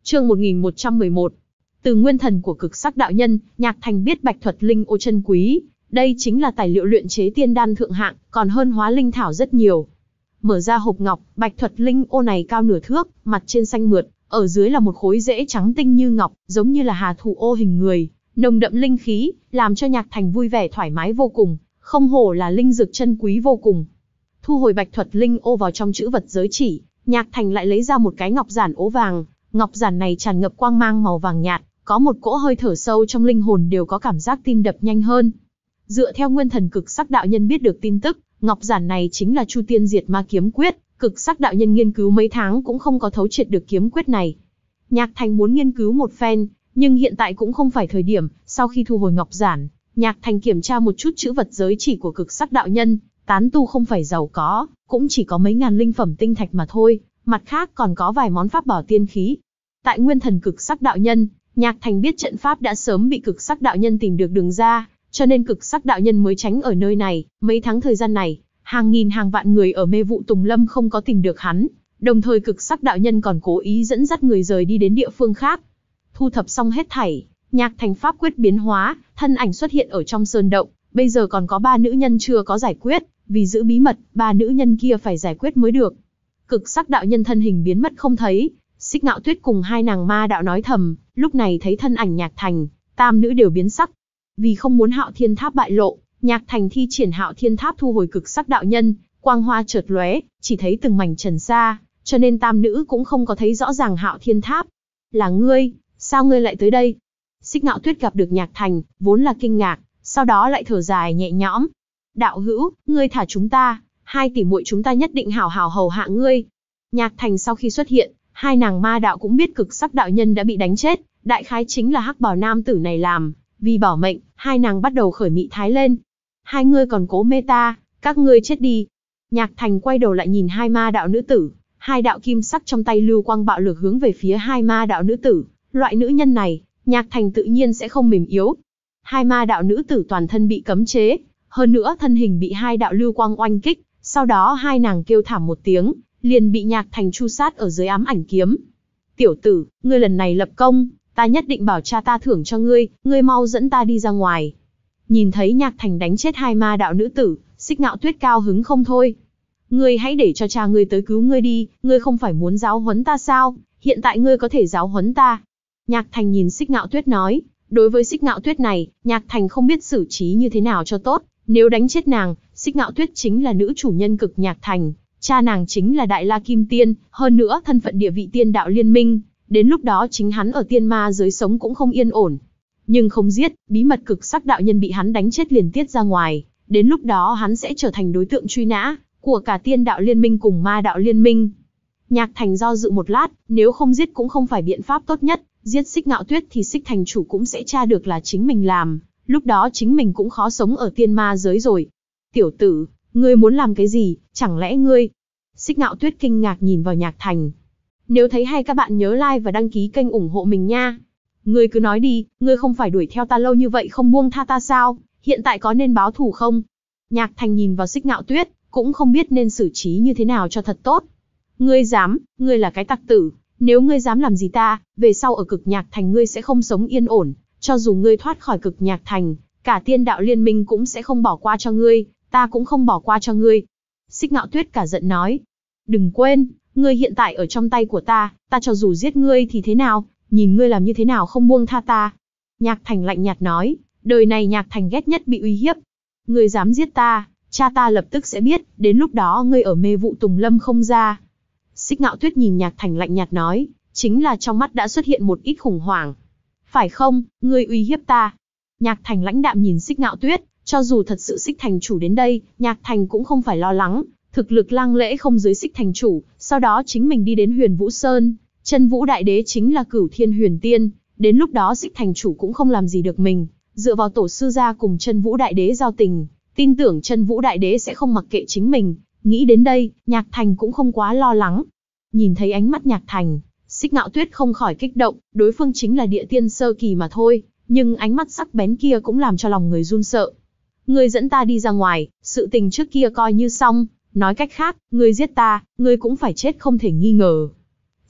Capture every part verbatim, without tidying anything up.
Chương một nghìn một trăm mười một. Từ nguyên thần của cực sắc đạo nhân, Nhạc Thành biết bạch thuật linh ô chân quý, đây chính là tài liệu luyện chế tiên đan thượng hạng, còn hơn hóa linh thảo rất nhiều. Mở ra hộp ngọc, bạch thuật linh ô này cao nửa thước, mặt trên xanh mượt, ở dưới là một khối rễ trắng tinh như ngọc, giống như là hà thủ ô hình người, nồng đậm linh khí, làm cho Nhạc Thành vui vẻ thoải mái vô cùng, không hổ là linh dược chân quý vô cùng. Thu hồi bạch thuật linh ô vào trong chữ vật giới chỉ, Nhạc Thành lại lấy ra một cái ngọc giản ố vàng, ngọc giản này tràn ngập quang mang màu vàng nhạt, có một cỗ hơi thở sâu trong linh hồn đều có cảm giác tim đập nhanh hơn. Dựa theo nguyên thần cực sắc đạo nhân biết được tin tức, ngọc giản này chính là Chu Tiên Diệt Ma kiếm quyết, cực sắc đạo nhân nghiên cứu mấy tháng cũng không có thấu triệt được kiếm quyết này. Nhạc Thành muốn nghiên cứu một phen, nhưng hiện tại cũng không phải thời điểm. Sau khi thu hồi ngọc giản, Nhạc Thành kiểm tra một chút chữ vật giới chỉ của cực sắc đạo nhân, tán tu không phải giàu có, cũng chỉ có mấy ngàn linh phẩm tinh thạch mà thôi, mặt khác còn có vài món pháp bảo tiên khí. Tại nguyên thần cực sắc đạo nhân, Nhạc Thành biết trận pháp đã sớm bị cực sắc đạo nhân tìm được đường ra, cho nên cực sắc đạo nhân mới tránh ở nơi này. Mấy tháng thời gian này, hàng nghìn hàng vạn người ở mê vụ Tùng Lâm không có tìm được hắn, đồng thời cực sắc đạo nhân còn cố ý dẫn dắt người rời đi đến địa phương khác. Thu thập xong hết thảy, Nhạc Thành pháp quyết biến hóa, thân ảnh xuất hiện ở trong sơn động. Bây giờ còn có ba nữ nhân chưa có giải quyết, vì giữ bí mật, ba nữ nhân kia phải giải quyết mới được. Cực sắc đạo nhân thân hình biến mất không thấy, Xích Ngạo Tuyết cùng hai nàng ma đạo nói thầm, lúc này thấy thân ảnh Nhạc Thành, tam nữ đều biến sắc. Vì không muốn Hạo Thiên Tháp bại lộ, Nhạc Thành thi triển Hạo Thiên Tháp thu hồi cực sắc đạo nhân, quang hoa chợt lóe, chỉ thấy từng mảnh trần xa, cho nên tam nữ cũng không có thấy rõ ràng Hạo Thiên Tháp. Là ngươi, sao ngươi lại tới đây? Xích Ngạo Tuyết gặp được Nhạc Thành, vốn là kinh ngạc, sau đó lại thở dài nhẹ nhõm. Đạo hữu, ngươi thả chúng ta, hai tỷ muội chúng ta nhất định hảo hảo hầu hạ ngươi. Nhạc Thành sau khi xuất hiện, hai nàng ma đạo cũng biết cực sắc đạo nhân đã bị đánh chết, đại khái chính là hắc bào nam tử này làm. Vì bảo mệnh, hai nàng bắt đầu khởi mị thái lên. Hai ngươi còn cố mê ta, các ngươi chết đi. Nhạc Thành quay đầu lại nhìn hai ma đạo nữ tử, hai đạo kim sắc trong tay lưu quang bạo lực hướng về phía hai ma đạo nữ tử. Loại nữ nhân này, Nhạc Thành tự nhiên sẽ không mềm yếu. Hai ma đạo nữ tử toàn thân bị cấm chế, hơn nữa thân hình bị hai đạo lưu quang oanh kích, sau đó hai nàng kêu thảm một tiếng, liền bị Nhạc Thành tru sát ở dưới ám ảnh kiếm. Tiểu tử, ngươi lần này lập công, ta nhất định bảo cha ta thưởng cho ngươi, ngươi mau dẫn ta đi ra ngoài. Nhìn thấy Nhạc Thành đánh chết hai ma đạo nữ tử, Xích Ngạo Tuyết cao hứng không thôi. Ngươi hãy để cho cha ngươi tới cứu ngươi đi, ngươi không phải muốn giáo huấn ta sao, hiện tại ngươi có thể giáo huấn ta. Nhạc Thành nhìn Xích Ngạo Tuyết nói, đối với Xích Ngạo Tuyết này, Nhạc Thành không biết xử trí như thế nào cho tốt, nếu đánh chết nàng, Xích Ngạo Tuyết chính là nữ chủ nhân cực Nhạc Thành, cha nàng chính là Đại La Kim Tiên, hơn nữa thân phận địa vị tiên đạo liên minh. Đến lúc đó chính hắn ở tiên ma giới sống cũng không yên ổn. Nhưng không giết, bí mật cực sắc đạo nhân bị hắn đánh chết liền tiết ra ngoài. Đến lúc đó hắn sẽ trở thành đối tượng truy nã của cả tiên đạo liên minh cùng ma đạo liên minh. Nhạc Thành do dự một lát, nếu không giết cũng không phải biện pháp tốt nhất. Giết Xích Ngạo Tuyết thì Xích Thành chủ cũng sẽ tra được là chính mình làm. Lúc đó chính mình cũng khó sống ở tiên ma giới rồi. Tiểu tử, ngươi muốn làm cái gì, chẳng lẽ ngươi... Xích Ngạo Tuyết kinh ngạc nhìn vào Nhạc Thành. Nếu thấy hay các bạn nhớ like và đăng ký kênh ủng hộ mình nha. Ngươi cứ nói đi, ngươi không phải đuổi theo ta lâu như vậy không buông tha ta sao, hiện tại có nên báo thù không? Nhạc Thành nhìn vào Xích Ngạo Tuyết, cũng không biết nên xử trí như thế nào cho thật tốt. Ngươi dám, ngươi là cái tặc tử, nếu ngươi dám làm gì ta, về sau ở cực Nhạc Thành ngươi sẽ không sống yên ổn, cho dù ngươi thoát khỏi cực Nhạc Thành, cả tiên đạo liên minh cũng sẽ không bỏ qua cho ngươi, ta cũng không bỏ qua cho ngươi. Xích Ngạo Tuyết cả giận nói, đừng quên, ngươi hiện tại ở trong tay của ta, ta cho dù giết ngươi thì thế nào, nhìn ngươi làm như thế nào không buông tha ta. Nhạc Thành lạnh nhạt nói, đời này Nhạc Thành ghét nhất bị uy hiếp. Ngươi dám giết ta, cha ta lập tức sẽ biết, đến lúc đó ngươi ở mê vụ Tùng Lâm không ra. Xích Ngạo Tuyết nhìn Nhạc Thành lạnh nhạt nói, chính là trong mắt đã xuất hiện một ít khủng hoảng. Phải không, ngươi uy hiếp ta? Nhạc Thành lãnh đạm nhìn Xích Ngạo Tuyết, cho dù thật sự Xích Thành chủ đến đây, Nhạc Thành cũng không phải lo lắng. Thực lực lang lễ không dưới Xích Thành chủ, sau đó chính mình đi đến Huyền Vũ Sơn, Chân Vũ Đại Đế chính là Cửu Thiên Huyền Tiên, đến lúc đó Xích Thành chủ cũng không làm gì được mình, dựa vào tổ sư gia cùng Chân Vũ Đại Đế giao tình, tin tưởng Chân Vũ Đại Đế sẽ không mặc kệ chính mình. Nghĩ đến đây, Nhạc Thành cũng không quá lo lắng. Nhìn thấy ánh mắt Nhạc Thành, Xích Ngạo Tuyết không khỏi kích động, đối phương chính là địa tiên sơ kỳ mà thôi, nhưng ánh mắt sắc bén kia cũng làm cho lòng người run sợ. Ngươi dẫn ta đi ra ngoài, sự tình trước kia coi như xong. Nói cách khác, ngươi giết ta, ngươi cũng phải chết không thể nghi ngờ.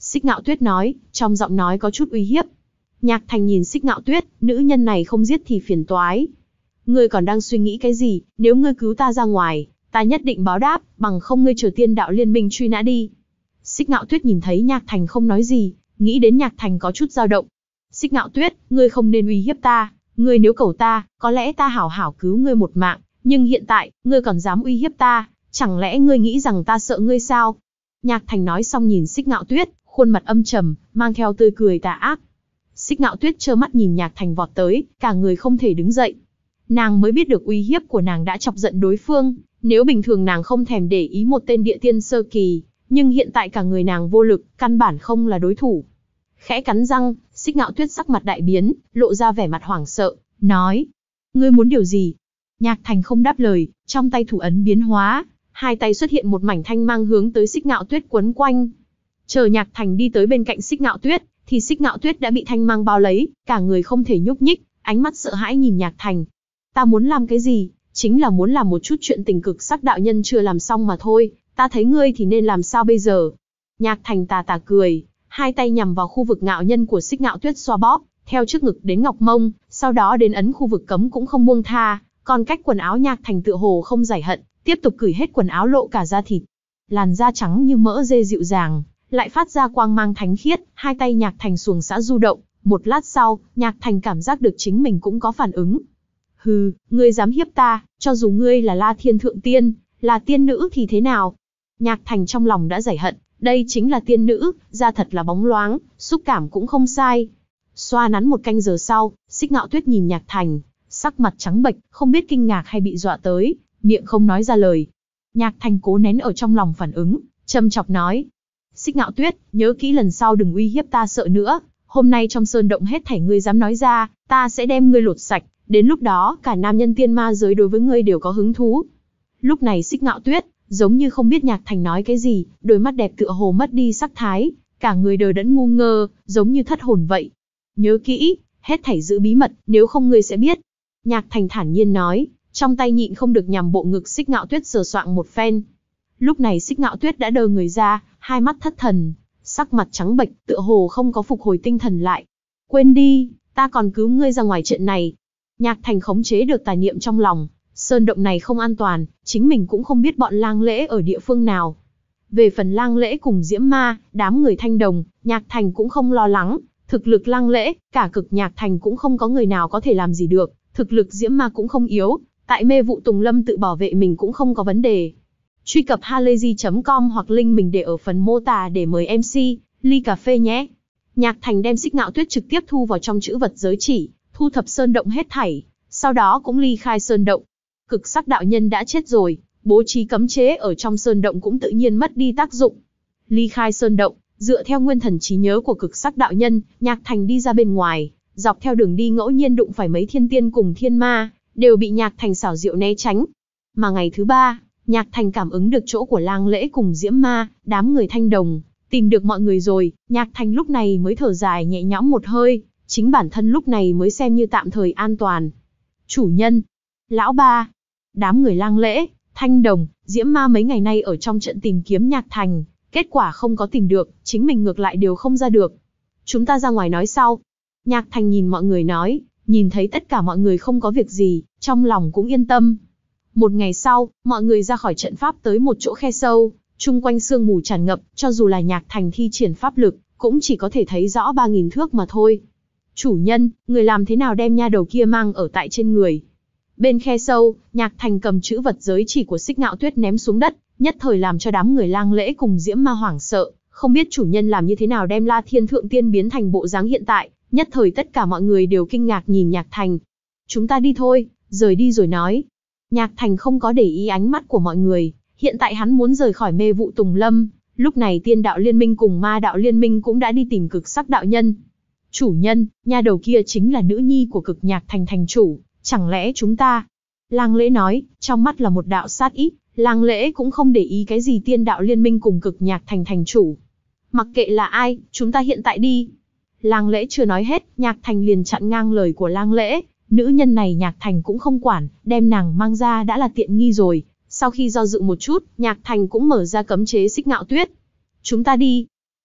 Xích Ngạo Tuyết nói, trong giọng nói có chút uy hiếp. Nhạc Thành nhìn Xích Ngạo Tuyết, nữ nhân này không giết thì phiền toái. Ngươi còn đang suy nghĩ cái gì, nếu ngươi cứu ta ra ngoài, ta nhất định báo đáp, bằng không ngươi chờ tiên đạo liên minh truy nã đi. Xích Ngạo Tuyết nhìn thấy Nhạc Thành không nói gì, nghĩ đến Nhạc Thành có chút dao động. Xích Ngạo Tuyết, ngươi không nên uy hiếp ta, ngươi nếu cầu ta, có lẽ ta hảo hảo cứu ngươi một mạng, nhưng hiện tại, ngươi còn dám uy hiếp ta, chẳng lẽ ngươi nghĩ rằng ta sợ ngươi sao? Nhạc Thành nói xong nhìn Xích Ngạo Tuyết, khuôn mặt âm trầm, mang theo tươi cười tà ác. Xích Ngạo Tuyết trơ mắt nhìn Nhạc Thành vọt tới, cả người không thể đứng dậy. Nàng mới biết được uy hiếp của nàng đã chọc giận đối phương, nếu bình thường nàng không thèm để ý một tên địa tiên sơ kỳ, nhưng hiện tại cả người nàng vô lực, căn bản không là đối thủ. Khẽ cắn răng, Xích Ngạo Tuyết sắc mặt đại biến, lộ ra vẻ mặt hoảng sợ, nói: ngươi muốn điều gì? Nhạc Thành không đáp lời, trong tay thủ ấn biến hóa, hai tay xuất hiện một mảnh thanh mang hướng tới Xích Ngạo Tuyết quấn quanh. Chờ Nhạc Thành đi tới bên cạnh Xích Ngạo Tuyết, thì Xích Ngạo Tuyết đã bị thanh mang bao lấy, cả người không thể nhúc nhích, ánh mắt sợ hãi nhìn Nhạc Thành. Ta muốn làm cái gì? Chính là muốn làm một chút chuyện tình cực sắc đạo nhân chưa làm xong mà thôi, ta thấy ngươi thì nên làm sao bây giờ? Nhạc Thành tà tà cười, hai tay nhằm vào khu vực ngạo nhân của Xích Ngạo Tuyết xoa bóp, theo trước ngực đến ngọc mông, sau đó đến ấn khu vực cấm cũng không buông tha, còn cách quần áo Nhạc Thành tựa hồ không giải hận, tiếp tục cởi hết quần áo lộ cả da thịt. Làn da trắng như mỡ dê dịu dàng, lại phát ra quang mang thánh khiết, hai tay Nhạc Thành xuồng xã du động, một lát sau, Nhạc Thành cảm giác được chính mình cũng có phản ứng. Hừ, ngươi dám hiếp ta, cho dù ngươi là La Thiên Thượng Tiên, là tiên nữ thì thế nào? Nhạc Thành trong lòng đã giải hận, đây chính là tiên nữ, da thật là bóng loáng, xúc cảm cũng không sai. Xoa nắn một canh giờ sau, Xích Ngạo Tuyết nhìn Nhạc Thành, sắc mặt trắng bệch, không biết kinh ngạc hay bị dọa tới, miệng không nói ra lời. Nhạc Thành cố nén ở trong lòng phản ứng, châm chọc nói: Xích Ngạo Tuyết, nhớ kỹ lần sau đừng uy hiếp ta sợ nữa, hôm nay trong sơn động hết thảy ngươi dám nói ra, ta sẽ đem ngươi lột sạch, đến lúc đó cả nam nhân tiên ma giới đối với ngươi đều có hứng thú. Lúc này Xích Ngạo Tuyết, giống như không biết Nhạc Thành nói cái gì, đôi mắt đẹp tựa hồ mất đi sắc thái, cả người đờ đẫn ngu ngơ, giống như thất hồn vậy. Nhớ kỹ, hết thảy giữ bí mật, nếu không ngươi sẽ biết. Nhạc Thành thản nhiên nói, trong tay nhịn không được nhằm bộ ngực Xích Ngạo Tuyết sờ soạng một phen. Lúc này Xích Ngạo Tuyết đã đờ người ra, hai mắt thất thần, sắc mặt trắng bệch, tựa hồ không có phục hồi tinh thần lại. Quên đi, ta còn cứu ngươi ra ngoài chuyện này. Nhạc Thành khống chế được tà niệm trong lòng, sơn động này không an toàn, chính mình cũng không biết bọn lang lễ ở địa phương nào. Về phần lang lễ cùng diễm ma, đám người thanh đồng, Nhạc Thành cũng không lo lắng, thực lực lang lễ, cả cực Nhạc Thành cũng không có người nào có thể làm gì được, thực lực diễm ma cũng không yếu, tại mê vụ Tùng Lâm tự bảo vệ mình cũng không có vấn đề. Truy cập halayzi chấm com hoặc link mình để ở phần mô tả để mời em xê, ly cà phê nhé. Nhạc Thành đem Xích Ngạo Tuyết trực tiếp thu vào trong chữ vật giới chỉ, thu thập sơn động hết thảy, sau đó cũng ly khai sơn động. Cực sắc đạo nhân đã chết rồi, bố trí cấm chế ở trong sơn động cũng tự nhiên mất đi tác dụng. Ly khai sơn động, dựa theo nguyên thần trí nhớ của cực sắc đạo nhân, Nhạc Thành đi ra bên ngoài, dọc theo đường đi ngẫu nhiên đụng phải mấy thiên tiên cùng thiên ma, đều bị Nhạc Thành xảo diệu né tránh. Mà ngày thứ ba, Nhạc Thành cảm ứng được chỗ của lang lễ cùng diễm ma, đám người thanh đồng, tìm được mọi người rồi, Nhạc Thành lúc này mới thở dài nhẹ nhõm một hơi, chính bản thân lúc này mới xem như tạm thời an toàn. Chủ nhân, lão ba, đám người lang lễ, thanh đồng, diễm ma mấy ngày nay ở trong trận tìm kiếm Nhạc Thành, kết quả không có tìm được, chính mình ngược lại đều không ra được. Chúng ta ra ngoài nói sau. Nhạc Thành nhìn mọi người nói, nhìn thấy tất cả mọi người không có việc gì, trong lòng cũng yên tâm. Một ngày sau, mọi người ra khỏi trận pháp tới một chỗ khe sâu, chung quanh sương mù tràn ngập, cho dù là Nhạc Thành thi triển pháp lực, cũng chỉ có thể thấy rõ ba nghìn thước mà thôi. Chủ nhân, người làm thế nào đem nha đầu kia mang ở tại trên người? Bên khe sâu, Nhạc Thành cầm chữ vật giới chỉ của Xích Ngạo Tuyết ném xuống đất, nhất thời làm cho đám người lang lễ cùng diễm ma hoảng sợ, không biết chủ nhân làm như thế nào đem La Thiên Thượng Tiên biến thành bộ dáng hiện tại, nhất thời tất cả mọi người đều kinh ngạc nhìn Nhạc Thành. Chúng ta đi thôi, rời đi rồi nói. Nhạc Thành không có để ý ánh mắt của mọi người, hiện tại hắn muốn rời khỏi mê vụ Tùng Lâm, lúc này tiên đạo liên minh cùng ma đạo liên minh cũng đã đi tìm cực sắc đạo nhân. Chủ nhân, nha đầu kia chính là nữ nhi của cực Nhạc Thành thành chủ, chẳng lẽ chúng ta... Lang lễ nói, trong mắt là một đạo sát ý, lang lễ cũng không để ý cái gì tiên đạo liên minh cùng cực Nhạc Thành thành chủ. Mặc kệ là ai, chúng ta hiện tại đi. Lang lễ chưa nói hết, Nhạc Thành liền chặn ngang lời của lang lễ, nữ nhân này Nhạc Thành cũng không quản, đem nàng mang ra đã là tiện nghi rồi. Sau khi do dự một chút, Nhạc Thành cũng mở ra cấm chế Xích Ngạo Tuyết. Chúng ta đi.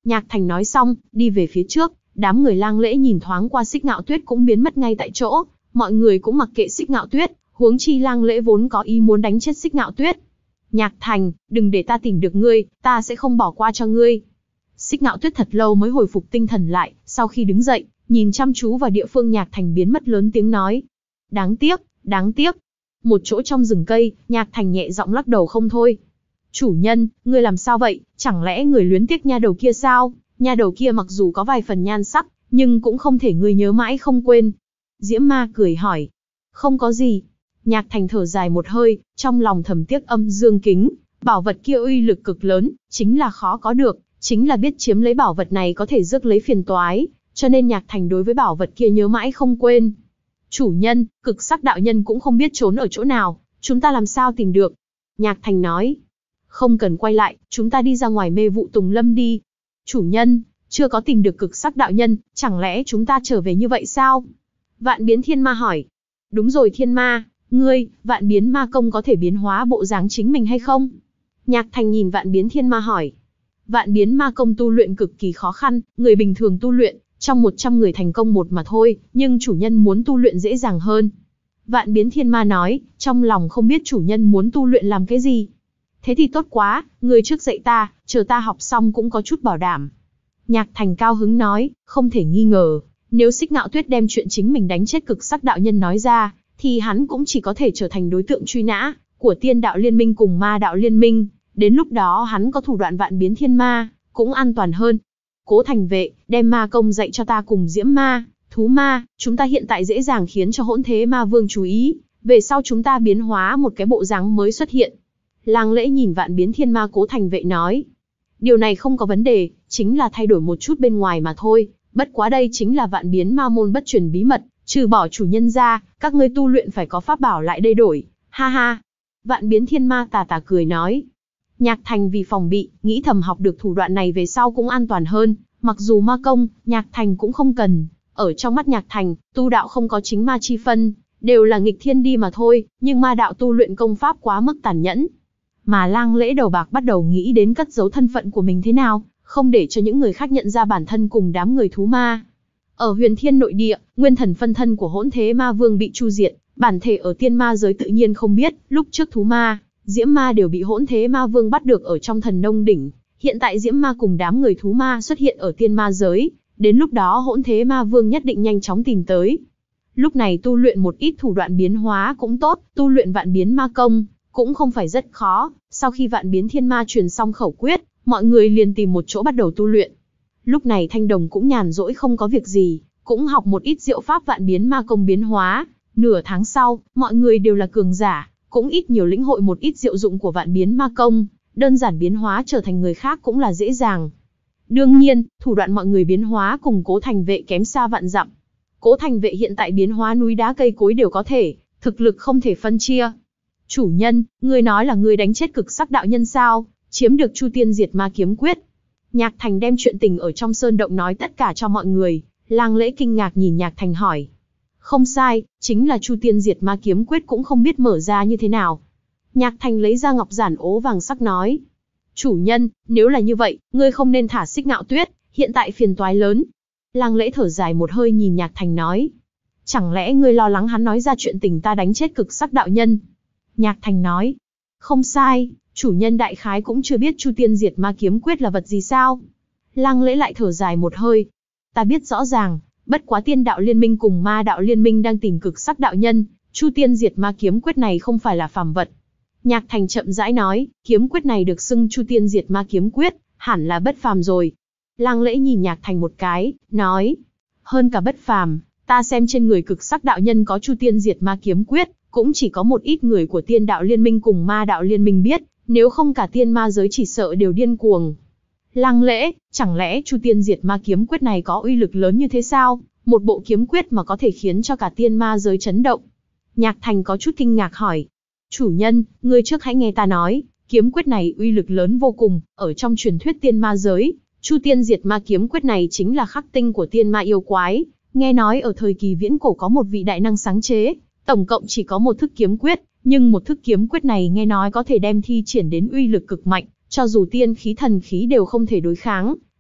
Nhạc Thành nói xong, đi về phía trước, đám người Lang Lễ nhìn thoáng qua Xích Ngạo Tuyết cũng biến mất ngay tại chỗ, mọi người cũng mặc kệ Xích Ngạo Tuyết, huống chi Lang Lễ vốn có ý muốn đánh chết Xích Ngạo Tuyết. Nhạc Thành, đừng để ta tìm được ngươi, ta sẽ không bỏ qua cho ngươi. Xích Ngạo Tuyết thật lâu mới hồi phục tinh thần lại, sau khi đứng dậy, nhìn chăm chú vào địa phương Nhạc Thành biến mất lớn tiếng nói. Đáng tiếc, đáng tiếc. Một chỗ trong rừng cây, Nhạc Thành nhẹ giọng lắc đầu không thôi. Chủ nhân, ngươi làm sao vậy, chẳng lẽ người luyến tiếc nha đầu kia sao? Nha đầu kia mặc dù có vài phần nhan sắc, nhưng cũng không thể ngươi nhớ mãi không quên. Diễm Ma cười hỏi. Không có gì. Nhạc Thành thở dài một hơi, trong lòng thầm tiếc âm dương kính. Bảo vật kia uy lực cực lớn, chính là khó có được, chính là biết chiếm lấy bảo vật này có thể rước lấy phiền toái, cho nên Nhạc Thành đối với bảo vật kia nhớ mãi không quên. Chủ nhân, cực sắc đạo nhân cũng không biết trốn ở chỗ nào, chúng ta làm sao tìm được? Nhạc Thành nói. Không cần quay lại, chúng ta đi ra ngoài mê vụ Tùng Lâm đi. Chủ nhân, chưa có tìm được cực sắc đạo nhân, chẳng lẽ chúng ta trở về như vậy sao? Vạn Biến Thiên Ma hỏi. Đúng rồi Thiên Ma, ngươi, Vạn Biến Ma Công có thể biến hóa bộ dáng chính mình hay không? Nhạc Thành nhìn Vạn Biến Thiên Ma hỏi. Vạn Biến Ma Công tu luyện cực kỳ khó khăn, người bình thường tu luyện, trong một trăm người thành công một mà thôi, nhưng chủ nhân muốn tu luyện dễ dàng hơn. Vạn Biến Thiên Ma nói, trong lòng không biết chủ nhân muốn tu luyện làm cái gì. Thế thì tốt quá, người trước dạy ta, chờ ta học xong cũng có chút bảo đảm. Nhạc Thành cao hứng nói, không thể nghi ngờ, nếu Xích Ngạo Tuyết đem chuyện chính mình đánh chết cực sắc đạo nhân nói ra, thì hắn cũng chỉ có thể trở thành đối tượng truy nã của Tiên Đạo Liên Minh cùng Ma Đạo Liên Minh, đến lúc đó hắn có thủ đoạn Vạn Biến Thiên Ma, cũng an toàn hơn. Cố Thành Vệ, đem ma công dạy cho ta cùng Diễm Ma, Thú Ma, chúng ta hiện tại dễ dàng khiến cho Hỗn Thế Ma Vương chú ý, về sau chúng ta biến hóa một cái bộ dáng mới xuất hiện. Lang Lễ nhìn Vạn Biến Thiên Ma Cố Thành Vệ nói. Điều này không có vấn đề, chính là thay đổi một chút bên ngoài mà thôi, bất quá đây chính là Vạn Biến Ma Môn bất truyền bí mật, trừ bỏ chủ nhân ra, các ngươi tu luyện phải có pháp bảo lại đây đổi, ha ha. Vạn Biến Thiên Ma tà tà cười nói. Nhạc Thành vì phòng bị, nghĩ thầm học được thủ đoạn này về sau cũng an toàn hơn, mặc dù ma công, Nhạc Thành cũng không cần, ở trong mắt Nhạc Thành, tu đạo không có chính ma chi phân, đều là nghịch thiên đi mà thôi, nhưng ma đạo tu luyện công pháp quá mức tàn nhẫn. Mà Lang Lễ đầu bạc bắt đầu nghĩ đến cất giấu thân phận của mình thế nào, không để cho những người khác nhận ra bản thân cùng đám người thú ma. Ở Huyền Thiên nội địa, nguyên thần phân thân của Hỗn Thế Ma Vương bị chu diệt, bản thể ở tiên ma giới tự nhiên không biết, lúc trước thú ma, Diễm Ma đều bị Hỗn Thế Ma Vương bắt được ở trong Thần Nông đỉnh, hiện tại Diễm Ma cùng đám người thú ma xuất hiện ở tiên ma giới, đến lúc đó Hỗn Thế Ma Vương nhất định nhanh chóng tìm tới. Lúc này tu luyện một ít thủ đoạn biến hóa cũng tốt, tu luyện Vạn Biến Ma Công cũng không phải rất khó, sau khi Vạn Biến Thiên Ma truyền xong khẩu quyết, mọi người liền tìm một chỗ bắt đầu tu luyện. Lúc này Thanh Đồng cũng nhàn rỗi không có việc gì, cũng học một ít diệu pháp Vạn Biến Ma Công biến hóa. Nửa tháng sau, mọi người đều là cường giả, cũng ít nhiều lĩnh hội một ít diệu dụng của Vạn Biến Ma Công, đơn giản biến hóa trở thành người khác cũng là dễ dàng. Đương nhiên, thủ đoạn mọi người biến hóa cùng Cố Thành Vệ kém xa vạn dặm. Cố Thành Vệ hiện tại biến hóa núi đá cây cối đều có thể, thực lực không thể phân chia. Chủ nhân, ngươi nói là ngươi đánh chết cực sắc đạo nhân sao, chiếm được Chu Tiên Diệt Ma Kiếm Quyết. Nhạc Thành đem chuyện tình ở trong sơn động nói tất cả cho mọi người, Lang Lễ kinh ngạc nhìn Nhạc Thành hỏi. Không sai, chính là Chu Tiên Diệt Ma Kiếm Quyết cũng không biết mở ra như thế nào. Nhạc Thành lấy ra ngọc giản ố vàng sắc nói. Chủ nhân, nếu là như vậy, ngươi không nên thả Xích Ngạo Tuyết, hiện tại phiền toái lớn. Lang Lễ thở dài một hơi nhìn Nhạc Thành nói. Chẳng lẽ ngươi lo lắng hắn nói ra chuyện tình ta đánh chết cực sắc đạo nhân? Nhạc Thành nói. Không sai, chủ nhân đại khái cũng chưa biết Chu Tiên Diệt Ma Kiếm Quyết là vật gì sao? Lang Lễ lại thở dài một hơi. Ta biết rõ ràng, bất quá Tiên Đạo Liên Minh cùng Ma Đạo Liên Minh đang tìm cực sắc đạo nhân, Chu Tiên Diệt Ma Kiếm Quyết này không phải là phàm vật. Nhạc Thành chậm rãi nói, kiếm quyết này được xưng Chu Tiên Diệt Ma Kiếm Quyết, hẳn là bất phàm rồi. Lang Lễ nhìn Nhạc Thành một cái, nói, hơn cả bất phàm, ta xem trên người cực sắc đạo nhân có Chu Tiên Diệt Ma Kiếm Quyết, cũng chỉ có một ít người của Tiên Đạo Liên Minh cùng Ma Đạo Liên Minh biết, nếu không cả tiên ma giới chỉ sợ đều điên cuồng. Lang Lễ, chẳng lẽ Chu Tiên Diệt Ma Kiếm Quyết này có uy lực lớn như thế sao? Một bộ kiếm quyết mà có thể khiến cho cả tiên ma giới chấn động. Nhạc Thành có chút kinh ngạc hỏi. Chủ nhân, ngươi trước hãy nghe ta nói, kiếm quyết này uy lực lớn vô cùng, ở trong truyền thuyết tiên ma giới, Chu Tiên Diệt Ma Kiếm Quyết này chính là khắc tinh của tiên ma yêu quái. Nghe nói ở thời kỳ viễn cổ có một vị đại năng sáng chế, tổng cộng chỉ có một thức kiếm quyết, nhưng một thức kiếm quyết này nghe nói có thể đem thi triển đến uy lực cực mạnh, cho dù tiên khí thần khí đều không thể đối kháng.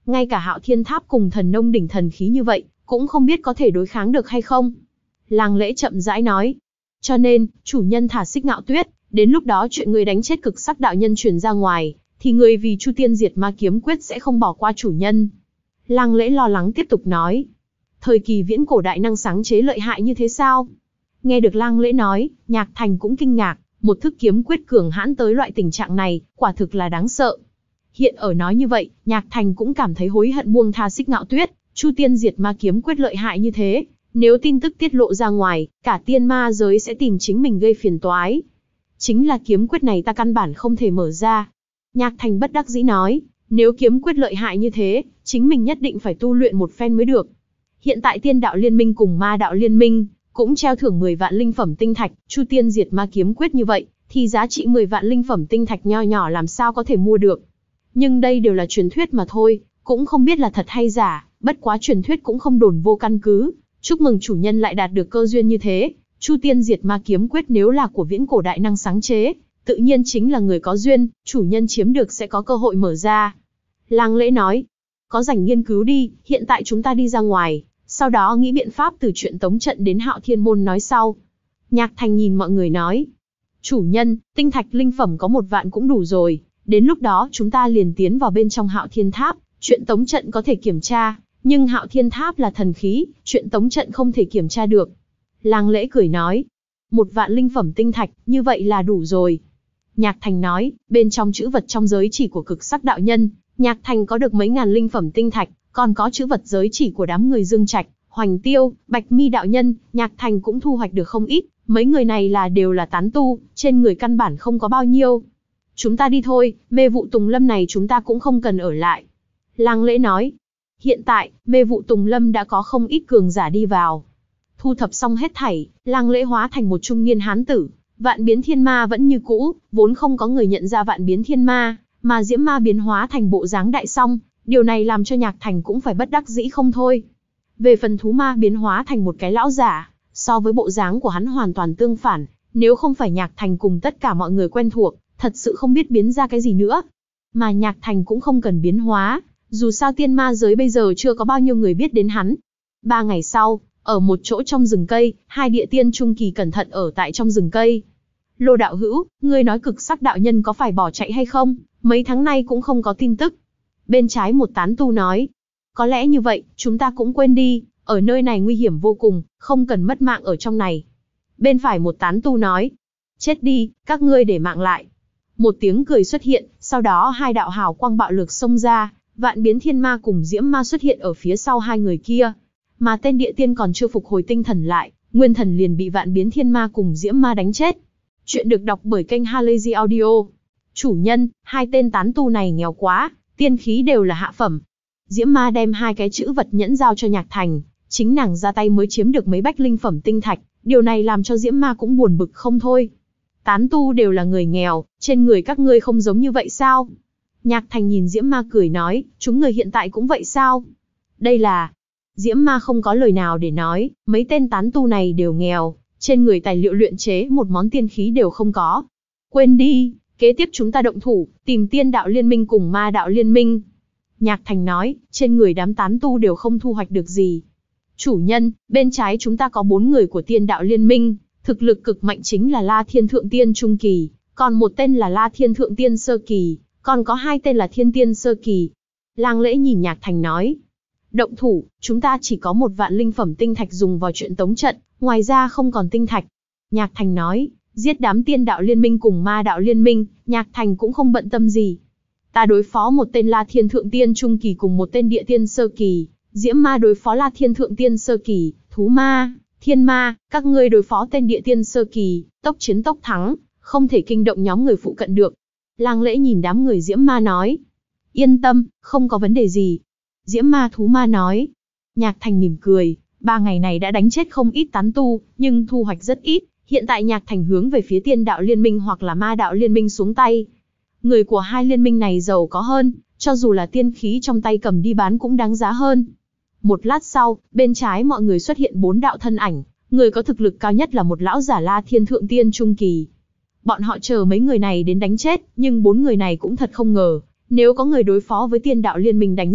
Ngay cả Hạo Thiên Tháp cùng thần nông đỉnh thần khí như vậy, cũng không biết có thể đối kháng được hay không. Lang Lễ chậm rãi nói. Cho nên, chủ nhân thả Xích Ngạo Tuyết, đến lúc đó chuyện người đánh chết cực sắc đạo nhân truyền ra ngoài, thì người vì Chu Tiên Diệt Ma kiếm quyết sẽ không bỏ qua chủ nhân. Lang Lễ lo lắng tiếp tục nói. Thời kỳ viễn cổ đại năng sáng chế lợi hại như thế sao? Nghe được Lang Lễ nói, Nhạc Thành cũng kinh ngạc, một thức kiếm quyết cường hãn tới loại tình trạng này, quả thực là đáng sợ. Hiện ở nói như vậy, Nhạc Thành cũng cảm thấy hối hận buông tha Xích Ngạo Tuyết, Chu Tiên Diệt Ma kiếm quyết lợi hại như thế, nếu tin tức tiết lộ ra ngoài, cả tiên ma giới sẽ tìm chính mình gây phiền toái. Chính là kiếm quyết này ta căn bản không thể mở ra. Nhạc Thành bất đắc dĩ nói, nếu kiếm quyết lợi hại như thế, chính mình nhất định phải tu luyện một phen mới được. Hiện tại Tiên Đạo Liên Minh cùng Ma Đạo Liên Minh cũng treo thưởng mười vạn linh phẩm tinh thạch, Chu Tiên Diệt Ma kiếm quyết như vậy, thì giá trị mười vạn linh phẩm tinh thạch nho nhỏ làm sao có thể mua được. Nhưng đây đều là truyền thuyết mà thôi, cũng không biết là thật hay giả, bất quá truyền thuyết cũng không đồn vô căn cứ. Chúc mừng chủ nhân lại đạt được cơ duyên như thế, Chu Tiên Diệt Ma kiếm quyết nếu là của viễn cổ đại năng sáng chế, tự nhiên chính là người có duyên, chủ nhân chiếm được sẽ có cơ hội mở ra. Lang Lễ nói, có rảnh nghiên cứu đi, hiện tại chúng ta đi ra ngoài, sau đó nghĩ biện pháp từ chuyện tống trận đến Hạo Thiên Môn nói sau. Nhạc Thành nhìn mọi người nói, chủ nhân, tinh thạch linh phẩm có một vạn cũng đủ rồi, đến lúc đó chúng ta liền tiến vào bên trong Hạo Thiên Tháp, chuyện tống trận có thể kiểm tra, nhưng Hạo Thiên Tháp là thần khí, chuyện tống trận không thể kiểm tra được. Lang Lễ cười nói, một vạn linh phẩm tinh thạch, như vậy là đủ rồi. Nhạc Thành nói, bên trong chữ vật trong giới chỉ của cực sắc đạo nhân, Nhạc Thành có được mấy ngàn linh phẩm tinh thạch, còn có chữ vật giới chỉ của đám người Dương Trạch, Hoành Tiêu, Bạch Mi đạo nhân, Nhạc Thành cũng thu hoạch được không ít, mấy người này là đều là tán tu, trên người căn bản không có bao nhiêu. Chúng ta đi thôi, mê vụ Tùng Lâm này chúng ta cũng không cần ở lại. Lang Lễ nói, hiện tại, mê vụ Tùng Lâm đã có không ít cường giả đi vào. Thu thập xong hết thảy, Lang Lễ hóa thành một trung niên hán tử, Vạn Biến Thiên Ma vẫn như cũ, vốn không có người nhận ra Vạn Biến Thiên Ma, mà Diễm Ma biến hóa thành bộ dáng đại song, điều này làm cho Nhạc Thành cũng phải bất đắc dĩ không thôi. Về phần Thú Ma biến hóa thành một cái lão giả, so với bộ dáng của hắn hoàn toàn tương phản, nếu không phải Nhạc Thành cùng tất cả mọi người quen thuộc, thật sự không biết biến ra cái gì nữa. Mà Nhạc Thành cũng không cần biến hóa, dù sao tiên ma giới bây giờ chưa có bao nhiêu người biết đến hắn. Ba ngày sau, ở một chỗ trong rừng cây, hai địa tiên trung kỳ cẩn thận ở tại trong rừng cây. Lô đạo hữu, ngươi nói cực sắc đạo nhân có phải bỏ chạy hay không? Mấy tháng nay cũng không có tin tức. Bên trái một tán tu nói, có lẽ như vậy, chúng ta cũng quên đi, ở nơi này nguy hiểm vô cùng, không cần mất mạng ở trong này. Bên phải một tán tu nói, chết đi, các ngươi để mạng lại. Một tiếng cười xuất hiện, sau đó hai đạo hào quang bạo lực xông ra, Vạn Biến Thiên Ma cùng Diễm Ma xuất hiện ở phía sau hai người kia. Mà tên địa tiên còn chưa phục hồi tinh thần lại, nguyên thần liền bị Vạn Biến Thiên Ma cùng Diễm Ma đánh chết. Chuyện được đọc bởi kênh Halazy Audio. Chủ nhân, hai tên tán tu này nghèo quá, tiên khí đều là hạ phẩm. Diễm Ma đem hai cái chữ vật nhẫn giao cho Nhạc Thành, chính nàng ra tay mới chiếm được mấy bách linh phẩm tinh thạch, điều này làm cho Diễm Ma cũng buồn bực không thôi. Tán tu đều là người nghèo, trên người các ngươi không giống như vậy sao? Nhạc Thành nhìn Diễm Ma cười nói, chúng người hiện tại cũng vậy sao? Đây là... Diễm Ma không có lời nào để nói, mấy tên tán tu này đều nghèo, trên người tài liệu luyện chế một món tiên khí đều không có. Quên đi, kế tiếp chúng ta động thủ, tìm Tiên Đạo Liên Minh cùng Ma Đạo Liên Minh. Nhạc Thành nói, trên người đám tán tu đều không thu hoạch được gì. Chủ nhân, bên trái chúng ta có bốn người của Tiên Đạo Liên Minh, thực lực cực mạnh chính là La Thiên Thượng Tiên Trung Kỳ, còn một tên là La Thiên Thượng Tiên Sơ Kỳ, còn có hai tên là Thiên Tiên Sơ Kỳ. Lang Lễ nhìn Nhạc Thành nói, động thủ, chúng ta chỉ có một vạn linh phẩm tinh thạch dùng vào chuyện tống trận, ngoài ra không còn tinh thạch. Nhạc Thành nói, giết đám Tiên Đạo Liên Minh cùng Ma Đạo Liên Minh, Nhạc Thành cũng không bận tâm gì. Ta đối phó một tên La Thiên Thượng Tiên Trung Kỳ cùng một tên Địa Tiên Sơ Kỳ, Diễm Ma đối phó La Thiên Thượng Tiên Sơ Kỳ, Thú Ma, Thiên Ma, các ngươi đối phó tên Địa Tiên Sơ Kỳ, tốc chiến tốc thắng, không thể kinh động nhóm người phụ cận được. Lang Lễ nhìn đám người Diễm Ma nói, yên tâm, không có vấn đề gì. Diễm Ma Thú Ma nói. Nhạc Thành mỉm cười, ba ngày này đã đánh chết không ít tán tu, nhưng thu hoạch rất ít. Hiện tại Nhạc Thành hướng về phía Tiên Đạo Liên Minh hoặc là Ma Đạo Liên Minh xuống tay. Người của hai liên minh này giàu có hơn, cho dù là tiên khí trong tay cầm đi bán cũng đáng giá hơn. Một lát sau, bên trái mọi người xuất hiện bốn đạo thân ảnh, người có thực lực cao nhất là một lão giả La Thiên Thượng Tiên Trung Kỳ. Bọn họ chờ mấy người này đến đánh chết, nhưng bốn người này cũng thật không ngờ, nếu có người đối phó với Tiên Đạo Liên Minh đánh giết,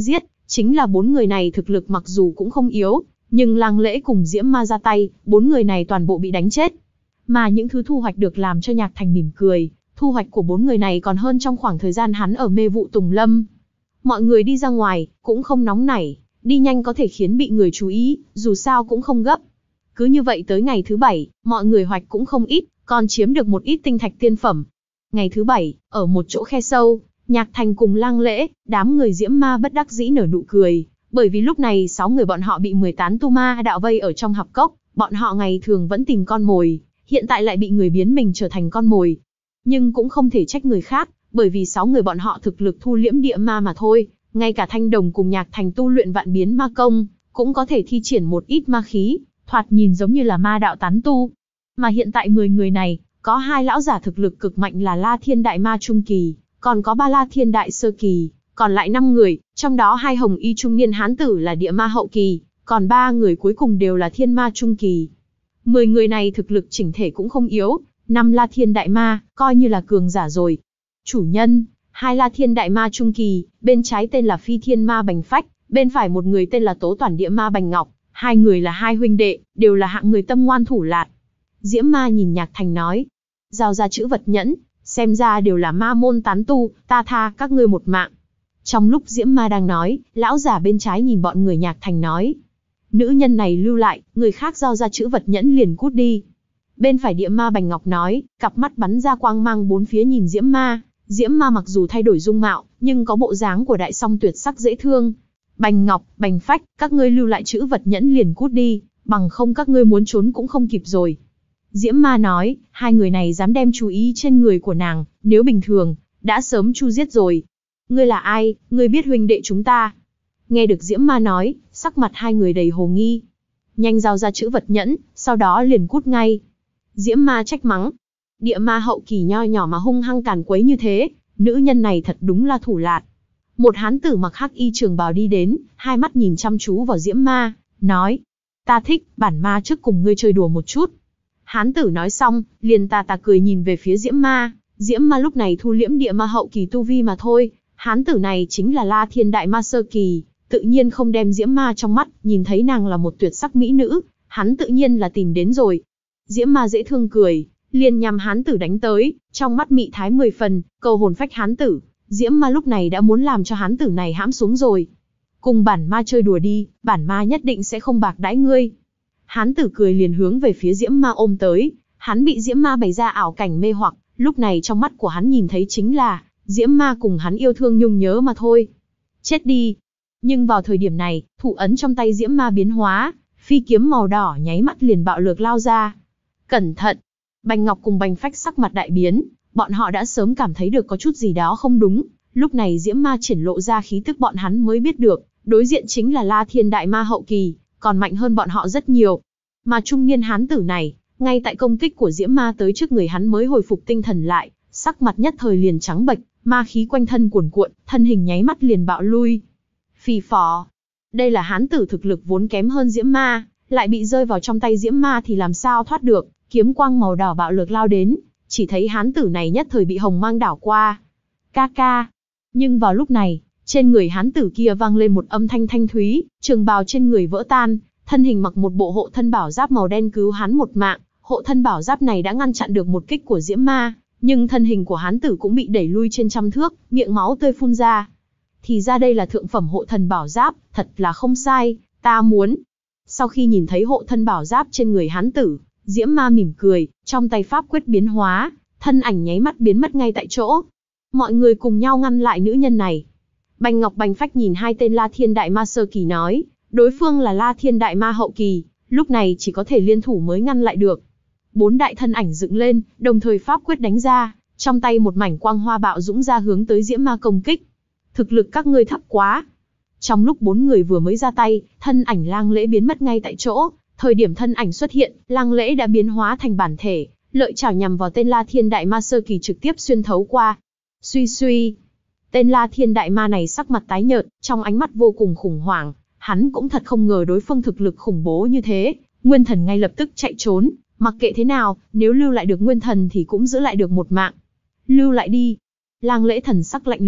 Chính là bốn người này thực lực mặc dù cũng không yếu, nhưng Lang Lễ cùng Diễm Ma ra tay, bốn người này toàn bộ bị đánh chết. Mà những thứ thu hoạch được làm cho Nhạc Thành mỉm cười, thu hoạch của bốn người này còn hơn trong khoảng thời gian hắn ở mê vụ Tùng Lâm. Mọi người đi ra ngoài, cũng không nóng nảy, đi nhanh có thể khiến bị người chú ý, dù sao cũng không gấp. Cứ như vậy tới ngày thứ bảy, mọi người hoạch cũng không ít, còn chiếm được một ít tinh thạch tiên phẩm. Ngày thứ bảy, ở một chỗ khe sâu, Nhạc Thành cùng Lang Lễ, đám người Diễm Ma bất đắc dĩ nở nụ cười, bởi vì lúc này sáu người bọn họ bị mười tán tu ma đạo vây ở trong hạp cốc, bọn họ ngày thường vẫn tìm con mồi, hiện tại lại bị người biến mình trở thành con mồi. Nhưng cũng không thể trách người khác, bởi vì sáu người bọn họ thực lực thu liễm địa ma mà thôi, ngay cả Thanh Đồng cùng Nhạc Thành tu luyện vạn biến ma công, cũng có thể thi triển một ít ma khí, thoạt nhìn giống như là ma đạo tán tu. Mà hiện tại mười người này, có hai lão giả thực lực cực mạnh là La Thiên Đại Ma Trung Kỳ, còn có ba La Thiên Đại Sơ Kỳ, còn lại năm người, trong đó hai hồng y trung niên hán tử là địa ma hậu kỳ, còn ba người cuối cùng đều là thiên ma trung kỳ. Mười người này thực lực chỉnh thể cũng không yếu, năm La Thiên Đại Ma, coi như là cường giả rồi. Chủ nhân, hai La Thiên Đại Ma Trung Kỳ, bên trái tên là Phi Thiên Ma Bành Phách, bên phải một người tên là Tố Toản Địa Ma Bành Ngọc, hai người là hai huynh đệ, đều là hạng người tâm ngoan thủ lạt. Diễm Ma nhìn Nhạc Thành nói, giao ra chữ vật nhẫn, xem ra đều là ma môn tán tu, ta tha các ngươi một mạng. Trong lúc Diễm Ma đang nói, lão giả bên trái nhìn bọn người Nhạc Thành nói, nữ nhân này lưu lại, người khác giao ra chữ vật nhẫn liền cút đi. Bên phải Địa Ma Bành Ngọc nói, cặp mắt bắn ra quang mang bốn phía nhìn Diễm Ma. Diễm Ma mặc dù thay đổi dung mạo, nhưng có bộ dáng của đại song tuyệt sắc dễ thương. Bành Ngọc, Bành Phách, các ngươi lưu lại chữ vật nhẫn liền cút đi, bằng không các ngươi muốn trốn cũng không kịp rồi. Diễm Ma nói, hai người này dám đem chú ý trên người của nàng, nếu bình thường, đã sớm chu giết rồi. Ngươi là ai, ngươi biết huynh đệ chúng ta? Nghe được Diễm Ma nói, sắc mặt hai người đầy hồ nghi. Nhanh giao ra chữ vật nhẫn, sau đó liền cút ngay. Diễm Ma trách mắng. Địa ma hậu kỳ nho nhỏ mà hung hăng càn quấy như thế, nữ nhân này thật đúng là thủ lạt. Một hán tử mặc hắc y trường bào đi đến, hai mắt nhìn chăm chú vào Diễm Ma, nói, ta thích, bản ma trước cùng ngươi chơi đùa một chút. Hán tử nói xong, liền tà tà cười nhìn về phía Diễm Ma. Diễm Ma lúc này thu liễm địa ma hậu kỳ tu vi mà thôi, hán tử này chính là La Thiên Đại Ma Sơ Kỳ, tự nhiên không đem Diễm Ma trong mắt, nhìn thấy nàng là một tuyệt sắc mỹ nữ, hắn tự nhiên là tìm đến rồi. Diễm Ma dễ thương cười, liền nhằm hán tử đánh tới, trong mắt mị thái mười phần, cầu hồn phách hán tử. Diễm Ma lúc này đã muốn làm cho hán tử này hãm xuống rồi. Cùng bản ma chơi đùa đi, bản ma nhất định sẽ không bạc đãi ngươi. Hán tử cười liền hướng về phía Diễm Ma ôm tới, hắn bị Diễm Ma bày ra ảo cảnh mê hoặc, lúc này trong mắt của hắn nhìn thấy chính là Diễm Ma cùng hắn yêu thương nhung nhớ mà thôi. Chết đi. Nhưng vào thời điểm này, thủ ấn trong tay Diễm Ma biến hóa, phi kiếm màu đỏ nháy mắt liền bạo lược lao ra. Cẩn thận. Bành Ngọc cùng Bành Phách sắc mặt đại biến, bọn họ đã sớm cảm thấy được có chút gì đó không đúng, lúc này Diễm Ma triển lộ ra khí tức bọn hắn mới biết được, đối diện chính là La Thiên Đại Ma hậu kỳ, còn mạnh hơn bọn họ rất nhiều. Mà trung niên hán tử này, ngay tại công kích của Diễm Ma tới trước người hắn mới hồi phục tinh thần lại, sắc mặt nhất thời liền trắng bệch, ma khí quanh thân cuồn cuộn, thân hình nháy mắt liền bạo lui. Phì phò. Đây là hán tử thực lực vốn kém hơn Diễm Ma, lại bị rơi vào trong tay Diễm Ma thì làm sao thoát được, kiếm quang màu đỏ bạo lược lao đến, chỉ thấy hán tử này nhất thời bị hồng mang đảo qua. Ca ca. Nhưng vào lúc này, trên người hán tử kia vang lên một âm thanh thanh thúy, trường bào trên người vỡ tan, thân hình mặc một bộ hộ thân bảo giáp màu đen cứu hắn một mạng. Hộ thân bảo giáp này đã ngăn chặn được một kích của Diễm Ma, nhưng thân hình của hán tử cũng bị đẩy lui trên trăm thước, miệng máu tươi phun ra. Thì ra đây là thượng phẩm hộ thân bảo giáp, thật là không sai, ta muốn. Sau khi nhìn thấy hộ thân bảo giáp trên người hán tử, Diễm Ma mỉm cười, trong tay pháp quyết biến hóa, thân ảnh nháy mắt biến mất ngay tại chỗ. Mọi người cùng nhau ngăn lại nữ nhân này. Bành Ngọc Bành Phách nhìn hai tên La Thiên Đại Ma Sơ Kỳ nói, đối phương là La Thiên Đại Ma Hậu Kỳ, lúc này chỉ có thể liên thủ mới ngăn lại được. Bốn đại thân ảnh dựng lên, đồng thời pháp quyết đánh ra, trong tay một mảnh quang hoa bạo dũng ra hướng tới Diễm Ma công kích. Thực lực các ngươi thấp quá. Trong lúc bốn người vừa mới ra tay, thân ảnh Lang Lễ biến mất ngay tại chỗ. Thời điểm thân ảnh xuất hiện, Lang Lễ đã biến hóa thành bản thể, lợi chảo nhằm vào tên La Thiên Đại Ma Sơ Kỳ trực tiếp xuyên thấu qua. Suy suy. Tên La Thiên Đại Ma này sắc mặt tái nhợt, trong ánh mắt vô cùng khủng hoảng. Hắn cũng thật không ngờ đối phương thực lực khủng bố như thế. Nguyên thần ngay lập tức chạy trốn, mặc kệ thế nào, nếu lưu lại được nguyên thần thì cũng giữ lại được một mạng. Lưu lại đi. Lang Lễ thần sắc lạnh lùng,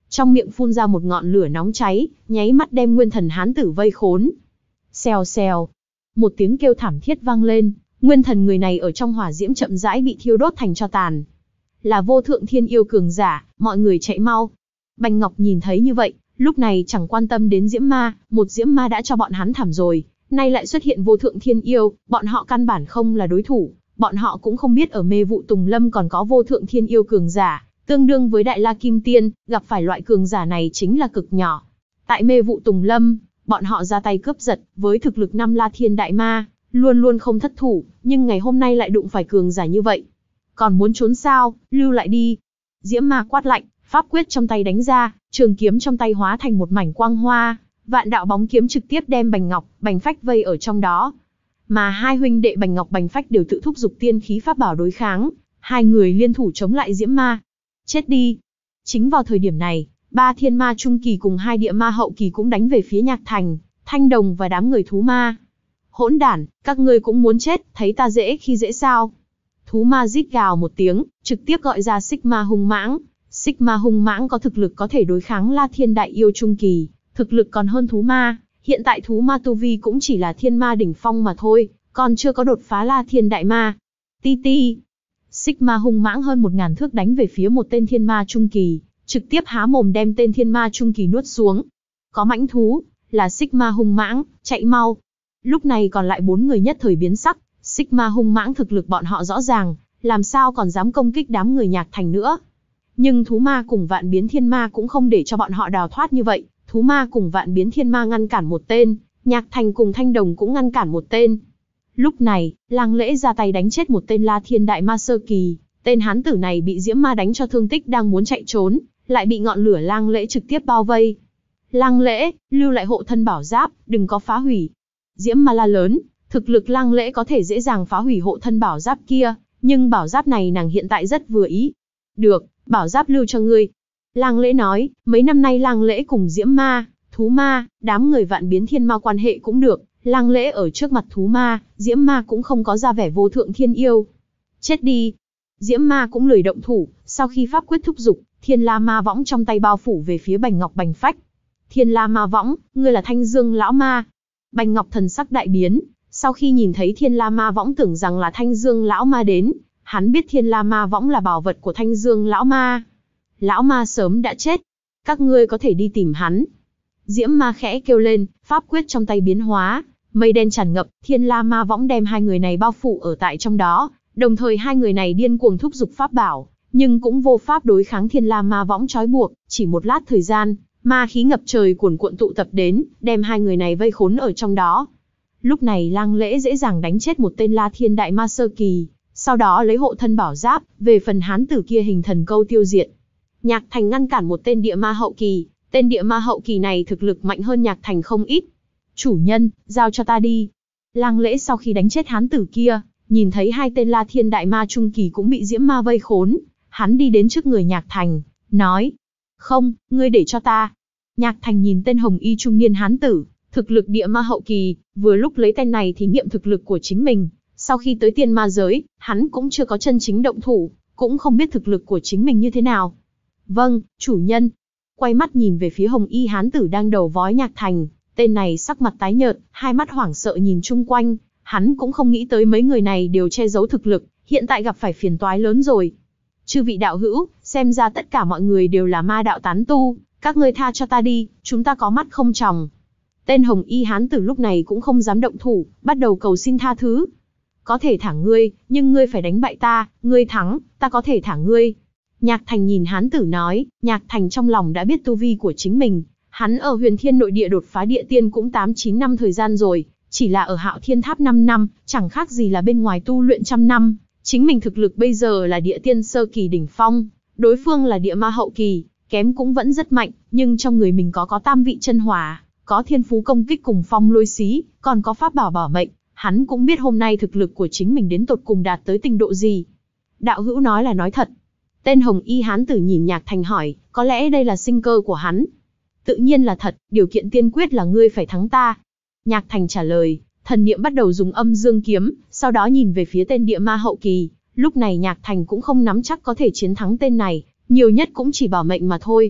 trong miệng phun ra một ngọn lửa nóng cháy, nháy mắt đem nguyên thần hán tử vây khốn. Xèo xèo, một tiếng kêu thảm thiết vang lên, nguyên thần người này ở trong hỏa diễm chậm rãi bị thiêu đốt thành tro tàn. Là vô thượng thiên yêu cường giả, mọi người chạy mau. Bạch Ngọc nhìn thấy như vậy, lúc này chẳng quan tâm đến diễm ma, một diễm ma đã cho bọn hắn thảm rồi, nay lại xuất hiện vô thượng thiên yêu, bọn họ căn bản không là đối thủ, bọn họ cũng không biết ở mê vụ Tùng Lâm còn có vô thượng thiên yêu cường giả, tương đương với Đại La Kim Tiên, gặp phải loại cường giả này chính là cực nhỏ. Tại mê vụ Tùng Lâm, bọn họ ra tay cướp giật, với thực lực năm La Thiên Đại Ma, luôn luôn không thất thủ, nhưng ngày hôm nay lại đụng phải cường giả như vậy. Còn muốn trốn sao, lưu lại đi. Diễm ma quát lạnh, pháp quyết trong tay đánh ra, trường kiếm trong tay hóa thành một mảnh quang hoa, vạn đạo bóng kiếm trực tiếp đem Bành Ngọc, Bành Phách vây ở trong đó. Mà hai huynh đệ Bành Ngọc Bành Phách đều tự thúc giục tiên khí pháp bảo đối kháng, hai người liên thủ chống lại diễm ma. Chết đi. Chính vào thời điểm này, ba thiên ma trung kỳ cùng hai địa ma hậu kỳ cũng đánh về phía Nhạc Thành, Thanh Đồng và đám người thú ma. Hỗn đản, các ngươi cũng muốn chết, thấy ta dễ khi dễ sao? Thú ma rít gào một tiếng, trực tiếp gọi ra xích ma hung mãng. Xích ma hung mãng có thực lực có thể đối kháng La Thiên Đại Yêu trung kỳ, thực lực còn hơn thú ma. Hiện tại thú ma tu vi cũng chỉ là thiên ma đỉnh phong mà thôi, còn chưa có đột phá La Thiên Đại Ma. Ti ti. Xích ma hung mãng hơn một ngàn thước đánh về phía một tên thiên ma trung kỳ, trực tiếp há mồm đem tên thiên ma trung kỳ nuốt xuống. Có mãnh thú, là xích ma hung mãng, chạy mau. Lúc này còn lại bốn người nhất thời biến sắc, xích ma hung mãng thực lực bọn họ rõ ràng, làm sao còn dám công kích đám người Nhạc Thành nữa. Nhưng thú ma cùng vạn biến thiên ma cũng không để cho bọn họ đào thoát như vậy, thú ma cùng vạn biến thiên ma ngăn cản một tên, Nhạc Thành cùng Thanh Đồng cũng ngăn cản một tên. Lúc này, Lang Lễ ra tay đánh chết một tên La Thiên Đại Ma sơ kỳ, tên hán tử này bị diễm ma đánh cho thương tích đang muốn chạy trốn, lại bị ngọn lửa Lang Lễ trực tiếp bao vây. Lang Lễ, lưu lại hộ thân bảo giáp, đừng có phá hủy. Diễm ma la lớn, thực lực Lang Lễ có thể dễ dàng phá hủy hộ thân bảo giáp kia, nhưng bảo giáp này nàng hiện tại rất vừa ý. Được, bảo giáp lưu cho ngươi. Lang Lễ nói, mấy năm nay Lang Lễ cùng diễm ma, thú ma, đám người vạn biến thiên ma quan hệ cũng được, Lang Lễ ở trước mặt thú ma, diễm ma cũng không có ra vẻ vô thượng thiên yêu. Chết đi. Diễm ma cũng lười động thủ, sau khi pháp quyết thúc giục, Thiên La Ma Võng trong tay bao phủ về phía Bành Ngọc Bành Phách. Thiên La Ma Võng, ngươi là Thanh Dương lão ma. Bành Ngọc thần sắc đại biến, sau khi nhìn thấy Thiên La Ma Võng tưởng rằng là Thanh Dương lão ma đến, hắn biết Thiên La Ma Võng là bảo vật của Thanh Dương lão ma. Lão ma sớm đã chết, các ngươi có thể đi tìm hắn. Diễm ma khẽ kêu lên, pháp quyết trong tay biến hóa, mây đen tràn ngập, Thiên La Ma Võng đem hai người này bao phủ ở tại trong đó, đồng thời hai người này điên cuồng thúc giục pháp bảo, nhưng cũng vô pháp đối kháng Thiên La Ma Võng trói buộc, chỉ một lát thời gian, ma khí ngập trời cuồn cuộn tụ tập đến, đem hai người này vây khốn ở trong đó. Lúc này Lang Lễ dễ dàng đánh chết một tên La Thiên Đại Ma sơ kỳ, sau đó lấy hộ thân bảo giáp, về phần hán tử kia hình thần câu tiêu diệt. Nhạc Thành ngăn cản một tên địa ma hậu kỳ, tên địa ma hậu kỳ này thực lực mạnh hơn Nhạc Thành không ít. Chủ nhân, giao cho ta đi. Lang Lễ sau khi đánh chết hán tử kia, nhìn thấy hai tên La Thiên Đại Ma trung kỳ cũng bị diễm ma vây khốn, hắn đi đến trước người Nhạc Thành, nói: "Không, ngươi để cho ta." Nhạc Thành nhìn tên hồng y trung niên hán tử, thực lực địa ma hậu kỳ, vừa lúc lấy tên này thí nghiệm thực lực của chính mình, sau khi tới tiên ma giới, hắn cũng chưa có chân chính động thủ, cũng không biết thực lực của chính mình như thế nào. "Vâng, chủ nhân." Quay mắt nhìn về phía hồng y hán tử đang đầu vói Nhạc Thành, tên này sắc mặt tái nhợt, hai mắt hoảng sợ nhìn chung quanh, hắn cũng không nghĩ tới mấy người này đều che giấu thực lực, hiện tại gặp phải phiền toái lớn rồi. "Chư vị đạo hữu, xem ra tất cả mọi người đều là ma đạo tán tu, các ngươi tha cho ta đi, chúng ta có mắt không tròng." Tên hồng y hán tử lúc này cũng không dám động thủ, bắt đầu cầu xin tha thứ. "Có thể thả ngươi, nhưng ngươi phải đánh bại ta, ngươi thắng, ta có thể thả ngươi." Nhạc Thành nhìn hán tử nói, Nhạc Thành trong lòng đã biết tu vi của chính mình, hắn ở Huyền Thiên nội địa đột phá địa tiên cũng tám chín năm thời gian rồi, chỉ là ở Hạo Thiên Tháp năm năm, chẳng khác gì là bên ngoài tu luyện trăm năm, chính mình thực lực bây giờ là địa tiên sơ kỳ đỉnh phong, đối phương là địa ma hậu kỳ, kém cũng vẫn rất mạnh, nhưng trong người mình có có tam vị chân hỏa, có thiên phú công kích cùng phong lôi xí, còn có pháp bảo bảo mệnh, hắn cũng biết hôm nay thực lực của chính mình đến tột cùng đạt tới trình độ gì. Đạo hữu nói là nói thật. Tên hồng y hán tử nhìn Nhạc Thành hỏi, có lẽ đây là sinh cơ của hắn. "Tự nhiên là thật, điều kiện tiên quyết là ngươi phải thắng ta." Nhạc Thành trả lời, thần niệm bắt đầu dùng âm dương kiếm, sau đó nhìn về phía tên địa ma hậu kỳ, lúc này Nhạc Thành cũng không nắm chắc có thể chiến thắng tên này, nhiều nhất cũng chỉ bảo mệnh mà thôi.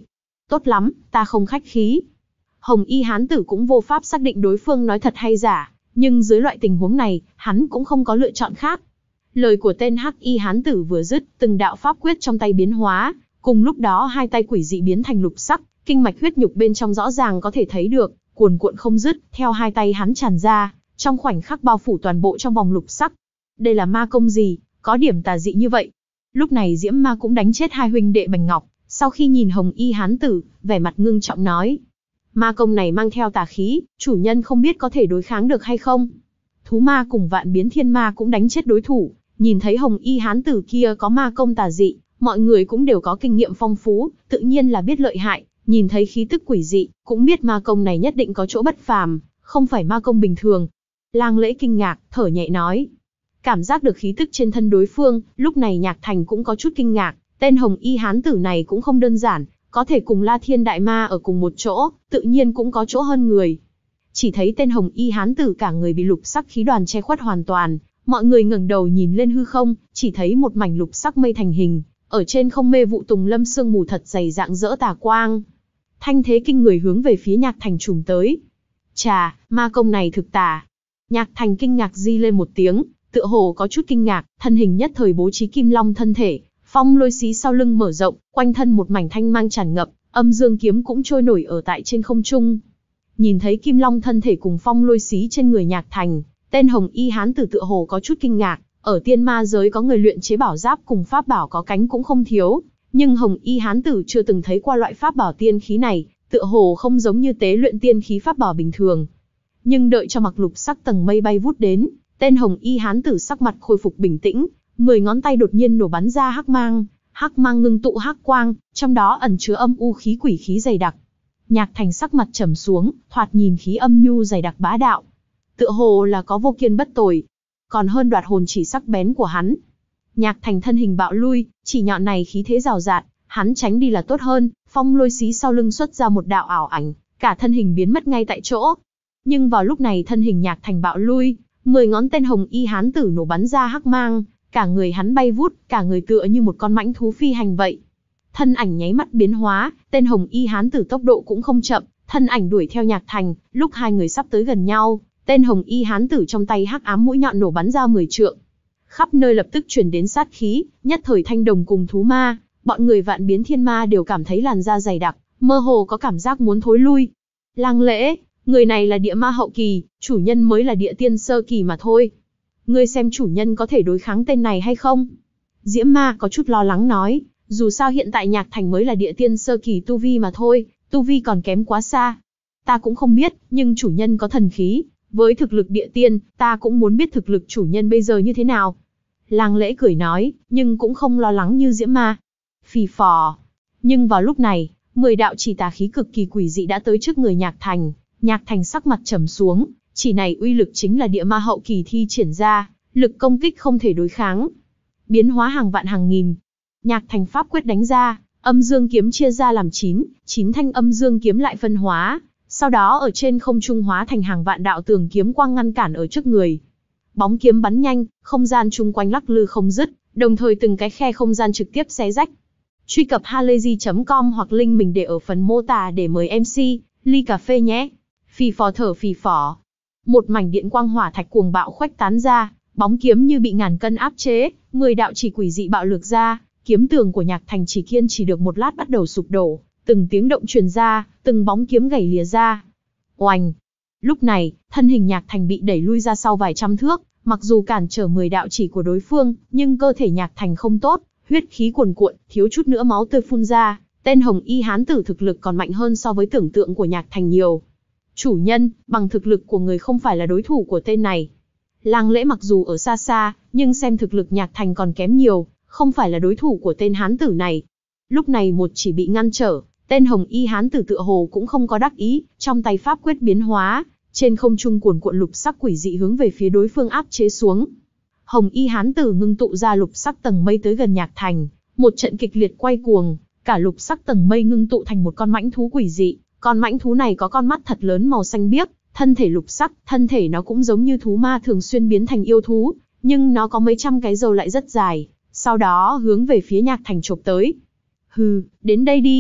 Tốt lắm, ta không khách khí. Hồng y hán tử cũng vô pháp xác định đối phương nói thật hay giả, nhưng dưới loại tình huống này, hắn cũng không có lựa chọn khác. Lời của tên hắc y hán tử vừa dứt, từng đạo pháp quyết trong tay biến hóa, cùng lúc đó hai tay quỷ dị biến thành lục sắc, kinh mạch huyết nhục bên trong rõ ràng có thể thấy được, cuồn cuộn không dứt, theo hai tay hắn tràn ra, trong khoảnh khắc bao phủ toàn bộ trong vòng lục sắc. Đây là ma công gì, có điểm tà dị như vậy? Lúc này Diễm Ma cũng đánh chết hai huynh đệ Bành Ngọc, sau khi nhìn Hồng y hán tử, vẻ mặt ngưng trọng nói: ma công này mang theo tà khí, chủ nhân không biết có thể đối kháng được hay không? Thú ma cùng Vạn Biến Thiên Ma cũng đánh chết đối thủ, nhìn thấy Hồng y hán tử kia có ma công tà dị, mọi người cũng đều có kinh nghiệm phong phú, tự nhiên là biết lợi hại, nhìn thấy khí tức quỷ dị, cũng biết ma công này nhất định có chỗ bất phàm, không phải ma công bình thường. Lang Lễ kinh ngạc, thở nhẹ nói. Cảm giác được khí tức trên thân đối phương, lúc này Nhạc Thành cũng có chút kinh ngạc, tên Hồng y hán tử này cũng không đơn giản, có thể cùng La Thiên Đại Ma ở cùng một chỗ, tự nhiên cũng có chỗ hơn người. Chỉ thấy tên Hồng y hán tử cả người bị lục sắc khí đoàn che khuất hoàn toàn, mọi người ngẩng đầu nhìn lên hư không, chỉ thấy một mảnh lục sắc mây thành hình, ở trên không mê vụ tùng lâm sương mù thật dày dạng dỡ tà quang. Thanh thế kinh người hướng về phía Nhạc Thành trùm tới. Chà, ma công này thực tà. Nhạc Thành kinh ngạc di lên một tiếng, tựa hồ có chút kinh ngạc, thân hình nhất thời bố trí kim long thân thể, phong lôi xí sau lưng mở rộng, quanh thân một mảnh thanh mang tràn ngập, âm dương kiếm cũng trôi nổi ở tại trên không trung. Nhìn thấy kim long thân thể cùng phong lôi xí trên người Nhạc Thành, tên Hồng y hán tử tựa hồ có chút kinh ngạc, ở tiên ma giới có người luyện chế bảo giáp cùng pháp bảo có cánh cũng không thiếu, nhưng Hồng y hán tử chưa từng thấy qua loại pháp bảo tiên khí này, tựa hồ không giống như tế luyện tiên khí pháp bảo bình thường. Nhưng đợi cho mặc lục sắc tầng mây bay vút đến, tên Hồng y hán tử sắc mặt khôi phục bình tĩnh, mười ngón tay đột nhiên nổ bắn ra hắc mang, hắc mang ngưng tụ hắc quang, trong đó ẩn chứa âm u khí quỷ khí dày đặc. Nhạc Thành sắc mặt trầm xuống, thoạt nhìn khí âm nhu dày đặc bá đạo, tựa hồ là có vô kiên bất tồi, còn hơn đoạt hồn chỉ sắc bén của hắn. Nhạc Thành thân hình bạo lui, chỉ nhọn này khí thế rào rạt, hắn tránh đi là tốt hơn. Phong lôi xí sau lưng xuất ra một đạo ảo ảnh, cả thân hình biến mất ngay tại chỗ. Nhưng vào lúc này thân hình Nhạc Thành bạo lui, mười ngón tên Hồng y hán tử nổ bắn ra hắc mang, cả người hắn bay vút, cả người tựa như một con mãnh thú phi hành vậy. Thân ảnh nháy mắt biến hóa, tên Hồng y hán tử tốc độ cũng không chậm, thân ảnh đuổi theo Nhạc Thành, lúc hai người sắp tới gần nhau, tên Hồng y hán tử trong tay hắc ám mũi nhọn nổ bắn ra mười trượng. Khắp nơi lập tức truyền đến sát khí, nhất thời Thanh Đồng cùng thú ma, bọn người Vạn Biến Thiên Ma đều cảm thấy làn da dày đặc, mơ hồ có cảm giác muốn thối lui. Lang Lễ, người này là địa ma hậu kỳ, chủ nhân mới là địa tiên sơ kỳ mà thôi. Ngươi xem chủ nhân có thể đối kháng tên này hay không? Diễm Ma có chút lo lắng nói, dù sao hiện tại Nhạc Thành mới là địa tiên sơ kỳ tu vi mà thôi, tu vi còn kém quá xa. Ta cũng không biết, nhưng chủ nhân có thần khí, với thực lực địa tiên, ta cũng muốn biết thực lực chủ nhân bây giờ như thế nào. Lang Lễ cười nói, nhưng cũng không lo lắng như Diễm Ma. Phì phò. Nhưng vào lúc này, mười đạo chỉ tà khí cực kỳ quỷ dị đã tới trước người Nhạc Thành. Nhạc Thành sắc mặt trầm xuống, chỉ này uy lực chính là địa ma hậu kỳ thi triển ra, lực công kích không thể đối kháng. Biến hóa hàng vạn hàng nghìn. Nhạc Thành pháp quyết đánh ra, âm dương kiếm chia ra làm chín, chín thanh âm dương kiếm lại phân hóa, sau đó ở trên không trung hóa thành hàng vạn đạo tường kiếm quang ngăn cản ở trước người. Bóng kiếm bắn nhanh, không gian chung quanh lắc lư không dứt, đồng thời từng cái khe không gian trực tiếp xé rách. Truy cập halayzi chấm com hoặc link mình để ở phần mô tả để mời em xê, ly cà phê nhé. Phì phò thở phì phò. Một mảnh điện quang hỏa thạch cuồng bạo khuếch tán ra, bóng kiếm như bị ngàn cân áp chế, mười đạo chỉ quỷ dị bạo lược ra, kiếm tường của Nhạc Thành chỉ kiên chỉ được một lát bắt đầu sụp đổ, từng tiếng động truyền ra, từng bóng kiếm gãy lìa ra. Oành! Lúc này, thân hình Nhạc Thành bị đẩy lui ra sau vài trăm thước, mặc dù cản trở mười đạo chỉ của đối phương, nhưng cơ thể Nhạc Thành không tốt, huyết khí cuồn cuộn, thiếu chút nữa máu tươi phun ra, tên Hồng y hán tử thực lực còn mạnh hơn so với tưởng tượng của Nhạc Thành nhiều. Chủ nhân, bằng thực lực của người không phải là đối thủ của tên này. Lang Lễ mặc dù ở xa xa, nhưng xem thực lực Nhạc Thành còn kém nhiều, không phải là đối thủ của tên hán tử này. Lúc này một chỉ bị ngăn trở, tên Hồng y hán tử tựa hồ cũng không có đắc ý, trong tay pháp quyết biến hóa, trên không trung cuồn cuộn lục sắc quỷ dị hướng về phía đối phương áp chế xuống. Hồng y hán tử ngưng tụ ra lục sắc tầng mây tới gần Nhạc Thành, một trận kịch liệt quay cuồng, cả lục sắc tầng mây ngưng tụ thành một con mãnh thú quỷ dị. Con mãnh thú này có con mắt thật lớn màu xanh biếc, thân thể lục sắc, thân thể nó cũng giống như thú ma thường xuyên biến thành yêu thú, nhưng nó có mấy trăm cái râu lại rất dài, sau đó hướng về phía Nhạc Thành chộp tới. Hừ, đến đây đi.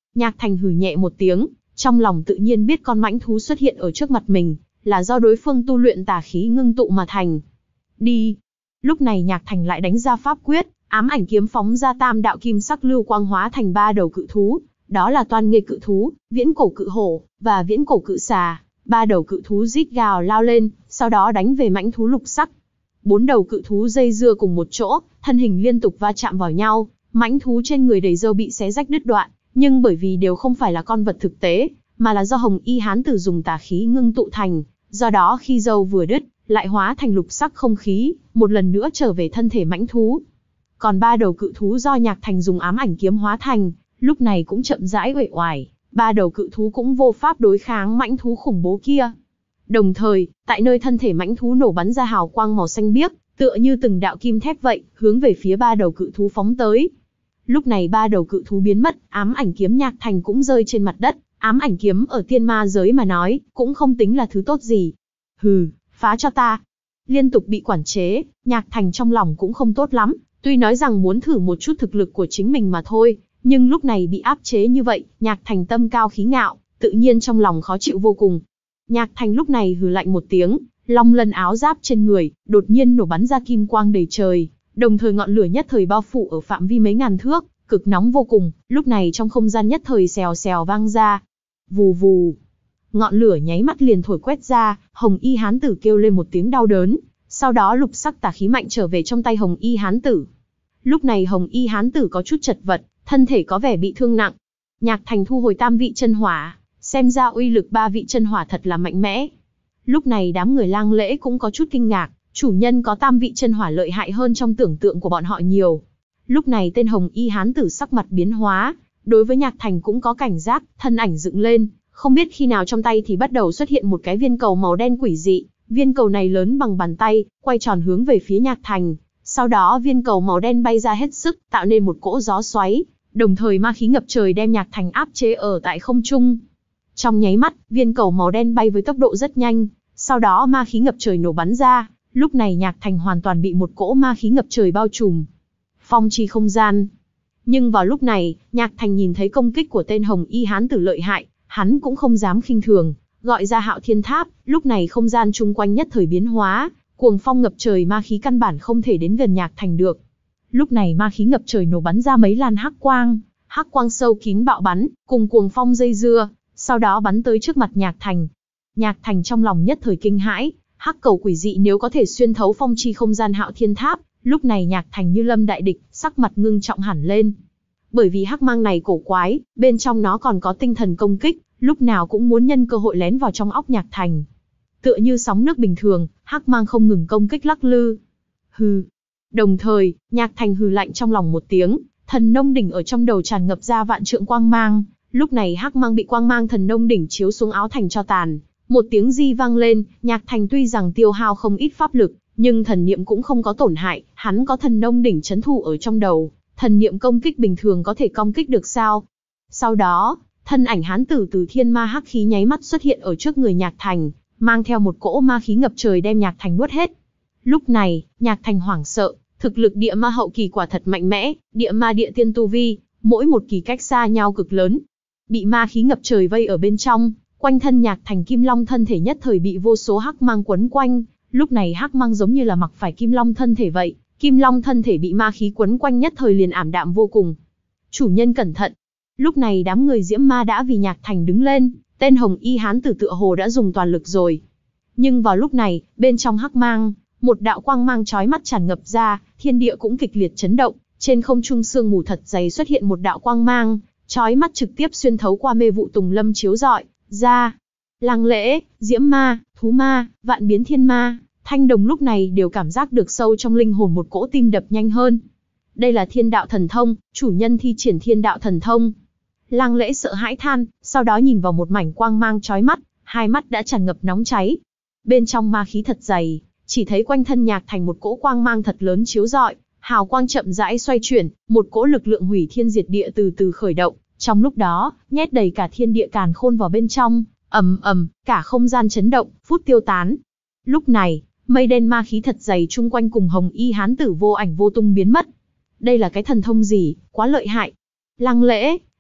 Nhạc Thành hừ nhẹ một tiếng, trong lòng tự nhiên biết con mãnh thú xuất hiện ở trước mặt mình, là do đối phương tu luyện tà khí ngưng tụ mà thành. Đi! Lúc này Nhạc Thành lại đánh ra pháp quyết, ám ảnh kiếm phóng ra tam đạo kim sắc lưu quang hóa thành ba đầu cự thú, đó là Toan Nghê cự thú, Viễn Cổ cự hổ, và Viễn Cổ cự xà. Ba đầu cự thú rít gào lao lên, sau đó đánh về mãnh thú lục sắc. Bốn đầu cự thú dây dưa cùng một chỗ, thân hình liên tục va chạm vào nhau, mãnh thú trên người đầy râu bị xé rách đứt đoạn, nhưng bởi vì đều không phải là con vật thực tế, mà là do Hồng Y hán tử dùng tà khí ngưng tụ thành, do đó khi râu vừa đứt, lại hóa thành lục sắc không khí, một lần nữa trở về thân thể mãnh thú. Còn ba đầu cự thú do Nhạc Thành dùng ám ảnh kiếm hóa thành, lúc này cũng chậm rãi uể oải, ba đầu cự thú cũng vô pháp đối kháng mãnh thú khủng bố kia. Đồng thời, tại nơi thân thể mãnh thú nổ bắn ra hào quang màu xanh biếc, tựa như từng đạo kim thép vậy, hướng về phía ba đầu cự thú phóng tới. Lúc này ba đầu cự thú biến mất, ám ảnh kiếm Nhạc Thành cũng rơi trên mặt đất. Ám ảnh kiếm ở tiên ma giới mà nói, cũng không tính là thứ tốt gì. Hừ, phá cho ta. Liên tục bị quản chế, Nhạc Thành trong lòng cũng không tốt lắm, tuy nói rằng muốn thử một chút thực lực của chính mình mà thôi, nhưng lúc này bị áp chế như vậy, Nhạc Thành tâm cao khí ngạo, tự nhiên trong lòng khó chịu vô cùng. Nhạc Thành lúc này hừ lạnh một tiếng, long lân áo giáp trên người, đột nhiên nổ bắn ra kim quang đầy trời, đồng thời ngọn lửa nhất thời bao phủ ở phạm vi mấy ngàn thước, cực nóng vô cùng, lúc này trong không gian nhất thời xèo xèo vang ra. Vù vù. Ngọn lửa nháy mắt liền thổi quét ra, Hồng Y hán tử kêu lên một tiếng đau đớn, sau đó lục sắc tà khí mạnh trở về trong tay Hồng Y hán tử. Lúc này Hồng Y hán tử có chút chật vật, thân thể có vẻ bị thương nặng. Nhạc Thành thu hồi tam vị chân hỏa, xem ra uy lực ba vị chân hỏa thật là mạnh mẽ. Lúc này đám người Lang Lễ cũng có chút kinh ngạc, chủ nhân có tam vị chân hỏa lợi hại hơn trong tưởng tượng của bọn họ nhiều. Lúc này tên Hồng Y hán tử sắc mặt biến hóa, đối với Nhạc Thành cũng có cảnh giác, thân ảnh dựng lên, không biết khi nào trong tay thì bắt đầu xuất hiện một cái viên cầu màu đen quỷ dị, viên cầu này lớn bằng bàn tay, quay tròn hướng về phía Nhạc Thành, sau đó viên cầu màu đen bay ra hết sức, tạo nên một cỗ gió xoáy, đồng thời ma khí ngập trời đem Nhạc Thành áp chế ở tại không trung. Trong nháy mắt, viên cầu màu đen bay với tốc độ rất nhanh, sau đó ma khí ngập trời nổ bắn ra, lúc này Nhạc Thành hoàn toàn bị một cỗ ma khí ngập trời bao trùm. Phong chi không gian. Nhưng vào lúc này, Nhạc Thành nhìn thấy công kích của tên Hồng Y hán tử lợi hại, hắn cũng không dám khinh thường, gọi ra Hạo Thiên Tháp, lúc này không gian chung quanh nhất thời biến hóa, cuồng phong ngập trời ma khí căn bản không thể đến gần Nhạc Thành được. Lúc này ma khí ngập trời nổ bắn ra mấy làn hắc quang, hắc quang sâu kín bạo bắn, cùng cuồng phong dây dưa, sau đó bắn tới trước mặt Nhạc Thành. Nhạc Thành trong lòng nhất thời kinh hãi, hắc cầu quỷ dị nếu có thể xuyên thấu phong chi không gian Hạo Thiên Tháp, lúc này Nhạc Thành như lâm đại địch, sắc mặt ngưng trọng hẳn lên. Bởi vì hắc mang này cổ quái, bên trong nó còn có tinh thần công kích, lúc nào cũng muốn nhân cơ hội lén vào trong óc Nhạc Thành. Tựa như sóng nước bình thường, hắc mang không ngừng công kích lắc lư. Hừ. Đồng thời, Nhạc Thành hừ lạnh trong lòng một tiếng, thần nông đỉnh ở trong đầu tràn ngập ra vạn trượng quang mang. Lúc này hắc mang bị quang mang thần nông đỉnh chiếu xuống áo thành cho tàn. Một tiếng di vang lên, Nhạc Thành tuy rằng tiêu hao không ít pháp lực, nhưng thần niệm cũng không có tổn hại, hắn có thần nông đỉnh chấn thủ ở trong đầu. Thần niệm công kích bình thường có thể công kích được sao? Sau đó, thân ảnh hán tử từ thiên ma hắc khí nháy mắt xuất hiện ở trước người Nhạc Thành, mang theo một cỗ ma khí ngập trời đem Nhạc Thành nuốt hết. Lúc này, Nhạc Thành hoảng sợ, thực lực địa ma hậu kỳ quả thật mạnh mẽ, địa ma địa tiên tu vi, mỗi một kỳ cách xa nhau cực lớn. Bị ma khí ngập trời vây ở bên trong, quanh thân Nhạc Thành kim long thân thể nhất thời bị vô số hắc mang quấn quanh, lúc này hắc mang giống như là mặc phải kim long thân thể vậy. Kim Long thân thể bị ma khí quấn quanh nhất thời liền ảm đạm vô cùng. Chủ nhân cẩn thận. Lúc này đám người Diễm Ma đã vì Nhạc Thành đứng lên, tên Hồng Y hán tử tựa hồ đã dùng toàn lực rồi. Nhưng vào lúc này, bên trong hắc mang, một đạo quang mang chói mắt tràn ngập ra, thiên địa cũng kịch liệt chấn động, trên không trung sương mù thật dày xuất hiện một đạo quang mang, chói mắt trực tiếp xuyên thấu qua mê vụ tùng lâm chiếu rọi ra. Lang Lễ, Diễm Ma, Thú Ma, Vạn Biến Thiên Ma, Thanh Đồng lúc này đều cảm giác được sâu trong linh hồn một cỗ tim đập nhanh hơn. Đây là thiên đạo thần thông, chủ nhân thi triển thiên đạo thần thông. Lang Lễ sợ hãi than, sau đó nhìn vào một mảnh quang mang chói mắt, hai mắt đã tràn ngập nóng cháy. Bên trong ma khí thật dày, chỉ thấy quanh thân Nhạc Thành một cỗ quang mang thật lớn chiếu rọi, hào quang chậm rãi xoay chuyển, một cỗ lực lượng hủy thiên diệt địa từ từ khởi động. Trong lúc đó, nhét đầy cả thiên địa càn khôn vào bên trong, ầm ầm, cả không gian chấn động, phút tiêu tán. Lúc này, mây đen ma khí thật dày chung quanh cùng Hồng Y hán tử vô ảnh vô tung biến mất. Đây là cái thần thông gì, quá lợi hại. Lang Lễ,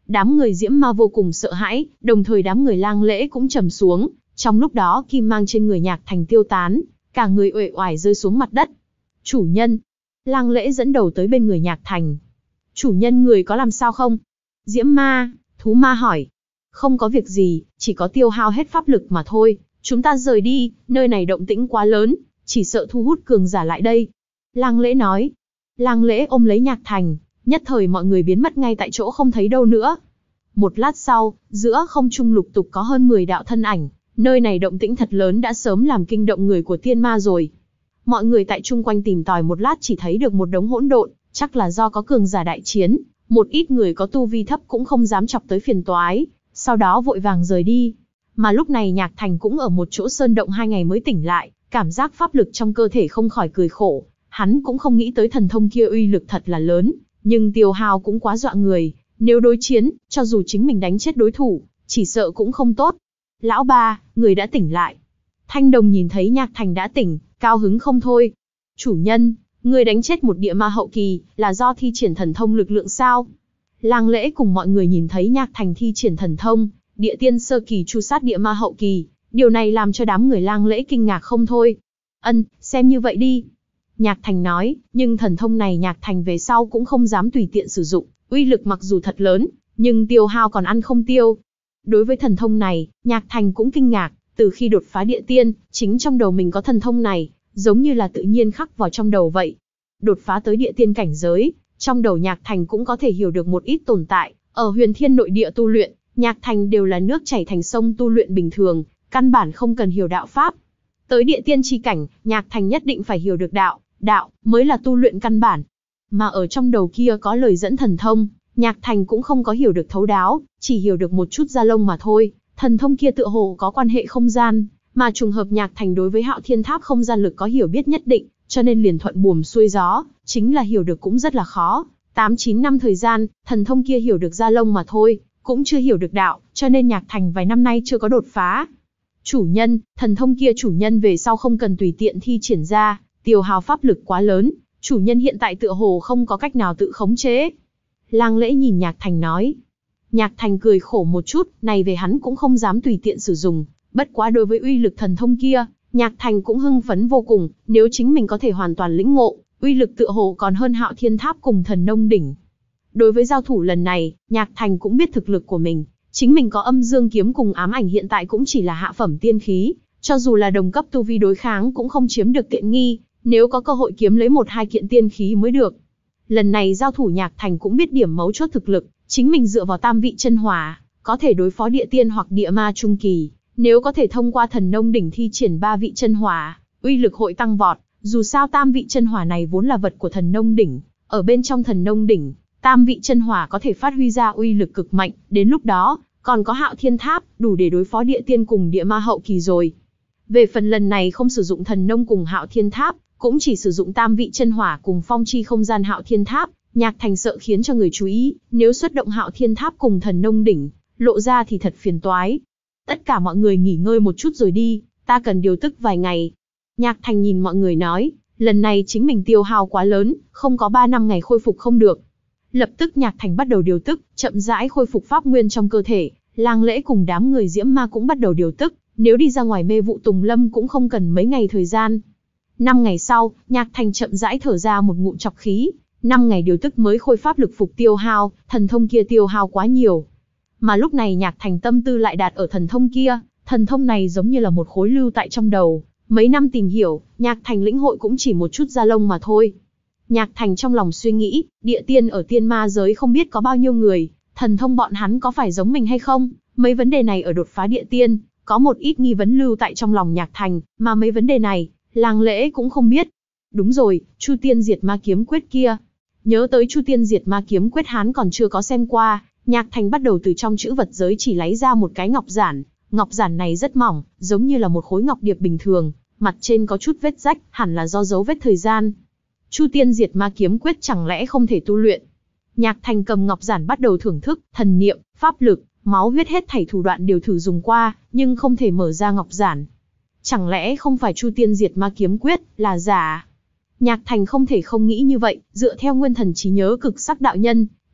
Đám người Diễm Ma vô cùng sợ hãi, đồng thời đám người Lang Lễ cũng trầm xuống. Trong lúc đó kim mang trên người Nhạc Thành tiêu tán, cả người uể oải rơi xuống mặt đất. Chủ nhân. Lang Lễ dẫn đầu tới bên người Nhạc Thành. Chủ nhân người có làm sao không? Diễm Ma, Thú Ma hỏi. Không có việc gì, chỉ có tiêu hao hết pháp lực mà thôi. Chúng ta rời đi, nơi này động tĩnh quá lớn, chỉ sợ thu hút cường giả lại đây. Lang Lễ nói. Lang Lễ ôm lấy Nhạc Thành, nhất thời mọi người biến mất ngay tại chỗ không thấy đâu nữa. Một lát sau, giữa không trung lục tục có hơn mười đạo thân ảnh, nơi này động tĩnh thật lớn đã sớm làm kinh động người của tiên ma rồi. Mọi người tại chung quanh tìm tòi một lát chỉ thấy được một đống hỗn độn, chắc là do có cường giả đại chiến, một ít người có tu vi thấp cũng không dám chọc tới phiền toái, sau đó vội vàng rời đi. Mà lúc này Nhạc Thành cũng ở một chỗ sơn động hai ngày mới tỉnh lại, cảm giác pháp lực trong cơ thể không khỏi cười khổ, hắn cũng không nghĩ tới thần thông kia uy lực thật là lớn, nhưng tiêu hao cũng quá dọa người, nếu đối chiến, cho dù chính mình đánh chết đối thủ, chỉ sợ cũng không tốt. Lão ba, người đã tỉnh lại. Thanh Đồng nhìn thấy Nhạc Thành đã tỉnh, cao hứng không thôi. Chủ nhân, người đánh chết một địa ma hậu kỳ, là do thi triển thần thông lực lượng sao? Lang Lễ cùng mọi người nhìn thấy Nhạc Thành thi triển thần thông, địa tiên sơ kỳ tru sát địa ma hậu kỳ, điều này làm cho đám người Lang Lễ kinh ngạc không thôi. Ân, xem như vậy đi. Nhạc Thành nói, nhưng thần thông này Nhạc Thành về sau cũng không dám tùy tiện sử dụng, uy lực mặc dù thật lớn, nhưng tiêu hao còn ăn không tiêu. Đối với thần thông này, Nhạc Thành cũng kinh ngạc, từ khi đột phá địa tiên, chính trong đầu mình có thần thông này, giống như là tự nhiên khắc vào trong đầu vậy. Đột phá tới địa tiên cảnh giới, trong đầu Nhạc Thành cũng có thể hiểu được một ít tồn tại, ở huyền thiên nội địa tu luyện, Nhạc Thành đều là nước chảy thành sông tu luyện bình thường, căn bản không cần hiểu đạo pháp. Tới địa tiên chi cảnh, Nhạc Thành nhất định phải hiểu được đạo, đạo mới là tu luyện căn bản. Mà ở trong đầu kia có lời dẫn thần thông, Nhạc Thành cũng không có hiểu được thấu đáo, chỉ hiểu được một chút da lông mà thôi. Thần thông kia tựa hồ có quan hệ không gian, mà trùng hợp Nhạc Thành đối với Hạo Thiên Tháp không gian lực có hiểu biết nhất định, cho nên liền thuận buồm xuôi gió, chính là hiểu được cũng rất là khó. tám chín năm thời gian, thần thông kia hiểu được da lông mà thôi, cũng chưa hiểu được đạo, cho nên Nhạc Thành vài năm nay chưa có đột phá. Chủ nhân, thần thông kia chủ nhân về sau không cần tùy tiện thi triển ra, tiêu hao pháp lực quá lớn, chủ nhân hiện tại tựa hồ không có cách nào tự khống chế. Lang Lễ nhìn Nhạc Thành nói. Nhạc Thành cười khổ một chút, này về hắn cũng không dám tùy tiện sử dụng, bất quá đối với uy lực thần thông kia, Nhạc Thành cũng hưng phấn vô cùng, nếu chính mình có thể hoàn toàn lĩnh ngộ, uy lực tựa hồ còn hơn Hạo Thiên Tháp cùng Thần Nông Đỉnh. Đối với giao thủ lần này, Nhạc Thành cũng biết thực lực của mình, chính mình có Âm Dương kiếm cùng Ám Ảnh hiện tại cũng chỉ là hạ phẩm tiên khí, cho dù là đồng cấp tu vi đối kháng cũng không chiếm được tiện nghi, nếu có cơ hội kiếm lấy một hai kiện tiên khí mới được. Lần này giao thủ Nhạc Thành cũng biết điểm mấu chốt thực lực, chính mình dựa vào tam vị chân hỏa, có thể đối phó địa tiên hoặc địa ma trung kỳ, nếu có thể thông qua Thần Nông Đỉnh thi triển ba vị chân hỏa, uy lực hội tăng vọt, dù sao tam vị chân hỏa này vốn là vật của Thần Nông Đỉnh, ở bên trong Thần Nông Đỉnh, tam vị chân hỏa có thể phát huy ra uy lực cực mạnh, đến lúc đó, còn có Hạo Thiên Tháp, đủ để đối phó địa tiên cùng địa ma hậu kỳ rồi. Về phần lần này không sử dụng Thần Nông cùng Hạo Thiên Tháp, cũng chỉ sử dụng tam vị chân hỏa cùng phong chi không gian Hạo Thiên Tháp, Nhạc Thành sợ khiến cho người chú ý, nếu xuất động Hạo Thiên Tháp cùng Thần Nông Đỉnh, lộ ra thì thật phiền toái. Tất cả mọi người nghỉ ngơi một chút rồi đi, ta cần điều tức vài ngày. Nhạc Thành nhìn mọi người nói, lần này chính mình tiêu hao quá lớn, không có ba năm ngày khôi phục không được. Lập tức Nhạc Thành bắt đầu điều tức, chậm rãi khôi phục pháp nguyên trong cơ thể, Lang Lễ cùng đám người Diễm Ma cũng bắt đầu điều tức, nếu đi ra ngoài mê vụ Tùng Lâm cũng không cần mấy ngày thời gian. Năm ngày sau, Nhạc Thành chậm rãi thở ra một ngụm trọc khí, năm ngày điều tức mới khôi pháp lực phục tiêu hao, thần thông kia tiêu hao quá nhiều. Mà lúc này Nhạc Thành tâm tư lại đạt ở thần thông kia, thần thông này giống như là một khối lưu tại trong đầu, mấy năm tìm hiểu, Nhạc Thành lĩnh hội cũng chỉ một chút da lông mà thôi. Nhạc Thành trong lòng suy nghĩ, địa tiên ở tiên ma giới không biết có bao nhiêu người, thần thông bọn hắn có phải giống mình hay không, mấy vấn đề này ở đột phá địa tiên, có một ít nghi vấn lưu tại trong lòng Nhạc Thành, mà mấy vấn đề này, Lang Lễ cũng không biết. Đúng rồi, Chu Tiên Diệt Ma Kiếm Quyết kia. Nhớ tới Chu Tiên Diệt Ma Kiếm Quyết hắn còn chưa có xem qua, Nhạc Thành bắt đầu từ trong chữ vật giới chỉ lấy ra một cái ngọc giản, ngọc giản này rất mỏng, giống như là một khối ngọc điệp bình thường, mặt trên có chút vết rách, hẳn là do dấu vết thời gian. Chu Tiên Diệt Ma Kiếm Quyết chẳng lẽ không thể tu luyện? Nhạc Thành cầm ngọc giản bắt đầu thưởng thức, thần niệm, pháp lực, máu huyết hết thảy thủ đoạn đều thử dùng qua, nhưng không thể mở ra ngọc giản. Chẳng lẽ không phải Chu Tiên Diệt Ma Kiếm Quyết là giả? Nhạc Thành không thể không nghĩ như vậy, dựa theo nguyên thần trí nhớ cực sắc đạo nhân,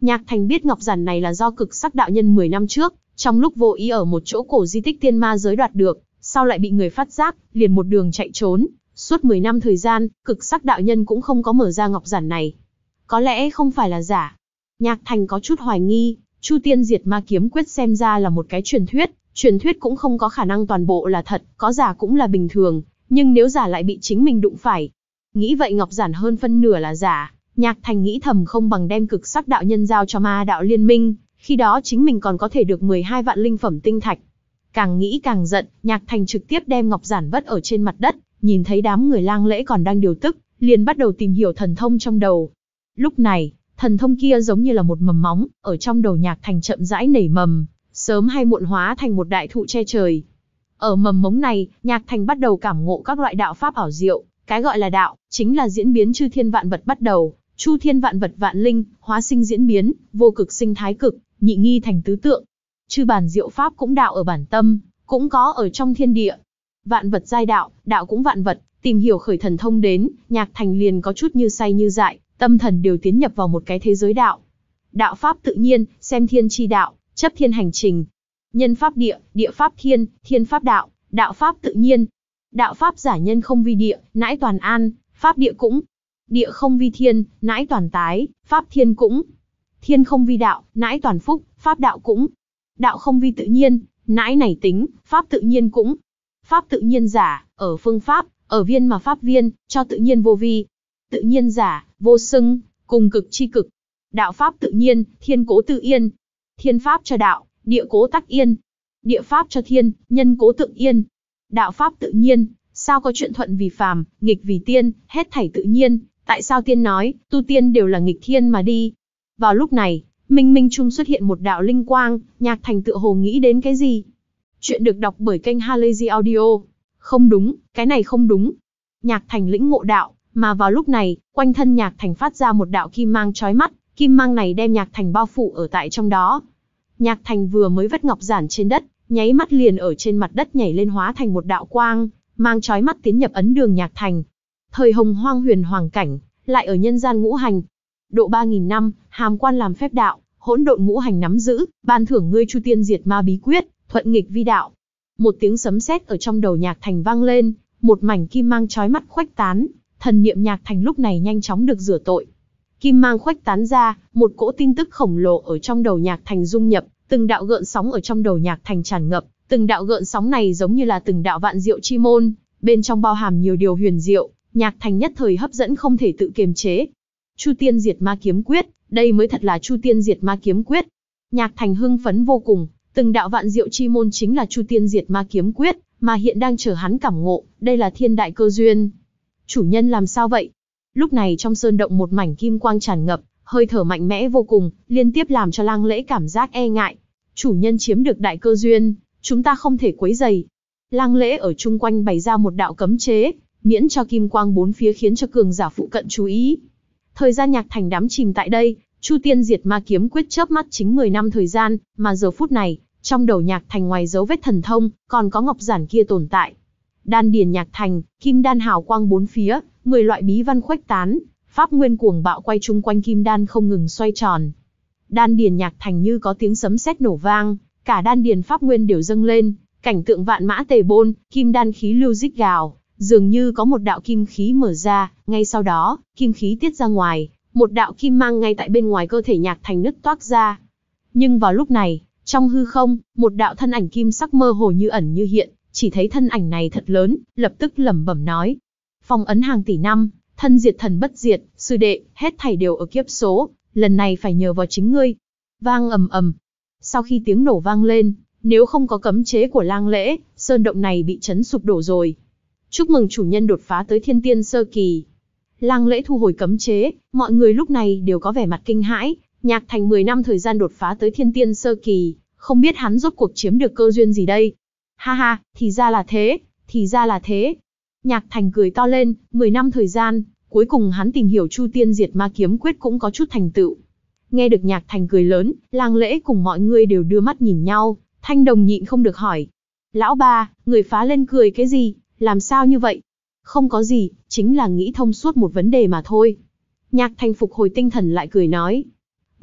Nhạc Thành biết ngọc giản này là do Cực Sắc đạo nhân mười năm trước, trong lúc vô ý ở một chỗ cổ di tích tiên ma giới đoạt được, sau lại bị người phát giác, liền một đường chạy trốn. Suốt mười năm thời gian, Cực Sắc đạo nhân cũng không có mở ra ngọc giản này. Có lẽ không phải là giả. Nhạc Thành có chút hoài nghi, Chu Tiên Diệt Ma Kiếm Quyết xem ra là một cái truyền thuyết, truyền thuyết cũng không có khả năng toàn bộ là thật, có giả cũng là bình thường, nhưng nếu giả lại bị chính mình đụng phải. Nghĩ vậy ngọc giản hơn phân nửa là giả, Nhạc Thành nghĩ thầm không bằng đem Cực Sắc đạo nhân giao cho Ma đạo liên minh, khi đó chính mình còn có thể được mười hai vạn linh phẩm tinh thạch. Càng nghĩ càng giận, Nhạc Thành trực tiếp đem ngọc giản vất ở trên mặt đất, nhìn thấy đám người lang lễ còn đang điều tức, liền bắt đầu tìm hiểu thần thông trong đầu. Lúc này, thần thông kia giống như là một mầm móng, ở trong đầu Nhạc Thành chậm rãi nảy mầm, sớm hay muộn hóa thành một đại thụ che trời. Ở mầm mống này, Nhạc Thành bắt đầu cảm ngộ các loại đạo pháp ảo diệu, cái gọi là đạo, chính là diễn biến chư thiên vạn vật bắt đầu, chu thiên vạn vật vạn linh, hóa sinh diễn biến, vô cực sinh thái cực, nhị nghi thành tứ tượng. Chư bản diệu pháp cũng đạo ở bản tâm, cũng có ở trong thiên địa. Vạn vật giai đạo, đạo cũng vạn vật, tìm hiểu khởi thần thông đến, Nhạc Thành liền có chút như say như dại, tâm thần đều tiến nhập vào một cái thế giới đạo. Đạo pháp tự nhiên, xem thiên chi đạo, chấp thiên hành trình. Nhân pháp địa, địa pháp thiên, thiên pháp đạo, đạo pháp tự nhiên. Đạo pháp giả nhân không vi địa, nãi toàn an, pháp địa cũng. Địa không vi thiên, nãi toàn tái, pháp thiên cũng. Thiên không vi đạo, nãi toàn phúc, pháp đạo cũng. Đạo không vi tự nhiên, nãi nảy tính, pháp tự nhiên cũng. Pháp tự nhiên giả, ở phương pháp, ở viên mà pháp viên, cho tự nhiên vô vi. Tự nhiên giả, vô xưng, cùng cực chi cực. Đạo pháp tự nhiên, thiên cố tự yên. Thiên pháp cho đạo, địa cố tắc yên. Địa pháp cho thiên, nhân cố tự yên. Đạo pháp tự nhiên, sao có chuyện thuận vì phàm, nghịch vì tiên, hết thảy tự nhiên, tại sao tiên nói, tu tiên đều là nghịch thiên mà đi. Vào lúc này, minh minh trung xuất hiện một đạo linh quang, Nhạc Thành tựa hồ nghĩ đến cái gì. Chuyện được đọc bởi kênh Halazy Audio. Không đúng, cái này không đúng. Nhạc Thành lĩnh ngộ đạo, mà vào lúc này, quanh thân Nhạc Thành phát ra một đạo kim mang chói mắt, kim mang này đem Nhạc Thành bao phủ ở tại trong đó. Nhạc Thành vừa mới vất ngọc giản trên đất, nháy mắt liền ở trên mặt đất nhảy lên hóa thành một đạo quang, mang chói mắt tiến nhập ấn đường Nhạc Thành. Thời hồng hoang huyền hoàng cảnh, lại ở nhân gian ngũ hành. Độ ba nghìn năm, hàm quan làm phép đạo, hỗn độn ngũ hành nắm giữ, ban thưởng ngươi Chu Tiên Diệt Ma bí quyết, thuận nghịch vi đạo. Một tiếng sấm sét ở trong đầu Nhạc Thành vang lên, một mảnh kim mang chói mắt khuếch tán, thần niệm Nhạc Thành lúc này nhanh chóng được rửa tội. Kim mang khuếch tán ra, một cỗ tin tức khổng lồ ở trong đầu Nhạc Thành dung nhập, từng đạo gợn sóng ở trong đầu Nhạc Thành tràn ngập, từng đạo gợn sóng này giống như là từng đạo vạn diệu chi môn, bên trong bao hàm nhiều điều huyền diệu, Nhạc Thành nhất thời hấp dẫn không thể tự kiềm chế. Chu Tiên Diệt Ma Kiếm Quyết, đây mới thật là Chu Tiên Diệt Ma Kiếm Quyết. Nhạc Thành hưng phấn vô cùng, từng đạo vạn diệu chi môn chính là Chu Tiên Diệt Ma Kiếm Quyết, mà hiện đang chờ hắn cảm ngộ, đây là thiên đại cơ duyên. Chủ nhân làm sao vậy? Lúc này trong sơn động một mảnh kim quang tràn ngập, hơi thở mạnh mẽ vô cùng, liên tiếp làm cho Lang Lễ cảm giác e ngại. Chủ nhân chiếm được đại cơ duyên, chúng ta không thể quấy rầy. Lang Lễ ở chung quanh bày ra một đạo cấm chế, miễn cho kim quang bốn phía khiến cho cường giả phụ cận chú ý. Thời gian Nhạc Thành đắm chìm tại đây, Chu Tiên Diệt Ma Kiếm Quyết chớp mắt chính mười năm thời gian, mà giờ phút này, trong đầu Nhạc Thành ngoài dấu vết thần thông, còn có ngọc giản kia tồn tại. Đan điền Nhạc Thành, kim đan hào quang bốn phía, mười loại bí văn khuếch tán, pháp nguyên cuồng bạo quay chung quanh kim đan không ngừng xoay tròn. Đan điền Nhạc Thành như có tiếng sấm sét nổ vang, cả đan điền pháp nguyên đều dâng lên, cảnh tượng vạn mã tề bôn, kim đan khí lưu rít gào, dường như có một đạo kim khí mở ra, ngay sau đó, kim khí tiết ra ngoài, một đạo kim mang ngay tại bên ngoài cơ thể Nhạc Thành nứt toác ra. Nhưng vào lúc này, trong hư không, một đạo thân ảnh kim sắc mơ hồ như ẩn như hiện, chỉ thấy thân ảnh này thật lớn, lập tức lẩm bẩm nói: phong ấn hàng tỷ năm, thân diệt thần bất diệt, sư đệ, hết thảy đều ở kiếp số, lần này phải nhờ vào chính ngươi. Vang ầm ầm. Sau khi tiếng nổ vang lên, nếu không có cấm chế của Lang Lễ, sơn động này bị chấn sụp đổ rồi. Chúc mừng chủ nhân đột phá tới thiên tiên sơ kỳ. Lang Lễ thu hồi cấm chế, mọi người lúc này đều có vẻ mặt kinh hãi. Nhạc Thành mười năm thời gian đột phá tới thiên tiên sơ kỳ, không biết hắn rốt cuộc chiếm được cơ duyên gì đây. Ha ha, thì ra là thế, thì ra là thế. Nhạc Thành cười to lên, mười năm thời gian, cuối cùng hắn tìm hiểu Chu Tiên Diệt Ma Kiếm Quyết cũng có chút thành tựu. Nghe được Nhạc Thành cười lớn, Lang Lễ cùng mọi người đều đưa mắt nhìn nhau, Thanh Đồng nhịn không được hỏi: lão ba, người phá lên cười cái gì, làm sao như vậy? Không có gì, chính là nghĩ thông suốt một vấn đề mà thôi. Nhạc Thành phục hồi tinh thần lại cười nói: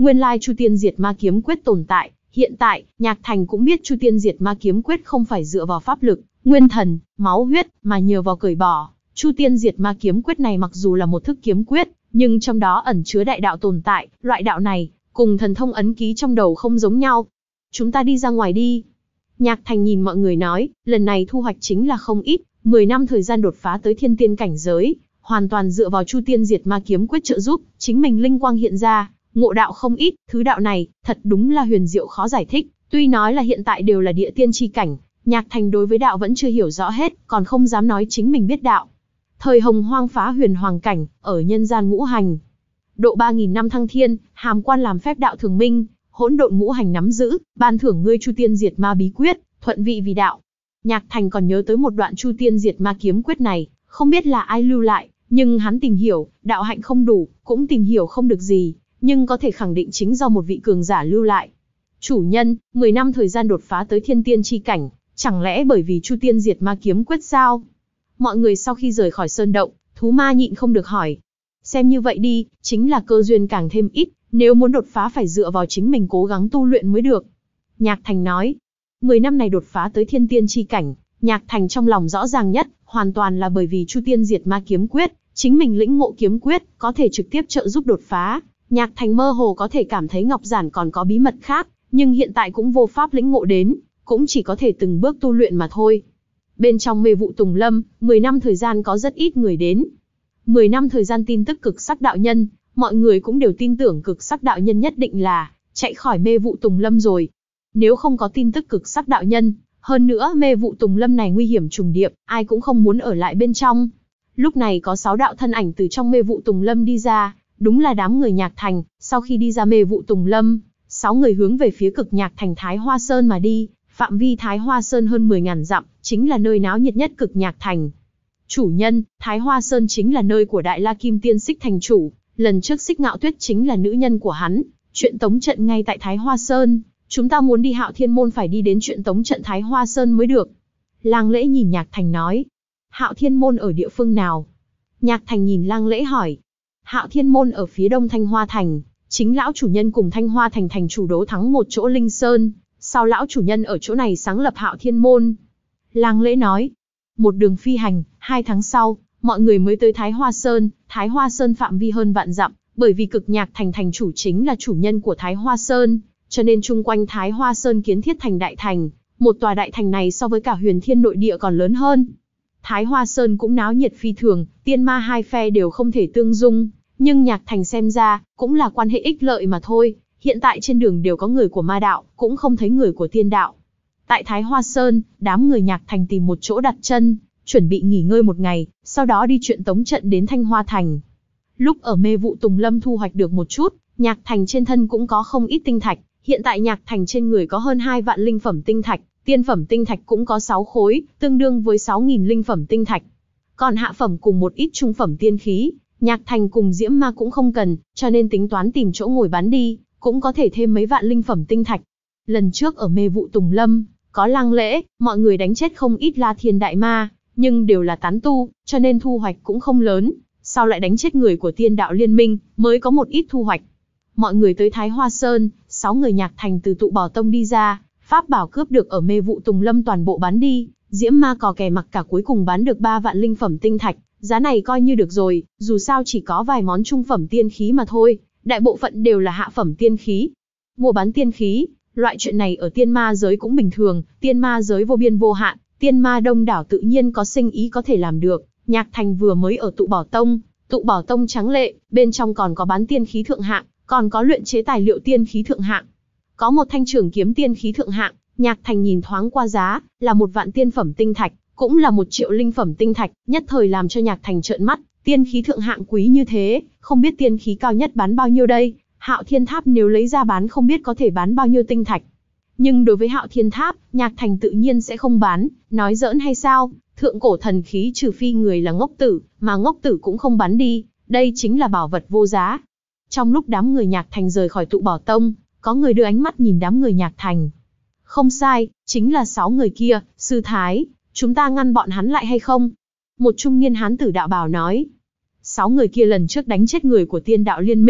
Nguyên lai Chu Tiên Diệt Ma Kiếm Quyết tồn tại, hiện tại, Nhạc Thành cũng biết Chu Tiên Diệt Ma Kiếm Quyết không phải dựa vào pháp lực, nguyên thần, máu huyết, mà nhờ vào cởi bỏ. Chu Tiên Diệt Ma Kiếm Quyết này mặc dù là một thức kiếm quyết, nhưng trong đó ẩn chứa đại đạo tồn tại, loại đạo này, cùng thần thông ấn ký trong đầu không giống nhau. Chúng ta đi ra ngoài đi. Nhạc Thành nhìn mọi người nói, lần này thu hoạch chính là không ít, mười năm thời gian đột phá tới thiên tiên cảnh giới, hoàn toàn dựa vào Chu Tiên Diệt Ma Kiếm Quyết trợ giúp, chính mình linh quang hiện ra, ngộ đạo không ít, thứ đạo này, thật đúng là huyền diệu khó giải thích, tuy nói là hiện tại đều là địa tiên chi cảnh, Nhạc Thành đối với đạo vẫn chưa hiểu rõ hết, còn không dám nói chính mình biết đạo. Thời Hồng Hoang phá huyền hoàng cảnh, ở nhân gian ngũ hành. Độ ba nghìn năm thăng thiên, hàm quan làm phép đạo thường minh, hỗn độn ngũ hành nắm giữ, ban thưởng ngươi Chu Tiên Diệt Ma bí quyết, thuận vị vì đạo. Nhạc Thành còn nhớ tới một đoạn Chu Tiên Diệt Ma Kiếm Quyết này, không biết là ai lưu lại, nhưng hắn tìm hiểu, đạo hạnh không đủ, cũng tìm hiểu không được gì, nhưng có thể khẳng định chính do một vị cường giả lưu lại. Chủ nhân, mười năm thời gian đột phá tới thiên tiên chi cảnh, chẳng lẽ bởi vì Chu Tiên Diệt Ma Kiếm Quyết sao? Mọi người sau khi rời khỏi sơn động, thú ma nhịn không được hỏi. Xem như vậy đi, chính là cơ duyên càng thêm ít, nếu muốn đột phá phải dựa vào chính mình cố gắng tu luyện mới được. Nhạc Thành nói, mười năm này đột phá tới thiên tiên chi cảnh, Nhạc Thành trong lòng rõ ràng nhất, hoàn toàn là bởi vì Chu Tiên Diệt Ma Kiếm Quyết, chính mình lĩnh ngộ kiếm quyết, có thể trực tiếp trợ giúp đột phá. Nhạc Thành mơ hồ có thể cảm thấy Ngọc Giản còn có bí mật khác, nhưng hiện tại cũng vô pháp lĩnh ngộ đến, cũng chỉ có thể từng bước tu luyện mà thôi. Bên trong mê vụ Tùng Lâm, mười năm thời gian có rất ít người đến. mười năm thời gian tin tức cực sắc đạo nhân, mọi người cũng đều tin tưởng cực sắc đạo nhân nhất định là chạy khỏi mê vụ Tùng Lâm rồi. Nếu không có tin tức cực sắc đạo nhân, hơn nữa mê vụ Tùng Lâm này nguy hiểm trùng điệp, ai cũng không muốn ở lại bên trong. Lúc này có sáu đạo thân ảnh từ trong mê vụ Tùng Lâm đi ra, đúng là đám người Nhạc Thành. Sau khi đi ra mê vụ Tùng Lâm, sáu người hướng về phía cực Nhạc Thành Thái Hoa Sơn mà đi. Phạm vi Thái Hoa Sơn hơn mười nghìn dặm, chính là nơi náo nhiệt nhất cực Nhạc Thành. Chủ nhân, Thái Hoa Sơn chính là nơi của Đại La Kim Tiên Xích Thành chủ, lần trước Xích Ngạo Tuyết chính là nữ nhân của hắn, chuyện tống trận ngay tại Thái Hoa Sơn, chúng ta muốn đi Hạo Thiên Môn phải đi đến chuyện tống trận Thái Hoa Sơn mới được. Lang Lễ nhìn Nhạc Thành nói, Hạo Thiên Môn ở địa phương nào? Nhạc Thành nhìn Lang Lễ hỏi, Hạo Thiên Môn ở phía đông Thanh Hoa Thành, chính lão chủ nhân cùng Thanh Hoa Thành thành chủ đấu thắng một chỗ Linh Sơn. Sau lão chủ nhân ở chỗ này sáng lập Hạo Thiên Môn. Lang Lễ nói, một đường phi hành, hai tháng sau, mọi người mới tới Thái Hoa Sơn. Thái Hoa Sơn phạm vi hơn vạn dặm, bởi vì cực Nhạc Thành thành chủ chính là chủ nhân của Thái Hoa Sơn, cho nên chung quanh Thái Hoa Sơn kiến thiết thành đại thành. Một tòa đại thành này so với cả Huyền Thiên nội địa còn lớn hơn. Thái Hoa Sơn cũng náo nhiệt phi thường, tiên ma hai phe đều không thể tương dung, nhưng Nhạc Thành xem ra, cũng là quan hệ ích lợi mà thôi. Hiện tại trên đường đều có người của ma đạo, cũng không thấy người của tiên đạo. Tại Thái Hoa Sơn, đám người Nhạc Thành tìm một chỗ đặt chân, chuẩn bị nghỉ ngơi một ngày, sau đó đi chuyện tống trận đến Thanh Hoa Thành. Lúc ở mê vụ Tùng Lâm thu hoạch được một chút, Nhạc Thành trên thân cũng có không ít tinh thạch. Hiện tại Nhạc Thành trên người có hơn hai vạn linh phẩm tinh thạch, tiên phẩm tinh thạch cũng có sáu khối, tương đương với sáu nghìn linh phẩm tinh thạch. Còn hạ phẩm cùng một ít trung phẩm tiên khí, Nhạc Thành cùng Diễm Ma cũng không cần, cho nên tính toán tìm chỗ ngồi bán đi, cũng có thể thêm mấy vạn linh phẩm tinh thạch. Lần trước ở mê vụ Tùng Lâm, có Lang Lễ, mọi người đánh chết không ít La Thiên đại ma, nhưng đều là tán tu, cho nên thu hoạch cũng không lớn. Sau lại đánh chết người của tiên đạo liên minh, mới có một ít thu hoạch. Mọi người tới Thái Hoa Sơn, sáu người Nhạc Thành từ tụ bảo tông đi ra, pháp bảo cướp được ở mê vụ Tùng Lâm toàn bộ bán đi, Diễm Ma cò kè mặc cả cuối cùng bán được ba vạn linh phẩm tinh thạch, giá này coi như được rồi, dù sao chỉ có vài món trung phẩm tiên khí mà thôi, đại bộ phận đều là hạ phẩm tiên khí. Mua bán tiên khí, loại chuyện này ở tiên ma giới cũng bình thường, tiên ma giới vô biên vô hạn, tiên ma đông đảo tự nhiên có sinh ý có thể làm được. Nhạc Thành vừa mới ở tụ bảo tông, tụ bảo tông trắng lệ, bên trong còn có bán tiên khí thượng hạng, còn có luyện chế tài liệu tiên khí thượng hạng. Có một thanh trường kiếm tiên khí thượng hạng, Nhạc Thành nhìn thoáng qua giá, là một vạn tiên phẩm tinh thạch, cũng là một triệu linh phẩm tinh thạch, nhất thời làm cho Nhạc Thành trợn mắt, tiên khí thượng hạng quý như thế, không biết tiên khí cao nhất bán bao nhiêu đây, Hạo Thiên Tháp nếu lấy ra bán không biết có thể bán bao nhiêu tinh thạch. Nhưng đối với Hạo Thiên Tháp, Nhạc Thành tự nhiên sẽ không bán, nói giỡn hay sao, thượng cổ thần khí trừ phi người là ngốc tử, mà ngốc tử cũng không bán đi, đây chính là bảo vật vô giá. Trong lúc đám người Nhạc Thành rời khỏi tụ bảo tông, có người đưa ánh mắt nhìn đám người Nhạc Thành. Không sai, chính là sáu người kia, sư thái, chúng ta ngăn bọn hắn lại hay không? Một trung niên hán tử đạo bào nói. Sáu người kia lần trước đánh chết người của tiên đạo liên minh,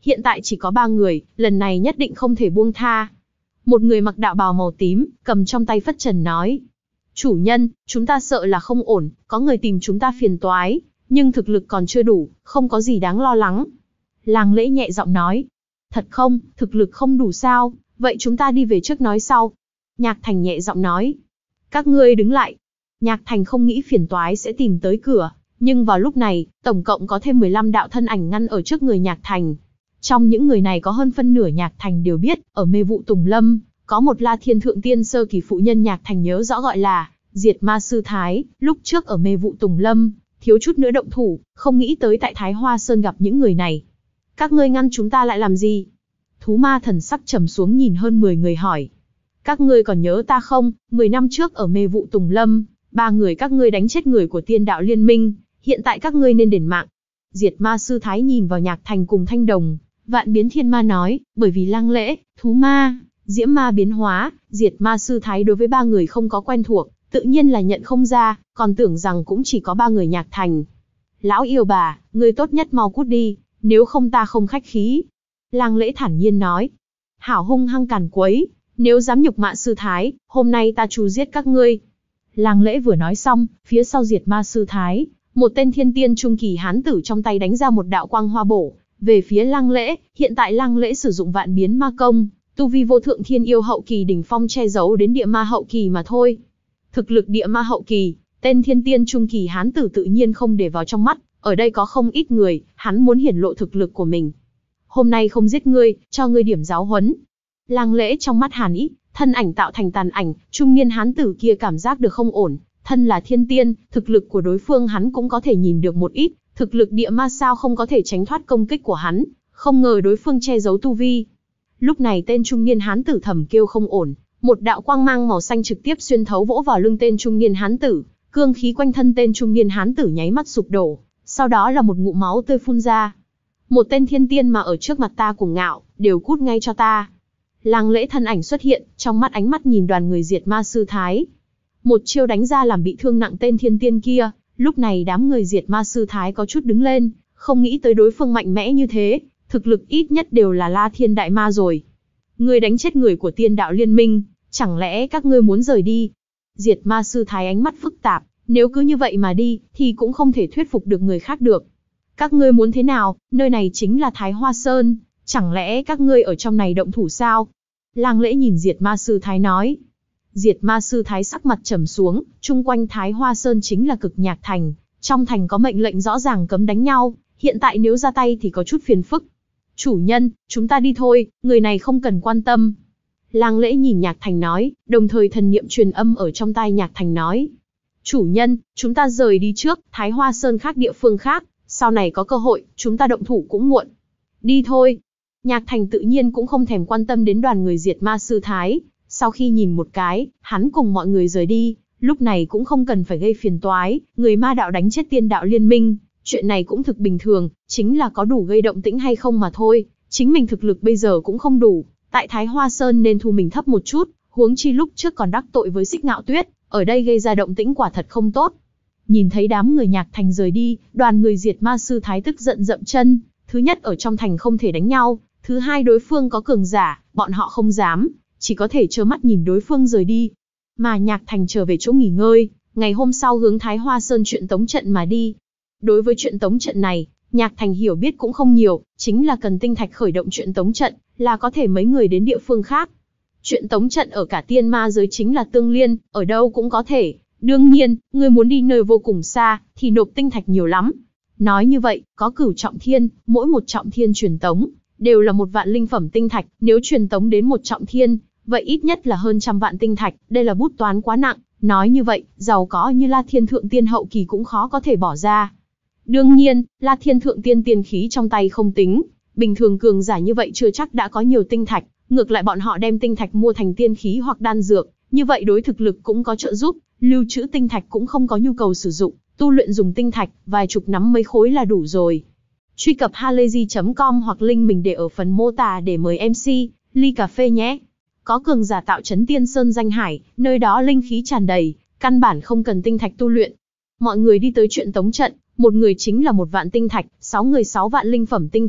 hiện tại chỉ có ba người, lần này nhất định không thể buông tha. Một người mặc đạo bào màu tím, cầm trong tay phất trần nói. Chủ nhân, chúng ta sợ là không ổn, có người tìm chúng ta phiền toái, nhưng thực lực còn chưa đủ, không có gì đáng lo lắng. Làng Lễ nhẹ giọng nói. Thật không, thực lực không đủ sao, vậy chúng ta đi về trước nói sau. Nhạc Thành nhẹ giọng nói. Các ngươi đứng lại. Nhạc Thành không nghĩ phiền toái sẽ tìm tới cửa, nhưng vào lúc này, tổng cộng có thêm mười lăm đạo thân ảnh ngăn ở trước người Nhạc Thành. Trong những người này có hơn phân nửa Nhạc Thành đều biết, ở Mê Vụ Tùng Lâm, có một La Thiên Thượng Tiên sơ kỳ phụ nhân Nhạc Thành nhớ rõ gọi là Diệt Ma Sư Thái, lúc trước ở Mê Vụ Tùng Lâm, thiếu chút nữa động thủ, không nghĩ tới tại Thái Hoa Sơn gặp những người này. Các ngươi ngăn chúng ta lại làm gì? Thú ma thần sắc trầm xuống nhìn hơn mười người hỏi. Các ngươi còn nhớ ta không? mười năm trước ở Mê Vụ Tùng Lâm, ba người các ngươi đánh chết người của Tiên Đạo Liên Minh, hiện tại các ngươi nên đền mạng. Diệt Ma Sư Thái nhìn vào Nhạc Thành cùng Thanh Đồng, Vạn Biến Thiên Ma nói, bởi vì Lăng Lễ, thú ma, diễm ma biến hóa, Diệt Ma Sư Thái đối với ba người không có quen thuộc, tự nhiên là nhận không ra, còn tưởng rằng cũng chỉ có ba người Nhạc Thành. Lão yêu bà, ngươi tốt nhất mau cút đi, nếu không ta không khách khí. Lăng Lễ thản nhiên nói. Hảo hung hăng càn quấy, nếu dám nhục mạ Sư Thái, hôm nay ta trù giết các ngươi. Lăng Lễ vừa nói xong, phía sau Diệt Ma Sư Thái, một tên thiên tiên trung kỳ hán tử trong tay đánh ra một đạo quang hoa bổ về phía Lăng Lễ. Hiện tại Lăng Lễ sử dụng Vạn Biến Ma Công, tu vi vô thượng thiên yêu hậu kỳ đỉnh phong che giấu đến địa ma hậu kỳ mà thôi. Thực lực địa ma hậu kỳ, tên thiên tiên trung kỳ hán tử tự nhiên không để vào trong mắt, ở đây có không ít người, hắn muốn hiển lộ thực lực của mình. Hôm nay không giết ngươi, cho ngươi điểm giáo huấn. Lăng Lễ trong mắt hàn ý, thân ảnh tạo thành tàn ảnh, trung niên hán tử kia cảm giác được không ổn, thân là thiên tiên, thực lực của đối phương hắn cũng có thể nhìn được một ít, thực lực địa ma sao không có thể tránh thoát công kích của hắn, không ngờ đối phương che giấu tu vi. Lúc này tên trung niên hán tử thầm kêu không ổn, một đạo quang mang màu xanh trực tiếp xuyên thấu vỗ vào lưng tên trung niên hán tử, cương khí quanh thân tên trung niên hán tử nháy mắt sụp đổ, sau đó là một ngụm máu tươi phun ra. Một tên thiên tiên mà ở trước mặt ta cuồng ngạo, đều cút ngay cho ta. Lăng Lễ thân ảnh xuất hiện, trong mắt ánh mắt nhìn đoàn người Diệt Ma Sư Thái. Một chiêu đánh ra làm bị thương nặng tên thiên tiên kia, lúc này đám người Diệt Ma Sư Thái có chút đứng lên, không nghĩ tới đối phương mạnh mẽ như thế, thực lực ít nhất đều là La Thiên Đại Ma rồi. Ngươi đánh chết người của Tiên Đạo Liên Minh, chẳng lẽ các ngươi muốn rời đi? Diệt Ma Sư Thái ánh mắt phức tạp, nếu cứ như vậy mà đi, thì cũng không thể thuyết phục được người khác được. Các ngươi muốn thế nào, nơi này chính là Thái Hoa Sơn, chẳng lẽ các ngươi ở trong này động thủ sao? Lăng Lễ nhìn Diệt Ma Sư Thái nói. Diệt Ma Sư Thái sắc mặt trầm xuống, chung quanh Thái Hoa Sơn chính là Cực Nhạc Thành, trong thành có mệnh lệnh rõ ràng cấm đánh nhau, hiện tại nếu ra tay thì có chút phiền phức. Chủ nhân, chúng ta đi thôi, người này không cần quan tâm. Lăng Lễ nhìn Nhạc Thành nói, đồng thời thần niệm truyền âm ở trong tai Nhạc Thành nói. Chủ nhân, chúng ta rời đi trước, Thái Hoa Sơn khác địa phương khác, sau này có cơ hội, chúng ta động thủ cũng muộn. Đi thôi. Nhạc Thành tự nhiên cũng không thèm quan tâm đến đoàn người Diệt Ma Sư Thái, sau khi nhìn một cái, hắn cùng mọi người rời đi, lúc này cũng không cần phải gây phiền toái, người ma đạo đánh chết Tiên Đạo Liên Minh, chuyện này cũng thực bình thường, chính là có đủ gây động tĩnh hay không mà thôi, chính mình thực lực bây giờ cũng không đủ, tại Thái Hoa Sơn nên thu mình thấp một chút, huống chi lúc trước còn đắc tội với Xích Ngạo Tuyết, ở đây gây ra động tĩnh quả thật không tốt. Nhìn thấy đám người Nhạc Thành rời đi, đoàn người Diệt Ma Sư Thái tức giận dậm chân, thứ nhất ở trong thành không thể đánh nhau, thứ hai đối phương có cường giả, bọn họ không dám, chỉ có thể trơ mắt nhìn đối phương rời đi. Mà Nhạc Thành trở về chỗ nghỉ ngơi, ngày hôm sau hướng Thái Hoa Sơn chuyện tống trận mà đi. Đối với chuyện tống trận này, Nhạc Thành hiểu biết cũng không nhiều, chính là cần tinh thạch khởi động chuyện tống trận, là có thể mấy người đến địa phương khác. Chuyện tống trận ở cả tiên ma giới chính là tương liên, ở đâu cũng có thể. Đương nhiên, người muốn đi nơi vô cùng xa, thì nộp tinh thạch nhiều lắm. Nói như vậy, có cửu trọng thiên, mỗi một trọng thiên truyền tống, đều là một vạn linh phẩm tinh thạch, nếu truyền tống đến một trọng thiên, vậy ít nhất là hơn trăm vạn tinh thạch, đây là bút toán quá nặng, nói như vậy, giàu có như La Thiên Thượng Tiên hậu kỳ cũng khó có thể bỏ ra. Đương nhiên, La Thiên Thượng Tiên tiên khí trong tay không tính, bình thường cường giả như vậy chưa chắc đã có nhiều tinh thạch, ngược lại bọn họ đem tinh thạch mua thành tiên khí hoặc đan dược, như vậy đối thực lực cũng có trợ giúp, lưu trữ tinh thạch cũng không có nhu cầu sử dụng, tu luyện dùng tinh thạch, vài chục nắm mấy khối là đủ rồi. Truy cập halayzi chấm com hoặc link mình để ở phần mô tả để mời em xê, ly cà phê nhé. Có cường giả tạo trấn Tiên Sơn danh hải, nơi đó linh khí tràn đầy, căn bản không cần tinh thạch tu luyện. Mọi người đi tới chuyện tống trận, một người chính là một vạn tinh thạch, sáu người sáu vạn linh phẩm tinh thạch,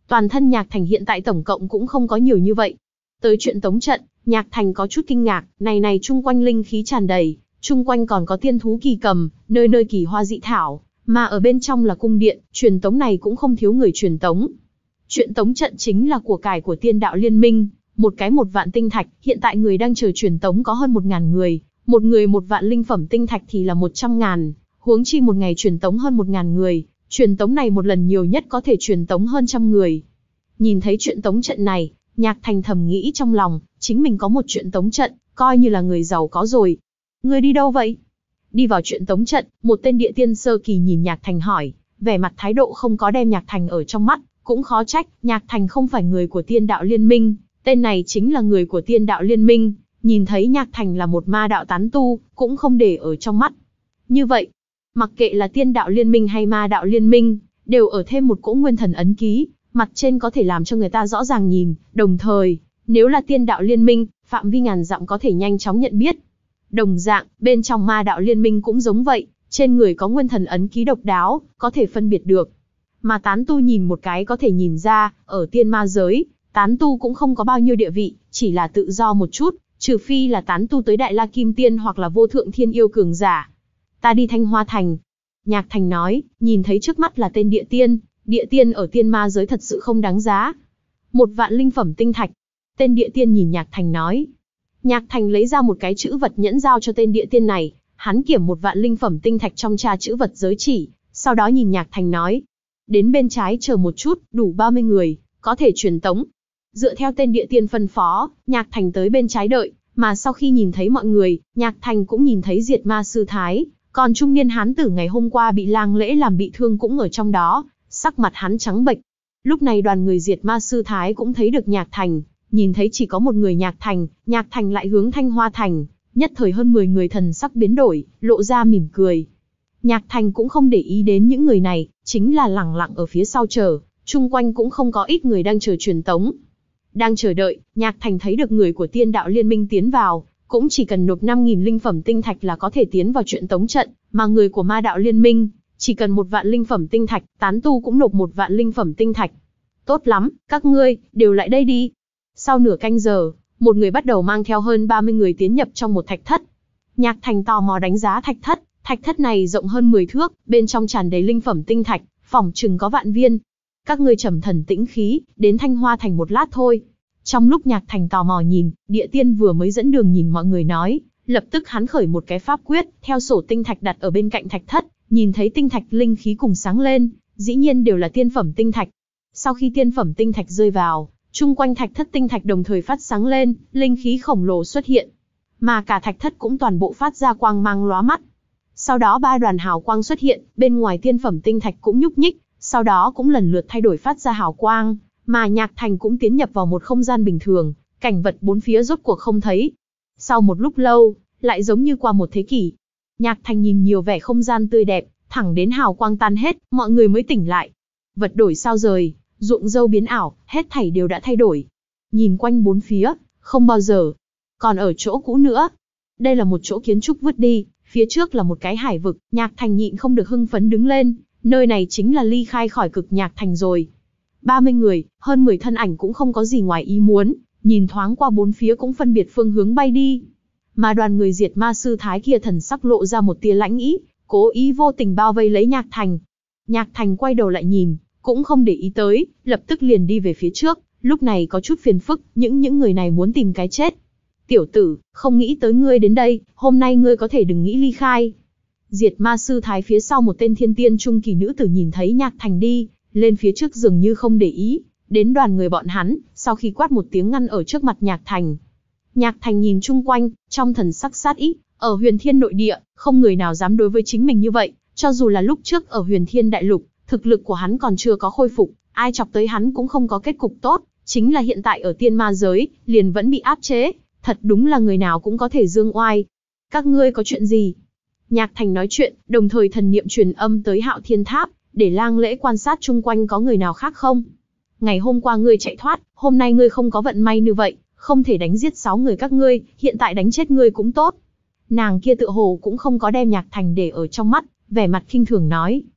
Toàn thân Nhạc Thành hiện tại tổng cộng cũng không có nhiều như vậy. Tới chuyện tống trận, Nhạc Thành có chút kinh ngạc, này này chung quanh linh khí tràn đầy, chung quanh còn có tiên thú kỳ cầm, nơi nơi kỳ hoa dị thảo, mà ở bên trong là cung điện, truyền tống này cũng không thiếu người truyền tống. Chuyện tống trận chính là của cải của tiên đạo liên minh, một cái một vạn tinh thạch, hiện tại người đang chờ truyền tống có hơn một ngàn người, một người một vạn linh phẩm tinh thạch thì là một trăm ngàn, huống chi một ngày truyền tống hơn một ngàn người, truyền tống này một lần nhiều nhất có thể truyền tống hơn trăm người. Nhìn thấy chuyện tống trận này, Nhạc Thành thầm nghĩ trong lòng, chính mình có một chuyện tống trận, coi như là người giàu có rồi. Ngươi đi đâu vậy? Đi vào chuyện tống trận, một tên địa tiên sơ kỳ nhìn Nhạc Thành hỏi, vẻ mặt thái độ không có đem Nhạc Thành ở trong mắt, cũng khó trách, Nhạc Thành không phải người của tiên đạo liên minh, tên này chính là người của tiên đạo liên minh, nhìn thấy Nhạc Thành là một ma đạo tán tu, cũng không để ở trong mắt. Như vậy, mặc kệ là tiên đạo liên minh hay ma đạo liên minh, đều ở thêm một cỗ nguyên thần ấn ký, mặt trên có thể làm cho người ta rõ ràng nhìn, đồng thời, nếu là tiên đạo liên minh, phạm vi ngàn dặm có thể nhanh chóng nhận biết. Đồng dạng, bên trong ma đạo liên minh cũng giống vậy, trên người có nguyên thần ấn ký độc đáo, có thể phân biệt được. Mà tán tu nhìn một cái có thể nhìn ra, ở tiên ma giới, tán tu cũng không có bao nhiêu địa vị, chỉ là tự do một chút, trừ phi là tán tu tới Đại La Kim Tiên hoặc là vô thượng thiên yêu cường giả. Ta đi Thanh Hoa Thành. Nhạc Thành nói, nhìn thấy trước mắt là tên địa tiên, địa tiên ở tiên ma giới thật sự không đáng giá. Một vạn linh phẩm tinh thạch. Tên địa tiên nhìn Nhạc Thành nói. Nhạc Thành lấy ra một cái chữ vật nhẫn giao cho tên địa tiên này, hắn kiểm một vạn linh phẩm tinh thạch trong tra chữ vật giới chỉ, sau đó nhìn Nhạc Thành nói. Đến bên trái chờ một chút, đủ ba mươi người, có thể truyền tống. Dựa theo tên địa tiên phân phó, Nhạc Thành tới bên trái đợi, mà sau khi nhìn thấy mọi người, Nhạc Thành cũng nhìn thấy Diệt Ma Sư Thái, còn trung niên hán tử ngày hôm qua bị lang lễ làm bị thương cũng ở trong đó, sắc mặt hắn trắng bệch. Lúc này đoàn người Diệt Ma Sư Thái cũng thấy được Nhạc Thành, nhìn thấy chỉ có một người Nhạc Thành, Nhạc Thành lại hướng Thanh Hoa Thành, nhất thời hơn mười người thần sắc biến đổi, lộ ra mỉm cười. Nhạc Thành cũng không để ý đến những người này, chính là lẳng lặng ở phía sau chờ, chung quanh cũng không có ít người đang chờ truyền tống. Đang chờ đợi, Nhạc Thành thấy được người của tiên đạo liên minh tiến vào, cũng chỉ cần nộp năm nghìn linh phẩm tinh thạch là có thể tiến vào chuyện tống trận, mà người của ma đạo liên minh, chỉ cần một vạn linh phẩm tinh thạch, tán tu cũng nộp một vạn linh phẩm tinh thạch. Tốt lắm, các ngươi, đều lại đây đi. Sau nửa canh giờ, một người bắt đầu mang theo hơn ba mươi người tiến nhập trong một thạch thất. Nhạc Thành tò mò đánh giá thạch thất, thạch thất này rộng hơn mười thước, bên trong tràn đầy linh phẩm tinh thạch, phỏng chừng có vạn viên. Các ngươi trầm thần tĩnh khí, đến Thanh Hoa Thành một lát thôi. Trong lúc Nhạc Thành tò mò nhìn, địa tiên vừa mới dẫn đường nhìn mọi người nói, lập tức hắn khởi một cái pháp quyết, theo sổ tinh thạch đặt ở bên cạnh thạch thất, nhìn thấy tinh thạch linh khí cùng sáng lên, dĩ nhiên đều là tiên phẩm tinh thạch. Sau khi tiên phẩm tinh thạch rơi vào, chung quanh thạch thất tinh thạch đồng thời phát sáng lên, linh khí khổng lồ xuất hiện, mà cả thạch thất cũng toàn bộ phát ra quang mang lóa mắt. Sau đó ba đoàn hào quang xuất hiện, bên ngoài tiên phẩm tinh thạch cũng nhúc nhích, sau đó cũng lần lượt thay đổi phát ra hào quang, mà Nhạc Thành cũng tiến nhập vào một không gian bình thường, cảnh vật bốn phía rốt cuộc không thấy. Sau một lúc lâu, lại giống như qua một thế kỷ, Nhạc Thành nhìn nhiều vẻ không gian tươi đẹp, thẳng đến hào quang tan hết, mọi người mới tỉnh lại. Vật đổi sao rời, ruộng dâu biến ảo, hết thảy đều đã thay đổi. Nhìn quanh bốn phía, không bao giờ còn ở chỗ cũ nữa. Đây là một chỗ kiến trúc vứt đi, phía trước là một cái hải vực, Nhạc Thành nhịn không được hưng phấn đứng lên, nơi này chính là ly khai khỏi Cực Nhạc Thành rồi. ba mươi người, hơn mười thân ảnh cũng không có gì ngoài ý muốn, nhìn thoáng qua bốn phía cũng phân biệt phương hướng bay đi. Mà đoàn người Diệt Ma Sư Thái kia thần sắc lộ ra một tia lãnh ý, cố ý vô tình bao vây lấy Nhạc Thành. Nhạc Thành quay đầu lại nhìn, cũng không để ý tới, lập tức liền đi về phía trước, lúc này có chút phiền phức, những những người này muốn tìm cái chết. Tiểu tử, không nghĩ tới ngươi đến đây, hôm nay ngươi có thể đừng nghĩ ly khai. Diệt Ma Sư Thái phía sau một tên thiên tiên trung kỳ nữ tử nhìn thấy Nhạc Thành đi, lên phía trước dường như không để ý, đến đoàn người bọn hắn, sau khi quát một tiếng ngăn ở trước mặt Nhạc Thành. Nhạc Thành nhìn chung quanh, trong thần sắc sát ý, ở Huyền Thiên nội địa, không người nào dám đối với chính mình như vậy, cho dù là lúc trước ở Huyền Thiên đại lục, thực lực của hắn còn chưa có khôi phục, ai chọc tới hắn cũng không có kết cục tốt, chính là hiện tại ở tiên ma giới, liền vẫn bị áp chế, thật đúng là người nào cũng có thể dương oai. Các ngươi có chuyện gì? Nhạc Thành nói chuyện, đồng thời thần niệm truyền âm tới Hạo Thiên Tháp, để lang lễ quan sát chung quanh có người nào khác không. Ngày hôm qua ngươi chạy thoát, hôm nay ngươi không có vận may như vậy, không thể đánh giết sáu người các ngươi, hiện tại đánh chết ngươi cũng tốt. Nàng kia tựa hồ cũng không có đem Nhạc Thành để ở trong mắt, vẻ mặt khinh thường nói.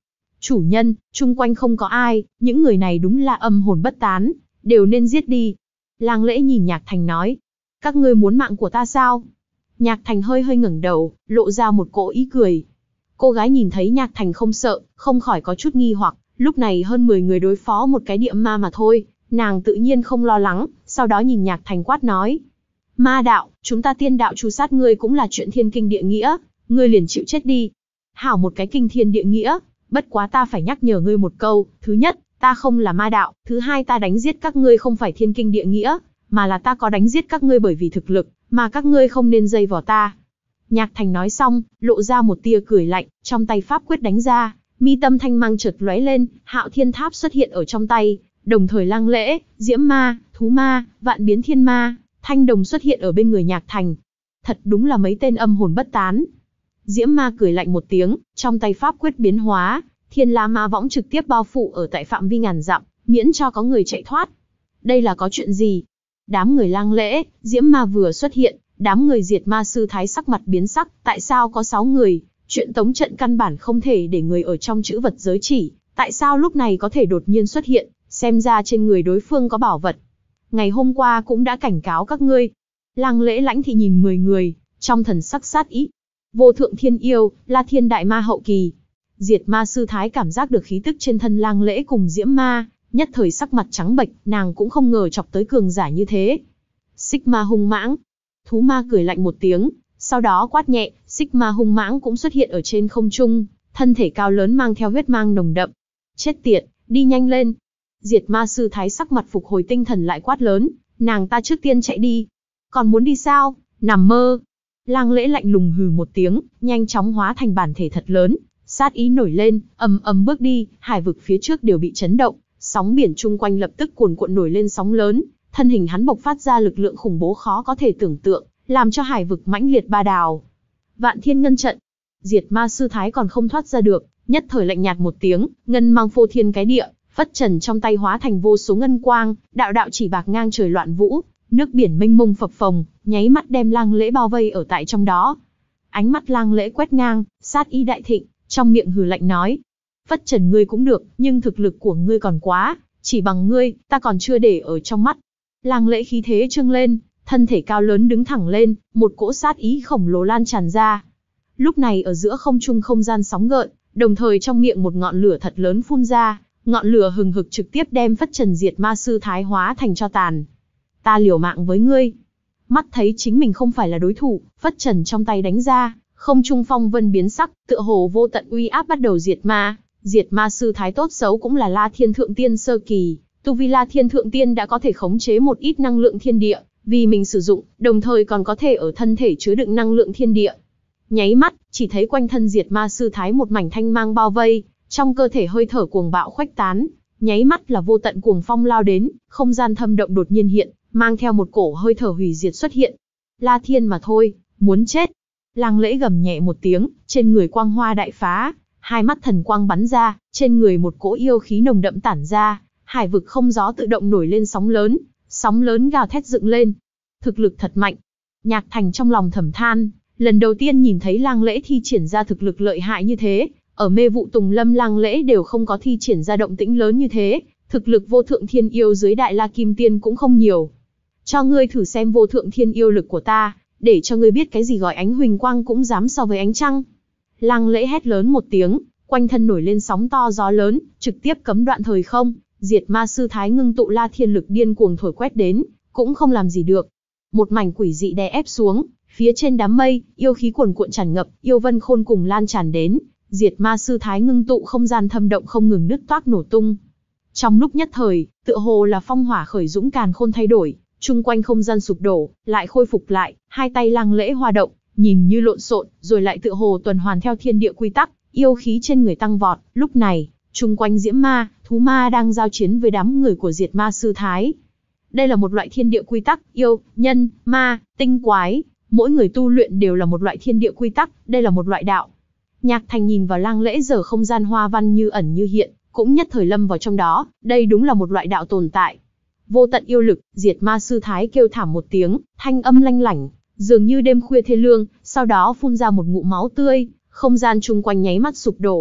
Chủ nhân, chung quanh không có ai, những người này đúng là âm hồn bất tán, đều nên giết đi. Lang Lễ nhìn Nhạc Thành nói. Các ngươi muốn mạng của ta sao? Nhạc Thành hơi hơi ngẩng đầu, lộ ra một cỗ ý cười. Cô gái nhìn thấy Nhạc Thành không sợ, không khỏi có chút nghi hoặc, lúc này hơn mười người đối phó một cái địa ma mà thôi, nàng tự nhiên không lo lắng, sau đó nhìn Nhạc Thành quát nói. Ma đạo, chúng ta tiên đạo tru sát ngươi cũng là chuyện thiên kinh địa nghĩa, ngươi liền chịu chết đi. Hảo một cái kinh thiên địa nghĩa, bất quá ta phải nhắc nhở ngươi một câu, thứ nhất, ta không là ma đạo, thứ hai ta đánh giết các ngươi không phải thiên kinh địa nghĩa, mà là ta có đánh giết các ngươi bởi vì thực lực, mà các ngươi không nên dây vào ta. Nhạc Thành nói xong, lộ ra một tia cười lạnh, trong tay pháp quyết đánh ra, mi tâm thanh mang chợt lóe lên, Hạo Thiên Tháp xuất hiện ở trong tay, đồng thời Lang Lễ, Diễm Ma, Thú Ma, Vạn Biến Thiên Ma, Thanh Đồng xuất hiện ở bên người Nhạc Thành. Thật đúng là mấy tên âm hồn bất tán. Diễm Ma cười lạnh một tiếng, trong tay pháp quyết biến hóa, Thiên La Ma võng trực tiếp bao phủ ở tại phạm vi ngàn dặm, miễn cho có người chạy thoát. Đây là có chuyện gì? Đám người Lang Lễ, Diễm Ma vừa xuất hiện, đám người Diệt Ma Sư Thái sắc mặt biến sắc, tại sao có sáu người? Chuyện tống trận căn bản không thể để người ở trong chữ vật giới chỉ, tại sao lúc này có thể đột nhiên xuất hiện, xem ra trên người đối phương có bảo vật. Ngày hôm qua cũng đã cảnh cáo các ngươi. Lang Lễ lãnh thị nhìn mười người, trong thần sắc sát ý. Vô thượng thiên yêu, La Thiên đại ma hậu kỳ. Diệt Ma Sư Thái cảm giác được khí tức trên thân Lang Lễ cùng Diễm Ma, nhất thời sắc mặt trắng bệch, nàng cũng không ngờ chọc tới cường giả như thế. Xích Ma hung mãng. Thú Ma cười lạnh một tiếng, sau đó quát nhẹ, Xích Ma hung mãng cũng xuất hiện ở trên không trung, thân thể cao lớn mang theo huyết mang nồng đậm. Chết tiệt, đi nhanh lên. Diệt Ma Sư Thái sắc mặt phục hồi tinh thần lại quát lớn, nàng ta trước tiên chạy đi. Còn muốn đi sao? Nằm mơ. Lang Lễ lạnh lùng hừ một tiếng, nhanh chóng hóa thành bản thể thật lớn, sát ý nổi lên, ầm ầm bước đi, hải vực phía trước đều bị chấn động, sóng biển chung quanh lập tức cuồn cuộn nổi lên sóng lớn, thân hình hắn bộc phát ra lực lượng khủng bố khó có thể tưởng tượng, làm cho hải vực mãnh liệt ba đào. Vạn Thiên Ngân Trận. Diệt Ma Sư Thái còn không thoát ra được, nhất thời lạnh nhạt một tiếng, ngân mang phô thiên cái địa, phất trần trong tay hóa thành vô số ngân quang, đạo đạo chỉ bạc ngang trời loạn vũ, nước biển mênh mông phập phồng, nháy mắt đem Lang Lễ bao vây ở tại trong đó. Ánh mắt Lang Lễ quét ngang, sát ý đại thịnh, trong miệng hừ lạnh nói: phất trần ngươi cũng được, nhưng thực lực của ngươi còn quá, chỉ bằng ngươi, ta còn chưa để ở trong mắt. Lang Lễ khí thế trương lên, thân thể cao lớn đứng thẳng lên, một cỗ sát ý khổng lồ lan tràn ra. Lúc này ở giữa không trung không gian sóng gợn, đồng thời trong miệng một ngọn lửa thật lớn phun ra, ngọn lửa hừng hực trực tiếp đem phất trần Diệt Ma Sư Thái hóa thành tro tàn. Ta liều mạng với ngươi. Mắt thấy chính mình không phải là đối thủ, phất trần trong tay đánh ra, không trung phong vân biến sắc, tựa hồ vô tận uy áp bắt đầu diệt ma. Diệt Ma Sư Thái tốt xấu cũng là La Thiên Thượng Tiên sơ kỳ, tu vi La Thiên Thượng Tiên đã có thể khống chế một ít năng lượng thiên địa, vì mình sử dụng, đồng thời còn có thể ở thân thể chứa đựng năng lượng thiên địa. Nháy mắt, chỉ thấy quanh thân Diệt Ma Sư Thái một mảnh thanh mang bao vây, trong cơ thể hơi thở cuồng bạo khuếch tán, nháy mắt là vô tận cuồng phong lao đến, không gian thâm động đột nhiên hiện, mang theo một cổ hơi thở hủy diệt xuất hiện. La Thiên mà thôi, muốn chết. Lang Lễ gầm nhẹ một tiếng, trên người quang hoa đại phá, hai mắt thần quang bắn ra, trên người một cỗ yêu khí nồng đậm tản ra, hải vực không gió tự động nổi lên sóng lớn, sóng lớn gào thét dựng lên. Thực lực thật mạnh. Nhạc Thành trong lòng thầm than, lần đầu tiên nhìn thấy Lang Lễ thi triển ra thực lực lợi hại như thế, ở Mê Vụ Tùng Lâm Lang Lễ đều không có thi triển ra động tĩnh lớn như thế, thực lực vô thượng thiên yêu dưới Đại La Kim Tiên cũng không nhiều. Cho ngươi thử xem vô thượng thiên yêu lực của ta, để cho ngươi biết cái gì gọi ánh huỳnh quang cũng dám so với ánh trăng. Lang Lễ hét lớn một tiếng, quanh thân nổi lên sóng to gió lớn, trực tiếp cấm đoạn thời không, Diệt Ma Sư Thái ngưng tụ La Thiên lực điên cuồng thổi quét đến, cũng không làm gì được. Một mảnh quỷ dị đè ép xuống, phía trên đám mây, yêu khí cuồn cuộn tràn ngập, yêu vân khôn cùng lan tràn đến, Diệt Ma Sư Thái ngưng tụ không gian thâm động không ngừng nứt toác nổ tung. Trong lúc nhất thời, tựa hồ là phong hỏa khởi dũng càn khôn thay đổi, chung quanh không gian sụp đổ, lại khôi phục lại, hai tay Lang Lễ hoa động, nhìn như lộn xộn, rồi lại tựa hồ tuần hoàn theo thiên địa quy tắc, yêu khí trên người tăng vọt. Lúc này, chung quanh Diễm Ma, Thú Ma đang giao chiến với đám người của Diệt Ma Sư Thái. Đây là một loại thiên địa quy tắc, yêu, nhân, ma, tinh quái, mỗi người tu luyện đều là một loại thiên địa quy tắc, đây là một loại đạo. Nhạc Thành nhìn vào Lang Lễ giờ không gian hoa văn như ẩn như hiện, cũng nhất thời lâm vào trong đó, đây đúng là một loại đạo tồn tại. Vô tận yêu lực, Diệt Ma Sư Thái kêu thảm một tiếng, thanh âm lanh lảnh, dường như đêm khuya thê lương, sau đó phun ra một ngụm máu tươi, không gian chung quanh nháy mắt sụp đổ.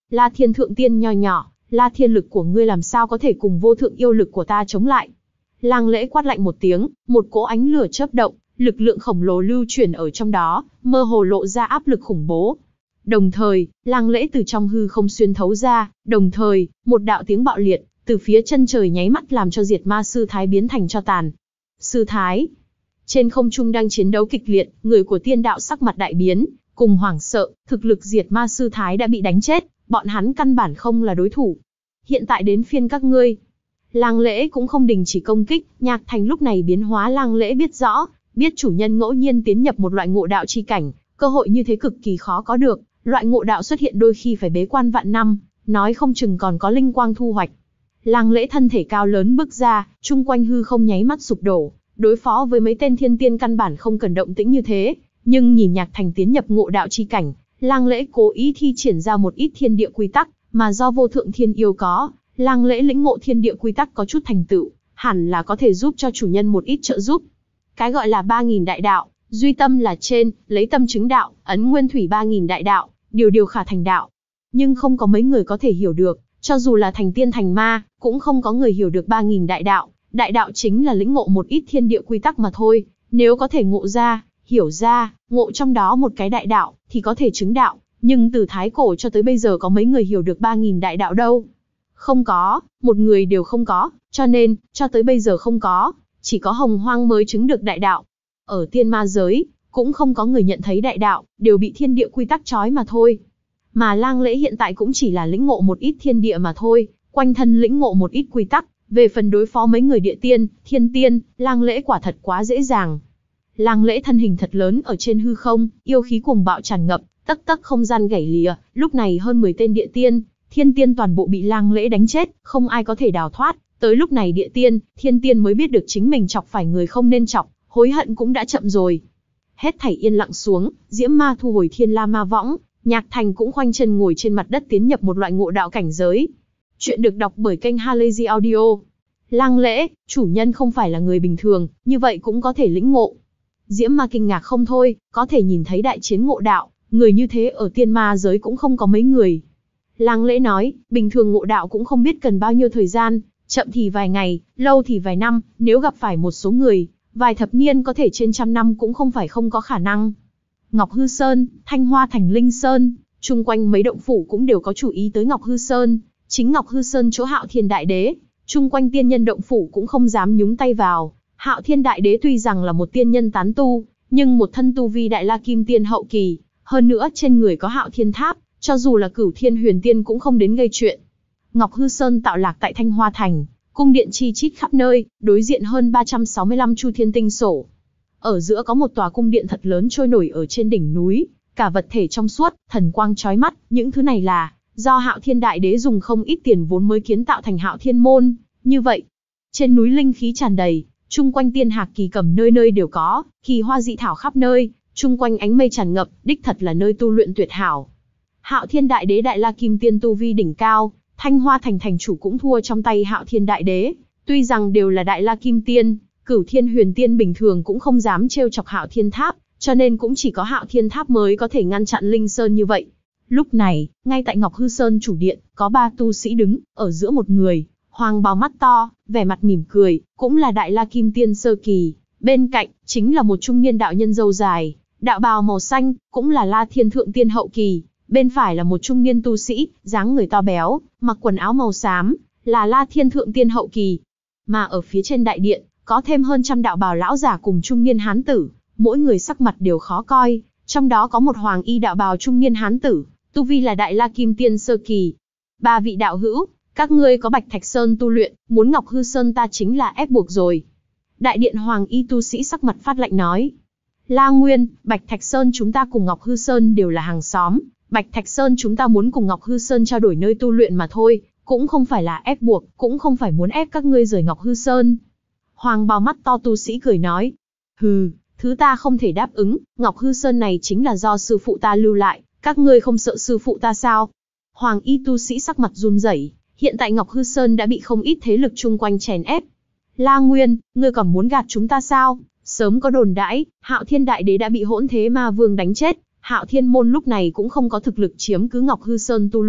La Thiên Thượng Tiên nho nhỏ, La Thiên lực của ngươi làm sao có thể cùng vô thượng yêu lực của ta chống lại? Lang Lễ quát lạnh một tiếng, một cỗ ánh lửa chớp động, lực lượng khổng lồ lưu chuyển ở trong đó, mơ hồ lộ ra áp lực khủng bố. Đồng thời, Lang Lễ từ trong hư không xuyên thấu ra, đồng thời, một đạo tiếng bạo liệt, từ phía chân trời nháy mắt làm cho Diệt Ma Sư Thái biến thành tro tàn. Sư Thái, trên không trung đang chiến đấu kịch liệt, người của tiên đạo sắc mặt đại biến, cùng hoảng sợ, thực lực Diệt Ma Sư Thái đã bị đánh chết, bọn hắn căn bản không là đối thủ. Hiện tại đến phiên các ngươi. Lang Lễ cũng không đình chỉ công kích, Nhạc Thành lúc này biến hóa. Lang Lễ biết rõ, biết chủ nhân ngẫu nhiên tiến nhập một loại ngộ đạo chi cảnh, cơ hội như thế cực kỳ khó có được, loại ngộ đạo xuất hiện đôi khi phải bế quan vạn năm, nói không chừng còn có linh quang thu hoạch. Lang Lễ thân thể cao lớn bước ra, chung quanh hư không nháy mắt sụp đổ, đối phó với mấy tên thiên tiên căn bản không cần động tĩnh như thế, nhưng nhìn Nhạc Thành tiến nhập ngộ đạo chi cảnh, Lang Lễ cố ý thi triển ra một ít thiên địa quy tắc, mà do vô thượng thiên yêu có, Lang Lễ lĩnh ngộ thiên địa quy tắc có chút thành tựu, hẳn là có thể giúp cho chủ nhân một ít trợ giúp. Cái gọi là ba nghìn đại đạo, duy tâm là trên, lấy tâm chứng đạo, ấn nguyên thủy ba nghìn đại đạo, điều điều khả thành đạo. Nhưng không có mấy người có thể hiểu được, cho dù là thành tiên thành ma, cũng không có người hiểu được ba nghìn đại đạo. Đại đạo chính là lĩnh ngộ một ít thiên địa quy tắc mà thôi, nếu có thể ngộ ra, hiểu ra, ngộ trong đó một cái đại đạo, thì có thể chứng đạo. Nhưng từ thái cổ cho tới bây giờ có mấy người hiểu được ba nghìn đại đạo đâu? Không có, một người đều không có, cho nên, cho tới bây giờ không có, chỉ có Hồng Hoang mới chứng được đại đạo. Ở tiên ma giới, cũng không có người nhận thấy đại đạo, đều bị thiên địa quy tắc trói mà thôi. Mà Lang Lễ hiện tại cũng chỉ là lĩnh ngộ một ít thiên địa mà thôi, quanh thân lĩnh ngộ một ít quy tắc, về phần đối phó mấy người địa tiên, thiên tiên, Lang Lễ quả thật quá dễ dàng. Lang Lễ thân hình thật lớn ở trên hư không, yêu khí cuồng bạo tràn ngập, tấc tấc không gian gãy lìa, lúc này hơn mười tên địa tiên, thiên tiên toàn bộ bị Lang Lễ đánh chết, không ai có thể đào thoát. Tới lúc này địa tiên, thiên tiên mới biết được chính mình chọc phải người không nên chọc, hối hận cũng đã chậm rồi. Hết thảy yên lặng xuống, Diễm Ma thu hồi Thiên La Ma Võng, Nhạc Thành cũng khoanh chân ngồi trên mặt đất tiến nhập một loại ngộ đạo cảnh giới. Chuyện được đọc bởi kênh Halazy Audio. Lang Lễ, chủ nhân không phải là người bình thường, như vậy cũng có thể lĩnh ngộ. Diễm Ma kinh ngạc không thôi, có thể nhìn thấy đại chiến ngộ đạo, người như thế ở tiên ma giới cũng không có mấy người. Lang Lễ nói, bình thường ngộ đạo cũng không biết cần bao nhiêu thời gian, chậm thì vài ngày, lâu thì vài năm, nếu gặp phải một số người, vài thập niên có thể trên trăm năm cũng không phải không có khả năng. Ngọc Hư Sơn, Thanh Hoa Thành Linh Sơn, chung quanh mấy động phủ cũng đều có chú ý tới Ngọc Hư Sơn, chính Ngọc Hư Sơn chỗ Hạo Thiên Đại Đế, chung quanh tiên nhân động phủ cũng không dám nhúng tay vào. Hạo Thiên Đại Đế tuy rằng là một tiên nhân tán tu, nhưng một thân tu vi Đại La Kim Tiên hậu kỳ, hơn nữa trên người có Hạo Thiên Tháp, cho dù là Cửu Thiên Huyền Tiên cũng không đến gây chuyện. Ngọc Hư Sơn tạo lạc tại Thanh Hoa Thành, cung điện chi chít khắp nơi, đối diện hơn ba trăm sáu mươi lăm chu thiên tinh sổ. Ở giữa có một tòa cung điện thật lớn trôi nổi ở trên đỉnh núi, cả vật thể trong suốt, thần quang chói mắt, những thứ này là do Hạo Thiên Đại Đế dùng không ít tiền vốn mới kiến tạo thành Hạo Thiên Môn, như vậy. Trên núi linh khí tràn đầy, chung quanh tiên hạc kỳ cầm nơi nơi đều có, kỳ hoa dị thảo khắp nơi, chung quanh ánh mây tràn ngập, đích thật là nơi tu luyện tuyệt hảo. Hạo Thiên Đại Đế Đại La Kim Tiên tu vi đỉnh cao, Thanh Hoa Thành thành chủ cũng thua trong tay Hạo Thiên Đại Đế, tuy rằng đều là Đại La Kim Tiên, Cửu Thiên Huyền Tiên bình thường cũng không dám trêu chọc Hạo Thiên Tháp, cho nên cũng chỉ có Hạo Thiên Tháp mới có thể ngăn chặn Linh Sơn như vậy. Lúc này, ngay tại Ngọc Hư Sơn chủ điện, có ba tu sĩ đứng, ở giữa một người, hoàng bào mắt to, vẻ mặt mỉm cười, cũng là Đại La Kim Tiên sơ kỳ, bên cạnh, chính là một trung niên đạo nhân râu dài, đạo bào màu xanh, cũng là La Thiên Thượng Tiên hậu kỳ, bên phải là một trung niên tu sĩ, dáng người to béo, mặc quần áo màu xám, là La Thiên Thượng Tiên hậu kỳ. Mà ở phía trên đại điện, có thêm hơn trăm đạo bào lão giả cùng trung niên hán tử, mỗi người sắc mặt đều khó coi, trong đó có một hoàng y đạo bào trung niên hán tử, tu vi là Đại La Kim Tiên sơ kỳ. Ba vị đạo hữu, các ngươi có Bạch Thạch Sơn tu luyện, muốn Ngọc Hư Sơn ta chính là ép buộc rồi. Đại điện hoàng y tu sĩ sắc mặt phát lạnh nói. La Nguyên, Bạch Thạch Sơn chúng ta cùng Ngọc Hư Sơn đều là hàng xóm, Bạch Thạch Sơn chúng ta muốn cùng Ngọc Hư Sơn trao đổi nơi tu luyện mà thôi, cũng không phải là ép buộc, cũng không phải muốn ép các ngươi rời Ngọc Hư Sơn. Hoàng bào mắt to tu sĩ cười nói. Hừ, thứ ta không thể đáp ứng, Ngọc Hư Sơn này chính là do sư phụ ta lưu lại, các ngươi không sợ sư phụ ta sao? Hoàng y tu sĩ sắc mặt run rẩy, hiện tại Ngọc Hư Sơn đã bị không ít thế lực chung quanh chèn ép. La Nguyên, ngươi còn muốn gạt chúng ta sao? Sớm có đồn đãi, Hạo Thiên Đại Đế đã bị Hỗn Thế Ma Vương đánh chết, Hạo Thiên Môn lúc này cũng không có thực lực chiếm cứ Ngọc Hư Sơn tu luyện,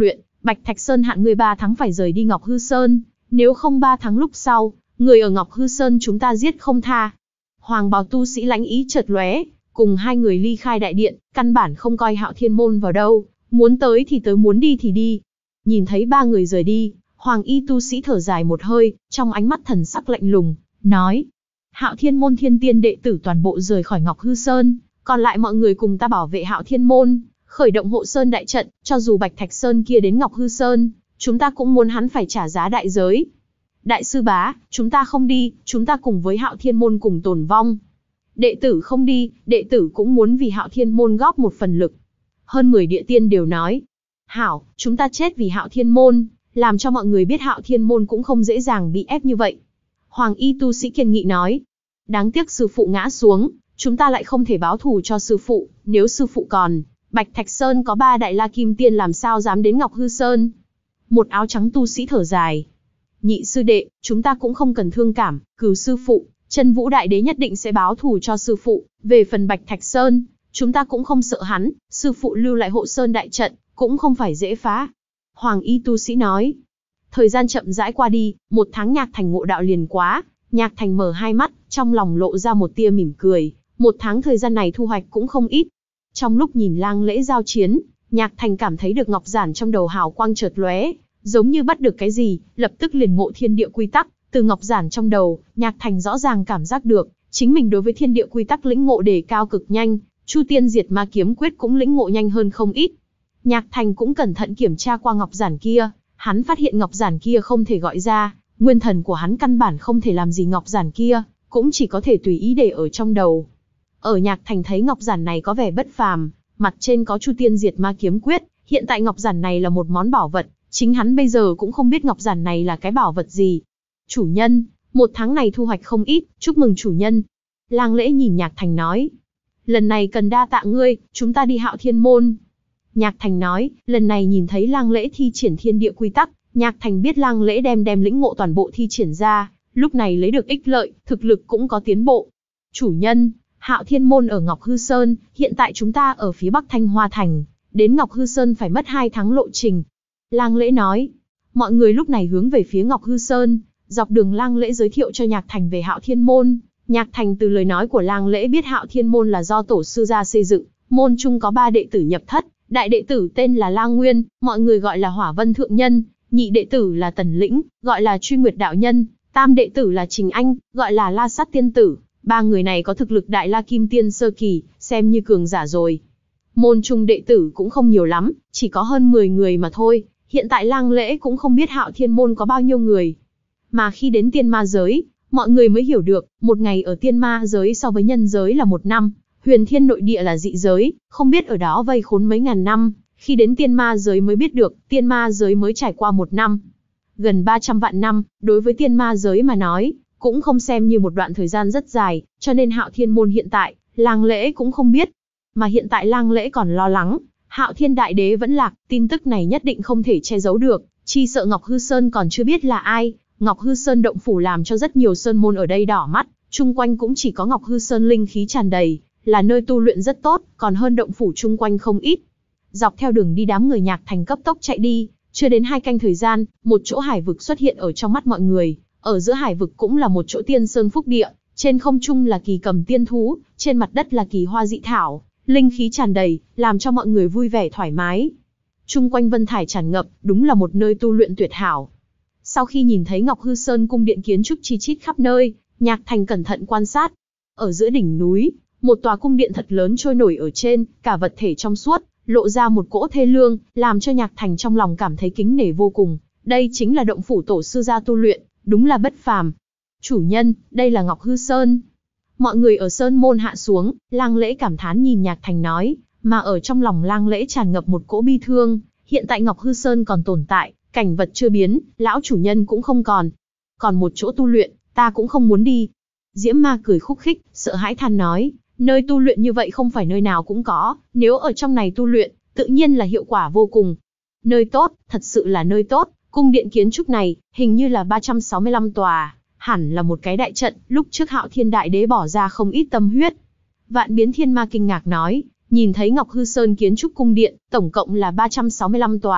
Bạch Thạch Sơn hạn ngươi ba tháng phải rời đi Ngọc Hư Sơn, nếu không ba tháng lúc sau, người ở Ngọc Hư Sơn chúng ta giết không tha. Hoàng bào tu sĩ lãnh ý chợt lóe, cùng hai người ly khai đại điện, căn bản không coi Hạo Thiên Môn vào đâu, muốn tới thì tới, muốn đi thì đi. Nhìn thấy ba người rời đi, Hoàng y tu sĩ thở dài một hơi, trong ánh mắt thần sắc lạnh lùng, nói: Hạo Thiên Môn thiên tiên đệ tử toàn bộ rời khỏi Ngọc Hư Sơn, còn lại mọi người cùng ta bảo vệ Hạo Thiên Môn, khởi động hộ sơn đại trận, cho dù Bạch Thạch Sơn kia đến Ngọc Hư Sơn, chúng ta cũng muốn hắn phải trả giá đại giới. Đại sư bá, chúng ta không đi, chúng ta cùng với Hạo Thiên Môn cùng tồn vong. Đệ tử không đi, đệ tử cũng muốn vì Hạo Thiên Môn góp một phần lực. Hơn mười địa tiên đều nói: Hảo, chúng ta chết vì Hạo Thiên Môn, làm cho mọi người biết Hạo Thiên Môn cũng không dễ dàng bị ép như vậy. Hoàng y tu sĩ kiên nghị nói: Đáng tiếc sư phụ ngã xuống, chúng ta lại không thể báo thù cho sư phụ, nếu sư phụ còn, Bạch Thạch Sơn có ba đại la kim tiên làm sao dám đến Ngọc Hư Sơn. Một áo trắng tu sĩ thở dài: Nhị sư đệ, chúng ta cũng không cần thương cảm, cừu sư phụ, Chân Vũ Đại Đế nhất định sẽ báo thù cho sư phụ, về phần Bạch Thạch Sơn, chúng ta cũng không sợ hắn, sư phụ lưu lại hộ sơn đại trận, cũng không phải dễ phá. Hoàng y tu sĩ nói. Thời gian chậm rãi qua đi, một tháng Nhạc Thành ngộ đạo liền quá, Nhạc Thành mở hai mắt, trong lòng lộ ra một tia mỉm cười, một tháng thời gian này thu hoạch cũng không ít. Trong lúc nhìn lang lễ giao chiến, Nhạc Thành cảm thấy được ngọc giản trong đầu hào quang chợt lóe, giống như bắt được cái gì, lập tức liền ngộ thiên địa quy tắc. Từ ngọc giản trong đầu, Nhạc Thành rõ ràng cảm giác được, chính mình đối với thiên địa quy tắc lĩnh ngộ đề cao cực nhanh, Chu Tiên Diệt Ma Kiếm Quyết cũng lĩnh ngộ nhanh hơn không ít. Nhạc Thành cũng cẩn thận kiểm tra qua ngọc giản kia, hắn phát hiện ngọc giản kia không thể gọi ra, nguyên thần của hắn căn bản không thể làm gì ngọc giản kia, cũng chỉ có thể tùy ý để ở trong đầu. Ở Nhạc Thành thấy ngọc giản này có vẻ bất phàm, mặt trên có Chu Tiên Diệt Ma Kiếm Quyết, hiện tại ngọc giản này là một món bảo vật, chính hắn bây giờ cũng không biết ngọc giản này là cái bảo vật gì. Chủ nhân, một tháng này thu hoạch không ít, chúc mừng chủ nhân. Lang Lễ nhìn Nhạc Thành nói. Lần này cần đa tạ ngươi, chúng ta đi Hạo Thiên Môn. Nhạc Thành nói, lần này nhìn thấy Lang Lễ thi triển thiên địa quy tắc, Nhạc Thành biết Lang Lễ đem đem lĩnh ngộ toàn bộ thi triển ra, lúc này lấy được ích lợi, thực lực cũng có tiến bộ. Chủ nhân, Hạo Thiên Môn ở Ngọc Hư Sơn, hiện tại chúng ta ở phía bắc Thanh Hoa Thành, đến Ngọc Hư Sơn phải mất hai tháng lộ trình. Lang Lễ nói, mọi người lúc này hướng về phía Ngọc Hư Sơn, dọc đường Lang Lễ giới thiệu cho Nhạc Thành về Hạo Thiên Môn. Nhạc Thành từ lời nói của Lang Lễ biết Hạo Thiên Môn là do tổ sư gia xây dựng, môn chung có ba đệ tử nhập thất, đại đệ tử tên là Lang Nguyên, mọi người gọi là Hỏa Vân Thượng Nhân, nhị đệ tử là Tần Lĩnh, gọi là Truy Nguyệt Đạo Nhân, tam đệ tử là Trình Anh, gọi là La Sát Tiên Tử. Ba người này có thực lực đại la kim tiên sơ kỳ, xem như cường giả rồi. Môn chung đệ tử cũng không nhiều lắm, chỉ có hơn mười người mà thôi, hiện tại Lang Lễ cũng không biết Hạo Thiên Môn có bao nhiêu người. Mà khi đến tiên ma giới, mọi người mới hiểu được, một ngày ở tiên ma giới so với nhân giới là một năm, huyền thiên nội địa là dị giới, không biết ở đó vây khốn mấy ngàn năm, khi đến tiên ma giới mới biết được, tiên ma giới mới trải qua một năm. Gần ba trăm vạn năm, đối với tiên ma giới mà nói, cũng không xem như một đoạn thời gian rất dài, cho nên Hạo Thiên Môn hiện tại, Lang Lễ cũng không biết. Mà hiện tại Lang Lễ còn lo lắng, Hạo Thiên Đại Đế vẫn lạc, tin tức này nhất định không thể che giấu được, chi sợ Ngọc Hư Sơn còn chưa biết là ai. Ngọc Hư Sơn động phủ làm cho rất nhiều sơn môn ở đây đỏ mắt, chung quanh cũng chỉ có Ngọc Hư Sơn linh khí tràn đầy, là nơi tu luyện rất tốt, còn hơn động phủ chung quanh không ít. Dọc theo đường đi đám người Nhạc Thành cấp tốc chạy đi, chưa đến hai canh thời gian, một chỗ hải vực xuất hiện ở trong mắt mọi người, ở giữa hải vực cũng là một chỗ tiên sơn phúc địa, trên không trung là kỳ cầm tiên thú, trên mặt đất là kỳ hoa dị thảo, linh khí tràn đầy, làm cho mọi người vui vẻ thoải mái. Chung quanh vân thải tràn ngập, đúng là một nơi tu luyện tuyệt hảo. Sau khi nhìn thấy Ngọc Hư Sơn cung điện kiến trúc chi chít khắp nơi, Nhạc Thành cẩn thận quan sát. Ở giữa đỉnh núi, một tòa cung điện thật lớn trôi nổi ở trên, cả vật thể trong suốt, lộ ra một cỗ thê lương, làm cho Nhạc Thành trong lòng cảm thấy kính nể vô cùng. Đây chính là động phủ tổ sư gia tu luyện, đúng là bất phàm. Chủ nhân, đây là Ngọc Hư Sơn. Mọi người ở Sơn Môn hạ xuống, Lang Lễ cảm thán nhìn Nhạc Thành nói, mà ở trong lòng Lang Lễ tràn ngập một cỗ bi thương. Hiện tại Ngọc Hư Sơn còn tồn tại, cảnh vật chưa biến, lão chủ nhân cũng không còn. Còn một chỗ tu luyện, ta cũng không muốn đi. Diễm Ma cười khúc khích, sợ hãi than nói, nơi tu luyện như vậy không phải nơi nào cũng có, nếu ở trong này tu luyện, tự nhiên là hiệu quả vô cùng. Nơi tốt, thật sự là nơi tốt, cung điện kiến trúc này, hình như là ba trăm sáu mươi lăm tòa, hẳn là một cái đại trận, lúc trước Hạo Thiên Đại Đế bỏ ra không ít tâm huyết. Vạn Biến Thiên Ma kinh ngạc nói, nhìn thấy Ngọc Hư Sơn kiến trúc cung điện, tổng cộng là ba trăm sáu mươi lăm tòa.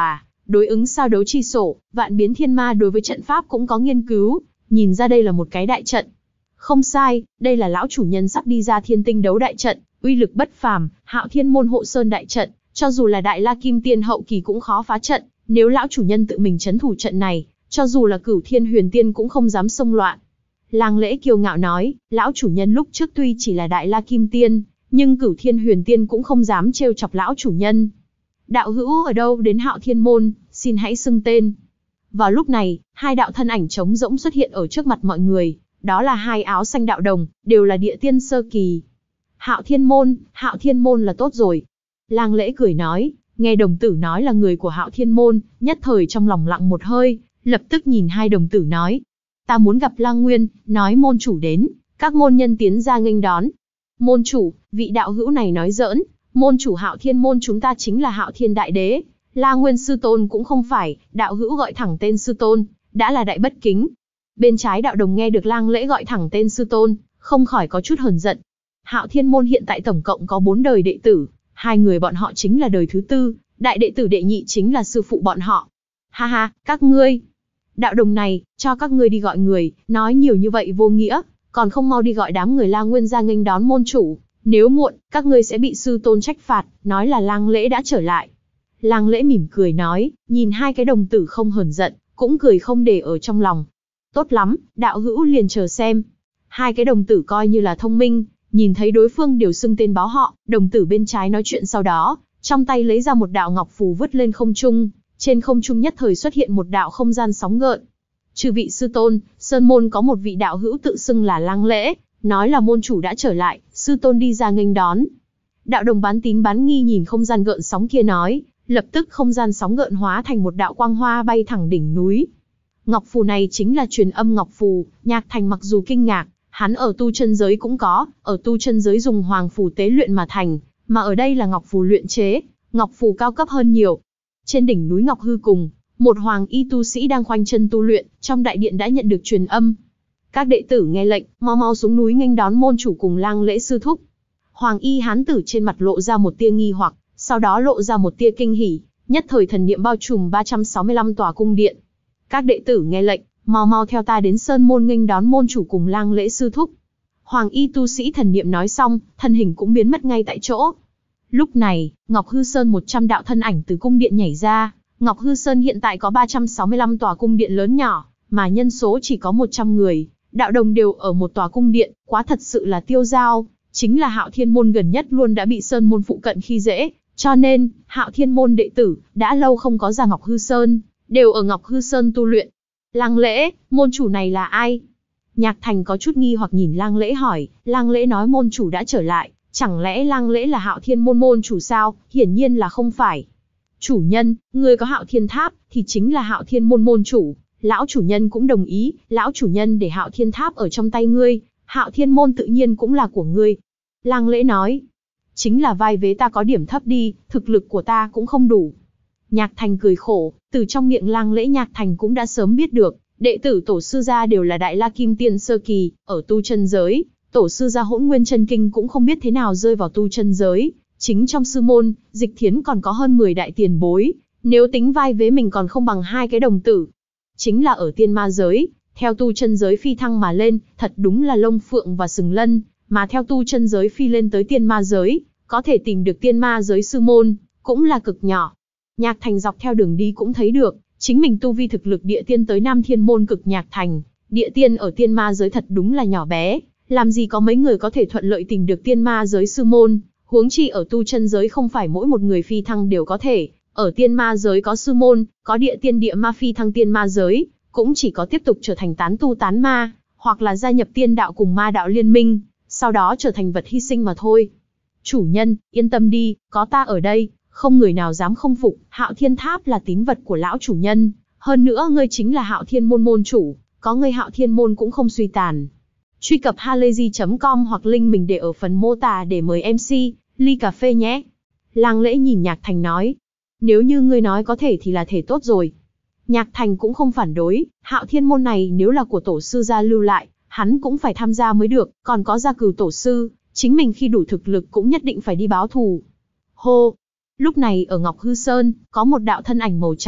đối ứng sao đấu chi sổ, vạn biến thiên ma đối với trận pháp cũng có nghiên cứu, nhìn ra đây là một cái đại trận. Không sai, đây là lão chủ nhân sắp đi ra thiên tinh đấu đại trận, uy lực bất phàm, Hạo Thiên môn hộ sơn đại trận, cho dù là đại la kim tiên hậu kỳ cũng khó phá trận, nếu lão chủ nhân tự mình trấn thủ trận này, cho dù là Cửu Thiên Huyền Tiên cũng không dám xông loạn. Lang Lễ kiêu ngạo nói, lão chủ nhân lúc trước tuy chỉ là đại la kim tiên, nhưng Cửu Thiên Huyền Tiên cũng không dám trêu chọc lão chủ nhân. Đạo hữu ở đâu đến Hạo Thiên môn, xin hãy xưng tên. Vào lúc này, hai đạo thân ảnh trống rỗng xuất hiện ở trước mặt mọi người, đó là hai áo xanh đạo đồng, đều là địa tiên sơ kỳ. Hạo Thiên môn, Hạo Thiên môn là tốt rồi. Lang Lễ cười nói, nghe đồng tử nói là người của Hạo Thiên môn, nhất thời trong lòng lặng một hơi, lập tức nhìn hai đồng tử nói, ta muốn gặp Lang Nguyên, nói môn chủ đến, các môn nhân tiến ra nghênh đón. Môn chủ, vị đạo hữu này nói giỡn, môn chủ Hạo Thiên môn chúng ta chính là Hạo Thiên đại đế, Lang Nguyên sư tôn cũng không phải, đạo hữu gọi thẳng tên sư tôn, đã là đại bất kính. Bên trái đạo đồng nghe được Lang Lễ gọi thẳng tên sư tôn, không khỏi có chút hờn giận. Hạo Thiên môn hiện tại tổng cộng có bốn đời đệ tử, hai người bọn họ chính là đời thứ tư, đại đệ tử đệ nhị chính là sư phụ bọn họ. Ha ha, các ngươi, đạo đồng này, cho các ngươi đi gọi người, nói nhiều như vậy vô nghĩa, còn không mau đi gọi đám người Lang Nguyên ra nghênh đón môn chủ, nếu muộn, các ngươi sẽ bị sư tôn trách phạt, nói là Lang Lễ đã trở lại. Lang Lễ mỉm cười nói, nhìn hai cái đồng tử không hờn giận, cũng cười không để ở trong lòng. Tốt lắm, đạo hữu liền chờ xem. Hai cái đồng tử coi như là thông minh, nhìn thấy đối phương đều xưng tên báo họ, đồng tử bên trái nói chuyện sau đó, trong tay lấy ra một đạo ngọc phù vứt lên không trung, trên không trung nhất thời xuất hiện một đạo không gian sóng gợn. Chư vị sư tôn, sơn môn có một vị đạo hữu tự xưng là Lang Lễ, nói là môn chủ đã trở lại, sư tôn đi ra nghênh đón. Đạo đồng bán tín bán nghi nhìn không gian gợn sóng kia nói, lập tức không gian sóng gợn hóa thành một đạo quang hoa bay thẳng đỉnh núi. Ngọc phù này chính là truyền âm ngọc phù, Nhạc Thành mặc dù kinh ngạc, hắn ở tu chân giới cũng có, ở tu chân giới dùng hoàng phù tế luyện mà thành, mà ở đây là ngọc phù luyện chế, ngọc phù cao cấp hơn nhiều. Trên đỉnh núi Ngọc Hư cùng, một hoàng y tu sĩ đang khoanh chân tu luyện, trong đại điện đã nhận được truyền âm. Các đệ tử nghe lệnh, mau mau xuống núi nghênh đón môn chủ cùng Lang Lễ sư thúc. Hoàng y hán tử trên mặt lộ ra một tia nghi hoặc, sau đó lộ ra một tia kinh hỉ, nhất thời thần niệm bao trùm ba trăm sáu mươi lăm tòa cung điện. Các đệ tử nghe lệnh, mau mau theo ta đến sơn môn nghênh đón môn chủ cùng Lang Lễ sư thúc. Hoàng y tu sĩ thần niệm nói xong, thân hình cũng biến mất ngay tại chỗ. Lúc này, Ngọc Hư Sơn một trăm đạo thân ảnh từ cung điện nhảy ra. Ngọc Hư Sơn hiện tại có ba trăm sáu mươi lăm tòa cung điện lớn nhỏ, mà nhân số chỉ có một trăm người, đạo đồng đều ở một tòa cung điện, quá thật sự là tiêu dao. Chính là Hạo Thiên môn gần nhất luôn đã bị Sơn môn phụ cận khi dễ, cho nên, Hạo Thiên môn đệ tử, đã lâu không có ra Ngọc Hư Sơn, đều ở Ngọc Hư Sơn tu luyện. Lang Lễ, môn chủ này là ai? Nhạc Thành có chút nghi hoặc nhìn Lang Lễ hỏi, Lang Lễ nói môn chủ đã trở lại, chẳng lẽ Lang Lễ là Hạo Thiên môn môn chủ sao? Hiển nhiên là không phải. Chủ nhân, người có Hạo Thiên Tháp, thì chính là Hạo Thiên môn môn chủ. Lão chủ nhân cũng đồng ý, lão chủ nhân để Hạo Thiên Tháp ở trong tay ngươi, Hạo Thiên môn tự nhiên cũng là của ngươi. Lang Lễ nói, chính là vai vế ta có điểm thấp đi, thực lực của ta cũng không đủ. Nhạc Thành cười khổ, từ trong miệng Lang Lễ Nhạc Thành cũng đã sớm biết được, đệ tử tổ sư gia đều là đại la kim tiên sơ kỳ, ở tu chân giới, tổ sư gia Hỗn Nguyên Chân Kinh cũng không biết thế nào rơi vào tu chân giới, chính trong sư môn, Dịch Thiến còn có hơn mười đại tiền bối, nếu tính vai vế mình còn không bằng hai cái đồng tử. Chính là ở tiên ma giới, theo tu chân giới phi thăng mà lên, thật đúng là lông phượng và sừng lân, mà theo tu chân giới phi lên tới tiên ma giới, có thể tìm được tiên ma giới sư môn, cũng là cực nhỏ. Nhạc Thành dọc theo đường đi cũng thấy được, chính mình tu vi thực lực địa tiên tới Nam Thiên môn cực Nhạc Thành, địa tiên ở tiên ma giới thật đúng là nhỏ bé, làm gì có mấy người có thể thuận lợi tìm được tiên ma giới sư môn, huống chi ở tu chân giới không phải mỗi một người phi thăng đều có thể, ở tiên ma giới có sư môn, có địa tiên địa ma phi thăng tiên ma giới, cũng chỉ có tiếp tục trở thành tán tu tán ma, hoặc là gia nhập tiên đạo cùng ma đạo liên minh, sau đó trở thành vật hy sinh mà thôi. Chủ nhân, yên tâm đi, có ta ở đây, không người nào dám không phục, Hạo Thiên Tháp là tín vật của lão chủ nhân, hơn nữa ngươi chính là Hạo Thiên môn môn chủ, có ngươi Hạo Thiên môn cũng không suy tàn. Truy cập halayzi chấm com hoặc link mình để ở phần mô tả để mời em xê, ly cà phê nhé. Lang Lễ nhìn Nhạc Thành nói, nếu như ngươi nói có thể thì là thể tốt rồi. Nhạc Thành cũng không phản đối, Hạo Thiên môn này nếu là của tổ sư gia lưu lại, hắn cũng phải tham gia mới được, còn có gia cửu tổ sư, chính mình khi đủ thực lực cũng nhất định phải đi báo thù. Hô! Lúc này ở Ngọc Hư Sơn, có một đạo thân ảnh màu trắng,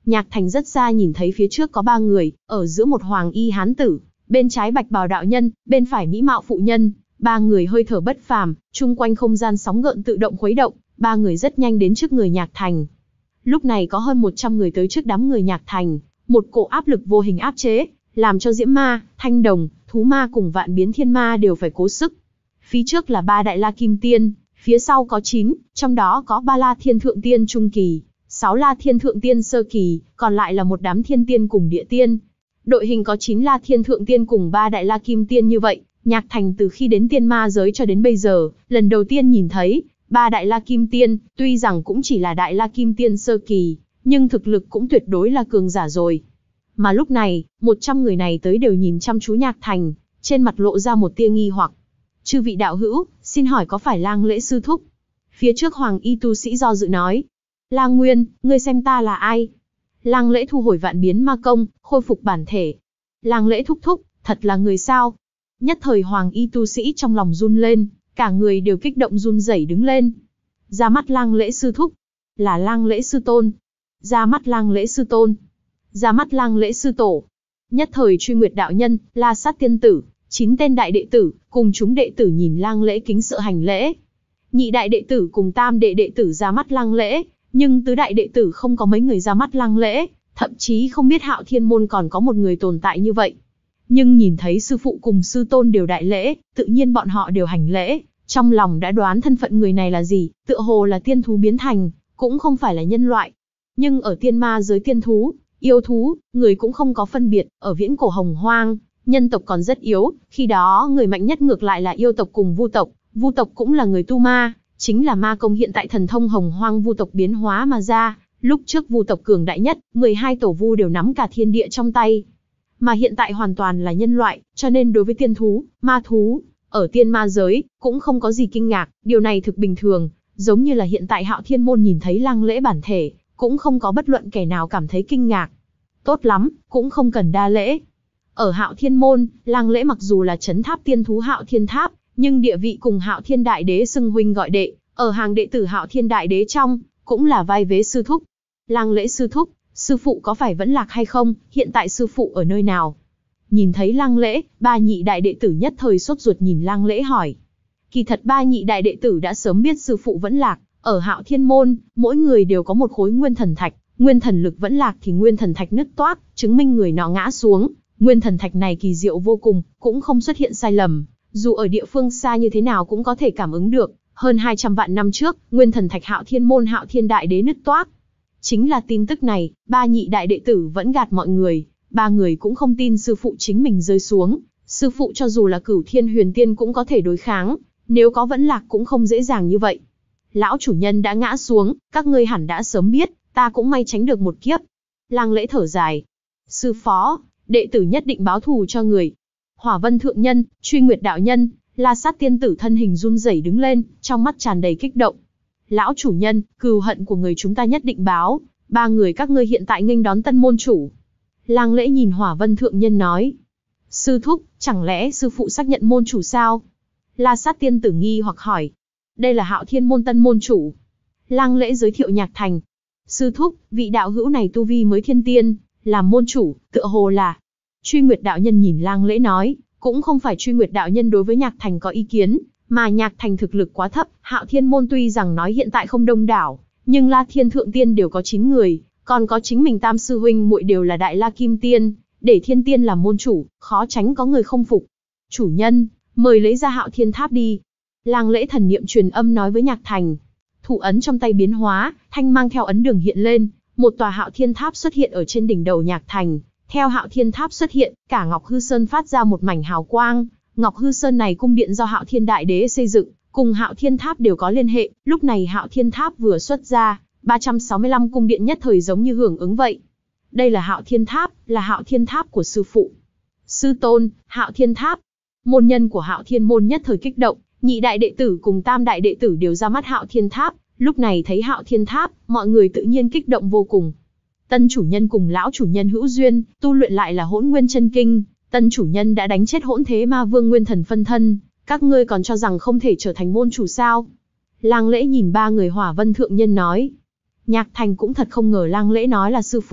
Nhạc Thành rất xa nhìn thấy phía trước có ba người, ở giữa một hoàng y hán tử, bên trái bạch bào đạo nhân, bên phải mỹ mạo phụ nhân. Ba người hơi thở bất phàm, chung quanh không gian sóng gợn tự động khuấy động, ba người rất nhanh đến trước người Nhạc Thành. Lúc này có hơn một trăm người tới trước đám người Nhạc Thành, một cỗ áp lực vô hình áp chế, làm cho Diễm Ma, Thanh Đồng, Thú Ma cùng Vạn Biến Thiên Ma đều phải cố sức. Phía trước là ba đại La Kim Tiên, phía sau có chín, trong đó có ba La Thiên Thượng Tiên trung kỳ, sáu La Thiên Thượng Tiên sơ kỳ, còn lại là một đám Thiên Tiên cùng Địa Tiên. Đội hình có chín La Thiên Thượng Tiên cùng ba đại La Kim Tiên như vậy, Nhạc Thành từ khi đến tiên ma giới cho đến bây giờ, lần đầu tiên nhìn thấy ba đại La Kim Tiên, tuy rằng cũng chỉ là đại La Kim Tiên sơ kỳ, nhưng thực lực cũng tuyệt đối là cường giả rồi. Mà lúc này, một trăm người này tới đều nhìn chăm chú Nhạc Thành, trên mặt lộ ra một tia nghi hoặc. Chư vị đạo hữu, xin hỏi có phải Lang Lễ sư thúc? Phía trước hoàng y tu sĩ do dự nói. Lang Nguyên, ngươi xem ta là ai? Lang Lễ thu hồi vạn biến ma công, khôi phục bản thể. Lang Lễ thúc thúc, thật là người sao? Nhất thời hoàng y tu sĩ trong lòng run lên, cả người đều kích động run rẩy đứng lên. Ra mắt Lang Lễ sư thúc, là Lang Lễ sư tôn. Ra mắt Lang Lễ sư tôn, ra mắt Lang Lễ sư tổ. Nhất thời Truy Nguyệt đạo nhân, La Sát tiên tử, chín tên đại đệ tử, cùng chúng đệ tử nhìn Lang Lễ kính sợ hành lễ. Nhị đại đệ tử cùng tam đệ đệ tử ra mắt Lang Lễ, nhưng tứ đại đệ tử không có mấy người ra mắt Lang Lễ, thậm chí không biết Hạo Thiên môn còn có một người tồn tại như vậy. Nhưng nhìn thấy sư phụ cùng sư tôn đều đại lễ, tự nhiên bọn họ đều hành lễ, trong lòng đã đoán thân phận người này là gì, tựa hồ là tiên thú biến thành, cũng không phải là nhân loại. Nhưng ở tiên ma giới tiên thú, yêu thú, người cũng không có phân biệt, ở viễn cổ hồng hoang, nhân tộc còn rất yếu, khi đó người mạnh nhất ngược lại là yêu tộc cùng vu tộc, vu tộc cũng là người tu ma, chính là ma công hiện tại thần thông hồng hoang vu tộc biến hóa mà ra, lúc trước vu tộc cường đại nhất, mười hai tổ vu đều nắm cả thiên địa trong tay. Mà hiện tại hoàn toàn là nhân loại, cho nên đối với tiên thú, ma thú, ở tiên ma giới, cũng không có gì kinh ngạc, điều này thực bình thường, giống như là hiện tại Hạo Thiên môn nhìn thấy Lang Lễ bản thể, cũng không có bất luận kẻ nào cảm thấy kinh ngạc. Tốt lắm, cũng không cần đa lễ. Ở Hạo Thiên môn, Lang Lễ mặc dù là trấn tháp tiên thú Hạo Thiên Tháp, nhưng địa vị cùng Hạo Thiên Đại Đế xưng huynh gọi đệ, ở hàng đệ tử Hạo Thiên Đại Đế trong, cũng là vai vế sư thúc. Lang Lễ sư thúc, sư phụ có phải vẫn lạc hay không, hiện tại sư phụ ở nơi nào? Nhìn thấy Lang Lễ, ba nhị đại đệ tử nhất thời sốt ruột nhìn Lang Lễ hỏi. Kỳ thật ba nhị đại đệ tử đã sớm biết sư phụ vẫn lạc, ở Hạo Thiên môn, mỗi người đều có một khối nguyên thần thạch, nguyên thần lực vẫn lạc thì nguyên thần thạch nứt toác, chứng minh người nọ ngã xuống. Nguyên thần thạch này kỳ diệu vô cùng, cũng không xuất hiện sai lầm, dù ở địa phương xa như thế nào cũng có thể cảm ứng được. Hơn hai trăm vạn năm trước, nguyên thần thạch Hạo Thiên môn Hạo Thiên Đại Đế nứt toác. Chính là tin tức này, ba nhị đại đệ tử vẫn gạt mọi người, ba người cũng không tin sư phụ chính mình rơi xuống. Sư phụ cho dù là Cửu Thiên Huyền Tiên cũng có thể đối kháng, nếu có vẫn lạc cũng không dễ dàng như vậy. Lão chủ nhân đã ngã xuống, các ngươi hẳn đã sớm biết, ta cũng may tránh được một kiếp. Lang Lễ thở dài. Sư phó, đệ tử nhất định báo thù cho người. Hỏa Vân thượng nhân, Truy Nguyệt đạo nhân, La Sát tiên tử thân hình run rẩy đứng lên, trong mắt tràn đầy kích động. Lão chủ nhân, cừu hận của người chúng ta nhất định báo, ba người các ngươi hiện tại nghênh đón tân môn chủ. Lang Lễ nhìn Hỏa Vân thượng nhân nói. Sư thúc, chẳng lẽ sư phụ xác nhận môn chủ sao? La Sát tiên tử nghi hoặc hỏi. Đây là Hạo Thiên môn tân môn chủ. Lang Lễ giới thiệu Nhạc Thành. Sư thúc, vị đạo hữu này tu vi mới thiên tiên, làm môn chủ, tựa hồ là. Truy Nguyệt đạo nhân nhìn Lang Lễ nói, cũng không phải Truy Nguyệt đạo nhân đối với Nhạc Thành có ý kiến, mà Nhạc Thành thực lực quá thấp, Hạo Thiên môn tuy rằng nói hiện tại không đông đảo, nhưng La Thiên Thượng Tiên đều có chín người, còn có chính mình tam sư huynh muội đều là đại La Kim Tiên, để Thiên Tiên làm môn chủ, khó tránh có người không phục. Chủ nhân, mời lấy ra Hạo Thiên Tháp đi. Lang Lễ thần niệm truyền âm nói với Nhạc Thành. Thủ ấn trong tay biến hóa, thanh mang theo ấn đường hiện lên, một tòa Hạo Thiên Tháp xuất hiện ở trên đỉnh đầu Nhạc Thành. Theo Hạo Thiên Tháp xuất hiện, cả Ngọc Hư Sơn phát ra một mảnh hào quang. Ngọc Hư Sơn này cung điện do Hạo Thiên Đại Đế xây dựng, cùng Hạo Thiên Tháp đều có liên hệ. Lúc này Hạo Thiên Tháp vừa xuất ra, ba trăm sáu mươi lăm cung điện nhất thời giống như hưởng ứng vậy. Đây là Hạo Thiên Tháp, là Hạo Thiên Tháp của sư phụ. Sư tôn, Hạo Thiên Tháp. Môn nhân của Hạo Thiên môn nhất thời kích động, nhị đại đệ tử cùng tam đại đệ tử đều ra mắt Hạo Thiên Tháp. Lúc này thấy Hạo Thiên Tháp, mọi người tự nhiên kích động vô cùng. Tân chủ nhân cùng lão chủ nhân hữu duyên, tu luyện lại là Hỗn Nguyên Chân Kinh. Tân chủ nhân đã đánh chết Hỗn Thế Ma Vương Nguyên Thần phân thân, các ngươi còn cho rằng không thể trở thành môn chủ sao? Lang Lễ nhìn ba người Hỏa Vân thượng nhân nói. Nhạc Thành cũng thật không ngờ Lang Lễ nói là sư phụ,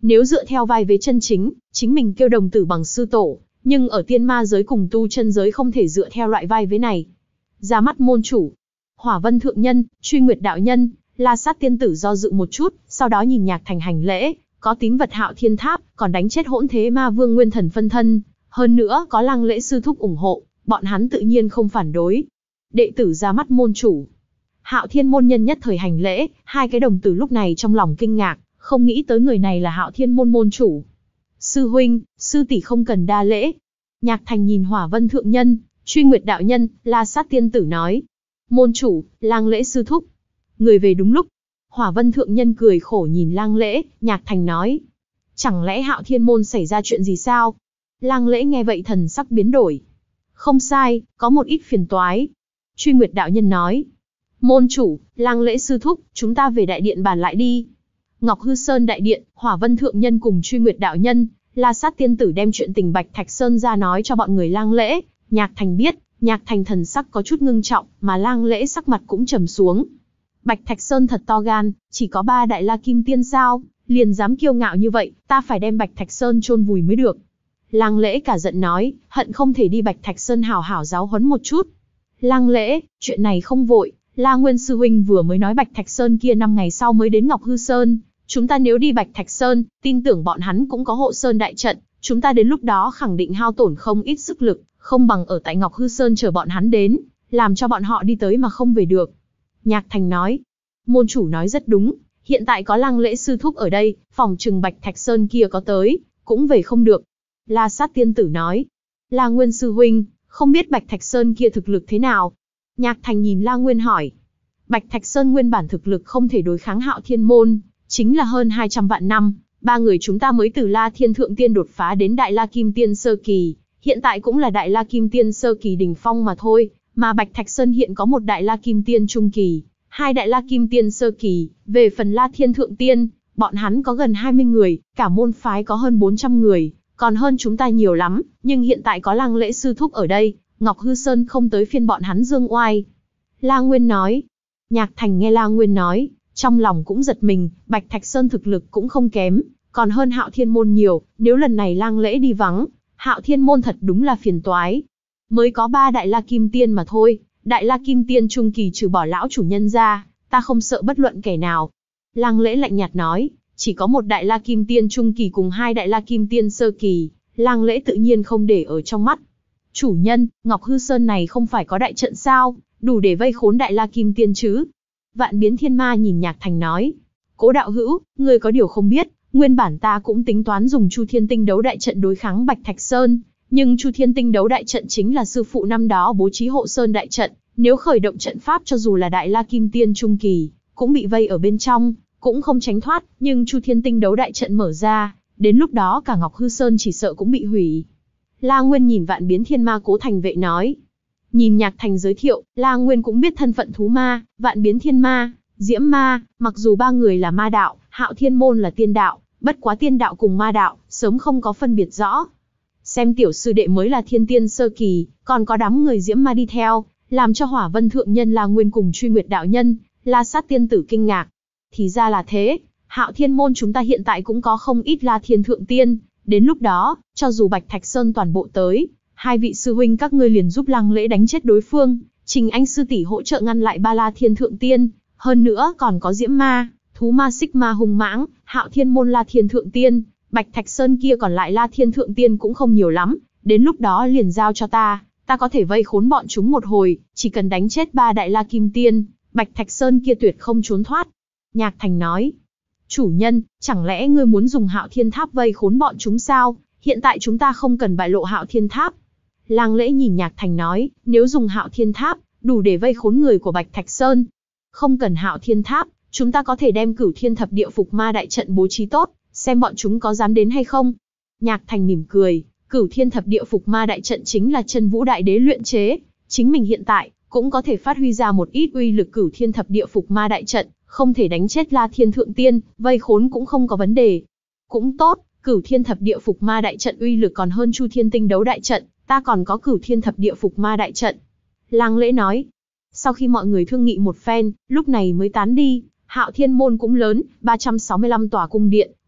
Nếu dựa theo vai vế chân chính, chính mình kêu đồng tử bằng sư tổ, nhưng ở tiên ma giới cùng tu chân giới không thể dựa theo loại vai vế này. Ra mắt môn chủ, Hỏa Vân Thượng Nhân, Truy Nguyệt Đạo Nhân, La Sát Tiên Tử do dự một chút, sau đó nhìn Nhạc Thành hành lễ, có tín vật Hạo Thiên Tháp, còn đánh chết Hỗn Thế Ma Vương Nguyên Thần phân thân, hơn nữa có Lăng Lễ sư thúc ủng hộ, bọn hắn tự nhiên không phản đối. Đệ tử ra mắt môn chủ. Hạo Thiên môn nhân nhất thời hành lễ, hai cái đồng tử lúc này trong lòng kinh ngạc, không nghĩ tới người này là Hạo Thiên môn môn chủ. Sư huynh, sư tỷ không cần đa lễ. Nhạc Thành nhìn Hỏa Vân Thượng Nhân, Truy Nguyệt Đạo Nhân, La Sát Tiên Tử nói. Môn chủ, Lang Lễ sư thúc. Người về đúng lúc. Hỏa Vân Thượng Nhân cười khổ nhìn Lang Lễ, Nhạc Thành nói. Chẳng lẽ Hạo Thiên môn xảy ra chuyện gì sao? Lang Lễ nghe vậy thần sắc biến đổi. Không sai, có một ít phiền toái. Truy Nguyệt Đạo Nhân nói. Môn chủ, Lang Lễ sư thúc, chúng ta về đại điện bàn lại đi. Ngọc Hư Sơn đại điện, Hỏa Vân Thượng Nhân cùng Truy Nguyệt Đạo Nhân, La Sát Tiên Tử đem chuyện tình Bạch Thạch Sơn ra nói cho bọn người Lang Lễ. Nhạc Thành biết, Nhạc Thành thần sắc có chút ngưng trọng, mà Lang Lễ sắc mặt cũng trầm xuống. Bạch Thạch Sơn thật to gan, chỉ có ba đại la kim tiên sao, liền dám kiêu ngạo như vậy, ta phải đem Bạch Thạch Sơn chôn vùi mới được. Lang Lễ cả giận nói, hận không thể đi Bạch Thạch Sơn hảo hảo giáo huấn một chút. Lang Lễ, chuyện này không vội, La Nguyên sư huynh vừa mới nói Bạch Thạch Sơn kia năm ngày sau mới đến Ngọc Hư Sơn, chúng ta nếu đi Bạch Thạch Sơn, tin tưởng bọn hắn cũng có hộ sơn đại trận, chúng ta đến lúc đó khẳng định hao tổn không ít sức lực, không bằng ở tại Ngọc Hư Sơn chờ bọn hắn đến, làm cho bọn họ đi tới mà không về được. Nhạc Thành nói, môn chủ nói rất đúng, hiện tại có Lang Lễ sư thúc ở đây, phòng trừng Bạch Thạch Sơn kia có tới, cũng về không được. La Sát Tiên Tử nói, La Nguyên sư huynh, không biết Bạch Thạch Sơn kia thực lực thế nào? Nhạc Thành nhìn La Nguyên hỏi. Bạch Thạch Sơn nguyên bản thực lực không thể đối kháng Hạo Thiên môn, chính là hơn hai trăm vạn năm, ba người chúng ta mới từ La Thiên Thượng Tiên đột phá đến Đại La Kim Tiên Sơ Kỳ, hiện tại cũng là Đại La Kim Tiên Sơ Kỳ đỉnh phong mà thôi, mà Bạch Thạch Sơn hiện có một Đại La Kim Tiên Trung Kỳ, hai Đại La Kim Tiên Sơ Kỳ, về phần La Thiên Thượng Tiên, bọn hắn có gần hai mươi người, cả môn phái có hơn bốn trăm người, còn hơn chúng ta nhiều lắm, nhưng hiện tại có Lang Lễ sư thúc ở đây, Ngọc Hư Sơn không tới phiên bọn hắn dương oai. La Nguyên nói. Nhạc Thành nghe La Nguyên nói, trong lòng cũng giật mình, Bạch Thạch Sơn thực lực cũng không kém, còn hơn Hạo Thiên môn nhiều, nếu lần này Lang Lễ đi vắng, Hạo Thiên môn thật đúng là phiền toái. Mới có ba Đại La Kim Tiên mà thôi, Đại La Kim Tiên Trung Kỳ trừ bỏ lão chủ nhân ra, ta không sợ bất luận kẻ nào. Lang Lễ lạnh nhạt nói, chỉ có một Đại La Kim Tiên Trung Kỳ cùng hai Đại La Kim Tiên Sơ Kỳ, Lang Lễ tự nhiên không để ở trong mắt. Chủ nhân, Ngọc Hư Sơn này không phải có đại trận sao, đủ để vây khốn Đại La Kim Tiên chứ? Vạn Biến Thiên Ma nhìn Nhạc Thành nói, Cố đạo hữu, ngươi có điều không biết, nguyên bản ta cũng tính toán dùng Chu Thiên Tinh Đấu đại trận đối kháng Bạch Thạch Sơn, nhưng Chu Thiên Tinh Đấu đại trận chính là sư phụ năm đó bố trí hộ sơn đại trận, nếu khởi động trận pháp cho dù là Đại La Kim Tiên Trung Kỳ, cũng bị vây ở bên trong, cũng không tránh thoát, nhưng Chu Thiên Tinh Đấu đại trận mở ra, đến lúc đó cả Ngọc Hư Sơn chỉ sợ cũng bị hủy. La Nguyên nhìn Vạn Biến Thiên Ma Cố Thành Vệ nói. Nhìn Nhạc Thành giới thiệu, La Nguyên cũng biết thân phận thú ma, Vạn Biến Thiên Ma, Diễm Ma, mặc dù ba người là ma đạo, Hạo Thiên môn là tiên đạo, bất quá tiên đạo cùng ma đạo, sớm không có phân biệt rõ. Xem tiểu sư đệ mới là Thiên Tiên Sơ Kỳ, còn có đám người Diễm Ma đi theo, làm cho Hỏa Vân Thượng Nhân La Nguyên cùng Truy Nguyệt Đạo Nhân, La Sát Tiên Tử kinh ngạc. Thì ra là thế, Hạo Thiên môn chúng ta hiện tại cũng có không ít La Thiên Thượng Tiên, đến lúc đó, cho dù Bạch Thạch Sơn toàn bộ tới, hai vị sư huynh các ngươi liền giúp Lang Lễ đánh chết đối phương, Trình Anh sư tỷ hỗ trợ ngăn lại ba La Thiên Thượng Tiên, hơn nữa còn có Diễm Ma, Thú Ma Xích Ma hung mãng, Hạo Thiên môn La Thiên Thượng Tiên, Bạch Thạch Sơn kia còn lại La Thiên Thượng Tiên cũng không nhiều lắm, đến lúc đó liền giao cho ta, ta có thể vây khốn bọn chúng một hồi, chỉ cần đánh chết ba Đại La Kim Tiên, Bạch Thạch Sơn kia tuyệt không trốn thoát. Nhạc Thành nói, chủ nhân, chẳng lẽ ngươi muốn dùng Hạo Thiên Tháp vây khốn bọn chúng sao? Hiện tại chúng ta không cần bại lộ Hạo Thiên Tháp. Lang Lễ nhìn Nhạc Thành nói, nếu dùng Hạo Thiên Tháp, đủ để vây khốn người của Bạch Thạch Sơn. Không cần Hạo Thiên Tháp, chúng ta có thể đem Cửu Thiên Thập Địa Phục Ma đại trận bố trí tốt, xem bọn chúng có dám đến hay không. Nhạc Thành mỉm cười, Cửu Thiên Thập Địa Phục Ma đại trận chính là Chân Vũ Đại Đế luyện chế, chính mình hiện tại cũng có thể phát huy ra một ít uy lực Cửu Thiên Thập Địa Phục Ma đại trận, không thể đánh chết La Thiên Thượng Tiên, vây khốn cũng không có vấn đề. Cũng tốt, Cửu Thiên Thập Địa Phục Ma đại trận uy lực còn hơn Chu Thiên Tinh Đấu đại trận, ta còn có Cửu Thiên Thập Địa Phục Ma đại trận. Lang Lễ nói. Sau khi mọi người thương nghị một phen, lúc này mới tán đi. Hạo Thiên môn cũng lớn, ba trăm sáu mươi lăm tòa cung điện,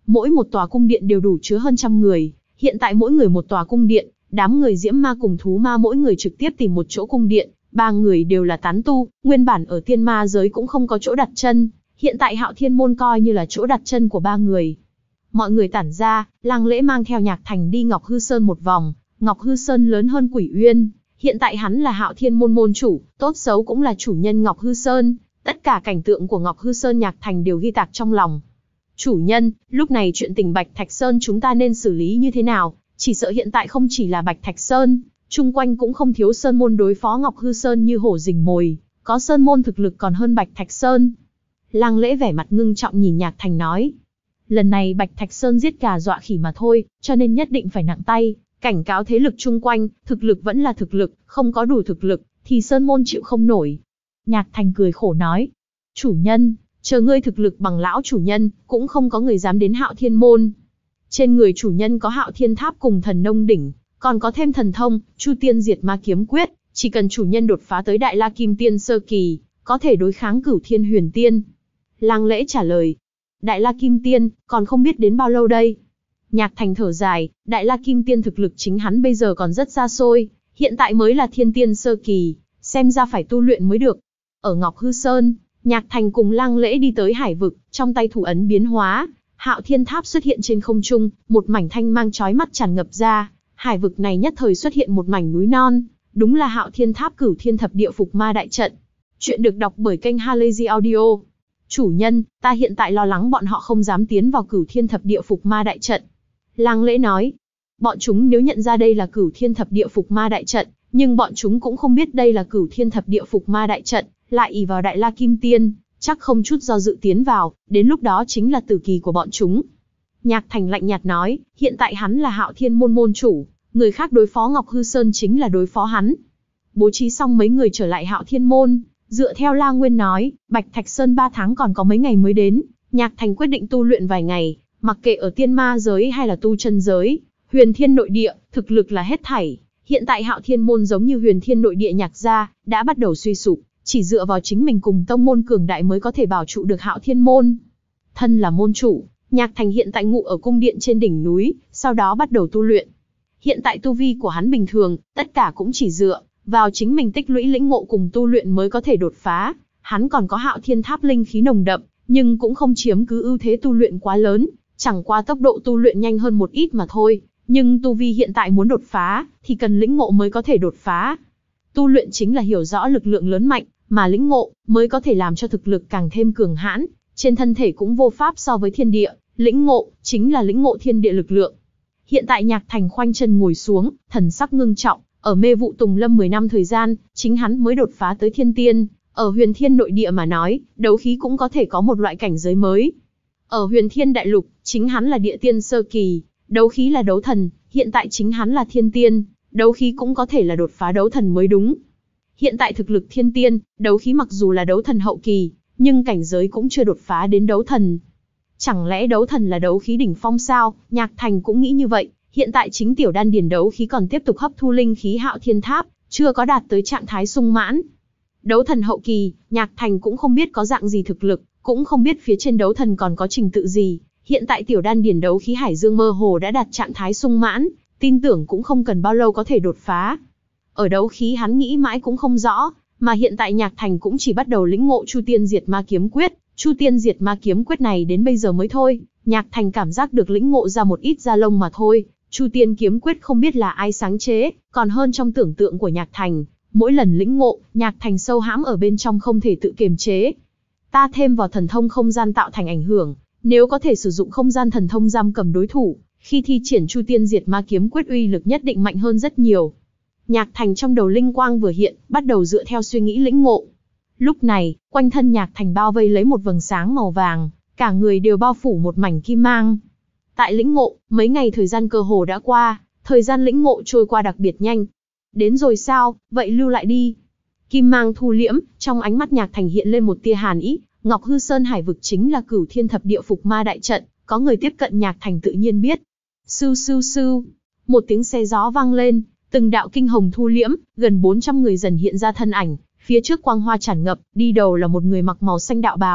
Mỗi một tòa cung điện đều đủ chứa hơn trăm người, hiện tại mỗi người một tòa cung điện, đám người diễm ma cùng thú ma mỗi người trực tiếp tìm một chỗ cung điện, ba người đều là tán tu, nguyên bản ở tiên ma giới cũng không có chỗ đặt chân, hiện tại Hạo Thiên Môn coi như là chỗ đặt chân của ba người. Mọi người tản ra, Lăng Lễ mang theo Nhạc Thành đi Ngọc Hư Sơn một vòng, Ngọc Hư Sơn lớn hơn Quỷ Uyên, hiện tại hắn là Hạo Thiên Môn môn chủ, tốt xấu cũng là chủ nhân Ngọc Hư Sơn, tất cả cảnh tượng của Ngọc Hư Sơn Nhạc Thành đều ghi tạc trong lòng. Chủ nhân, lúc này chuyện tình Bạch Thạch Sơn chúng ta nên xử lý như thế nào? Chỉ sợ hiện tại không chỉ là Bạch Thạch Sơn, chung quanh cũng không thiếu sơn môn đối phó Ngọc Hư Sơn như hổ rình mồi, có sơn môn thực lực còn hơn Bạch Thạch Sơn. Lăng Lễ vẻ mặt ngưng trọng nhìn Nhạc Thành nói. Lần này Bạch Thạch Sơn giết gà dọa khỉ mà thôi, cho nên nhất định phải nặng tay, cảnh cáo thế lực chung quanh, thực lực vẫn là thực lực, không có đủ thực lực, thì sơn môn chịu không nổi. Nhạc Thành cười khổ nói. Chủ nhân, chờ ngươi thực lực bằng lão chủ nhân, cũng không có người dám đến Hạo Thiên Môn. Trên người chủ nhân có Hạo Thiên Tháp cùng Thần Nông Đỉnh, còn có thêm thần thông, Chu Tiên Diệt Ma Kiếm Quyết, chỉ cần chủ nhân đột phá tới Đại La Kim Tiên sơ kỳ, có thể đối kháng Cửu Thiên Huyền Tiên. Lăng Lễ trả lời. Đại La Kim Tiên, còn không biết đến bao lâu đây? Nhạc Thành thở dài, Đại La Kim Tiên thực lực chính hắn bây giờ còn rất xa xôi, hiện tại mới là Thiên Tiên sơ kỳ, xem ra phải tu luyện mới được. Ở Ngọc Hư Sơn, Nhạc Thành cùng Lăng Lễ đi tới hải vực, trong tay thủ ấn biến hóa, Hạo Thiên Tháp xuất hiện trên không trung, một mảnh thanh mang chói mắt tràn ngập ra, hải vực này nhất thời xuất hiện một mảnh núi non, đúng là Hạo Thiên Tháp Cửu Thiên Thập Địa Phục Ma Đại Trận. Chuyện được đọc bởi kênh Halazy Audio. Chủ nhân, ta hiện tại lo lắng bọn họ không dám tiến vào Cửu Thiên Thập Địa Phục Ma Đại Trận. Lăng Lễ nói, bọn chúng nếu nhận ra đây là Cửu Thiên Thập Địa Phục Ma Đại Trận, nhưng bọn chúng cũng không biết đây là Cửu Thiên Thập Địa Phục Ma Đại Trận, lại ỷ vào Đại La Kim Tiên, chắc không chút do dự tiến vào, đến lúc đó chính là tử kỳ của bọn chúng. Nhạc Thành lạnh nhạt nói, hiện tại hắn là Hạo Thiên Môn môn chủ, người khác đối phó Ngọc Hư Sơn chính là đối phó hắn. Bố trí xong mấy người trở lại Hạo Thiên Môn, dựa theo La Nguyên nói, Bạch Thạch Sơn ba tháng còn có mấy ngày mới đến, Nhạc Thành quyết định tu luyện vài ngày, mặc kệ ở tiên ma giới hay là tu chân giới, Huyền Thiên nội địa, thực lực là hết thảy. Hiện tại Hạo Thiên Môn giống như Huyền Thiên nội địa Nhạc gia, đã bắt đầu suy sụp, chỉ dựa vào chính mình cùng tông môn cường đại mới có thể bảo trụ được Hạo Thiên Môn. Thân là môn chủ, Nhạc Thành hiện tại ngụ ở cung điện trên đỉnh núi, sau đó bắt đầu tu luyện. Hiện tại tu vi của hắn bình thường, tất cả cũng chỉ dựa vào chính mình tích lũy lĩnh ngộ cùng tu luyện mới có thể đột phá. Hắn còn có Hạo Thiên Tháp linh khí nồng đậm, nhưng cũng không chiếm cứ ưu thế tu luyện quá lớn, chẳng qua tốc độ tu luyện nhanh hơn một ít mà thôi. Nhưng tu vi hiện tại muốn đột phá, thì cần lĩnh ngộ mới có thể đột phá. Tu luyện chính là hiểu rõ lực lượng lớn mạnh, mà lĩnh ngộ mới có thể làm cho thực lực càng thêm cường hãn. Trên thân thể cũng vô pháp so với thiên địa, lĩnh ngộ chính là lĩnh ngộ thiên địa lực lượng. Hiện tại Nhạc Thành khoanh chân ngồi xuống, thần sắc ngưng trọng, ở mê vụ tùng lâm mười năm thời gian, chính hắn mới đột phá tới thiên tiên. Ở Huyền Thiên nội địa mà nói, đấu khí cũng có thể có một loại cảnh giới mới. Ở Huyền Thiên đại lục, chính hắn là địa tiên sơ kỳ, đấu khí là đấu thần, hiện tại chính hắn là thiên tiên, đấu khí cũng có thể là đột phá đấu thần mới đúng. Hiện tại thực lực thiên tiên, đấu khí mặc dù là đấu thần hậu kỳ, nhưng cảnh giới cũng chưa đột phá đến đấu thần. Chẳng lẽ đấu thần là đấu khí đỉnh phong sao? Nhạc Thành cũng nghĩ như vậy, hiện tại chính tiểu đan điền đấu khí còn tiếp tục hấp thu linh khí Hạo Thiên Tháp, chưa có đạt tới trạng thái sung mãn. Đấu thần hậu kỳ, Nhạc Thành cũng không biết có dạng gì thực lực, cũng không biết phía trên đấu thần còn có trình tự gì. Hiện tại tiểu đan điền đấu khí hải dương mơ hồ đã đạt trạng thái sung mãn, tin tưởng cũng không cần bao lâu có thể đột phá. Ở đấu khí hắn nghĩ mãi cũng không rõ, mà hiện tại Nhạc Thành cũng chỉ bắt đầu lĩnh ngộ Chu Tiên Diệt Ma Kiếm Quyết. Chu Tiên Diệt Ma Kiếm Quyết này đến bây giờ mới thôi, Nhạc Thành cảm giác được lĩnh ngộ ra một ít da lông mà thôi. Chu Tiên Kiếm Quyết không biết là ai sáng chế, còn hơn trong tưởng tượng của Nhạc Thành. Mỗi lần lĩnh ngộ, Nhạc Thành sâu hãm ở bên trong không thể tự kiềm chế. Ta thêm vào thần thông không gian tạo thành ảnh hưởng, nếu có thể sử dụng không gian thần thông giam cầm đối thủ, khi thi triển Chu Tiên Diệt Ma Kiếm Quyết uy lực nhất định mạnh hơn rất nhiều. Nhạc Thành trong đầu linh quang vừa hiện, bắt đầu dựa theo suy nghĩ lĩnh ngộ. Lúc này, quanh thân Nhạc Thành bao vây lấy một vầng sáng màu vàng, cả người đều bao phủ một mảnh kim mang. Tại lĩnh ngộ, mấy ngày thời gian cơ hồ đã qua, thời gian lĩnh ngộ trôi qua đặc biệt nhanh. Đến rồi sao, vậy lưu lại đi. Kim mang thu liễm, trong ánh mắt Nhạc Thành hiện lên một tia hàn ý. Ngọc Hư Sơn hải vực chính là Cửu Thiên Thập Địa Phục Ma Đại Trận, có người tiếp cận Nhạc Thành tự nhiên biết. Sưu sưu sưu, một tiếng xe gió vang lên, từng đạo kinh hồng thu liễm, gần bốn trăm người dần hiện ra thân ảnh, phía trước quang hoa tràn ngập, đi đầu là một người mặc màu xanh đạo bào,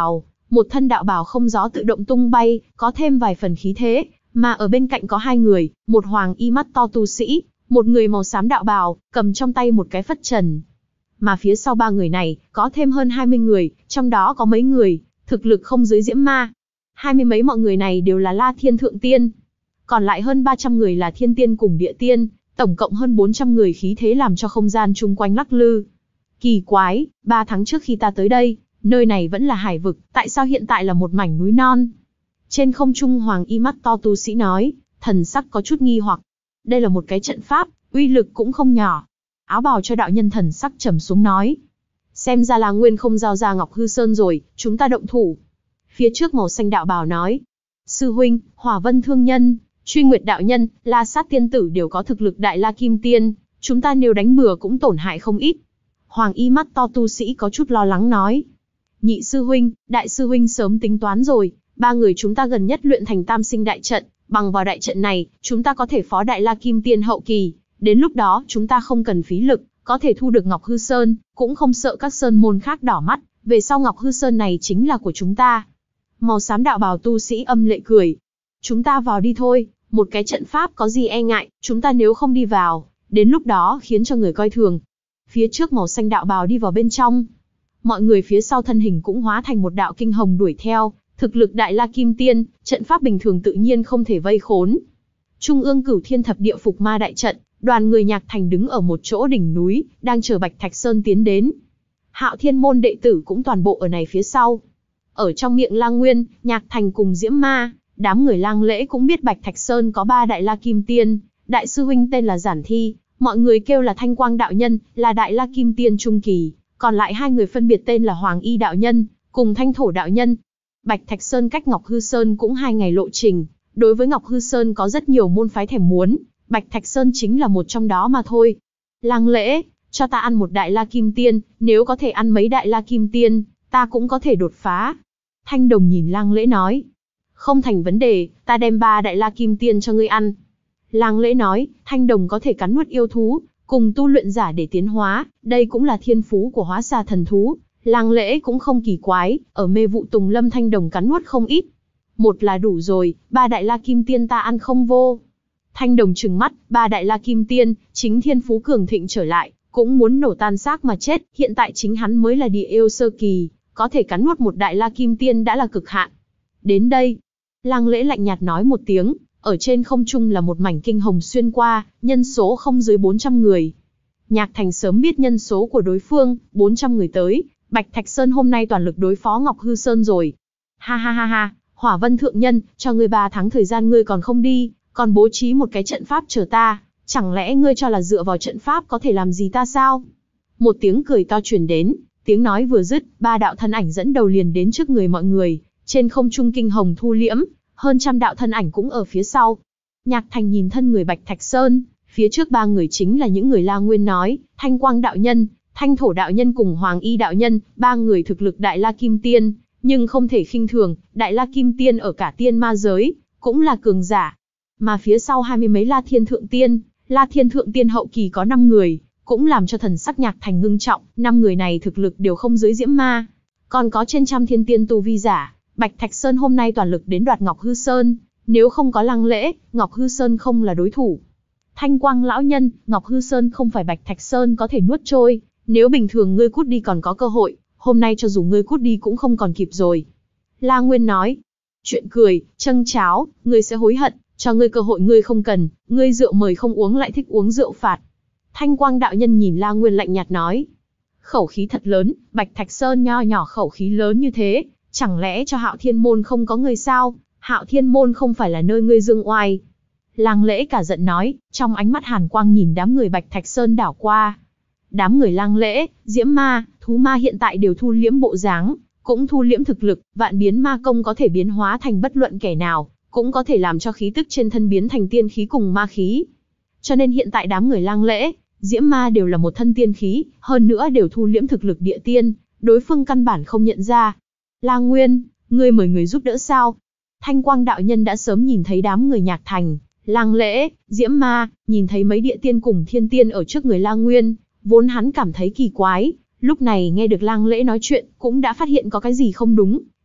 Một thân đạo bào không gió tự động tung bay, có thêm vài phần khí thế, mà ở bên cạnh có hai người, một hoàng y mắt to tu sĩ, một người màu xám đạo bào, cầm trong tay một cái phất trần. Mà phía sau ba người này, có thêm hơn hai mươi người, trong đó có mấy người, thực lực không dưới Diễm Ma. Hai mươi mấy mọi người này đều là La Thiên Thượng Tiên. Còn lại hơn ba trăm người là Thiên Tiên cùng Địa Tiên, tổng cộng hơn bốn trăm người, khí thế làm cho không gian chung quanh lắc lư. Kỳ quái, ba tháng trước khi ta tới đây, nơi này vẫn là hải vực, tại sao hiện tại là một mảnh núi non? Trên không trung hoàng y mắt to tu sĩ nói, thần sắc có chút nghi hoặc. Đây là một cái trận pháp, uy lực cũng không nhỏ. Áo bào cho đạo nhân thần sắc trầm xuống nói. Xem ra là Nguyên không giao ra Ngọc Hư Sơn rồi, chúng ta động thủ. Phía trước màu xanh đạo bào nói. Sư huynh, Hỏa Vân Thương Nhân, Truy Nguyệt đạo nhân, La Sát tiên tử đều có thực lực đại La Kim Tiên, chúng ta nếu đánh bừa cũng tổn hại không ít. Hoàng y mắt to tu sĩ có chút lo lắng nói. Nhị sư huynh, đại sư huynh sớm tính toán rồi, ba người chúng ta gần nhất luyện thành tam sinh đại trận, bằng vào đại trận này, chúng ta có thể phó đại La Kim Tiên hậu kỳ, đến lúc đó chúng ta không cần phí lực, có thể thu được Ngọc Hư Sơn, cũng không sợ các sơn môn khác đỏ mắt, về sau Ngọc Hư Sơn này chính là của chúng ta. Màu xám đạo bào tu sĩ âm lệ cười. Chúng ta vào đi thôi, một cái trận pháp có gì e ngại, chúng ta nếu không đi vào, đến lúc đó khiến cho người coi thường. Phía trước màu xanh đạo bào đi vào bên trong. Mọi người phía sau thân hình cũng hóa thành một đạo kinh hồng đuổi theo, thực lực đại La Kim Tiên, trận pháp bình thường tự nhiên không thể vây khốn. Trung ương Cửu Thiên Thập Địa Phục Ma đại trận, đoàn người Nhạc Thành đứng ở một chỗ đỉnh núi, đang chờ Bạch Thạch Sơn tiến đến. Hạo Thiên môn đệ tử cũng toàn bộ ở này phía sau. Ở trong miệng Lang Nguyên, Nhạc Thành cùng Diễm Ma, đám người Lang Lễ cũng biết Bạch Thạch Sơn có ba đại La Kim Tiên, đại sư huynh tên là Giản Thi, mọi người kêu là Thanh Quang đạo nhân, là đại La Kim Tiên trung kỳ, còn lại hai người phân biệt tên là Hoàng Y đạo nhân, cùng Thanh Thổ đạo nhân. Bạch Thạch Sơn cách Ngọc Hư Sơn cũng hai ngày lộ trình, đối với Ngọc Hư Sơn có rất nhiều môn phái thèm muốn, Bạch Thạch Sơn chính là một trong đó mà thôi. Lang Lễ, cho ta ăn một đại La Kim Tiên, nếu có thể ăn mấy đại La Kim Tiên, ta cũng có thể đột phá. Thanh Đồng nhìn Lang Lễ nói. Không thành vấn đề, ta đem ba đại La Kim Tiên cho ngươi ăn. Lang Lễ nói, Thanh Đồng có thể cắn nuốt yêu thú, cùng tu luyện giả để tiến hóa, đây cũng là thiên phú của hóa xà thần thú. Lang Lễ cũng không kỳ quái, ở Mê Vụ Tùng Lâm Thanh Đồng cắn nuốt không ít. Một là đủ rồi, ba đại La Kim Tiên ta ăn không vô. Thanh Đồng trừng mắt, ba đại La Kim Tiên, chính thiên phú cường thịnh trở lại, cũng muốn nổ tan xác mà chết, hiện tại chính hắn mới là địa yêu sơ kỳ, có thể cắn nuốt một đại La Kim Tiên đã là cực hạn. Đến đây, Lang Lễ lạnh nhạt nói một tiếng, ở trên không trung là một mảnh kinh hồng xuyên qua, nhân số không dưới bốn trăm người. Nhạc Thành sớm biết nhân số của đối phương, bốn trăm người tới, Bạch Thạch Sơn hôm nay toàn lực đối phó Ngọc Hư Sơn rồi. Ha ha ha ha, Hỏa Vân Thượng Nhân, cho ngươi ba tháng thời gian ngươi còn không đi, còn bố trí một cái trận pháp chờ ta, chẳng lẽ ngươi cho là dựa vào trận pháp có thể làm gì ta sao? Một tiếng cười to truyền đến, tiếng nói vừa dứt, ba đạo thân ảnh dẫn đầu liền đến trước người mọi người, trên không trung kinh hồng thu liễm, hơn trăm đạo thân ảnh cũng ở phía sau. Nhạc Thành nhìn thân người Bạch Thạch Sơn, phía trước ba người chính là những người La Nguyên nói, Thanh Quang đạo nhân, Thanh Thổ đạo nhân cùng Hoàng Y đạo nhân, ba người thực lực đại La Kim Tiên, nhưng không thể khinh thường, đại La Kim Tiên ở cả tiên ma giới, cũng là cường giả. Mà phía sau hai mươi mấy La Thiên Thượng Tiên, La Thiên Thượng Tiên hậu kỳ có năm người, cũng làm cho thần sắc Nhạc Thành ngưng trọng, năm người này thực lực đều không dưới Diễm Ma. Còn có trên trăm thiên tiên tu vi giả, Bạch Thạch Sơn hôm nay toàn lực đến đoạt Ngọc Hư Sơn, nếu không có Lang Lễ, Ngọc Hư Sơn không là đối thủ. Thanh Quang lão nhân, Ngọc Hư Sơn không phải Bạch Thạch Sơn có thể nuốt trôi, nếu bình thường ngươi cút đi còn có cơ hội, hôm nay cho dù ngươi cút đi cũng không còn kịp rồi. La Nguyên nói, chuyện cười, châng cháo, ngươi sẽ hối hận, cho ngươi cơ hội ngươi không cần, ngươi rượu mời không uống lại thích uống rượu phạt. Thanh Quang đạo nhân nhìn La Nguyên lạnh nhạt nói, khẩu khí thật lớn, Bạch Thạch Sơn nho nhỏ khẩu khí lớn như thế, chẳng lẽ cho Hạo Thiên môn không có người sao? Hạo Thiên môn không phải là nơi ngươi dương oai. Lang Lễ cả giận nói, trong ánh mắt hàn quang nhìn đám người Bạch Thạch Sơn đảo qua. Đám người Lang Lễ, Diễm Ma, Thú Ma hiện tại đều thu liễm bộ dáng, cũng thu liễm thực lực, vạn biến ma công có thể biến hóa thành bất luận kẻ nào, cũng có thể làm cho khí tức trên thân biến thành tiên khí cùng ma khí. Cho nên hiện tại đám người Lang Lễ, Diễm Ma đều là một thân tiên khí, hơn nữa đều thu liễm thực lực địa tiên, đối phương căn bản không nhận ra. La Nguyên, ngươi mời người giúp đỡ sao? Thanh Quang đạo nhân đã sớm nhìn thấy đám người Nhạc Thành, Lang Lễ, Diễm Ma, nhìn thấy mấy địa tiên cùng thiên tiên ở trước người La Nguyên, vốn hắn cảm thấy kỳ quái, lúc này nghe được Lang Lễ nói chuyện, cũng đã phát hiện có cái gì không đúng,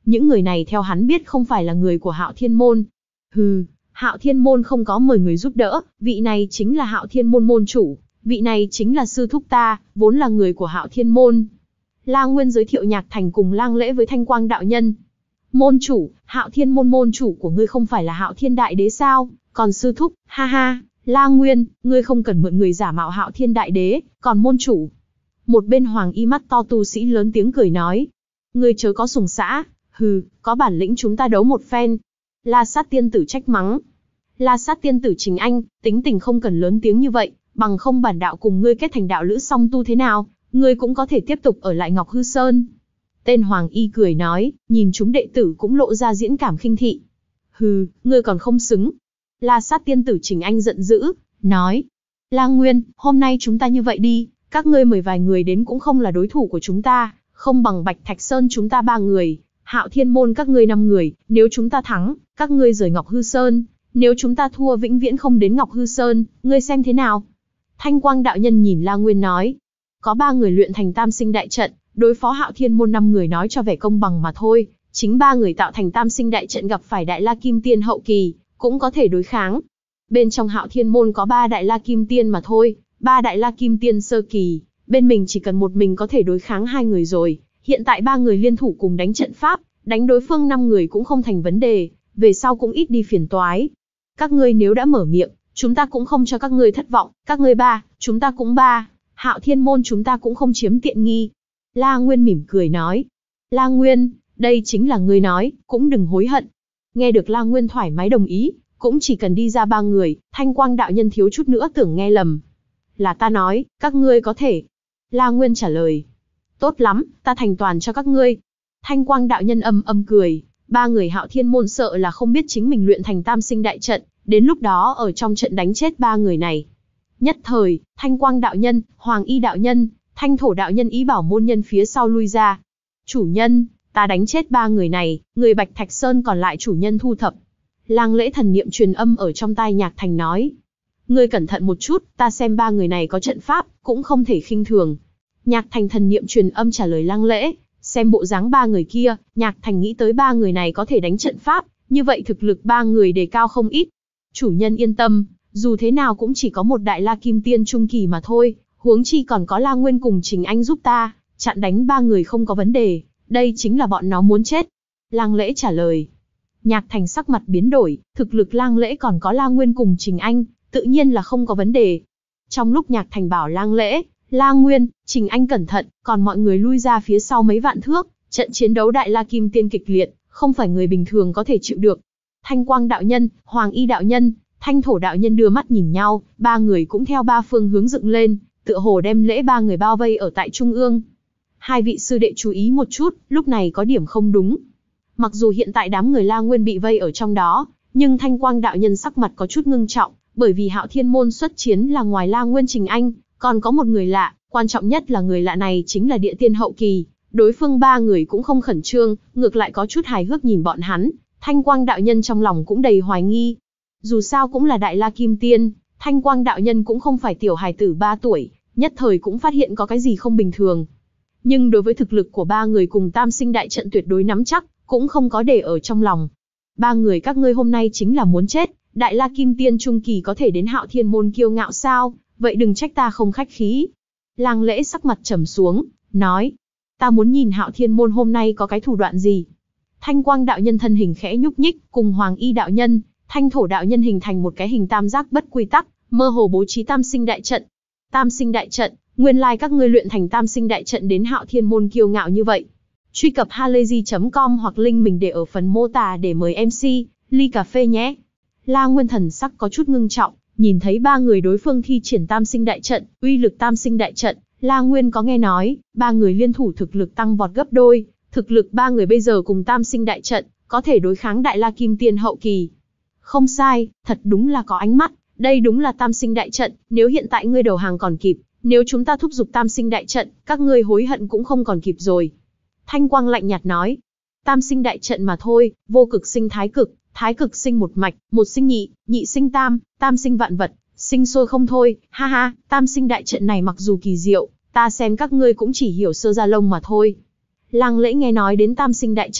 Những người này theo hắn biết không phải là người của Hạo Thiên Môn. Hừ, Hạo Thiên Môn không có mời người giúp đỡ, vị này chính là Hạo Thiên Môn môn chủ, vị này chính là sư thúc ta, vốn là người của Hạo Thiên Môn. La Nguyên giới thiệu Nhạc Thành cùng Lang Lễ với Thanh Quang đạo nhân. Môn chủ, Hạo Thiên Môn môn chủ của ngươi không phải là Hạo Thiên Đại Đế sao? Còn sư thúc, ha ha, La Nguyên, ngươi không cần mượn người giả mạo Hạo Thiên Đại Đế, còn môn chủ. Một bên Hoàng Y mắt to tu sĩ lớn tiếng cười nói. Ngươi chớ có sùng sã, hừ, có bản lĩnh chúng ta đấu một phen. La Sát tiên tử trách mắng. La Sát tiên tử Trình Anh, tính tình không cần lớn tiếng như vậy, bằng không bản đạo cùng ngươi kết thành đạo lữ song tu thế nào, ngươi cũng có thể tiếp tục ở lại Ngọc Hư Sơn. Tên Hoàng Y cười nói, nhìn chúng đệ tử cũng lộ ra diễn cảm khinh thị. Hừ, ngươi còn không xứng. La Sát tiên tử Trình Anh giận dữ, nói. Lang Nguyên, hôm nay chúng ta như vậy đi, các ngươi mười vài người đến cũng không là đối thủ của chúng ta, không bằng Bạch Thạch Sơn chúng ta ba người, Hạo Thiên Môn các ngươi năm người, nếu chúng ta thắng, các ngươi rời Ngọc Hư Sơn, nếu chúng ta thua vĩnh viễn không đến Ngọc Hư Sơn, ngươi xem thế nào? Thanh Quang đạo nhân nhìn La Nguyên nói. Có ba người luyện thành tam sinh đại trận, đối phó Hạo Thiên Môn năm người nói cho vẻ công bằng mà thôi, chính ba người tạo thành tam sinh đại trận gặp phải Đại La Kim Tiên hậu kỳ, cũng có thể đối kháng. Bên trong Hạo Thiên Môn có ba Đại La Kim Tiên mà thôi, ba Đại La Kim Tiên sơ kỳ, bên mình chỉ cần một mình có thể đối kháng hai người rồi, hiện tại ba người liên thủ cùng đánh trận pháp, đánh đối phương năm người cũng không thành vấn đề, về sau cũng ít đi phiền toái. Các ngươi nếu đã mở miệng, chúng ta cũng không cho các ngươi thất vọng, các ngươi ba, chúng ta cũng ba, Hạo Thiên Môn chúng ta cũng không chiếm tiện nghi. La Nguyên mỉm cười nói. La Nguyên, đây chính là ngươi nói, cũng đừng hối hận. Nghe được La Nguyên thoải mái đồng ý, cũng chỉ cần đi ra ba người, Thanh Quang đạo nhân thiếu chút nữa tưởng nghe lầm. Là ta nói, các ngươi có thể. La Nguyên trả lời. Tốt lắm, ta thành toàn cho các ngươi. Thanh Quang đạo nhân âm âm cười, ba người Hạo Thiên Môn sợ là không biết chính mình luyện thành tam sinh đại trận, đến lúc đó ở trong trận đánh chết ba người này. Nhất thời, Thanh Quang đạo nhân, Hoàng Y đạo nhân, Thanh Thổ đạo nhân ý bảo môn nhân phía sau lui ra. Chủ nhân, ta đánh chết ba người này, người Bạch Thạch Sơn còn lại chủ nhân thu thập. Lang Lễ thần niệm truyền âm ở trong tai Nhạc Thành nói. Ngươi cẩn thận một chút, ta xem ba người này có trận pháp, cũng không thể khinh thường. Nhạc Thành thần niệm truyền âm trả lời Lang Lễ, xem bộ dáng ba người kia, Nhạc Thành nghĩ tới ba người này có thể đánh trận pháp, như vậy thực lực ba người đề cao không ít. Chủ nhân yên tâm, dù thế nào cũng chỉ có một Đại La Kim Tiên trung kỳ mà thôi, huống chi còn có La Nguyên cùng Trình Anh giúp ta, chặn đánh ba người không có vấn đề, đây chính là bọn nó muốn chết. Lang Lễ trả lời. Nhạc Thành sắc mặt biến đổi, thực lực Lang Lễ còn có La Nguyên cùng Trình Anh, tự nhiên là không có vấn đề. Trong lúc Nhạc Thành bảo Lang Lễ, La Nguyên, Trình Anh cẩn thận, còn mọi người lui ra phía sau mấy vạn thước, trận chiến đấu Đại La Kim Tiên kịch liệt, không phải người bình thường có thể chịu được. Thanh Quang đạo nhân, Hoàng Y đạo nhân, Thanh Thổ đạo nhân đưa mắt nhìn nhau, ba người cũng theo ba phương hướng dựng lên, tựa hồ đem Lễ ba người bao vây ở tại trung ương. Hai vị sư đệ chú ý một chút, lúc này có điểm không đúng. Mặc dù hiện tại đám người La Nguyên bị vây ở trong đó, nhưng Thanh Quang đạo nhân sắc mặt có chút ngưng trọng, bởi vì Hạo Thiên Môn xuất chiến là ngoài La Nguyên Trình Anh, còn có một người lạ, quan trọng nhất là người lạ này chính là địa tiên hậu kỳ. Đối phương ba người cũng không khẩn trương, ngược lại có chút hài hước nhìn bọn hắn. Thanh Quang đạo nhân trong lòng cũng đầy hoài nghi. Dù sao cũng là Đại La Kim Tiên, Thanh Quang đạo nhân cũng không phải tiểu hài tử ba tuổi, nhất thời cũng phát hiện có cái gì không bình thường. Nhưng đối với thực lực của ba người cùng tam sinh đại trận tuyệt đối nắm chắc, cũng không có để ở trong lòng. Ba người các ngươi hôm nay chính là muốn chết, Đại La Kim Tiên trung kỳ có thể đến Hạo Thiên Môn kiêu ngạo sao, vậy đừng trách ta không khách khí. Lang Lễ sắc mặt trầm xuống, nói, ta muốn nhìn Hạo Thiên Môn hôm nay có cái thủ đoạn gì. Thanh Quang đạo nhân thân hình khẽ nhúc nhích, cùng Hoàng Y đạo nhân, Thanh Thổ đạo nhân hình thành một cái hình tam giác bất quy tắc, mơ hồ bố trí tam sinh đại trận. Tam sinh đại trận, nguyên lai các ngươi luyện thành tam sinh đại trận đến Hạo Thiên Môn kiêu ngạo như vậy. Truy cập halayzi chấm com hoặc link mình để ở phần mô tả để mời em xê, ly cà phê nhé. La Nguyên thần sắc có chút ngưng trọng, nhìn thấy ba người đối phương thi triển tam sinh đại trận, uy lực tam sinh đại trận, La Nguyên có nghe nói, ba người liên thủ thực lực tăng vọt gấp đôi, thực lực ba người bây giờ cùng tam sinh đại trận, có thể đối kháng Đại La Kim Tiên hậu kỳ. Không sai, thật đúng là có ánh mắt, đây đúng là tam sinh đại trận, nếu hiện tại ngươi đầu hàng còn kịp, nếu chúng ta thúc giục tam sinh đại trận, các ngươi hối hận cũng không còn kịp rồi. Thanh Quang lạnh nhạt nói, tam sinh đại trận mà thôi, vô cực sinh thái cực, thái cực sinh một mạch, một sinh nhị, nhị sinh tam, tam sinh vạn vật, sinh sôi không thôi, ha ha, tam sinh đại trận này mặc dù kỳ diệu, ta xem các ngươi cũng chỉ hiểu sơ ra lông mà thôi. Lang Lễ nghe nói đến tam sinh đại trận,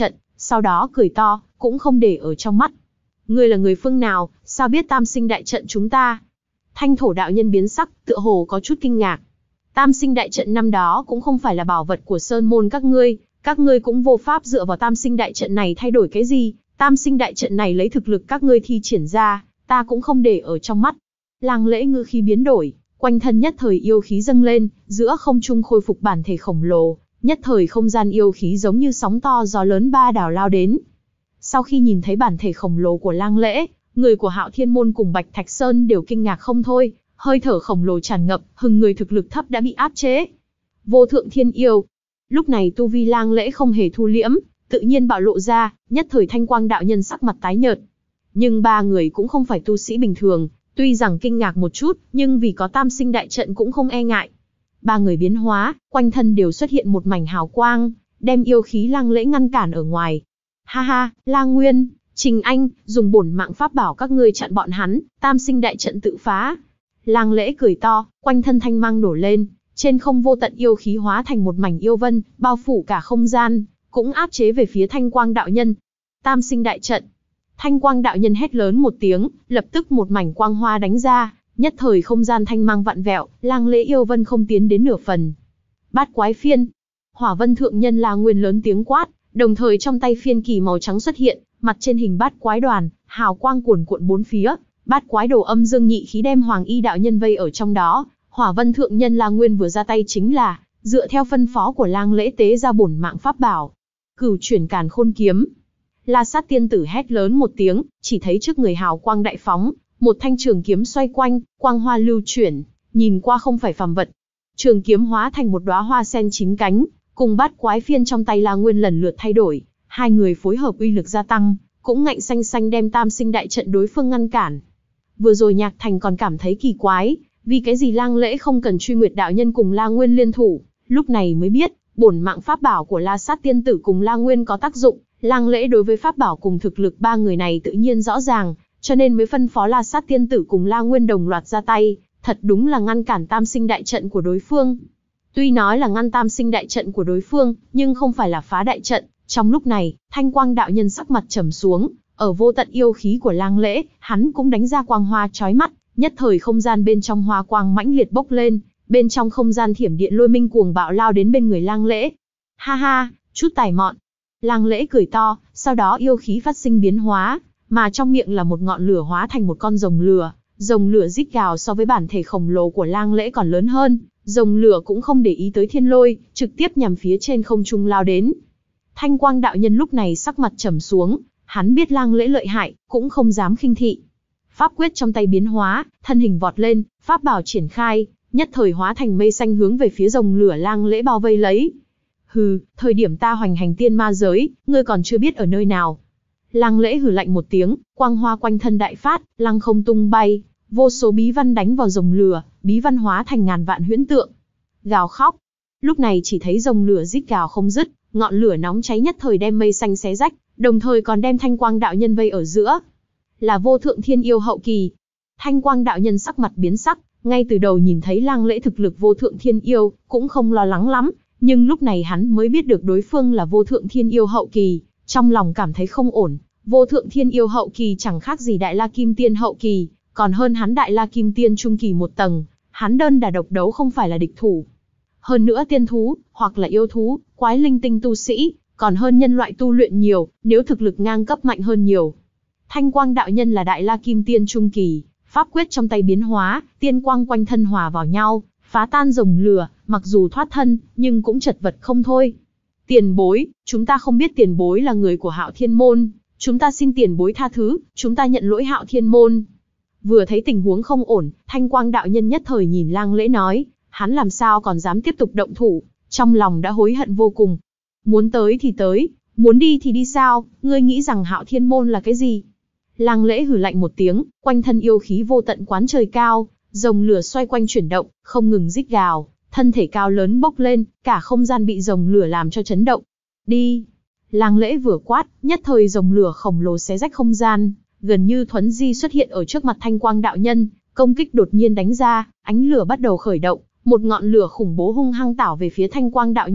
sau đó cười to, cũng không để ở trong mắt. Ngươi là người phương nào, sao biết tam sinh đại trận chúng ta? Thanh thổ đạo nhân biến sắc, tựa hồ có chút kinh ngạc. Tam sinh đại trận năm đó cũng không phải là bảo vật của sơn môn các ngươi, các ngươi cũng vô pháp dựa vào tam sinh đại trận này thay đổi cái gì, tam sinh đại trận này lấy thực lực các ngươi thi triển ra, ta cũng không để ở trong mắt. Lăng Lễ ngữ khí biến đổi, quanh thân nhất thời yêu khí dâng lên, giữa không trung khôi phục bản thể khổng lồ, nhất thời không gian yêu khí giống như sóng to gió lớn ba đảo lao đến. Sau khi nhìn thấy bản thể khổng lồ của Lăng Lễ, người của Hạo Thiên Môn cùng Bạch Thạch Sơn đều kinh ngạc không thôi, hơi thở khổng lồ tràn ngập, hừng người thực lực thấp đã bị áp chế. Vô thượng thiên yêu. Lúc này tu vi Lăng Lễ không hề thu liễm, tự nhiên bạo lộ ra, nhất thời Thanh Quang đạo nhân sắc mặt tái nhợt. Nhưng ba người cũng không phải tu sĩ bình thường, tuy rằng kinh ngạc một chút, nhưng vì có tam sinh đại trận cũng không e ngại. Ba người biến hóa, quanh thân đều xuất hiện một mảnh hào quang, đem yêu khí Lăng Lễ ngăn cản ở ngoài. Ha ha, La Nguyên, Trình Anh, dùng bổn mạng pháp bảo các ngươi chặn bọn hắn, tam sinh đại trận tự phá. Lăng Lễ cười to, quanh thân thanh mang nổ lên, trên không vô tận yêu khí hóa thành một mảnh yêu vân, bao phủ cả không gian, cũng áp chế về phía Thanh Quang đạo nhân. Tam sinh đại trận. Thanh Quang đạo nhân hét lớn một tiếng, lập tức một mảnh quang hoa đánh ra, nhất thời không gian thanh mang vặn vẹo, Lăng Lễ yêu vân không tiến đến nửa phần. Bát quái phiên. Hỏa Vân thượng nhân La Nguyên lớn tiếng quát, đồng thời trong tay phiên kỳ màu trắng xuất hiện, mặt trên hình bát quái đoàn, hào quang cuồn cuộn bốn phía, bát quái đồ âm dương nhị khí đem Hoàng Y đạo nhân vây ở trong đó. Hỏa Vân thượng nhân La Nguyên vừa ra tay chính là dựa theo phân phó của Lăng Lễ tế ra bổn mạng pháp bảo. Cửu chuyển càn khôn kiếm. La Sát tiên tử hét lớn một tiếng, chỉ thấy trước người hào quang đại phóng, một thanh trường kiếm xoay quanh, quang hoa lưu chuyển, nhìn qua không phải phàm vật. Trường kiếm hóa thành một đóa hoa sen chín cánh, cùng bát quái phiên trong tay La Nguyên lần lượt thay đổi, hai người phối hợp uy lực gia tăng, cũng ngạnh xanh xanh đem tam sinh đại trận đối phương ngăn cản. Vừa rồi Nhạc Thành còn cảm thấy kỳ quái, vì cái gì Lăng Lễ không cần Truy Nguyệt đạo nhân cùng La Nguyên liên thủ, lúc này mới biết, bổn mạng pháp bảo của La Sát tiên tử cùng La Nguyên có tác dụng. Lăng Lễ đối với pháp bảo cùng thực lực ba người này tự nhiên rõ ràng, cho nên mới phân phó La Sát tiên tử cùng La Nguyên đồng loạt ra tay, thật đúng là ngăn cản tam sinh đại trận của đối phương. Tuy nói là ngăn tam sinh đại trận của đối phương, nhưng không phải là phá đại trận. Trong lúc này, Thanh Quang đạo nhân sắc mặt trầm xuống, ở vô tận yêu khí của Lăng Lễ, hắn cũng đánh ra quang hoa chói mắt, nhất thời không gian bên trong hoa quang mãnh liệt bốc lên, bên trong không gian thiểm điện lôi minh cuồng bạo lao đến bên người Lăng Lễ. Ha ha, chút tài mọn. Lăng Lễ cười to, sau đó yêu khí phát sinh biến hóa, mà trong miệng là một ngọn lửa hóa thành một con rồng lửa, rồng lửa rít gào so với bản thể khổng lồ của Lăng Lễ còn lớn hơn, rồng lửa cũng không để ý tới thiên lôi, trực tiếp nhằm phía trên không trung lao đến. Thanh Quang đạo nhân lúc này sắc mặt trầm xuống, hắn biết Lăng Lễ lợi hại, cũng không dám khinh thị. Pháp quyết trong tay biến hóa, thân hình vọt lên, pháp bảo triển khai, nhất thời hóa thành mây xanh hướng về phía rồng lửa Lăng Lễ bao vây lấy. Hừ, thời điểm ta hoành hành tiên ma giới, ngươi còn chưa biết ở nơi nào. Lăng Lễ hừ lạnh một tiếng, quang hoa quanh thân đại phát, lăng không tung bay, vô số bí văn đánh vào rồng lửa, bí văn hóa thành ngàn vạn huyễn tượng. Gào khóc. Lúc này chỉ thấy rồng lửa rít gào không dứt, ngọn lửa nóng cháy nhất thời đem mây xanh xé rách, đồng thời còn đem Thanh Quang đạo nhân vây ở giữa. Là vô thượng thiên yêu hậu kỳ. Thanh Quang đạo nhân sắc mặt biến sắc, ngay từ đầu nhìn thấy Lăng Lễ thực lực vô thượng thiên yêu, cũng không lo lắng lắm. Nhưng lúc này hắn mới biết được đối phương là vô thượng thiên yêu hậu kỳ, trong lòng cảm thấy không ổn. Vô thượng thiên yêu hậu kỳ chẳng khác gì Đại La Kim Tiên hậu kỳ, còn hơn hắn Đại La Kim Tiên trung kỳ một tầng, hắn đơn đả độc đấu không phải là địch thủ. Hơn nữa tiên thú, hoặc là yêu thú, quái linh tinh tu sĩ, còn hơn nhân loại tu luyện nhiều, nếu thực lực ngang cấp mạnh hơn nhiều. Thanh Quang đạo nhân là Đại La Kim Tiên trung kỳ, pháp quyết trong tay biến hóa, tiên quang quanh thân hòa vào nhau, phá tan rồng lửa, mặc dù thoát thân, nhưng cũng chật vật không thôi. Tiền bối, chúng ta không biết tiền bối là người của Hạo Thiên Môn, chúng ta xin tiền bối tha thứ, chúng ta nhận lỗi Hạo Thiên Môn. Vừa thấy tình huống không ổn, Thanh Quang đạo nhân nhất thời nhìn Lăng Lễ nói, hắn làm sao còn dám tiếp tục động thủ, trong lòng đã hối hận vô cùng. Muốn tới thì tới, muốn đi thì đi sao, ngươi nghĩ rằng Hạo Thiên Môn là cái gì? Lăng Lễ hừ lạnh một tiếng, quanh thân yêu khí vô tận quán trời cao, rồng lửa xoay quanh chuyển động, không ngừng rít gào, thân thể cao lớn bốc lên, cả không gian bị rồng lửa làm cho chấn động. Đi! Lăng Lễ vừa quát, nhất thời rồng lửa khổng lồ xé rách không gian, gần như thuấn di xuất hiện ở trước mặt Thanh Quang đạo nhân, công kích đột nhiên đánh ra, ánh lửa bắt đầu khởi động, một ngọn lửa khủng bố hung hăng tảo về phía Thanh Quang đạo nhân,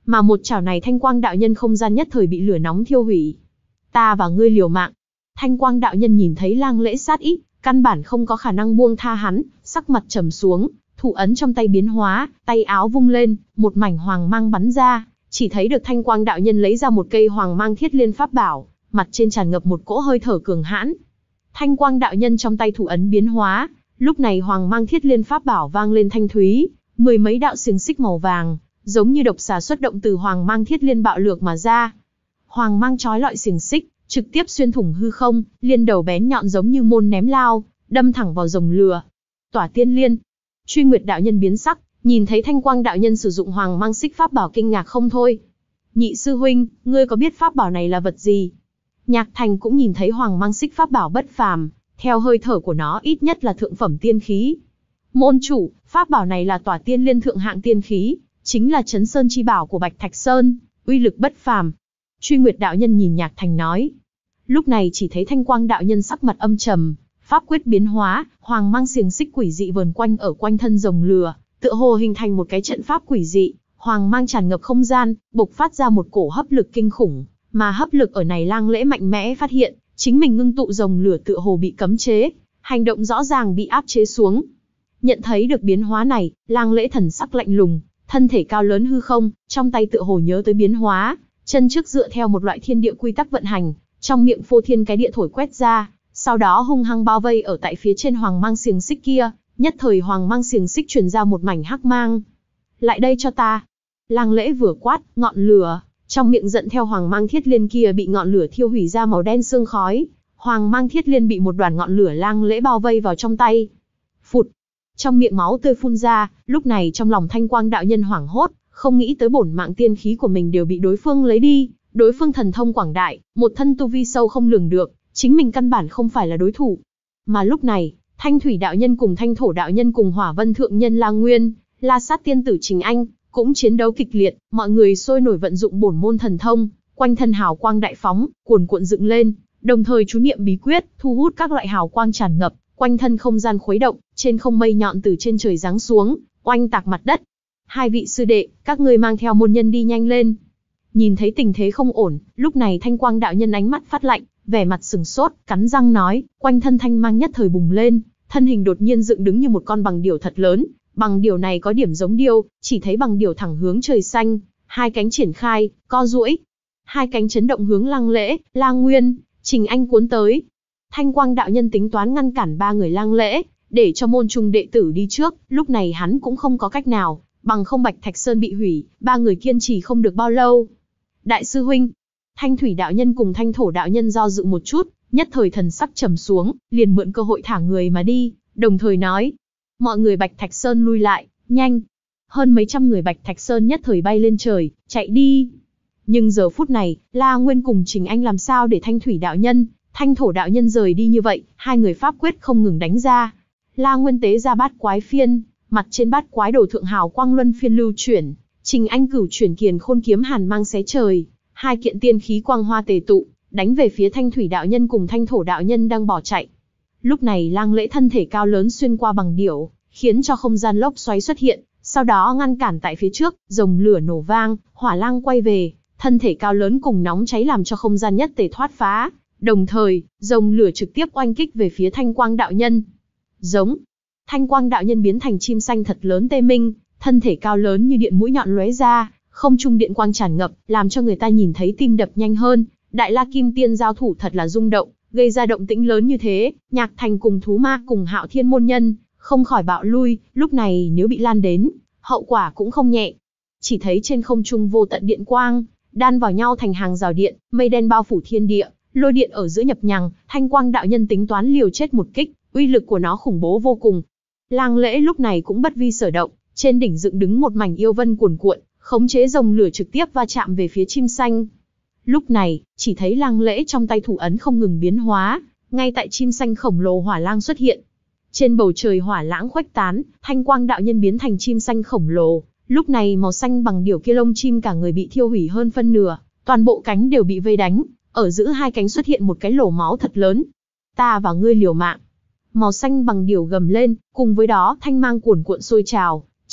Mà một chảo này Thanh Quang đạo nhân không gian nhất thời bị lửa nóng thiêu hủy. Ta và ngươi liều mạng. Thanh Quang đạo nhân nhìn thấy Lang Lễ sát ý, căn bản không có khả năng buông tha hắn, sắc mặt trầm xuống, thủ ấn trong tay biến hóa, tay áo vung lên, một mảnh hoàng mang bắn ra, chỉ thấy được Thanh Quang đạo nhân lấy ra một cây hoàng mang thiết liên pháp bảo, mặt trên tràn ngập một cỗ hơi thở cường hãn. Thanh Quang đạo nhân trong tay thủ ấn biến hóa, lúc này hoàng mang thiết liên pháp bảo vang lên thanh thúy, mười mấy đạo xiềng xích màu vàng, giống như độc xà xuất động từ hoàng mang thiết liên bạo lược mà ra. Hoàng mang chói lọi xiềng xích, trực tiếp xuyên thủng hư không, liên đầu bén nhọn giống như môn ném lao, đâm thẳng vào rồng lửa. Tỏa tiên liên. Truy Nguyệt đạo nhân biến sắc, nhìn thấy Thanh Quang đạo nhân sử dụng hoàng mang xích pháp bảo kinh ngạc không thôi. Nhị sư huynh, ngươi có biết pháp bảo này là vật gì? Nhạc Thành cũng nhìn thấy hoàng mang xích pháp bảo bất phàm, theo hơi thở của nó ít nhất là thượng phẩm tiên khí. Môn chủ, pháp bảo này là Tỏa tiên liên thượng hạng tiên khí, chính là Chấn Sơn chi bảo của Bạch Thạch Sơn, uy lực bất phàm. Truy Nguyệt đạo nhân nhìn Nhạc Thành nói. Lúc này chỉ thấy Thanh Quang đạo nhân sắc mặt âm trầm, pháp quyết biến hóa, hoàng mang xiềng xích quỷ dị vờn quanh ở quanh thân rồng lửa, tựa hồ hình thành một cái trận pháp quỷ dị, hoàng mang tràn ngập không gian, bộc phát ra một cổ hấp lực kinh khủng, mà hấp lực ở này Lang Lễ mạnh mẽ phát hiện, chính mình ngưng tụ rồng lửa tựa hồ bị cấm chế, hành động rõ ràng bị áp chế xuống. Nhận thấy được biến hóa này, Lang Lễ thần sắc lạnh lùng, thân thể cao lớn hư không, trong tay tựa hồ nhớ tới biến hóa, chân trước dựa theo một loại thiên địa quy tắc vận hành, trong miệng phô thiên cái địa thổi quét ra, sau đó hung hăng bao vây ở tại phía trên hoàng mang xiềng xích kia, nhất thời hoàng mang xiềng xích truyền ra một mảnh hắc mang. Lại đây cho ta. Lang Lễ vừa quát, ngọn lửa, trong miệng giận theo hoàng mang thiết liên kia bị ngọn lửa thiêu hủy ra màu đen sương khói, hoàng mang thiết liên bị một đoàn ngọn lửa Lang Lễ bao vây vào trong tay. Phụt, trong miệng máu tươi phun ra, lúc này trong lòng Thanh Quang đạo nhân hoảng hốt, không nghĩ tới bổn mạng tiên khí của mình đều bị đối phương lấy đi, đối phương thần thông quảng đại, một thân tu vi sâu không lường được, chính mình căn bản không phải là đối thủ. Mà lúc này, Thanh Thủy đạo nhân cùng Thanh Thổ đạo nhân cùng Hỏa Vân thượng nhân La Nguyên, La Sát tiên tử Trình Anh, cũng chiến đấu kịch liệt, mọi người sôi nổi vận dụng bổn môn thần thông, quanh thân hào quang đại phóng, cuồn cuộn dựng lên, đồng thời chú niệm bí quyết, thu hút các loại hào quang tràn ngập, quanh thân không gian khuấy động, trên không mây nhọn từ trên trời giáng xuống, oanh tạc mặt đất. Hai vị sư đệ, các ngươi mang theo môn nhân đi nhanh lên. Nhìn thấy tình thế không ổn, lúc này Thanh Quang đạo nhân ánh mắt phát lạnh, vẻ mặt sừng sốt, cắn răng nói, quanh thân thanh mang nhất thời bùng lên, thân hình đột nhiên dựng đứng như một con bằng điểu thật lớn, bằng điểu này có điểm giống điêu, chỉ thấy bằng điểu thẳng hướng trời xanh, hai cánh triển khai, co duỗi, hai cánh chấn động hướng Lang Lễ, La Nguyên, Trình Anh cuốn tới. Thanh Quang đạo nhân tính toán ngăn cản ba người Lang Lễ, để cho môn trung đệ tử đi trước, lúc này hắn cũng không có cách nào, bằng không Bạch Thạch Sơn bị hủy, ba người kiên trì không được bao lâu. Đại sư huynh, Thanh Thủy đạo nhân cùng Thanh Thổ đạo nhân do dự một chút, nhất thời thần sắc trầm xuống, liền mượn cơ hội thả người mà đi, đồng thời nói. Mọi người Bạch Thạch Sơn lui lại, nhanh. Hơn mấy trăm người Bạch Thạch Sơn nhất thời bay lên trời, chạy đi. Nhưng giờ phút này, La Nguyên cùng Trình Anh làm sao để Thanh Thủy đạo nhân, Thanh Thổ đạo nhân rời đi như vậy, hai người pháp quyết không ngừng đánh ra. La Nguyên tế ra bát quái phiên, mặt trên bát quái đồ thượng hào quang luân phiên lưu chuyển, Trình Anh cửu chuyển kiền khôn kiếm hàn mang xé trời, hai kiện tiên khí quang hoa tề tụ, đánh về phía Thanh Thủy đạo nhân cùng Thanh Thổ đạo nhân đang bỏ chạy. Lúc này Lang Lễ thân thể cao lớn xuyên qua bằng điểu, khiến cho không gian lốc xoáy xuất hiện, sau đó ngăn cản tại phía trước, rồng lửa nổ vang, hỏa lang quay về, thân thể cao lớn cùng nóng cháy làm cho không gian nhất tề thoát phá, đồng thời, rồng lửa trực tiếp oanh kích về phía Thanh Quang đạo nhân. Giống, Thanh Quang đạo nhân biến thành chim xanh thật lớn tê minh, thân thể cao lớn như điện mũi nhọn lóe ra, không trung điện quang tràn ngập, làm cho người ta nhìn thấy tim đập nhanh hơn. Đại La Kim Tiên giao thủ thật là rung động, gây ra động tĩnh lớn như thế, Nhạc Thành cùng Thú Ma cùng Hạo Thiên môn nhân không khỏi bạo lui, lúc này nếu bị lan đến, hậu quả cũng không nhẹ. Chỉ thấy trên không trung vô tận điện quang đan vào nhau thành hàng rào điện, mây đen bao phủ thiên địa, lôi điện ở giữa nhập nhằng, Thanh Quang đạo nhân tính toán liều chết một kích, uy lực của nó khủng bố vô cùng. Lang Lễ lúc này cũng bất vi sở động, trên đỉnh dựng đứng một mảnh yêu vân cuồn cuộn, khống chế rồng lửa trực tiếp va chạm về phía chim xanh. Lúc này, chỉ thấy Lang Lễ trong tay thủ ấn không ngừng biến hóa, ngay tại chim xanh khổng lồ hỏa lang xuất hiện. Trên bầu trời hỏa lãng khuếch tán, Thanh Quang đạo nhân biến thành chim xanh khổng lồ, lúc này màu xanh bằng điểu kia lông chim cả người bị thiêu hủy hơn phân nửa, toàn bộ cánh đều bị vây đánh, ở giữa hai cánh xuất hiện một cái lỗ máu thật lớn. Ta và ngươi liều mạng. Màu xanh bằng điểu gầm lên, cùng với đó thanh mang cuồn cuộn sôi trào,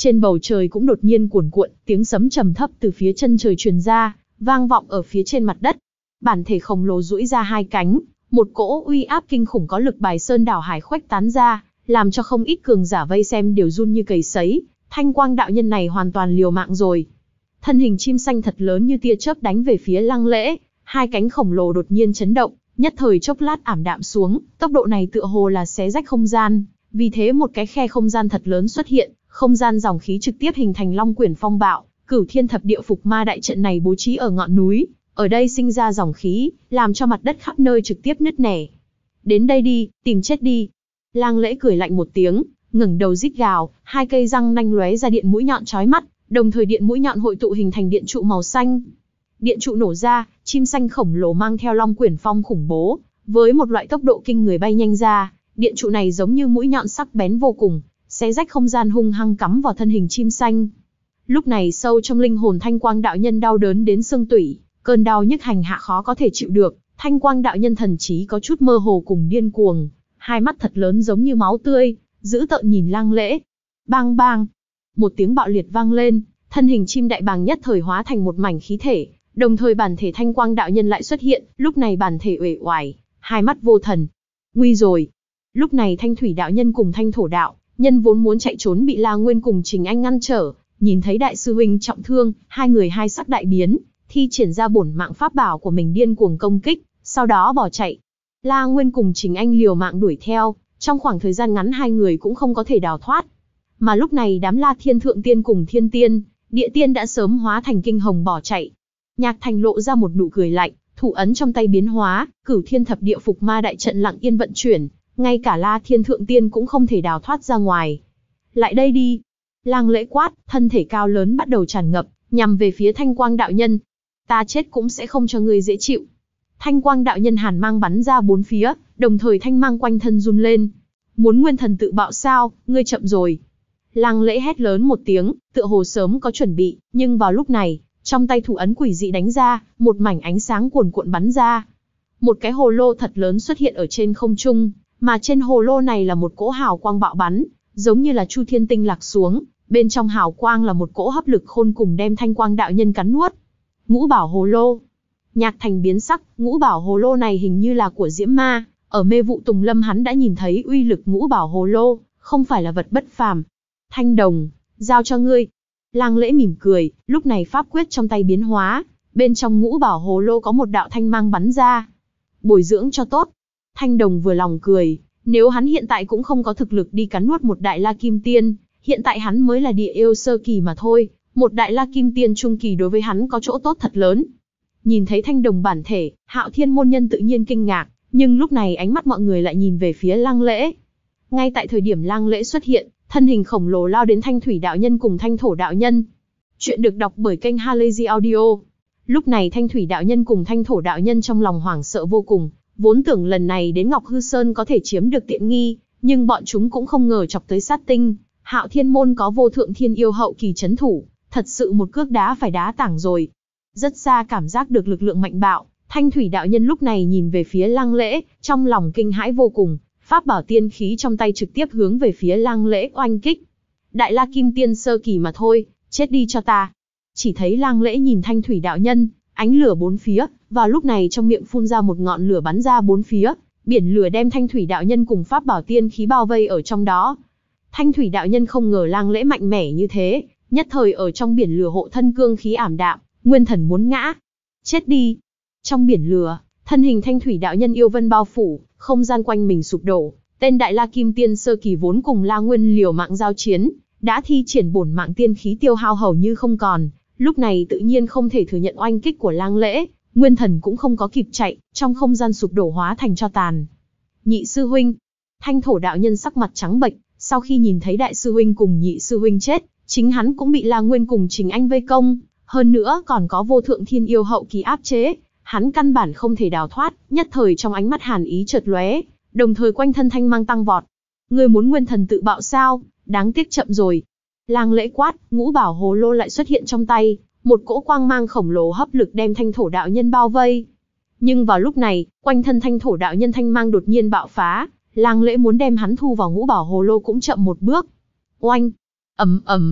Trên bầu trời cũng đột nhiên cuồn cuộn, tiếng sấm trầm thấp từ phía chân trời truyền ra, vang vọng ở phía trên mặt đất. Bản thể khổng lồ duỗi ra hai cánh, một cỗ uy áp kinh khủng có lực bài sơn đảo hải khuếch tán ra, làm cho không ít cường giả vây xem đều run như cầy sấy. Thanh quang đạo nhân này hoàn toàn liều mạng rồi. Thân hình chim xanh thật lớn như tia chớp đánh về phía Lăng Lễ, hai cánh khổng lồ đột nhiên chấn động, nhất thời chốc lát ảm đạm xuống, tốc độ này tựa hồ là xé rách không gian, vì thế một cái khe không gian thật lớn xuất hiện, không gian dòng khí trực tiếp hình thành Long Quyển phong bạo. Cửu Thiên Thập Địa Phục Ma đại trận này bố trí ở ngọn núi, ở đây sinh ra dòng khí, làm cho mặt đất khắp nơi trực tiếp nứt nẻ. Đến đây đi, tìm chết đi. Lăng Lễ cười lạnh một tiếng, ngẩng đầu rít gào, hai cây răng nanh lóe ra điện mũi nhọn chói mắt, đồng thời điện mũi nhọn hội tụ hình thành điện trụ màu xanh. Điện trụ nổ ra, chim xanh khổng lồ mang theo Long Quyển phong khủng bố, với một loại tốc độ kinh người bay nhanh ra, điện trụ này giống như mũi nhọn sắc bén vô cùng, xé rách không gian hung hăng cắm vào thân hình chim xanh. Lúc này sâu trong linh hồn Thanh Quang đạo nhân đau đớn đến xương tủy, cơn đau nhức hành hạ khó có thể chịu được, Thanh Quang đạo nhân thần trí có chút mơ hồ cùng điên cuồng, hai mắt thật lớn giống như máu tươi, dữ tợn nhìn Lăng Lễ. Bang bang, một tiếng bạo liệt vang lên, thân hình chim đại bàng nhất thời hóa thành một mảnh khí thể, đồng thời bản thể Thanh Quang đạo nhân lại xuất hiện, lúc này bản thể uể oải, hai mắt vô thần. Nguy rồi. Lúc này Thanh Thủy đạo nhân cùng Thanh Thổ đạo nhân vốn muốn chạy trốn bị La Nguyên cùng Trình Anh ngăn trở, nhìn thấy đại sư huynh trọng thương, hai người hai sắc đại biến, thi triển ra bổn mạng pháp bảo của mình điên cuồng công kích, sau đó bỏ chạy. La Nguyên cùng Trình Anh liều mạng đuổi theo, trong khoảng thời gian ngắn hai người cũng không có thể đào thoát. Mà lúc này đám La Thiên Thượng Tiên cùng Thiên Tiên, Địa Tiên đã sớm hóa thành kinh hồng bỏ chạy. Nhạc Thành lộ ra một nụ cười lạnh, thủ ấn trong tay biến hóa, Cửu Thiên Thập Địa Phục Ma đại trận lặng yên vận chuyển, ngay cả La Thiên Thượng Tiên cũng không thể đào thoát ra ngoài. Lại đây đi. Lăng Lễ quát, thân thể cao lớn bắt đầu tràn ngập, nhằm về phía Thanh Quang đạo nhân. Ta chết cũng sẽ không cho ngươi dễ chịu. Thanh Quang đạo nhân hàn mang bắn ra bốn phía, đồng thời thanh mang quanh thân run lên. Muốn nguyên thần tự bạo sao, ngươi chậm rồi. Lăng Lễ hét lớn một tiếng, tựa hồ sớm có chuẩn bị, nhưng vào lúc này, trong tay thủ ấn quỷ dị đánh ra, một mảnh ánh sáng cuồn cuộn bắn ra. Một cái hồ lô thật lớn xuất hiện ở trên không trung, mà trên hồ lô này là một cỗ hào quang bạo bắn, giống như là Chu Thiên Tinh lạc xuống, bên trong hào quang là một cỗ hấp lực khôn cùng đem Thanh Quang đạo nhân cắn nuốt. Ngũ bảo hồ lô. Nhạc Thành biến sắc, ngũ bảo hồ lô này hình như là của Diễm Ma, ở mê vụ Tùng Lâm hắn đã nhìn thấy uy lực ngũ bảo hồ lô, không phải là vật bất phàm. Thanh đồng, giao cho ngươi. Lăng Lễ mỉm cười, lúc này pháp quyết trong tay biến hóa, bên trong ngũ bảo hồ lô có một đạo thanh mang bắn ra. Bồi dưỡng cho tốt. Thanh đồng vừa lòng cười, nếu hắn hiện tại cũng không có thực lực đi cắn nuốt một đại La Kim Tiên, hiện tại hắn mới là địa yêu sơ kỳ mà thôi, một đại La Kim Tiên trung kỳ đối với hắn có chỗ tốt thật lớn. Nhìn thấy thanh đồng bản thể, Hạo Thiên môn nhân tự nhiên kinh ngạc, nhưng lúc này ánh mắt mọi người lại nhìn về phía Lăng Lễ. Ngay tại thời điểm Lăng Lễ xuất hiện, thân hình khổng lồ lao đến Thanh Thủy đạo nhân cùng Thanh Thổ đạo nhân. Chuyện được đọc bởi kênh Halazy Audio. Lúc này Thanh Thủy đạo nhân cùng Thanh Thổ đạo nhân trong lòng hoảng sợ vô cùng, vốn tưởng lần này đến Ngọc Hư Sơn có thể chiếm được tiện nghi, nhưng bọn chúng cũng không ngờ chọc tới sát tinh. Hạo Thiên môn có vô thượng thiên yêu hậu kỳ chấn thủ, thật sự một cước đá phải đá tảng rồi. Rất xa cảm giác được lực lượng mạnh bạo, Thanh Thủy đạo nhân lúc này nhìn về phía Lăng Lễ, trong lòng kinh hãi vô cùng, pháp bảo tiên khí trong tay trực tiếp hướng về phía Lăng Lễ oanh kích. Đại La Kim Tiên sơ kỳ mà thôi, chết đi cho ta. Chỉ thấy Lăng Lễ nhìn Thanh Thủy đạo nhân, ánh lửa bốn phía, vào lúc này trong miệng phun ra một ngọn lửa bắn ra bốn phía, biển lửa đem Thanh Thủy đạo nhân cùng pháp bảo tiên khí bao vây ở trong đó. Thanh Thủy đạo nhân không ngờ Lăng Lễ mạnh mẽ như thế, nhất thời ở trong biển lửa hộ thân cương khí ảm đạm, nguyên thần muốn ngã. Chết đi. Trong biển lửa, thân hình Thanh Thủy đạo nhân yêu vân bao phủ, không gian quanh mình sụp đổ, tên đại La Kim Tiên sơ kỳ vốn cùng La Nguyên liều mạng giao chiến, đã thi triển bổn mạng tiên khí tiêu hao hầu như không còn, lúc này tự nhiên không thể thừa nhận oanh kích của Lăng Lễ, nguyên thần cũng không có kịp chạy, trong không gian sụp đổ hóa thành tro tàn. Nhị sư huynh. Thanh Thổ đạo nhân sắc mặt trắng bệch, sau khi nhìn thấy đại sư huynh cùng nhị sư huynh chết, chính hắn cũng bị La Nguyên cùng Trình Anh vây công, hơn nữa còn có vô thượng thiên yêu hậu kỳ áp chế, hắn căn bản không thể đào thoát, nhất thời trong ánh mắt hàn ý chợt lóe, đồng thời quanh thân thanh mang tăng vọt. Ngươi muốn nguyên thần tự bạo sao? Đáng tiếc chậm rồi. Lăng Lễ quát, ngũ bảo hồ lô lại xuất hiện trong tay, một cỗ quang mang khổng lồ hấp lực đem Thanh Thổ đạo nhân bao vây. Nhưng vào lúc này, quanh thân Thanh Thổ đạo nhân thanh mang đột nhiên bạo phá, Lăng Lễ muốn đem hắn thu vào ngũ bảo hồ lô cũng chậm một bước. Oanh, ầm ầm,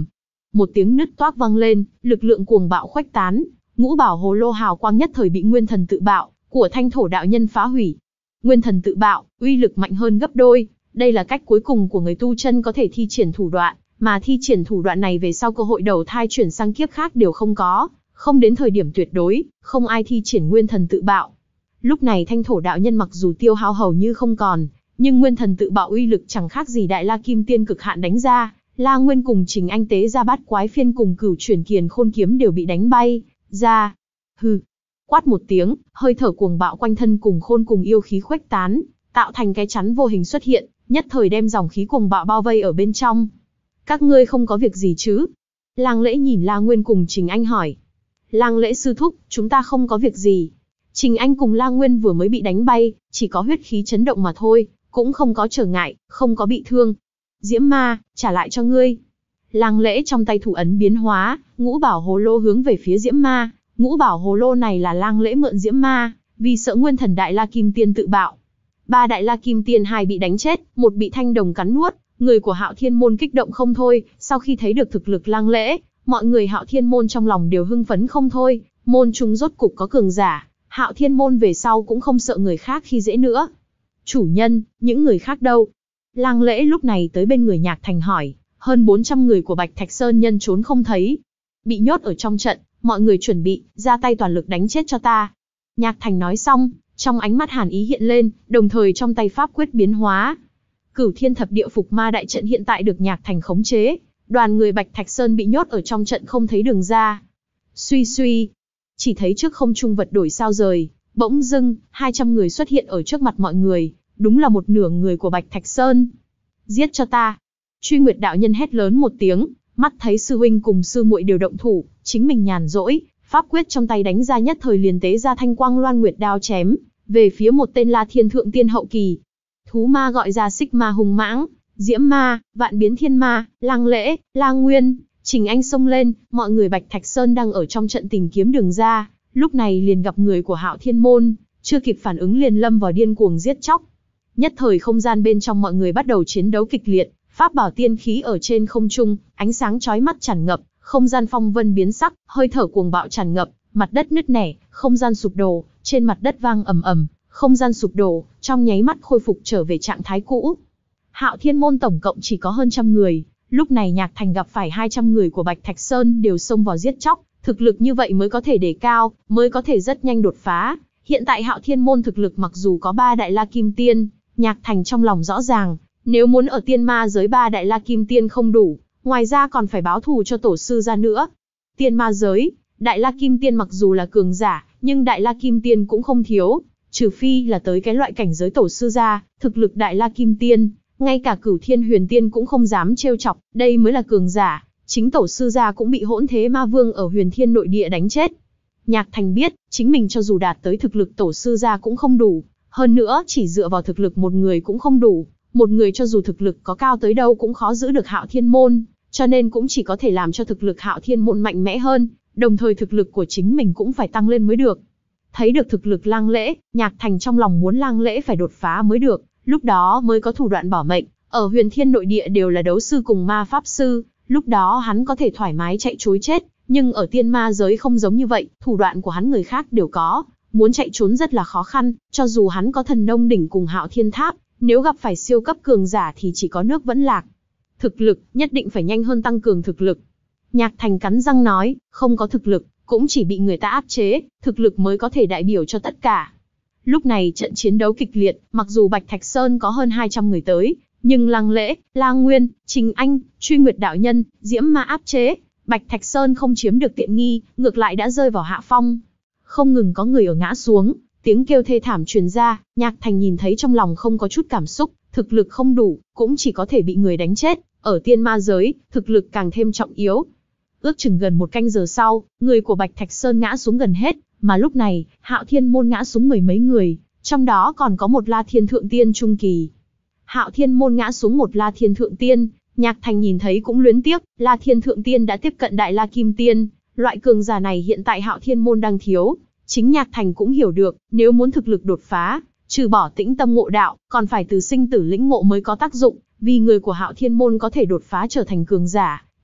một tiếng nứt toác vang lên, lực lượng cuồng bạo khuếch tán, ngũ bảo hồ lô hào quang nhất thời bị nguyên thần tự bạo của Thanh Thổ đạo nhân phá hủy. Nguyên thần tự bạo, uy lực mạnh hơn gấp đôi, đây là cách cuối cùng của người tu chân có thể thi triển thủ đoạn, mà thi triển thủ đoạn này về sau cơ hội đầu thai chuyển sang kiếp khác đều không có, không đến thời điểm tuyệt đối, không ai thi triển nguyên thần tự bạo. Lúc này Thanh Thổ đạo nhân mặc dù tiêu hao hầu như không còn, nhưng nguyên thần tự bạo uy lực chẳng khác gì Đại La Kim Tiên cực hạn đánh ra, La Nguyên cùng Trình Anh tế ra bát quái phiên cùng cửu chuyển kiền khôn kiếm đều bị đánh bay ra. Hừ. Quát một tiếng, hơi thở cuồng bạo quanh thân cùng khôn cùng yêu khí khuếch tán, tạo thành cái chắn vô hình xuất hiện, nhất thời đem dòng khí cuồng bạo bao vây ở bên trong. Các ngươi không có việc gì chứ? Lang Lễ nhìn La Nguyên cùng Trình Anh hỏi. Lang Lễ sư thúc, chúng ta không có việc gì. Trình Anh cùng La Nguyên vừa mới bị đánh bay, chỉ có huyết khí chấn động mà thôi, cũng không có trở ngại, không có bị thương. Diễm ma, trả lại cho ngươi. Lang Lễ trong tay thủ ấn biến hóa, ngũ bảo hồ lô hướng về phía Diễm ma. Ngũ bảo hồ lô này là Lang Lễ mượn Diễm ma, vì sợ nguyên thần Đại La Kim Tiên tự bạo. Ba Đại La Kim Tiên hai bị đánh chết, một bị thanh đồng cắn nuốt, người của Hạo Thiên môn kích động không thôi, sau khi thấy được thực lực Lang Lễ, mọi người Hạo Thiên môn trong lòng đều hưng phấn không thôi, môn chúng rốt cục có cường giả, Hạo Thiên môn về sau cũng không sợ người khác khi dễ nữa. Chủ nhân, những người khác đâu? Lang Lễ lúc này tới bên người Nhạc Thành hỏi, hơn bốn trăm người của Bạch Thạch Sơn nhân trốn không thấy, bị nhốt ở trong trận, mọi người chuẩn bị, ra tay toàn lực đánh chết cho ta. Nhạc Thành nói xong, trong ánh mắt hàn ý hiện lên, đồng thời trong tay pháp quyết biến hóa. Cửu Thiên Thập Địa Phục Ma đại trận hiện tại được Nhạc Thành khống chế, đoàn người Bạch Thạch Sơn bị nhốt ở trong trận không thấy đường ra. Suy suy, chỉ thấy trước không trung vật đổi sao rời, bỗng dưng, hai trăm người xuất hiện ở trước mặt mọi người, đúng là một nửa người của Bạch Thạch Sơn. Giết cho ta! Truy Nguyệt đạo nhân hét lớn một tiếng, mắt thấy sư huynh cùng sư muội đều động thủ, chính mình nhàn rỗi, pháp quyết trong tay đánh ra nhất thời liền tế ra thanh quang loan nguyệt đao chém về phía một tên La Thiên thượng tiên hậu kỳ. Thú ma gọi ra xích ma hùng mãng, diễm ma, vạn biến thiên ma, Lang Lễ, La Nguyên, Trình Anh xông lên, mọi người Bạch Thạch Sơn đang ở trong trận tìm kiếm đường ra, lúc này liền gặp người của Hạo Thiên môn, chưa kịp phản ứng liền lâm vào điên cuồng giết chóc. Nhất thời không gian bên trong mọi người bắt đầu chiến đấu kịch liệt, pháp bảo tiên khí ở trên không trung, ánh sáng chói mắt tràn ngập, không gian phong vân biến sắc, hơi thở cuồng bạo tràn ngập, mặt đất nứt nẻ, không gian sụp đổ, trên mặt đất vang ầm ầm, không gian sụp đổ, trong nháy mắt khôi phục trở về trạng thái cũ. Hạo Thiên môn tổng cộng chỉ có hơn trăm người, lúc này Nhạc Thành gặp phải hai trăm người của Bạch Thạch Sơn đều xông vào giết chóc, thực lực như vậy mới có thể đề cao, mới có thể rất nhanh đột phá. Hiện tại Hạo Thiên môn thực lực mặc dù có ba Đại La Kim Tiên, Nhạc Thành trong lòng rõ ràng, nếu muốn ở tiên ma giới ba Đại La Kim Tiên không đủ, ngoài ra còn phải báo thù cho tổ sư ra nữa. Tiên ma giới, Đại La Kim Tiên mặc dù là cường giả, nhưng Đại La Kim Tiên cũng không thiếu, trừ phi là tới cái loại cảnh giới tổ sư ra, thực lực Đại La Kim Tiên, ngay cả Cửu Thiên Huyền Tiên cũng không dám trêu chọc, đây mới là cường giả, chính tổ sư gia cũng bị Hỗn Thế Ma Vương ở Huyền Thiên nội địa đánh chết. Nhạc Thành biết, chính mình cho dù đạt tới thực lực tổ sư gia cũng không đủ, hơn nữa chỉ dựa vào thực lực một người cũng không đủ, một người cho dù thực lực có cao tới đâu cũng khó giữ được Hạo Thiên môn, cho nên cũng chỉ có thể làm cho thực lực Hạo Thiên môn mạnh mẽ hơn, đồng thời thực lực của chính mình cũng phải tăng lên mới được. Thấy được thực lực Lang Lễ, Nhạc Thành trong lòng muốn Lang Lễ phải đột phá mới được, lúc đó mới có thủ đoạn bảo mệnh, ở Huyền Thiên nội địa đều là đấu sư cùng ma pháp sư, lúc đó hắn có thể thoải mái chạy trối chết, nhưng ở tiên ma giới không giống như vậy, thủ đoạn của hắn người khác đều có, muốn chạy trốn rất là khó khăn, cho dù hắn có thần nông đỉnh cùng Hạo Thiên tháp, nếu gặp phải siêu cấp cường giả thì chỉ có nước vẫn lạc. Thực lực, nhất định phải nhanh hơn tăng cường thực lực. Nhạc Thành cắn răng nói, không có thực lực, cũng chỉ bị người ta áp chế, thực lực mới có thể đại biểu cho tất cả. Lúc này trận chiến đấu kịch liệt, mặc dù Bạch Thạch Sơn có hơn hai trăm người tới, nhưng Lang Lễ, La Nguyên, Trình Anh, Truy Nguyệt đạo nhân, Diễm ma áp chế, Bạch Thạch Sơn không chiếm được tiện nghi, ngược lại đã rơi vào hạ phong. Không ngừng có người ở ngã xuống, tiếng kêu thê thảm truyền ra, Nhạc Thành nhìn thấy trong lòng không có chút cảm xúc, thực lực không đủ, cũng chỉ có thể bị người đánh chết, ở tiên ma giới, thực lực càng thêm trọng yếu. Ước chừng gần một canh giờ sau, người của Bạch Thạch Sơn ngã xuống gần hết, mà lúc này, Hạo Thiên môn ngã xuống mười mấy người, trong đó còn có một La Thiên thượng tiên trung kỳ. Hạo Thiên môn ngã xuống một La Thiên thượng tiên, Nhạc Thành nhìn thấy cũng luyến tiếc, La Thiên thượng tiên đã tiếp cận Đại La Kim Tiên, loại cường giả này hiện tại Hạo Thiên môn đang thiếu. Chính Nhạc Thành cũng hiểu được, nếu muốn thực lực đột phá, trừ bỏ tĩnh tâm ngộ đạo, còn phải từ sinh tử lĩnh ngộ mới có tác dụng, vì người của Hạo Thiên môn có thể đột phá trở thành cường giả,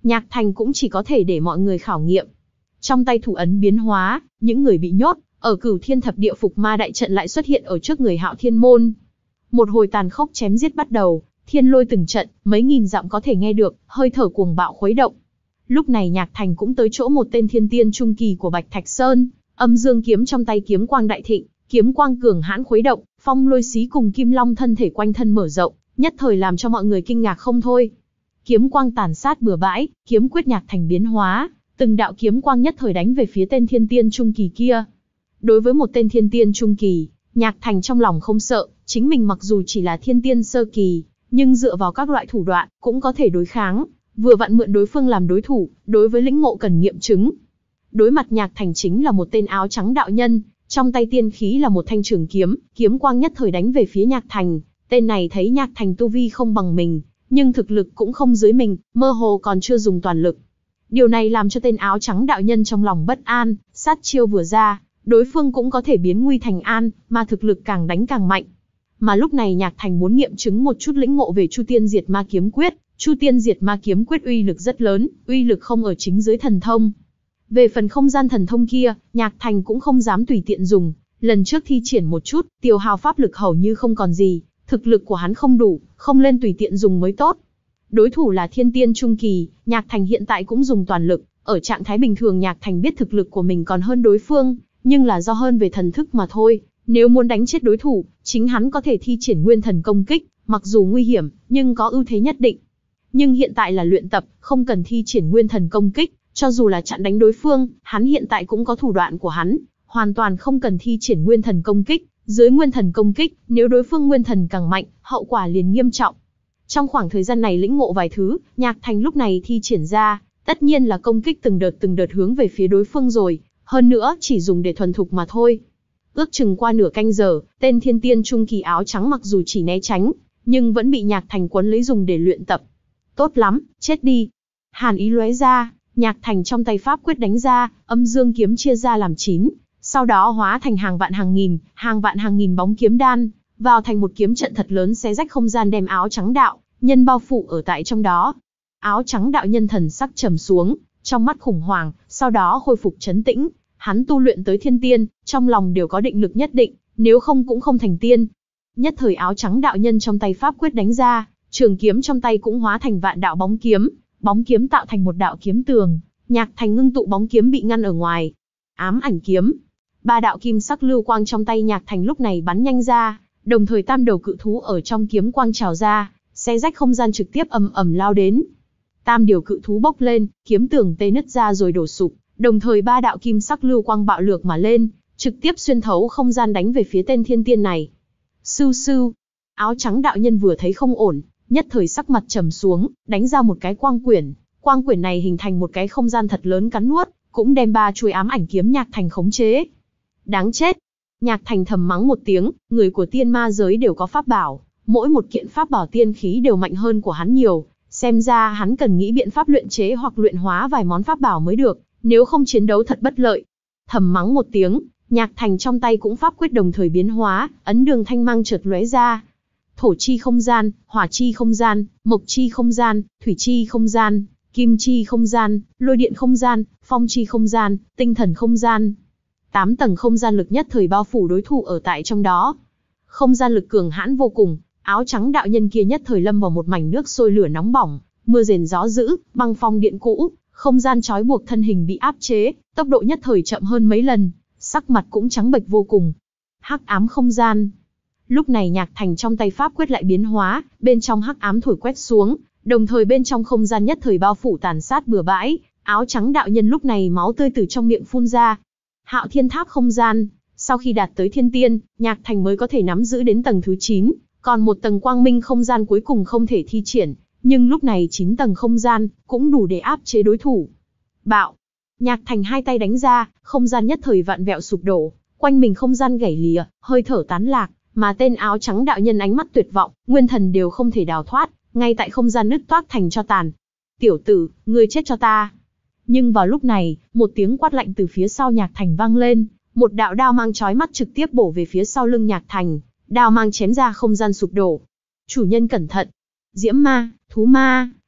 Nhạc Thành cũng chỉ có thể để mọi người khảo nghiệm. Trong tay thủ ấn biến hóa, những người bị nhốt ở Cửu Thiên Thập Địa Phục Ma đại trận lại xuất hiện ở trước người Hạo Thiên môn. Một hồi tàn khốc chém giết bắt đầu, thiên lôi từng trận, mấy nghìn dặm có thể nghe được, hơi thở cuồng bạo khuấy động. Lúc này Nhạc Thành cũng tới chỗ một tên thiên tiên trung kỳ của Bạch Thạch Sơn, âm dương kiếm trong tay kiếm quang đại thịnh, kiếm quang cường hãn khuấy động, phong lôi xí cùng kim long thân thể quanh thân mở rộng, nhất thời làm cho mọi người kinh ngạc không thôi. Kiếm quang tàn sát bừa bãi, kiếm quyết Nhạc Thành biến hóa, từng đạo kiếm quang nhất thời đánh về phía tên thiên tiên trung kỳ kia. Đối với một tên thiên tiên trung kỳ, Nhạc Thành trong lòng không sợ, chính mình mặc dù chỉ là thiên tiên sơ kỳ, nhưng dựa vào các loại thủ đoạn, cũng có thể đối kháng, vừa vặn mượn đối phương làm đối thủ, đối với lĩnh ngộ cần nghiệm chứng. Đối mặt Nhạc Thành chính là một tên áo trắng đạo nhân, trong tay tiên khí là một thanh trường kiếm, kiếm quang nhất thời đánh về phía Nhạc Thành. Tên này thấy Nhạc Thành tu vi không bằng mình, nhưng thực lực cũng không dưới mình, mơ hồ còn chưa dùng toàn lực. Điều này làm cho tên áo trắng đạo nhân trong lòng bất an, sát chiêu vừa ra, đối phương cũng có thể biến nguy thành an, mà thực lực càng đánh càng mạnh. Mà lúc này Nhạc Thành muốn nghiệm chứng một chút lĩnh ngộ về Chu Tiên Diệt Ma Kiếm Quyết. Chu Tiên Diệt Ma Kiếm Quyết uy lực rất lớn, uy lực không ở chính dưới thần thông. Về phần không gian thần thông kia, Nhạc Thành cũng không dám tùy tiện dùng. Lần trước thi triển một chút, tiêu hao pháp lực hầu như không còn gì, thực lực của hắn không đủ, không lên tùy tiện dùng mới tốt. Đối thủ là thiên tiên trung kỳ, Nhạc Thành hiện tại cũng dùng toàn lực. Ở trạng thái bình thường Nhạc Thành biết thực lực của mình còn hơn đối phương, nhưng là do hơn về thần thức mà thôi. Nếu muốn đánh chết đối thủ, chính hắn có thể thi triển nguyên thần công kích, mặc dù nguy hiểm, nhưng có ưu thế nhất định. Nhưng hiện tại là luyện tập, không cần thi triển nguyên thần công kích, cho dù là chặn đánh đối phương, hắn hiện tại cũng có thủ đoạn của hắn, hoàn toàn không cần thi triển nguyên thần công kích. Dưới nguyên thần công kích, nếu đối phương nguyên thần càng mạnh, hậu quả liền nghiêm trọng. Trong khoảng thời gian này lĩnh ngộ vài thứ, Nhạc Thành lúc này thi triển ra, tất nhiên là công kích từng đợt từng đợt hướng về phía đối phương rồi, hơn nữa chỉ dùng để thuần thục mà thôi. Ước chừng qua nửa canh giờ, tên thiên tiên trung kỳ áo trắng mặc dù chỉ né tránh, nhưng vẫn bị Nhạc Thành quấn lấy dùng để luyện tập. Tốt lắm, chết đi. Hàn ý lóe ra, Nhạc Thành trong tay pháp quyết đánh ra, âm dương kiếm chia ra làm chín, sau đó hóa thành hàng vạn hàng nghìn, hàng vạn hàng nghìn bóng kiếm đan, vào thành một kiếm trận thật lớn xé rách không gian đem áo trắng đạo nhân bao phủ ở tại trong đó. Áo trắng đạo nhân thần sắc trầm xuống, trong mắt khủng hoảng, sau đó khôi phục trấn tĩnh. Hắn tu luyện tới thiên tiên, trong lòng đều có định lực nhất định, nếu không cũng không thành tiên. Nhất thời áo trắng đạo nhân trong tay pháp quyết đánh ra, trường kiếm trong tay cũng hóa thành vạn đạo bóng kiếm, bóng kiếm tạo thành một đạo kiếm tường, Nhạc Thành ngưng tụ bóng kiếm bị ngăn ở ngoài. Ám ảnh kiếm, ba đạo kim sắc lưu quang trong tay Nhạc Thành lúc này bắn nhanh ra, đồng thời tam đầu cự thú ở trong kiếm quang trào ra, xé rách không gian trực tiếp ầm ầm lao đến. Tam điều cự thú bốc lên, kiếm tường tê nứt ra rồi đổ sụp. Đồng thời ba đạo kim sắc lưu quang bạo lược mà lên, trực tiếp xuyên thấu không gian đánh về phía tên thiên tiên này. Sưu sưu, áo trắng đạo nhân vừa thấy không ổn, nhất thời sắc mặt trầm xuống, đánh ra một cái quang quyển. Quang quyển này hình thành một cái không gian thật lớn cắn nuốt, cũng đem ba chuôi ám ảnh kiếm Nhạc Thành khống chế. Đáng chết! Nhạc Thành thầm mắng một tiếng, người của tiên ma giới đều có pháp bảo, mỗi một kiện pháp bảo tiên khí đều mạnh hơn của hắn nhiều, xem ra hắn cần nghĩ biện pháp luyện chế hoặc luyện hóa vài món pháp bảo mới được. Nếu không chiến đấu thật bất lợi. Thầm mắng một tiếng, Nhạc Thành trong tay cũng pháp quyết đồng thời biến hóa, ấn đường thanh mang chợt lóe ra. Thổ chi không gian, hỏa chi không gian, mộc chi không gian, thủy chi không gian, kim chi không gian, lôi điện không gian, phong chi không gian, tinh thần không gian. Tám tầng không gian lực nhất thời bao phủ đối thủ ở tại trong đó. Không gian lực cường hãn vô cùng, áo trắng đạo nhân kia nhất thời lâm vào một mảnh nước sôi lửa nóng bỏng, mưa rền gió dữ, băng phong điện cũ. Không gian trói buộc thân hình bị áp chế, tốc độ nhất thời chậm hơn mấy lần, sắc mặt cũng trắng bệch vô cùng. Hắc ám không gian. Lúc này Nhạc Thành trong tay pháp quyết lại biến hóa, bên trong hắc ám thổi quét xuống, đồng thời bên trong không gian nhất thời bao phủ tàn sát bừa bãi, áo trắng đạo nhân lúc này máu tươi từ trong miệng phun ra. Hạo Thiên Tháp không gian, sau khi đạt tới thiên tiên, Nhạc Thành mới có thể nắm giữ đến tầng thứ chín, còn một tầng quang minh không gian cuối cùng không thể thi triển. Nhưng lúc này chín tầng không gian, cũng đủ để áp chế đối thủ. Bạo! Nhạc Thành hai tay đánh ra, không gian nhất thời vặn vẹo sụp đổ, quanh mình không gian gãy lìa, hơi thở tán lạc, mà tên áo trắng đạo nhân ánh mắt tuyệt vọng, nguyên thần đều không thể đào thoát, ngay tại không gian nứt toác thành tro tàn. Tiểu tử, ngươi chết cho ta! Nhưng vào lúc này, một tiếng quát lạnh từ phía sau Nhạc Thành vang lên, một đạo đao mang chói mắt trực tiếp bổ về phía sau lưng Nhạc Thành, đao mang chém ra không gian sụp đổ. Chủ nhân cẩn thận! Diễm ma, thú ma,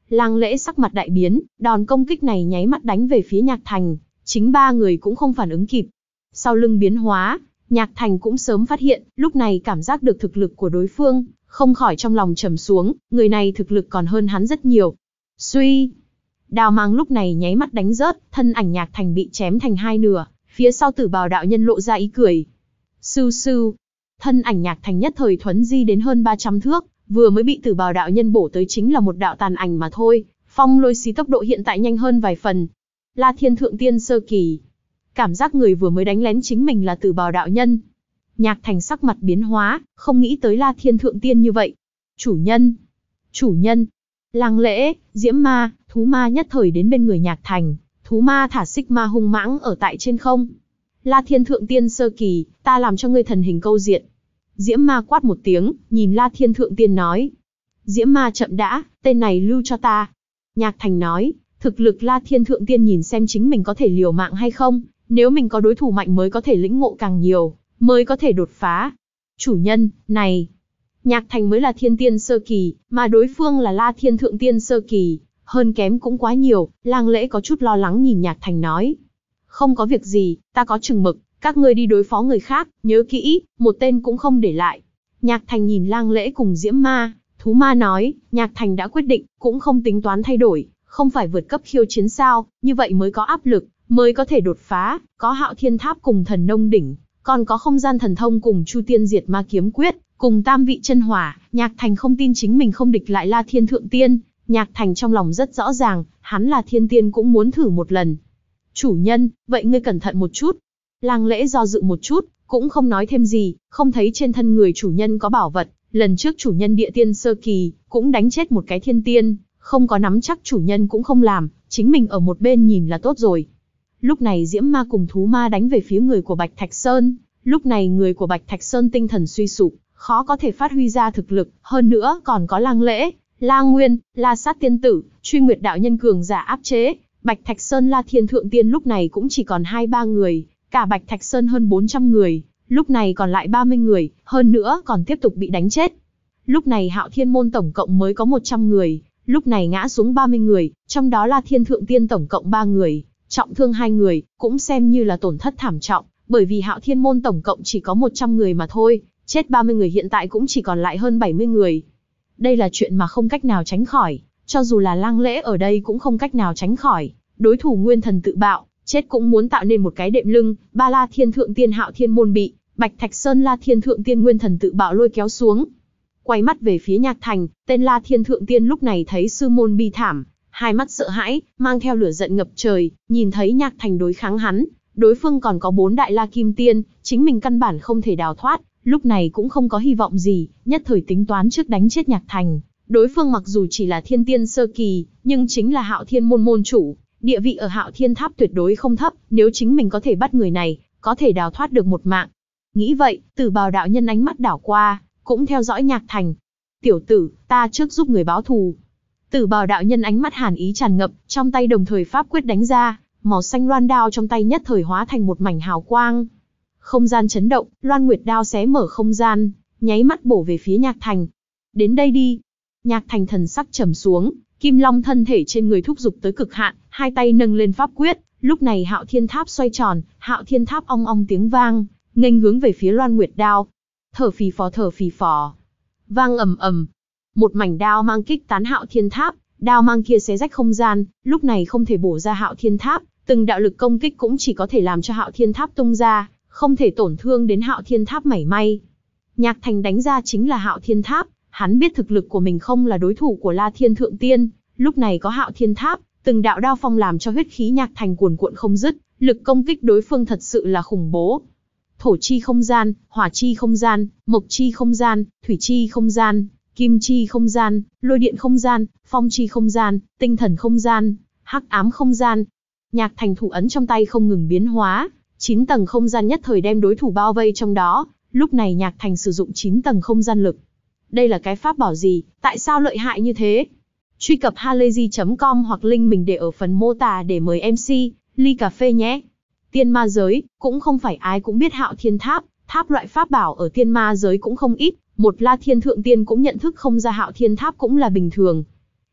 Lang Lễ sắc mặt đại biến, đòn công kích này nháy mắt đánh về phía Nhạc Thành, chính ba người cũng không phản ứng kịp. Sau lưng biến hóa, Nhạc Thành cũng sớm phát hiện, lúc này cảm giác được thực lực của đối phương, không khỏi trong lòng trầm xuống, người này thực lực còn hơn hắn rất nhiều. Suy, đao mang lúc này nháy mắt đánh rớt, thân ảnh Nhạc Thành bị chém thành hai nửa, phía sau Tử Bào đạo nhân lộ ra ý cười. Sưu sưu, thân ảnh Nhạc Thành nhất thời thuấn di đến hơn ba trăm thước, vừa mới bị Tử Bào đạo nhân bổ tới chính là một đạo tàn ảnh mà thôi, phong lôi xí tốc độ hiện tại nhanh hơn vài phần. La Thiên Thượng Tiên sơ kỳ. Cảm giác người vừa mới đánh lén chính mình là Tử Bào đạo nhân. Nhạc Thành sắc mặt biến hóa, không nghĩ tới La Thiên Thượng Tiên như vậy. Chủ nhân, chủ nhân. Lang Lễ, Diễm Ma, Thú Ma nhất thời đến bên người Nhạc Thành, Thú Ma thả xích ma hung mãng ở tại trên không. La Thiên Thượng Tiên sơ kỳ, ta làm cho ngươi thần hình câu diện. Diễm Ma quát một tiếng, nhìn La Thiên Thượng Tiên nói. Diễm Ma chậm đã, tên này lưu cho ta. Nhạc Thành nói, thực lực La Thiên Thượng Tiên nhìn xem chính mình có thể liều mạng hay không, nếu mình có đối thủ mạnh mới có thể lĩnh ngộ càng nhiều, mới có thể đột phá. Chủ nhân, này, Nhạc Thành mới là Thiên Tiên sơ kỳ, mà đối phương là La Thiên Thượng Tiên sơ kỳ, hơn kém cũng quá nhiều. Lang Lễ có chút lo lắng nhìn Nhạc Thành nói. Không có việc gì, ta có chừng mực, các ngươi đi đối phó người khác, nhớ kỹ, một tên cũng không để lại. Nhạc Thành nhìn Lang Lễ cùng Diễm Ma, Thú Ma nói, Nhạc Thành đã quyết định, cũng không tính toán thay đổi, không phải vượt cấp khiêu chiến sao, như vậy mới có áp lực, mới có thể đột phá, có Hạo Thiên Tháp cùng Thần Nông Đỉnh, còn có không gian thần thông cùng Chu Tiên Diệt Ma Kiếm Quyết, cùng Tam Vị Chân Hỏa. Nhạc Thành không tin chính mình không địch lại La Thiên Thượng Tiên, Nhạc Thành trong lòng rất rõ ràng, hắn là thiên tiên cũng muốn thử một lần. Chủ nhân, vậy ngươi cẩn thận một chút. Lang Lễ do dự một chút, cũng không nói thêm gì, không thấy trên thân người chủ nhân có bảo vật, lần trước chủ nhân địa tiên sơ kỳ, cũng đánh chết một cái thiên tiên, không có nắm chắc chủ nhân cũng không làm, chính mình ở một bên nhìn là tốt rồi. Lúc này Diễm Ma cùng Thú Ma đánh về phía người của Bạch Thạch Sơn, lúc này người của Bạch Thạch Sơn tinh thần suy sụp, khó có thể phát huy ra thực lực, hơn nữa còn có Lang Lễ, La Nguyên, La Sát Tiên Tử, Truy Nguyệt đạo nhân cường giả áp chế, Bạch Thạch Sơn La Thiên Thượng Tiên lúc này cũng chỉ còn hai ba người, cả Bạch Thạch Sơn hơn bốn trăm người, lúc này còn lại ba mươi người, hơn nữa còn tiếp tục bị đánh chết. Lúc này Hạo Thiên môn tổng cộng mới có một trăm người, lúc này ngã xuống ba mươi người, trong đó La Thiên Thượng Tiên tổng cộng ba người, trọng thương hai người, cũng xem như là tổn thất thảm trọng, bởi vì Hạo Thiên môn tổng cộng chỉ có một trăm người mà thôi, chết ba mươi người hiện tại cũng chỉ còn lại hơn bảy mươi người. Đây là chuyện mà không cách nào tránh khỏi, cho dù là Lang Lễ ở đây cũng không cách nào tránh khỏi, đối thủ nguyên thần tự bạo, chết cũng muốn tạo nên một cái đệm lưng. Ba La Thiên Thượng Tiên Hạo Thiên môn bị Bạch Thạch Sơn La Thiên Thượng Tiên nguyên thần tự bạo lôi kéo xuống. Quay mắt về phía Nhạc Thành, tên La Thiên Thượng Tiên lúc này thấy sư môn bi thảm, hai mắt sợ hãi, mang theo lửa giận ngập trời, nhìn thấy Nhạc Thành đối kháng hắn, đối phương còn có bốn đại La Kim Tiên, chính mình căn bản không thể đào thoát, lúc này cũng không có hy vọng gì, nhất thời tính toán trước đánh chết Nhạc Thành. Đối phương mặc dù chỉ là thiên tiên sơ kỳ, nhưng chính là Hạo Thiên môn môn chủ, địa vị ở Hạo Thiên Tháp tuyệt đối không thấp, nếu chính mình có thể bắt người này, có thể đào thoát được một mạng. Nghĩ vậy, Tử Bào đạo nhân ánh mắt đảo qua, cũng theo dõi Nhạc Thành. Tiểu tử, ta trước giúp người báo thù. Tử Bào đạo nhân ánh mắt hàn ý tràn ngập, trong tay đồng thời pháp quyết đánh ra, màu xanh loan đao trong tay nhất thời hóa thành một mảnh hào quang. Không gian chấn động, Loan Nguyệt đao xé mở không gian, nháy mắt bổ về phía Nhạc Thành. Đến đây đi. Nhạc Thành thần sắc trầm xuống, Kim Long thân thể trên người thúc giục tới cực hạn, hai tay nâng lên pháp quyết, lúc này Hạo Thiên Tháp xoay tròn, Hạo Thiên Tháp ong ong tiếng vang, nghênh hướng về phía Loan Nguyệt đao. Thở phì phò thở phì phò. Vang ầm ầm. Một mảnh đao mang kích tán Hạo Thiên Tháp, đao mang kia xé rách không gian, lúc này không thể bổ ra Hạo Thiên Tháp, từng đạo lực công kích cũng chỉ có thể làm cho Hạo Thiên Tháp tung ra, không thể tổn thương đến Hạo Thiên Tháp mảy may. Nhạc Thành đánh ra chính là Hạo Thiên Tháp, hắn biết thực lực của mình không là đối thủ của La Thiên Thượng Tiên, lúc này có Hạo Thiên Tháp, từng đạo đao phong làm cho huyết khí Nhạc Thành cuồn cuộn không dứt, lực công kích đối phương thật sự là khủng bố. Thổ chi không gian, hỏa chi không gian, mộc chi không gian, thủy chi không gian, kim chi không gian, lôi điện không gian, phong chi không gian, tinh thần không gian, hắc ám không gian. Nhạc Thành thủ ấn trong tay không ngừng biến hóa, chín tầng không gian nhất thời đem đối thủ bao vây trong đó, lúc này Nhạc Thành sử dụng chín tầng không gian lực. Đây là cái pháp bảo gì, tại sao lợi hại như thế? Truy cập halayzi chấm com hoặc link mình để ở phần mô tả để mời em xê, ly cà phê nhé. Tiên ma giới, cũng không phải ai cũng biết Hạo Thiên Tháp, tháp loại pháp bảo ở tiên ma giới cũng không ít, một La Thiên Thượng Tiên cũng nhận thức không ra Hạo Thiên Tháp cũng là bình thường.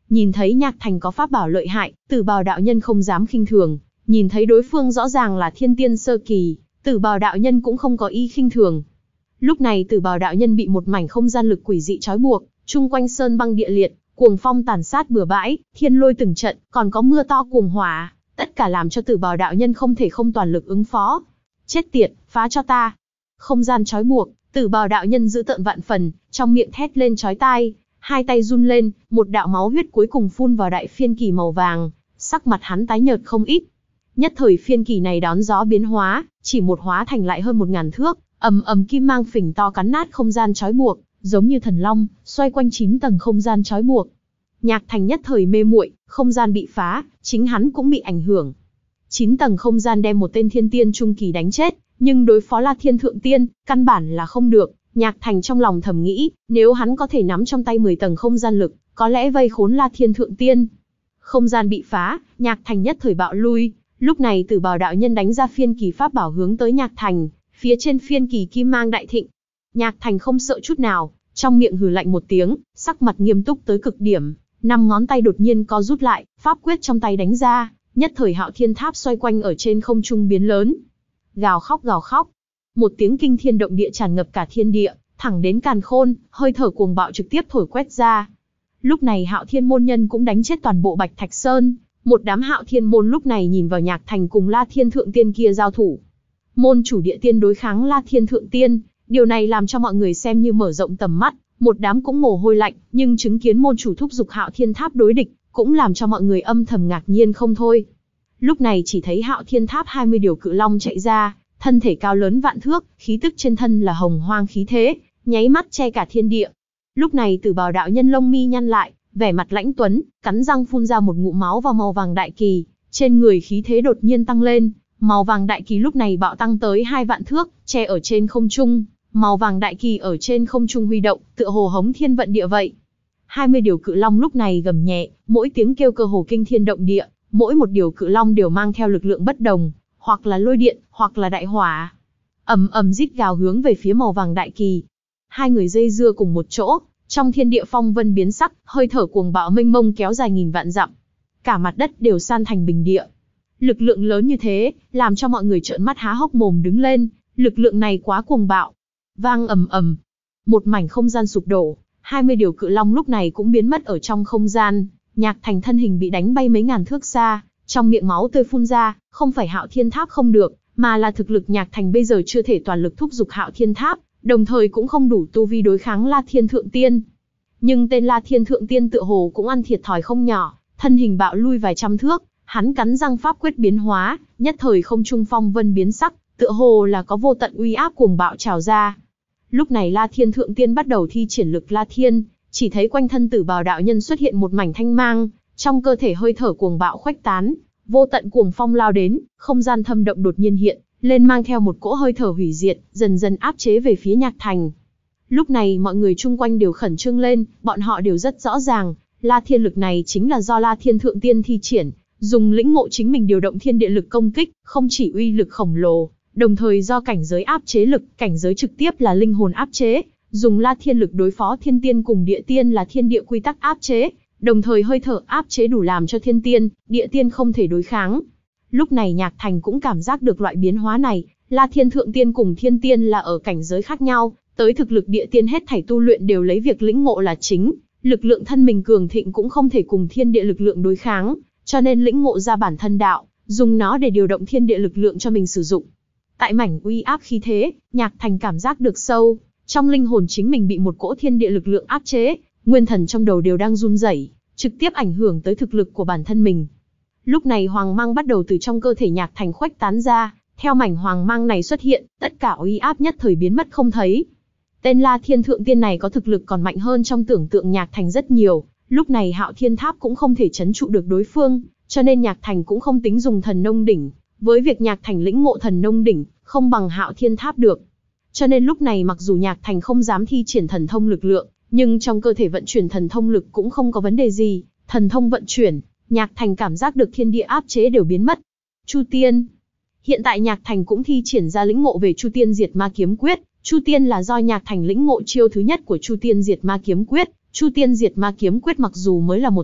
Nhìn thấy Nhạc Thành có pháp bảo lợi hại, Tử Bào đạo nhân không dám khinh thường, nhìn thấy đối phương rõ ràng là thiên tiên sơ kỳ, Tử Bào đạo nhân cũng không có ý khinh thường. Lúc này Tử Bào đạo nhân bị một mảnh không gian lực quỷ dị trói buộc, chung quanh sơn băng địa liệt, cuồng phong tàn sát bừa bãi, thiên lôi từng trận, còn có mưa to cuồng hỏa, tất cả làm cho Tử Bào đạo nhân không thể không toàn lực ứng phó. Chết tiệt, phá cho ta! Không gian trói buộc, Tử Bào đạo nhân dữ tợn vạn phần, trong miệng thét lên chói tai, hai tay run lên, một đạo máu huyết cuối cùng phun vào đại phiên kỳ màu vàng, sắc mặt hắn tái nhợt không ít. Nhất thời phiên kỳ này đón gió biến hóa, chỉ một hóa thành lại hơn một ngàn thước, ầm ầm kim mang phình to cắn nát không gian trói buộc, giống như thần long, xoay quanh chín tầng không gian trói buộc. Nhạc Thành nhất thời mê muội, không gian bị phá, chính hắn cũng bị ảnh hưởng. Chín tầng không gian đem một tên thiên tiên trung kỳ đánh chết, nhưng đối phó La Thiên Thượng Tiên, căn bản là không được. Nhạc Thành trong lòng thầm nghĩ, nếu hắn có thể nắm trong tay mười tầng không gian lực, có lẽ vây khốn La Thiên Thượng Tiên. Không gian bị phá, Nhạc Thành nhất thời bạo lui. Lúc này Tử Bào đạo nhân đánh ra phiên kỳ pháp bảo hướng tới Nhạc Thành, phía trên phiên kỳ kim mang đại thịnh. Nhạc Thành không sợ chút nào, trong miệng hừ lạnh một tiếng, sắc mặt nghiêm túc tới cực điểm, năm ngón tay đột nhiên co rút lại, pháp quyết trong tay đánh ra, nhất thời Hạo Thiên Tháp xoay quanh ở trên không trung biến lớn. Gào khóc gào khóc, một tiếng kinh thiên động địa tràn ngập cả thiên địa, thẳng đến càn khôn, hơi thở cuồng bạo trực tiếp thổi quét ra. Lúc này Hạo Thiên môn nhân cũng đánh chết toàn bộ Bạch Thạch Sơn, một đám Hạo Thiên môn lúc này nhìn vào Nhạc Thành cùng La Thiên Thượng Tiên kia giao thủ. Môn chủ địa tiên đối kháng La Thiên Thượng Tiên, điều này làm cho mọi người xem như mở rộng tầm mắt, một đám cũng mồ hôi lạnh, nhưng chứng kiến môn chủ thúc giục Hạo Thiên Tháp đối địch, cũng làm cho mọi người âm thầm ngạc nhiên không thôi. Lúc này chỉ thấy Hạo Thiên Tháp hai mươi điều cự long chạy ra, thân thể cao lớn vạn thước, khí tức trên thân là hồng hoang khí thế, nháy mắt che cả thiên địa. Lúc này Tử Bào đạo nhân lông mi nhăn lại, vẻ mặt lãnh tuấn, cắn răng phun ra một ngụm máu vào màu vàng đại kỳ, trên người khí thế đột nhiên tăng lên, màu vàng đại kỳ lúc này bạo tăng tới hai vạn thước, che ở trên không trung, màu vàng đại kỳ ở trên không trung huy động, tựa hồ hống thiên vận địa vậy. hai mươi điều cự long lúc này gầm nhẹ, mỗi tiếng kêu cơ hồ kinh thiên động địa, mỗi một điều cự long đều mang theo lực lượng bất đồng, hoặc là lôi điện, hoặc là đại hỏa. Ầm ầm rít gào hướng về phía màu vàng đại kỳ. Hai người dây dưa cùng một chỗ, trong thiên địa phong vân biến sắc, hơi thở cuồng bạo mênh mông kéo dài nghìn vạn dặm. Cả mặt đất đều san thành bình địa. Lực lượng lớn như thế, làm cho mọi người trợn mắt há hốc mồm đứng lên, lực lượng này quá cuồng bạo. Vang ầm ầm, một mảnh không gian sụp đổ, hai mươi điều cự long lúc này cũng biến mất ở trong không gian. Nhạc Thành thân hình bị đánh bay mấy ngàn thước xa, trong miệng máu tươi phun ra, không phải Hạo Thiên Tháp không được, mà là thực lực Nhạc Thành bây giờ chưa thể toàn lực thúc giục Hạo Thiên Tháp, đồng thời cũng không đủ tu vi đối kháng La Thiên Thượng Tiên. Nhưng tên La Thiên Thượng Tiên tựa hồ cũng ăn thiệt thòi không nhỏ, thân hình bạo lui vài trăm thước, hắn cắn răng pháp quyết biến hóa, nhất thời không trung phong vân biến sắc, tựa hồ là có vô tận uy áp cuồng bạo trào ra. Lúc này La Thiên Thượng Tiên bắt đầu thi triển lực La Thiên, chỉ thấy quanh thân Tử Bào đạo nhân xuất hiện một mảnh thanh mang, trong cơ thể hơi thở cuồng bạo khuếch tán, vô tận cuồng phong lao đến, không gian thâm động đột nhiên hiện lên mang theo một cỗ hơi thở hủy diệt, dần dần áp chế về phía Nhạc Thành. Lúc này mọi người chung quanh đều khẩn trương lên, bọn họ đều rất rõ ràng, La Thiên lực này chính là do La Thiên Thượng Tiên thi triển, dùng lĩnh ngộ chính mình điều động thiên địa lực công kích, không chỉ uy lực khổng lồ, đồng thời do cảnh giới áp chế lực, cảnh giới trực tiếp là linh hồn áp chế, dùng La Thiên lực đối phó thiên tiên cùng địa tiên là thiên địa quy tắc áp chế, đồng thời hơi thở áp chế đủ làm cho thiên tiên, địa tiên không thể đối kháng. Lúc này Nhạc Thành cũng cảm giác được loại biến hóa này, La Thiên Thượng Tiên cùng thiên tiên là ở cảnh giới khác nhau, tới thực lực địa tiên hết thảy tu luyện đều lấy việc lĩnh ngộ là chính, lực lượng thân mình cường thịnh cũng không thể cùng thiên địa lực lượng đối kháng, cho nên lĩnh ngộ ra bản thân đạo, dùng nó để điều động thiên địa lực lượng cho mình sử dụng. Tại mảnh uy áp khí thế, Nhạc Thành cảm giác được sâu, trong linh hồn chính mình bị một cỗ thiên địa lực lượng áp chế, nguyên thần trong đầu đều đang run rẩy, trực tiếp ảnh hưởng tới thực lực của bản thân mình. Lúc này hoàng mang bắt đầu từ trong cơ thể Nhạc Thành khuếch tán ra, theo mảnh hoàng mang này xuất hiện, tất cả uy áp nhất thời biến mất không thấy. Tên La Thiên Thượng Tiên này có thực lực còn mạnh hơn trong tưởng tượng Nhạc Thành rất nhiều, lúc này Hạo Thiên Tháp cũng không thể trấn trụ được đối phương, cho nên Nhạc Thành cũng không tính dùng thần nông đỉnh, với việc Nhạc Thành lĩnh ngộ thần nông đỉnh, không bằng Hạo Thiên Tháp được. Cho nên lúc này mặc dù Nhạc Thành không dám thi triển thần thông lực lượng, nhưng trong cơ thể vận chuyển thần thông lực cũng không có vấn đề gì, thần thông vận chuyển, Nhạc Thành cảm giác được thiên địa áp chế đều biến mất. Chu Tiên. Hiện tại Nhạc Thành cũng thi triển ra lĩnh ngộ về Chu Tiên Diệt Ma Kiếm Quyết, Chu Tiên là do Nhạc Thành lĩnh ngộ chiêu thứ nhất của Chu Tiên Diệt Ma Kiếm Quyết, Chu Tiên Diệt Ma Kiếm Quyết mặc dù mới là một thức,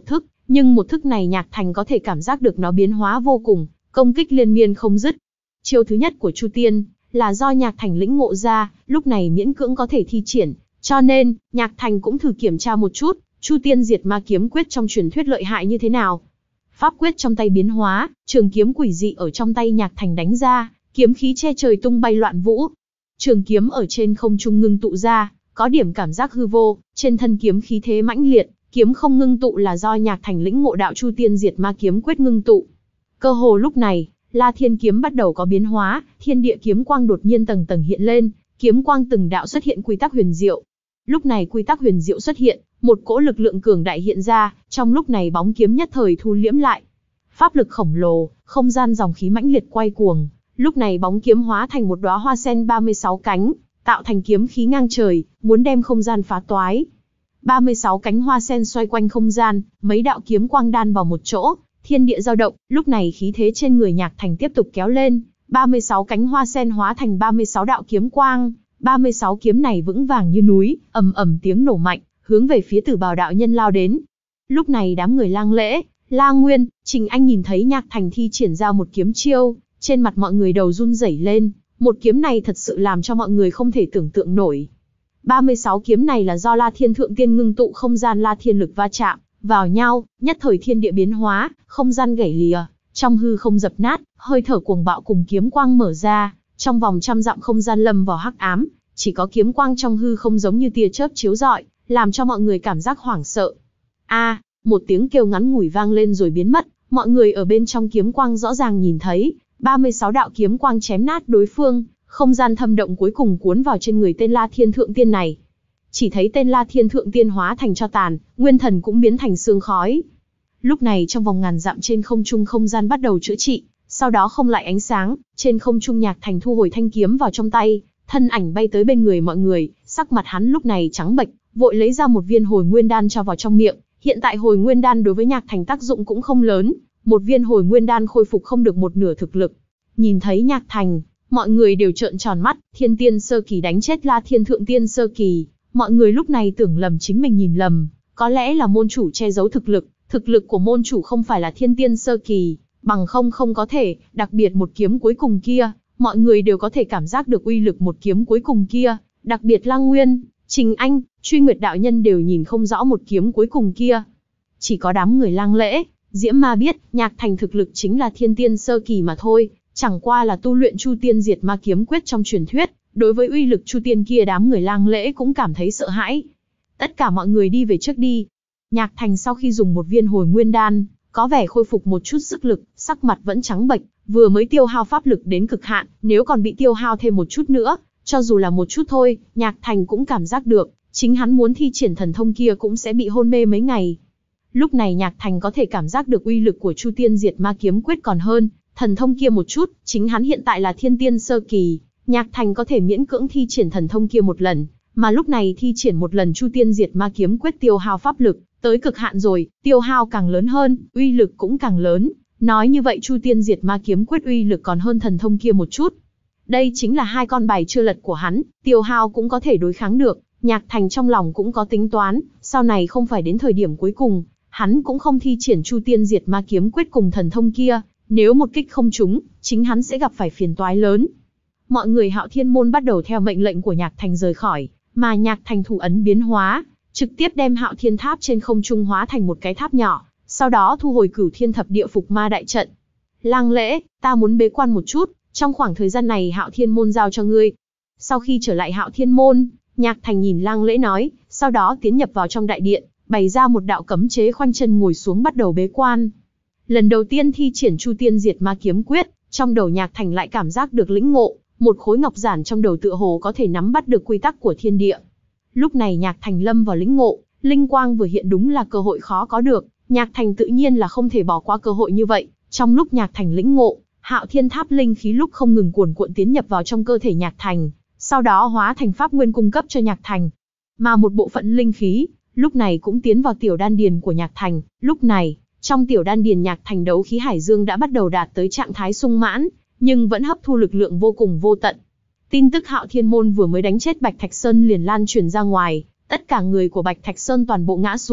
Nhưng một thức này Nhạc Thành có thể cảm giác được nó biến hóa vô cùng, công kích liên miên không dứt. Chiêu thứ nhất của Chu Tiên là do Nhạc Thành lĩnh ngộ ra, lúc này miễn cưỡng có thể thi triển, cho nên Nhạc Thành cũng thử kiểm tra một chút, Chu Tiên Diệt Ma Kiếm Quyết trong truyền thuyết lợi hại như thế nào. Pháp quyết trong tay biến hóa, trường kiếm quỷ dị ở trong tay Nhạc Thành đánh ra, kiếm khí che trời tung bay loạn vũ. Trường kiếm ở trên không trung ngưng tụ ra, có điểm cảm giác hư vô, trên thân kiếm khí thế mãnh liệt, kiếm không ngưng tụ là do Nhạc Thành lĩnh ngộ đạo Chu Tiên Diệt Ma Kiếm Quyết ngưng tụ. Cơ hồ lúc này, La Thiên kiếm bắt đầu có biến hóa, thiên địa kiếm quang đột nhiên tầng tầng hiện lên, kiếm quang từng đạo xuất hiện quy tắc huyền diệu. Lúc này quy tắc huyền diệu xuất hiện, một cỗ lực lượng cường đại hiện ra, trong lúc này bóng kiếm nhất thời thu liễm lại. Pháp lực khổng lồ, không gian dòng khí mãnh liệt quay cuồng, lúc này bóng kiếm hóa thành một đóa hoa sen ba mươi sáu cánh, tạo thành kiếm khí ngang trời, muốn đem không gian phá toái. ba mươi sáu cánh hoa sen xoay quanh không gian, mấy đạo kiếm quang đan vào một chỗ, thiên địa dao động, lúc này khí thế trên người Nhạc Thành tiếp tục kéo lên, ba mươi sáu cánh hoa sen hóa thành ba mươi sáu đạo kiếm quang, ba mươi sáu kiếm này vững vàng như núi, ầm ầm tiếng nổ mạnh, hướng về phía Tử Bào đạo nhân lao đến. Lúc này đám người Lang Lễ, La Nguyên, Trình Anh nhìn thấy Nhạc Thành thi triển ra một kiếm chiêu, trên mặt mọi người đầu run rẩy lên, một kiếm này thật sự làm cho mọi người không thể tưởng tượng nổi. ba mươi sáu kiếm này là do La Thiên Thượng Tiên ngưng tụ không gian La Thiên lực va chạm vào nhau, nhất thời thiên địa biến hóa, không gian gãy lìa, trong hư không dập nát, hơi thở cuồng bạo cùng kiếm quang mở ra, trong vòng trăm dặm không gian lâm vào hắc ám, chỉ có kiếm quang trong hư không giống như tia chớp chiếu rọi, làm cho mọi người cảm giác hoảng sợ. A, một tiếng kêu ngắn ngủi vang lên rồi biến mất, mọi người ở bên trong kiếm quang rõ ràng nhìn thấy, ba mươi sáu đạo kiếm quang chém nát đối phương, không gian thâm động cuối cùng cuốn vào trên người tên La Thiên Thượng Tiên này. Chỉ thấy tên La Thiên Thượng Tiên hóa thành tro tàn, nguyên thần cũng biến thành sương khói. Lúc này trong vòng ngàn dặm trên không trung không gian bắt đầu chữa trị, sau đó không lại ánh sáng, trên không trung Nhạc Thành thu hồi thanh kiếm vào trong tay, thân ảnh bay tới bên người mọi người, sắc mặt hắn lúc này trắng bệch, vội lấy ra một viên hồi nguyên đan cho vào trong miệng. Hiện tại hồi nguyên đan đối với Nhạc Thành tác dụng cũng không lớn, một viên hồi nguyên đan khôi phục không được một nửa thực lực. Nhìn thấy Nhạc Thành, mọi người đều trợn tròn mắt, Thiên Tiên sơ kỳ đánh chết La Thiên Thượng Tiên sơ kỳ, mọi người lúc này tưởng lầm chính mình nhìn lầm, có lẽ là môn chủ che giấu thực lực, thực lực của môn chủ không phải là Thiên Tiên sơ kỳ, bằng không không có thể, đặc biệt một kiếm cuối cùng kia, mọi người đều có thể cảm giác được uy lực một kiếm cuối cùng kia, đặc biệt Lăng Nguyên, Trình Anh, Truy Nguyệt đạo nhân đều nhìn không rõ một kiếm cuối cùng kia. Chỉ có đám người Lang Lễ, Diễm Ma biết, Nhạc Thành thực lực chính là Thiên Tiên sơ kỳ mà thôi, chẳng qua là tu luyện Chu Tiên Diệt Ma Kiếm Quyết trong truyền thuyết, đối với uy lực Chu Tiên kia đám người Lang Lễ cũng cảm thấy sợ hãi. Tất cả mọi người đi về trước đi. Nhạc Thành sau khi dùng một viên hồi nguyên đan, có vẻ khôi phục một chút sức lực, sắc mặt vẫn trắng bệch, vừa mới tiêu hao pháp lực đến cực hạn, nếu còn bị tiêu hao thêm một chút nữa, cho dù là một chút thôi, Nhạc Thành cũng cảm giác được, chính hắn muốn thi triển thần thông kia cũng sẽ bị hôn mê mấy ngày. Lúc này Nhạc Thành có thể cảm giác được uy lực của Chu Tiên Diệt Ma Kiếm Quyết còn hơn thần thông kia một chút, chính hắn hiện tại là Thiên Tiên sơ kỳ, Nhạc Thành có thể miễn cưỡng thi triển thần thông kia một lần, mà lúc này thi triển một lần Chu Tiên Diệt Ma Kiếm Quyết tiêu hao pháp lực, tới cực hạn rồi, tiêu hao càng lớn hơn, uy lực cũng càng lớn. Nói như vậy Chu Tiên Diệt Ma Kiếm Quyết uy lực còn hơn thần thông kia một chút. Đây chính là hai con bài chưa lật của hắn, tiêu hao cũng có thể đối kháng được, Nhạc Thành trong lòng cũng có tính toán, sau này không phải đến thời điểm cuối cùng, hắn cũng không thi triển Chu Tiên Diệt Ma Kiếm Quyết cùng thần thông kia, nếu một kích không trúng, chính hắn sẽ gặp phải phiền toái lớn. Mọi người Hạo Thiên môn bắt đầu theo mệnh lệnh của Nhạc Thành rời khỏi, mà Nhạc Thành thủ ấn biến hóa, trực tiếp đem Hạo Thiên Tháp trên không trung hóa thành một cái tháp nhỏ, sau đó thu hồi Cửu Thiên Thập Địa Phục Ma đại trận. Lang Lễ, ta muốn bế quan một chút, trong khoảng thời gian này Hạo Thiên môn giao cho ngươi. Sau khi trở lại Hạo Thiên môn, Nhạc Thành nhìn Lang Lễ nói, sau đó tiến nhập vào trong đại điện, bày ra một đạo cấm chế khoanh chân ngồi xuống bắt đầu bế quan. Lần đầu tiên thi triển Chu Tiên Diệt Ma Kiếm Quyết, trong đầu Nhạc Thành lại cảm giác được lĩnh ngộ, một khối ngọc giản trong đầu tựa hồ có thể nắm bắt được quy tắc của thiên địa. Lúc này Nhạc Thành lâm vào lĩnh ngộ, linh quang vừa hiện đúng là cơ hội khó có được, Nhạc Thành tự nhiên là không thể bỏ qua cơ hội như vậy. Trong lúc Nhạc Thành lĩnh ngộ, Hạo Thiên Tháp linh khí lúc không ngừng cuồn cuộn tiến nhập vào trong cơ thể Nhạc Thành, sau đó hóa thành pháp nguyên cung cấp cho Nhạc Thành. Mà một bộ phận linh khí, lúc này cũng tiến vào tiểu đan điền của Nhạc Thành. Lúc này, trong tiểu đan điền Nhạc Thành đấu khí hải dương đã bắt đầu đạt tới trạng thái sung mãn, nhưng vẫn hấp thu lực lượng vô cùng vô tận. Tin tức Hạo Thiên môn vừa mới đánh chết Bạch Thạch Sơn liền lan truyền ra ngoài, tất cả người của Bạch Thạch Sơn toàn bộ ngã xuống,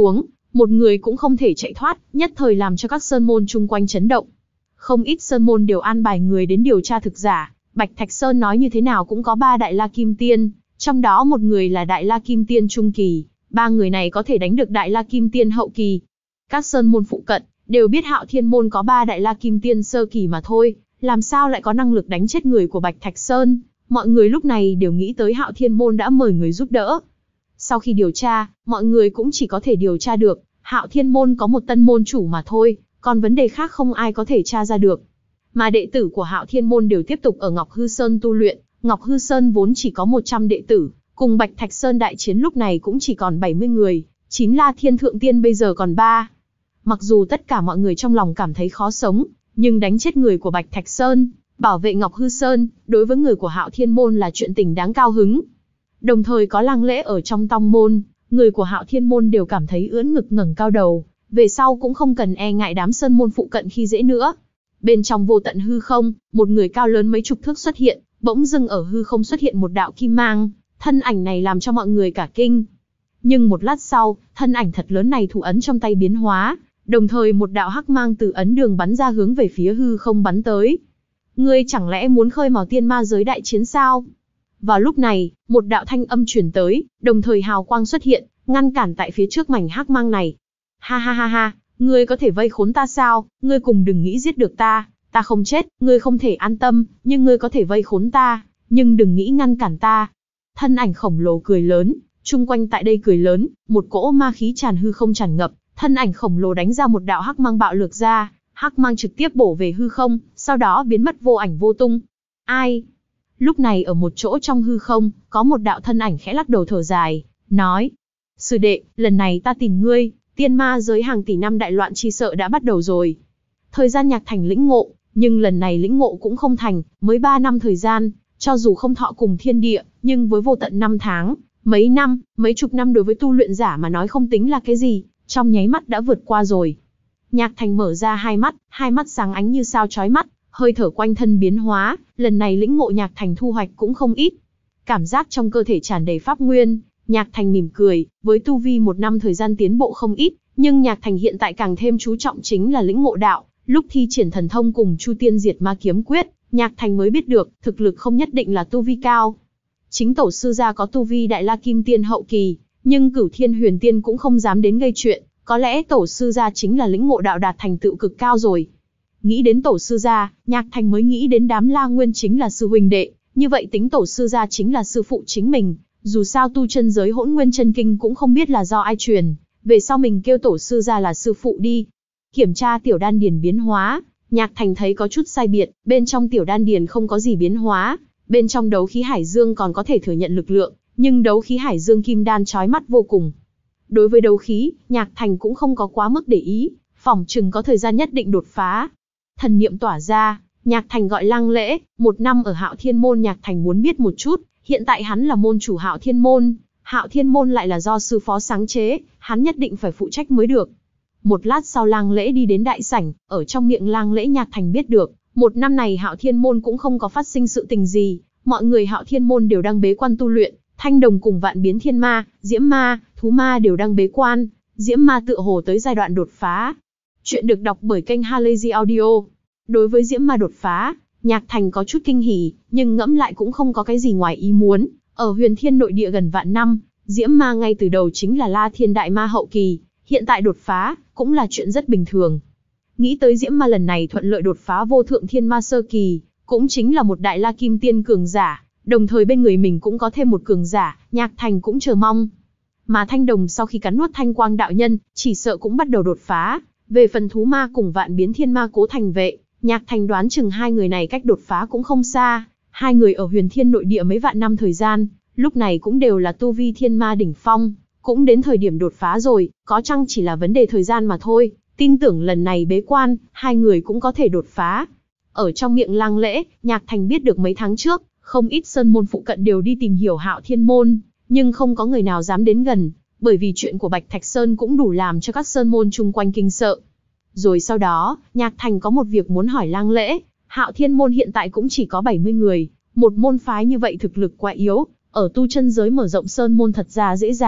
một người cũng không thể chạy thoát, nhất thời làm cho các sơn môn chung quanh chấn động. Không ít sơn môn đều an bài người đến điều tra thực giả, Bạch Thạch Sơn nói như thế nào cũng có ba Đại La Kim Tiên, trong đó một người là Đại La Kim Tiên trung kỳ, ba người này có thể đánh được Đại La Kim Tiên hậu kỳ. Các sơn môn phụ cận đều biết Hạo Thiên môn có ba Đại La Kim Tiên sơ kỳ mà thôi, làm sao lại có năng lực đánh chết người của Bạch Thạch Sơn. Mọi người lúc này đều nghĩ tới Hạo Thiên môn đã mời người giúp đỡ. Sau khi điều tra, mọi người cũng chỉ có thể điều tra được Hạo Thiên môn có một tân môn chủ mà thôi, còn vấn đề khác không ai có thể tra ra được. Mà đệ tử của Hạo Thiên môn đều tiếp tục ở Ngọc Hư Sơn tu luyện. Ngọc Hư Sơn vốn chỉ có một trăm đệ tử, cùng Bạch Thạch Sơn đại chiến lúc này cũng chỉ còn bảy mươi người, chín La Thiên Thượng Tiên bây giờ còn ba. Mặc dù tất cả mọi người trong lòng cảm thấy khó sống, nhưng đánh chết người của Bạch Thạch Sơn, bảo vệ Ngọc Hư Sơn, đối với người của Hạo Thiên môn là chuyện tình đáng cao hứng. Đồng thời có Lăng Lễ ở trong tông môn, người của Hạo Thiên môn đều cảm thấy ưỡn ngực ngẩng cao đầu, về sau cũng không cần e ngại đám sơn môn phụ cận khi dễ nữa. Bên trong vô tận hư không, một người cao lớn mấy chục thước xuất hiện, bỗng dưng ở hư không xuất hiện một đạo kim mang, thân ảnh này làm cho mọi người cả kinh. Nhưng một lát sau, thân ảnh thật lớn này thủ ấn trong tay biến hóa, đồng thời một đạo hắc mang từ ấn đường bắn ra hướng về phía hư không bắn tới. Ngươi chẳng lẽ muốn khơi mào tiên ma giới đại chiến sao? Vào lúc này, một đạo thanh âm truyền tới, đồng thời hào quang xuất hiện, ngăn cản tại phía trước mảnh hắc mang này. Ha ha ha ha, ngươi có thể vây khốn ta sao? Ngươi cùng đừng nghĩ giết được ta, ta không chết, ngươi không thể an tâm, nhưng ngươi có thể vây khốn ta, nhưng đừng nghĩ ngăn cản ta. Thân ảnh khổng lồ cười lớn, chung quanh tại đây cười lớn, một cỗ ma khí tràn hư không tràn ngập, thân ảnh khổng lồ đánh ra một đạo hắc mang bạo lược ra, hắc mang trực tiếp bổ về hư không, sau đó biến mất vô ảnh vô tung. Ai? Lúc này ở một chỗ trong hư không, có một đạo thân ảnh khẽ lắc đầu thở dài, nói: Sư đệ, lần này ta tìm ngươi, tiên ma giới hàng tỷ năm đại loạn chi sợ đã bắt đầu rồi. Thời gian Nhạc Thành lĩnh ngộ, nhưng lần này lĩnh ngộ cũng không thành, mới ba năm thời gian, cho dù không thọ cùng thiên địa, nhưng với vô tận năm tháng, mấy năm, mấy chục năm đối với tu luyện giả mà nói không tính là cái gì, trong nháy mắt đã vượt qua rồi. Nhạc Thành mở ra hai mắt, hai mắt sáng ánh như sao chói mắt, hơi thở quanh thân biến hóa, lần này lĩnh ngộ Nhạc Thành thu hoạch cũng không ít. Cảm giác trong cơ thể tràn đầy pháp nguyên, Nhạc Thành mỉm cười, với tu vi một năm thời gian tiến bộ không ít, nhưng Nhạc Thành hiện tại càng thêm chú trọng chính là lĩnh ngộ đạo. Lúc thi triển thần thông cùng Chu Tiên Diệt Ma Kiếm Quyết, Nhạc Thành mới biết được, thực lực không nhất định là tu vi cao. Chính tổ sư gia có tu vi Đại La Kim Tiên hậu kỳ, nhưng Cửu Thiên Huyền Tiên cũng không dám đến gây chuyện, có lẽ tổ sư gia chính là lĩnh ngộ đạo đạt thành tựu cực cao rồi. Nghĩ đến tổ sư gia, Nhạc Thành mới nghĩ đến đám La Nguyên chính là sư huynh đệ, như vậy tính tổ sư gia chính là sư phụ chính mình, dù sao tu chân giới Hỗn Nguyên Chân Kinh cũng không biết là do ai truyền, về sau mình kêu tổ sư gia là sư phụ đi. Kiểm tra tiểu đan điền biến hóa, Nhạc Thành thấy có chút sai biệt, bên trong tiểu đan điền không có gì biến hóa, bên trong đấu khí hải dương còn có thể thừa nhận lực lượng, nhưng đấu khí hải dương kim đan chói mắt vô cùng. Đối với đấu khí, Nhạc Thành cũng không có quá mức để ý, phỏng chừng có thời gian nhất định đột phá. Thần niệm tỏa ra, Nhạc Thành gọi Lăng Lễ, một năm ở Hạo Thiên môn Nhạc Thành muốn biết một chút, hiện tại hắn là môn chủ Hạo Thiên môn, Hạo Thiên môn lại là do sư phó sáng chế, hắn nhất định phải phụ trách mới được. Một lát sau Lăng Lễ đi đến đại sảnh, ở trong miệng Lăng Lễ Nhạc Thành biết được, một năm này Hạo Thiên môn cũng không có phát sinh sự tình gì, mọi người Hạo Thiên môn đều đang bế quan tu luyện, Thanh Đồng cùng Vạn Biến Thiên Ma, Diễm Ma, Thú Ma đều đang bế quan, Diễm Ma tựa hồ tới giai đoạn đột phá. Chuyện được đọc bởi kênh Halazy Audio. Đối với Diễm Ma đột phá, Nhạc Thành có chút kinh hỉ, nhưng ngẫm lại cũng không có cái gì ngoài ý muốn, ở Huyền Thiên nội địa gần vạn năm, Diễm Ma ngay từ đầu chính là La Thiên đại ma hậu kỳ, hiện tại đột phá, cũng là chuyện rất bình thường. Nghĩ tới Diễm Ma lần này thuận lợi đột phá vô thượng thiên ma sơ kỳ, cũng chính là một đại La Kim Tiên cường giả, đồng thời bên người mình cũng có thêm một cường giả, Nhạc Thành cũng chờ mong. Mà Thanh Đồng sau khi cắn nuốt Thanh Quang đạo nhân, chỉ sợ cũng bắt đầu đột phá. Về phần Thú Ma cùng Vạn Biến Thiên Ma Cố Thành Vệ, Nhạc Thành đoán chừng hai người này cách đột phá cũng không xa, hai người ở Huyền Thiên nội địa mấy vạn năm thời gian, lúc này cũng đều là tu vi thiên ma đỉnh phong, cũng đến thời điểm đột phá rồi, có chăng chỉ là vấn đề thời gian mà thôi, tin tưởng lần này bế quan, hai người cũng có thể đột phá. Ở trong miệng Lăng Lễ, Nhạc Thành biết được mấy tháng trước, không ít sơn môn phụ cận đều đi tìm hiểu Hạo Thiên môn, nhưng không có người nào dám đến gần, bởi vì chuyện của Bạch Thạch Sơn cũng đủ làm cho các sơn môn chung quanh kinh sợ. Rồi sau đó, Nhạc Thành có một việc muốn hỏi Lăng Lễ, Hạo Thiên môn hiện tại cũng chỉ có bảy mươi người, một môn phái như vậy thực lực quá yếu, ở tu chân giới mở rộng sơn môn thật ra dễ dàng,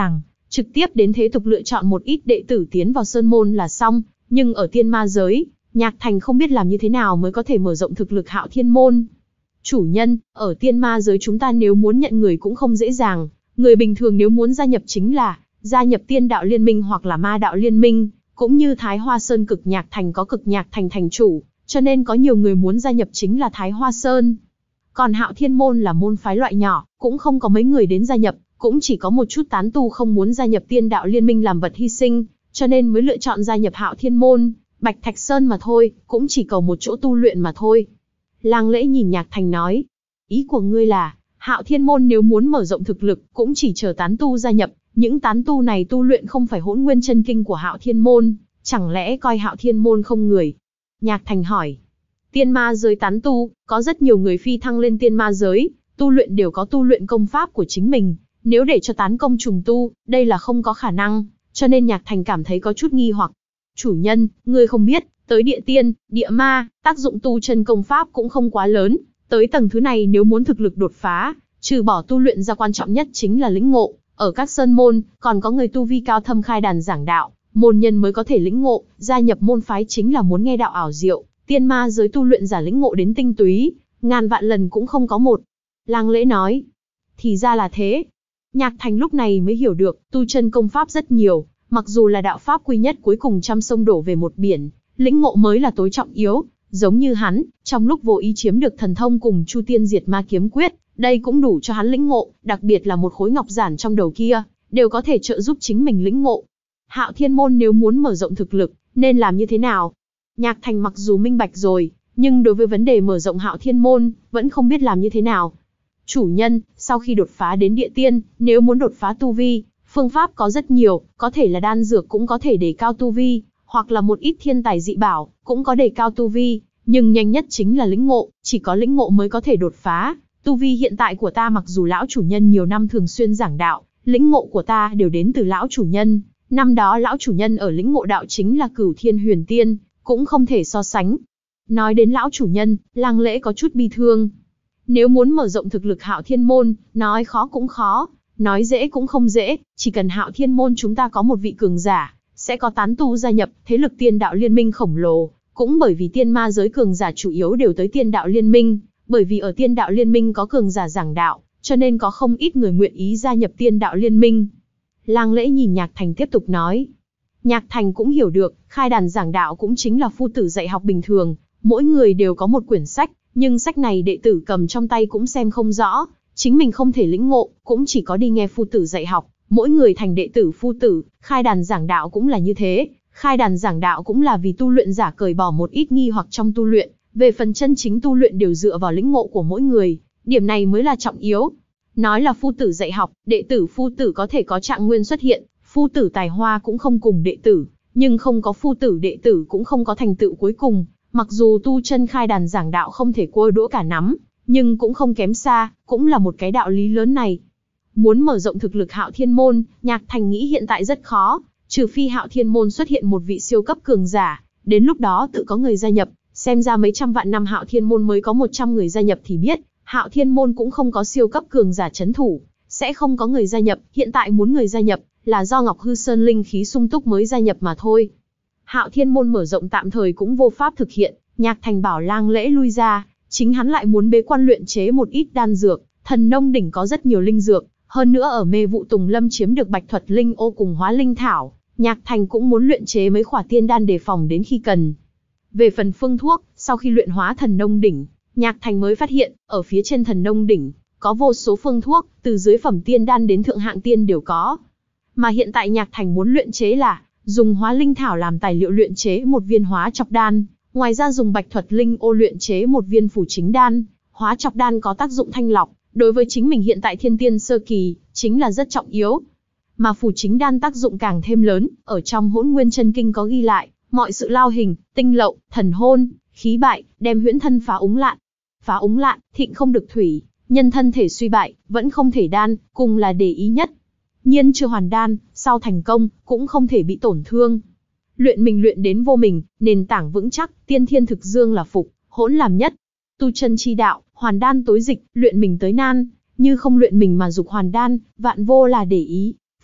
trực tiếp đến thế tục lựa chọn một ít đệ tử tiến vào sơn môn là xong, nhưng ở tiên ma giới, Nhạc Thành không biết làm như thế nào mới có thể mở rộng thực lực Hạo Thiên môn. Chủ nhân, ở tiên ma giới chúng ta nếu muốn nhận người cũng không dễ dàng, người bình thường nếu muốn gia nhập chính là gia nhập tiên đạo liên minh hoặc là ma đạo liên minh, cũng như Thái Hoa Sơn Cực Nhạc Thành có Cực Nhạc Thành thành chủ, cho nên có nhiều người muốn gia nhập chính là Thái Hoa Sơn. Còn Hạo Thiên môn là môn phái loại nhỏ, cũng không có mấy người đến gia nhập, cũng chỉ có một chút tán tu không muốn gia nhập tiên đạo liên minh làm vật hy sinh, cho nên mới lựa chọn gia nhập Hạo Thiên môn, Bạch Thạch Sơn mà thôi, cũng chỉ cầu một chỗ tu luyện mà thôi. Lang Lễ nhìn Nhạc Thành nói, ý của ngươi là, Hạo Thiên môn nếu muốn mở rộng thực lực, cũng chỉ chờ tán tu gia nhập, những tán tu này tu luyện không phải Hỗn Nguyên chân kinh của Hạo Thiên môn, chẳng lẽ coi Hạo Thiên môn không người? Nhạc Thành hỏi, tiên ma giới tán tu, có rất nhiều người phi thăng lên tiên ma giới, tu luyện đều có tu luyện công pháp của chính mình, nếu để cho tán công trùng tu, đây là không có khả năng, cho nên Nhạc Thành cảm thấy có chút nghi hoặc. Chủ nhân, ngươi không biết, tới địa tiên, địa ma, tác dụng tu chân công pháp cũng không quá lớn, tới tầng thứ này nếu muốn thực lực đột phá, trừ bỏ tu luyện ra quan trọng nhất chính là lĩnh ngộ, ở các sơn môn, còn có người tu vi cao thâm khai đàn giảng đạo, môn nhân mới có thể lĩnh ngộ, gia nhập môn phái chính là muốn nghe đạo ảo diệu, tiên ma giới tu luyện giả lĩnh ngộ đến tinh túy, ngàn vạn lần cũng không có một. Lang Lễ nói, thì ra là thế. Nhạc Thành lúc này mới hiểu được, tu chân công pháp rất nhiều, mặc dù là đạo pháp quy nhất cuối cùng trăm sông đổ về một biển, lĩnh ngộ mới là tối trọng yếu, giống như hắn, trong lúc vô ý chiếm được thần thông cùng Chu Tiên Diệt Ma kiếm quyết, đây cũng đủ cho hắn lĩnh ngộ, đặc biệt là một khối ngọc giản trong đầu kia, đều có thể trợ giúp chính mình lĩnh ngộ. Hạo Thiên môn nếu muốn mở rộng thực lực, nên làm như thế nào? Nhạc Thành mặc dù minh bạch rồi, nhưng đối với vấn đề mở rộng Hạo Thiên môn, vẫn không biết làm như thế nào. Chủ nhân, sau khi đột phá đến địa tiên, nếu muốn đột phá tu vi, phương pháp có rất nhiều, có thể là đan dược cũng có thể đề cao tu vi, hoặc là một ít thiên tài dị bảo, cũng có đề cao tu vi, nhưng nhanh nhất chính là lĩnh ngộ, chỉ có lĩnh ngộ mới có thể đột phá. Tu vi hiện tại của ta mặc dù lão chủ nhân nhiều năm thường xuyên giảng đạo, lĩnh ngộ của ta đều đến từ lão chủ nhân, năm đó lão chủ nhân ở lĩnh ngộ đạo chính là Cửu Thiên Huyền Tiên, cũng không thể so sánh. Nói đến lão chủ nhân, Lang Lễ có chút bi thương. Nếu muốn mở rộng thực lực Hạo Thiên môn, nói khó cũng khó, nói dễ cũng không dễ, chỉ cần Hạo Thiên môn chúng ta có một vị cường giả, sẽ có tán tu gia nhập, thế lực tiên đạo liên minh khổng lồ, cũng bởi vì tiên ma giới cường giả chủ yếu đều tới tiên đạo liên minh, bởi vì ở tiên đạo liên minh có cường giả giảng đạo, cho nên có không ít người nguyện ý gia nhập tiên đạo liên minh. Lang Lễ nhìn Nhạc Thành tiếp tục nói. Nhạc Thành cũng hiểu được, khai đàn giảng đạo cũng chính là phu tử dạy học bình thường, mỗi người đều có một quyển sách, nhưng sách này đệ tử cầm trong tay cũng xem không rõ, chính mình không thể lĩnh ngộ, cũng chỉ có đi nghe phu tử dạy học, mỗi người thành đệ tử phu tử, khai đàn giảng đạo cũng là như thế, khai đàn giảng đạo cũng là vì tu luyện giả cởi bỏ một ít nghi hoặc trong tu luyện, về phần chân chính tu luyện đều dựa vào lĩnh ngộ của mỗi người, điểm này mới là trọng yếu. Nói là phu tử dạy học, đệ tử phu tử có thể có trạng nguyên xuất hiện, phu tử tài hoa cũng không cùng đệ tử, nhưng không có phu tử đệ tử cũng không có thành tựu cuối cùng, mặc dù tu chân khai đàn giảng đạo không thể cua đũa cả nắm, nhưng cũng không kém xa, cũng là một cái đạo lý lớn này. Muốn mở rộng thực lực Hạo Thiên môn, Nhạc Thành nghĩ hiện tại rất khó, trừ phi Hạo Thiên môn xuất hiện một vị siêu cấp cường giả, đến lúc đó tự có người gia nhập, xem ra mấy trăm vạn năm Hạo Thiên môn mới có một trăm người gia nhập thì biết, Hạo Thiên môn cũng không có siêu cấp cường giả trấn thủ, sẽ không có người gia nhập, hiện tại muốn người gia nhập, là do Ngọc Hư Sơn linh khí sung túc mới gia nhập mà thôi. Hạo Thiên môn mở rộng tạm thời cũng vô pháp thực hiện, Nhạc Thành bảo Lang Lễ lui ra, chính hắn lại muốn bế quan luyện chế một ít đan dược, Thần Nông đỉnh có rất nhiều linh dược, hơn nữa ở Mê Vụ Tùng Lâm chiếm được Bạch Thuật Linh Ô cùng Hóa Linh Thảo, Nhạc Thành cũng muốn luyện chế mấy khỏa tiên đan đề phòng đến khi cần. Về phần phương thuốc, sau khi luyện hóa Thần Nông đỉnh, Nhạc Thành mới phát hiện, ở phía trên Thần Nông đỉnh, có vô số phương thuốc, từ dưới phẩm tiên đan đến thượng hạng tiên đều có. Mà hiện tại Nhạc Thành muốn luyện chế là, dùng Hóa Linh Thảo làm tài liệu luyện chế một viên hóa chọc đan, ngoài ra dùng Bạch Thuật Linh Ô luyện chế một viên phủ chính đan. Hóa chọc đan có tác dụng thanh lọc, đối với chính mình hiện tại thiên tiên sơ kỳ, chính là rất trọng yếu. Mà phủ chính đan tác dụng càng thêm lớn, ở trong Hỗn Nguyên chân kinh có ghi lại, mọi sự lao hình, tinh lậu, thần hôn, khí bại, đem huyễn thân phá úng lạn. Phá úng lạn, thịnh không được thủy, nhân thân thể suy bại, vẫn không thể đan, cùng là để ý nhất. Nhiên chưa hoàn đan, sau thành công, cũng không thể bị tổn thương. Luyện mình luyện đến vô mình, nền tảng vững chắc, tiên thiên thực dương là phục, hỗn làm nhất. Tu chân chi đạo, hoàn đan tối dịch, luyện mình tới nan, như không luyện mình mà dục hoàn đan, vạn vô là để ý.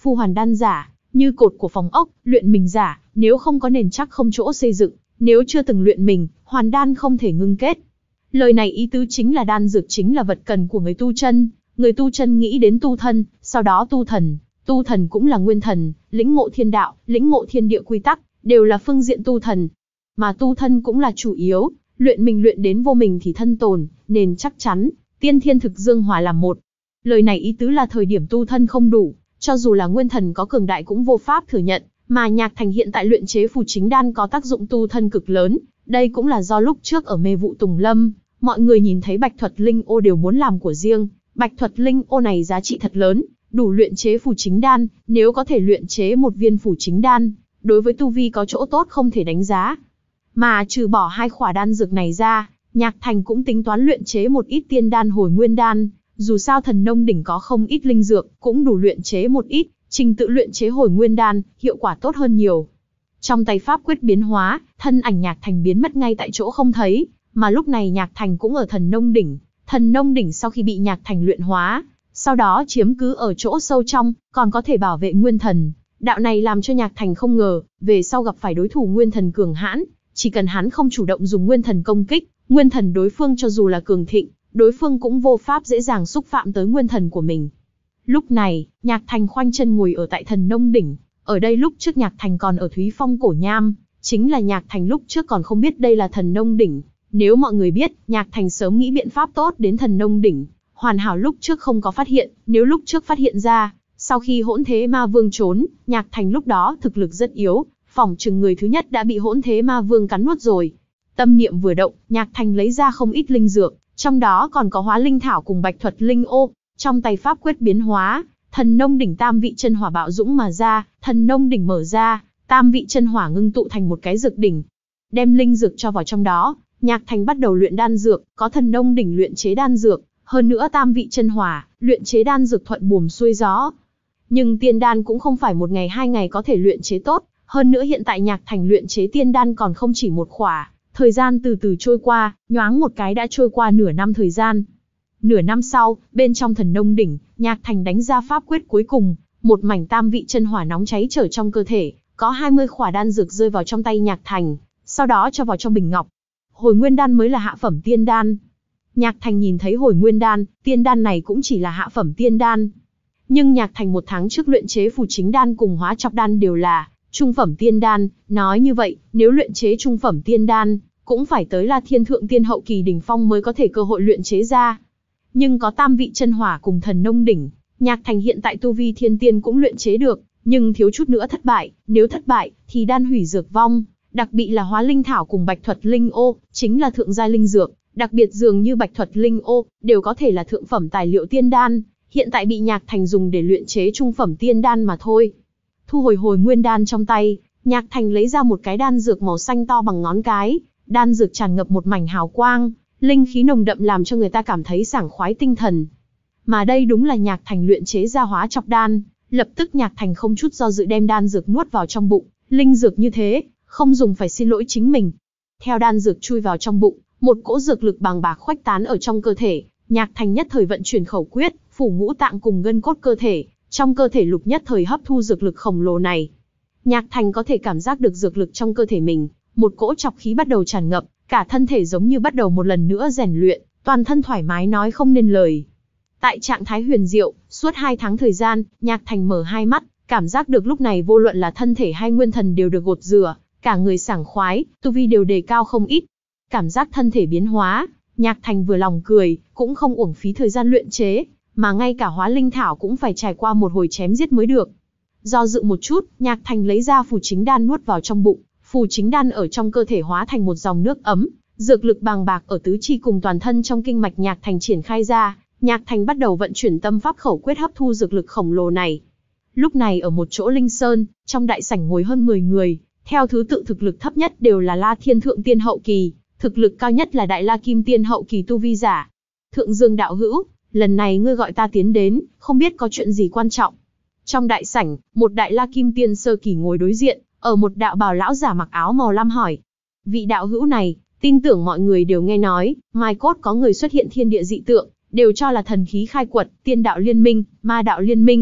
phu hoàn đan giả, như cột của phòng ốc, luyện mình giả, nếu không có nền chắc không chỗ xây dựng, nếu chưa từng luyện mình, hoàn đan không thể ngưng kết. Lời này ý tứ chính là đan dược chính là vật cần của người tu chân, người tu chân nghĩ đến tu thân, sau đó tu thần, tu thần cũng là nguyên thần, lĩnh ngộ thiên đạo, lĩnh ngộ thiên địa quy tắc, đều là phương diện tu thần. Mà tu thân cũng là chủ yếu, luyện mình luyện đến vô mình thì thân tồn, nền chắc chắn, tiên thiên thực dương hòa làm một. Lời này ý tứ là thời điểm tu thân không đủ, cho dù là nguyên thần có cường đại cũng vô pháp thừa nhận, mà Nhạc Thành hiện tại luyện chế phù chính đan có tác dụng tu thân cực lớn, đây cũng là do lúc trước ở mê vụ Tùng Lâm, mọi người nhìn thấy Bạch Thuật Linh Ô đều muốn làm của riêng, Bạch Thuật Linh Ô này giá trị thật lớn, đủ luyện chế phù chính đan, nếu có thể luyện chế một viên phù chính đan, đối với tu vi có chỗ tốt không thể đánh giá. Mà trừ bỏ hai khỏa đan dược này ra, Nhạc Thành cũng tính toán luyện chế một ít tiên đan hồi nguyên đan, dù sao Thần Nông đỉnh có không ít linh dược, cũng đủ luyện chế một ít, trình tự luyện chế hồi nguyên đan, hiệu quả tốt hơn nhiều. Trong tay pháp quyết biến hóa, thân ảnh Nhạc Thành biến mất ngay tại chỗ không thấy, mà lúc này Nhạc Thành cũng ở Thần Nông đỉnh. Thần Nông đỉnh sau khi bị Nhạc Thành luyện hóa, sau đó chiếm cứ ở chỗ sâu trong, còn có thể bảo vệ nguyên thần. Đạo này làm cho Nhạc Thành không ngờ, về sau gặp phải đối thủ nguyên thần cường hãn, chỉ cần hắn không chủ động dùng nguyên thần công kích, nguyên thần đối phương cho dù là cường thịnh, đối phương cũng vô pháp dễ dàng xúc phạm tới nguyên thần của mình. Lúc này, Nhạc Thành khoanh chân ngồi ở tại Thần Nông đỉnh, ở đây lúc trước Nhạc Thành còn ở Thúy Phong Cổ Nham, chính là Nhạc Thành lúc trước còn không biết đây là Thần Nông đỉnh. Nếu mọi người biết, Nhạc Thành sớm nghĩ biện pháp tốt đến Thần Nông đỉnh, hoàn hảo lúc trước không có phát hiện, nếu lúc trước phát hiện ra, sau khi Hỗn Thế Ma Vương trốn, Nhạc Thành lúc đó thực lực rất yếu, phỏng chừng người thứ nhất đã bị Hỗn Thế Ma Vương cắn nuốt rồi. Tâm niệm vừa động, Nhạc Thành lấy ra không ít linh dược, trong đó còn có Hóa Linh Thảo cùng Bạch Thuật Linh Ô, trong tay pháp quyết biến hóa, Thần Nông đỉnh tam vị chân hỏa bạo dũng mà ra, Thần Nông đỉnh mở ra, tam vị chân hỏa ngưng tụ thành một cái dược đỉnh. Đem linh dược cho vào trong đó, Nhạc Thành bắt đầu luyện đan dược, có Thần Nông đỉnh luyện chế đan dược, hơn nữa tam vị chân hỏa, luyện chế đan dược thuận buồm xuôi gió. Nhưng tiên đan cũng không phải một ngày hai ngày có thể luyện chế tốt, hơn nữa hiện tại Nhạc Thành luyện chế tiên đan còn không chỉ một khỏa, thời gian từ từ trôi qua, nhoáng một cái đã trôi qua nửa năm thời gian. Nửa năm sau, bên trong Thần Nông đỉnh, Nhạc Thành đánh ra pháp quyết cuối cùng, một mảnh tam vị chân hỏa nóng cháy trở trong cơ thể, có hai mươi khỏa đan dược rơi vào trong tay Nhạc Thành, sau đó cho vào trong bình ngọc. Hồi nguyên đan mới là hạ phẩm tiên đan. Nhạc Thành nhìn thấy hồi nguyên đan, tiên đan này cũng chỉ là hạ phẩm tiên đan. Nhưng Nhạc Thành một tháng trước luyện chế phù chính đan cùng hóa chọc đan đều là trung phẩm tiên đan, nói như vậy, nếu luyện chế trung phẩm tiên đan, cũng phải tới là thiên thượng tiên hậu kỳ đỉnh phong mới có thể cơ hội luyện chế ra. Nhưng có tam vị chân hỏa cùng Thần Nông đỉnh, Nhạc Thành hiện tại tu vi thiên tiên cũng luyện chế được, nhưng thiếu chút nữa thất bại, nếu thất bại, thì đan hủy dược vong, đặc biệt là Hóa Linh Thảo cùng Bạch Thuật Linh Ô, chính là thượng giai linh dược, đặc biệt dường như Bạch Thuật Linh Ô, đều có thể là thượng phẩm tài liệu tiên đan, hiện tại bị Nhạc Thành dùng để luyện chế trung phẩm tiên đan mà thôi. Thu hồi hồi nguyên đan trong tay, Nhạc Thành lấy ra một cái đan dược màu xanh to bằng ngón cái, đan dược tràn ngập một mảnh hào quang, linh khí nồng đậm làm cho người ta cảm thấy sảng khoái tinh thần. Mà đây đúng là Nhạc Thành luyện chế ra hóa chọc đan, lập tức Nhạc Thành không chút do dự đem đan dược nuốt vào trong bụng, linh dược như thế, không dùng phải xin lỗi chính mình. Theo đan dược chui vào trong bụng, một cỗ dược lực bàng bạc khuếch tán ở trong cơ thể, Nhạc Thành nhất thời vận chuyển khẩu quyết, phủ ngũ tạng cùng gân cốt cơ thể, trong cơ thể lục nhất thời hấp thu dược lực khổng lồ này. Nhạc Thành có thể cảm giác được dược lực trong cơ thể mình, một cỗ trọc khí bắt đầu tràn ngập, cả thân thể giống như bắt đầu một lần nữa rèn luyện, toàn thân thoải mái nói không nên lời. Tại trạng thái huyền diệu, suốt hai tháng thời gian, Nhạc Thành mở hai mắt, cảm giác được lúc này vô luận là thân thể hay nguyên thần đều được gột rửa, cả người sảng khoái, tu vi đều đề cao không ít. Cảm giác thân thể biến hóa, Nhạc Thành vừa lòng cười, cũng không uổng phí thời gian luyện chế, mà ngay cả Hóa Linh Thảo cũng phải trải qua một hồi chém giết mới được. Do dự một chút, Nhạc Thành lấy ra phù chính đan nuốt vào trong bụng, phù chính đan ở trong cơ thể hóa thành một dòng nước ấm, dược lực bàng bạc ở tứ chi cùng toàn thân trong kinh mạch Nhạc Thành triển khai ra, Nhạc Thành bắt đầu vận chuyển tâm pháp khẩu quyết hấp thu dược lực khổng lồ này. Lúc này ở một chỗ linh sơn, trong đại sảnh ngồi hơn mười người, theo thứ tự thực lực thấp nhất đều là La Thiên Thượng Tiên hậu kỳ, thực lực cao nhất là Đại La Kim Tiên hậu kỳ tu vi giả. Thượng Dương đạo hữu, lần này ngươi gọi ta tiến đến, không biết có chuyện gì quan trọng. Trong đại sảnh, một Đại La Kim Tiên sơ kỳ ngồi đối diện, ở một đạo bào lão giả mặc áo màu lam hỏi. Vị đạo hữu này, tin tưởng mọi người đều nghe nói, mai cốt có người xuất hiện thiên địa dị tượng, đều cho là thần khí khai quật, tiên đạo liên minh, ma đạo liên minh,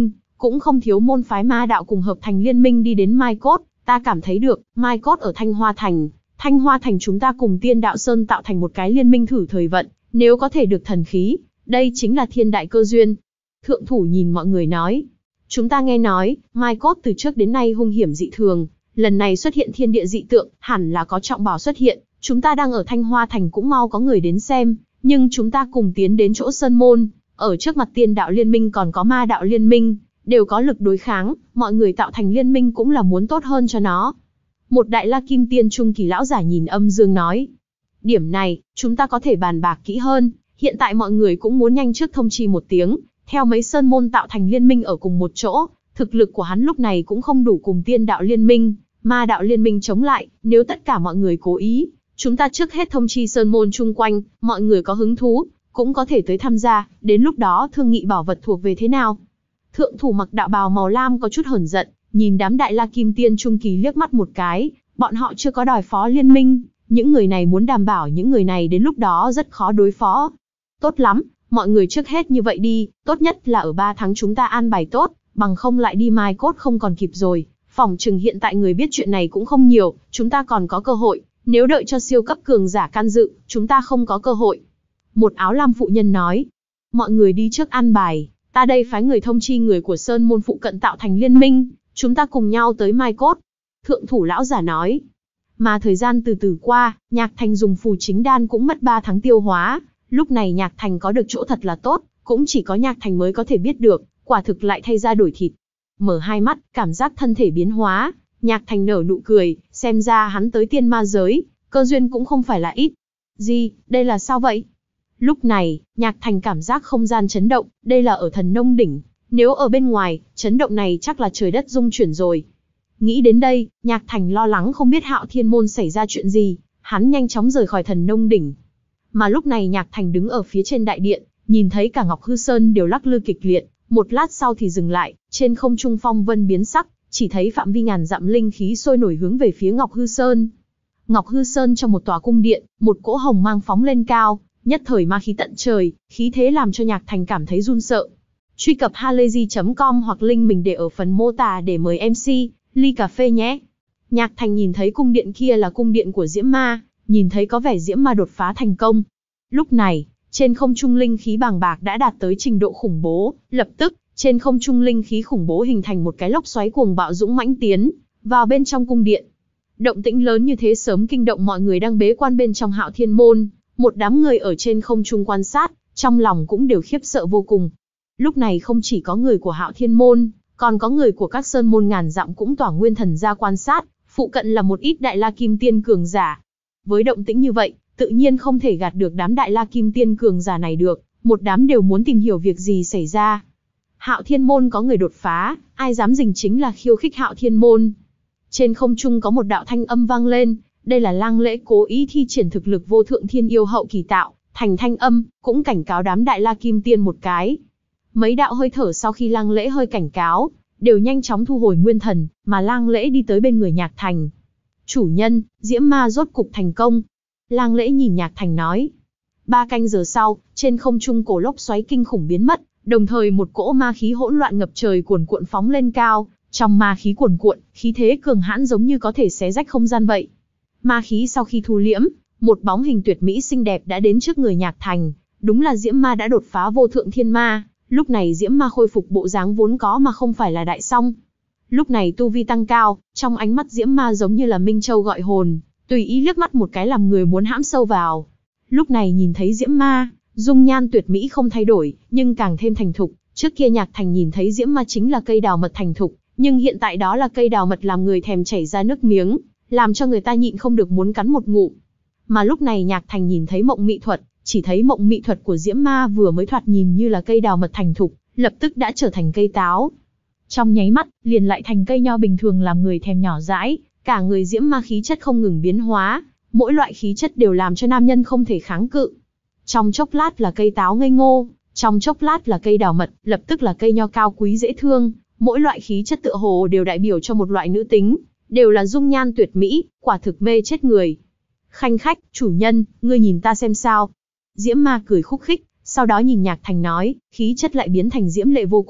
cũng không thiếu môn phái ma đạo cùng hợp thành liên minh đi đến Mai Cốt. Ta cảm thấy được, Mai Cốt ở Thanh Hoa Thành. Thanh Hoa Thành chúng ta cùng Tiên Đạo Sơn tạo thành một cái liên minh thử thời vận, nếu có thể được thần khí, đây chính là thiên đại cơ duyên. Thượng thủ nhìn mọi người nói, chúng ta nghe nói, Mai Cốt từ trước đến nay hung hiểm dị thường, lần này xuất hiện thiên địa dị tượng, hẳn là có trọng bảo xuất hiện, chúng ta đang ở Thanh Hoa Thành cũng mau có người đến xem, nhưng chúng ta cùng tiến đến chỗ Sơn Môn, ở trước mặt Tiên Đạo Liên minh còn có Ma Đạo Liên minh, đều có lực đối kháng, mọi người tạo thành liên minh cũng là muốn tốt hơn cho nó. Một đại la kim tiên trung kỳ lão giả nhìn âm dương nói, điểm này, chúng ta có thể bàn bạc kỹ hơn, hiện tại mọi người cũng muốn nhanh trước thông chi một tiếng, theo mấy sơn môn tạo thành liên minh ở cùng một chỗ, thực lực của hắn lúc này cũng không đủ cùng Tiên Đạo Liên minh, Ma Đạo Liên minh chống lại, nếu tất cả mọi người cố ý, chúng ta trước hết thông chi sơn môn chung quanh, mọi người có hứng thú, cũng có thể tới tham gia, đến lúc đó thương nghị bảo vật thuộc về thế nào. Thượng thủ mặc đạo bào màu lam có chút hờn giận, nhìn đám đại la kim tiên trung kỳ liếc mắt một cái, bọn họ chưa có đòi phó liên minh, những người này muốn đảm bảo những người này đến lúc đó rất khó đối phó. Tốt lắm, mọi người trước hết như vậy đi, tốt nhất là ở ba tháng chúng ta an bài tốt, bằng không lại đi Mai Cốt không còn kịp rồi, phỏng chừng hiện tại người biết chuyện này cũng không nhiều, chúng ta còn có cơ hội, nếu đợi cho siêu cấp cường giả can dự, chúng ta không có cơ hội. Một áo lam phụ nhân nói, mọi người đi trước an bài, ta đây phái người thông chi người của Sơn môn phụ cận tạo thành liên minh, chúng ta cùng nhau tới Mai Cốt. Thượng thủ lão giả nói, mà thời gian từ từ qua, Nhạc Thành dùng phù chính đan cũng mất ba tháng tiêu hóa, lúc này Nhạc Thành có được chỗ thật là tốt, cũng chỉ có Nhạc Thành mới có thể biết được, quả thực lại thay ra đổi thịt. Mở hai mắt, cảm giác thân thể biến hóa, Nhạc Thành nở nụ cười, xem ra hắn tới tiên ma giới, cơ duyên cũng không phải là ít. Gì, đây là sao vậy? Lúc này, Nhạc Thành cảm giác không gian chấn động, đây là ở Thần Nông Đỉnh, nếu ở bên ngoài, chấn động này chắc là trời đất rung chuyển rồi. Nghĩ đến đây, Nhạc Thành lo lắng không biết Hạo Thiên Môn xảy ra chuyện gì, hắn nhanh chóng rời khỏi Thần Nông Đỉnh. Mà lúc này Nhạc Thành đứng ở phía trên đại điện, nhìn thấy cả Ngọc Hư Sơn đều lắc lư kịch liệt, một lát sau thì dừng lại, trên không trung phong vân biến sắc, chỉ thấy phạm vi ngàn dặm linh khí sôi nổi hướng về phía Ngọc Hư Sơn. Ngọc Hư Sơn trong một tòa cung điện, một cỗ hồng mang phóng lên cao, nhất thời ma khí tận trời, khí thế làm cho Nhạc Thành cảm thấy run sợ. Truy cập halayzi chấm com hoặc link mình để ở phần mô tả để mời em xê, ly cà phê nhé. Nhạc Thành nhìn thấy cung điện kia là cung điện của Diễm Ma, nhìn thấy có vẻ Diễm Ma đột phá thành công. Lúc này, trên không trung linh khí bàng bạc đã đạt tới trình độ khủng bố, lập tức, trên không trung linh khí khủng bố hình thành một cái lốc xoáy cuồng bạo dũng mãnh tiến vào bên trong cung điện. Động tĩnh lớn như thế sớm kinh động mọi người đang bế quan bên trong Hạo Thiên Môn, một đám người ở trên không trung quan sát, trong lòng cũng đều khiếp sợ vô cùng. Lúc này không chỉ có người của Hạo Thiên Môn, còn có người của các sơn môn ngàn dặm cũng tỏa nguyên thần ra quan sát, phụ cận là một ít đại la kim tiên cường giả. Với động tĩnh như vậy, tự nhiên không thể gạt được đám đại la kim tiên cường giả này được, một đám đều muốn tìm hiểu việc gì xảy ra. Hạo Thiên Môn có người đột phá, ai dám dình chính là khiêu khích Hạo Thiên Môn. Trên không trung có một đạo thanh âm vang lên, đây là Lang Lễ cố ý thi triển thực lực vô thượng thiên yêu hậu kỳ tạo, thành thanh âm, cũng cảnh cáo đám đại la kim tiên một cái. Mấy đạo hơi thở sau khi Lang Lễ hơi cảnh cáo, đều nhanh chóng thu hồi nguyên thần, mà Lang Lễ đi tới bên người Nhạc Thành. Chủ nhân, Diễm Ma rốt cục thành công. Lang Lễ nhìn Nhạc Thành nói. Ba canh giờ sau, trên không trung cổ lốc xoáy kinh khủng biến mất, đồng thời một cỗ ma khí hỗn loạn ngập trời cuồn cuộn phóng lên cao, trong ma khí cuồn cuộn, khí thế cường hãn giống như có thể xé rách không gian vậy. Ma khí sau khi thu liễm, một bóng hình tuyệt mỹ xinh đẹp đã đến trước người Nhạc Thành, đúng là Diễm Ma đã đột phá vô thượng thiên ma, lúc này Diễm Ma khôi phục bộ dáng vốn có mà không phải là đại song. Lúc này tu vi tăng cao, trong ánh mắt Diễm Ma giống như là Minh Châu gọi hồn, tùy ý liếc mắt một cái làm người muốn hãm sâu vào. Lúc này nhìn thấy Diễm Ma, dung nhan tuyệt mỹ không thay đổi, nhưng càng thêm thành thục, trước kia Nhạc Thành nhìn thấy Diễm Ma chính là cây đào mật thành thục, nhưng hiện tại đó là cây đào mật làm người thèm chảy ra nước miếng, làm cho người ta nhịn không được muốn cắn một ngụm. Mà lúc này Nhạc Thành nhìn thấy mộng mị thuật, chỉ thấy mộng mị thuật của Diễm Ma vừa mới thoạt nhìn như là cây đào mật thành thục, lập tức đã trở thành cây táo. Trong nháy mắt, liền lại thành cây nho bình thường làm người thèm nhỏ dãi, cả người Diễm Ma khí chất không ngừng biến hóa, mỗi loại khí chất đều làm cho nam nhân không thể kháng cự. Trong chốc lát là cây táo ngây ngô, trong chốc lát là cây đào mật, lập tức là cây nho cao quý dễ thương, mỗi loại khí chất tựa hồ đều đại biểu cho một loại nữ tính, đều là dung nhan tuyệt mỹ, quả thực mê chết người. Khanh khách, chủ nhân, ngươi nhìn ta xem sao. Diễm Ma cười khúc khích, sau đó nhìn Nhạc Thành nói, khí chất lại biến thành diễm lệ vô cùng,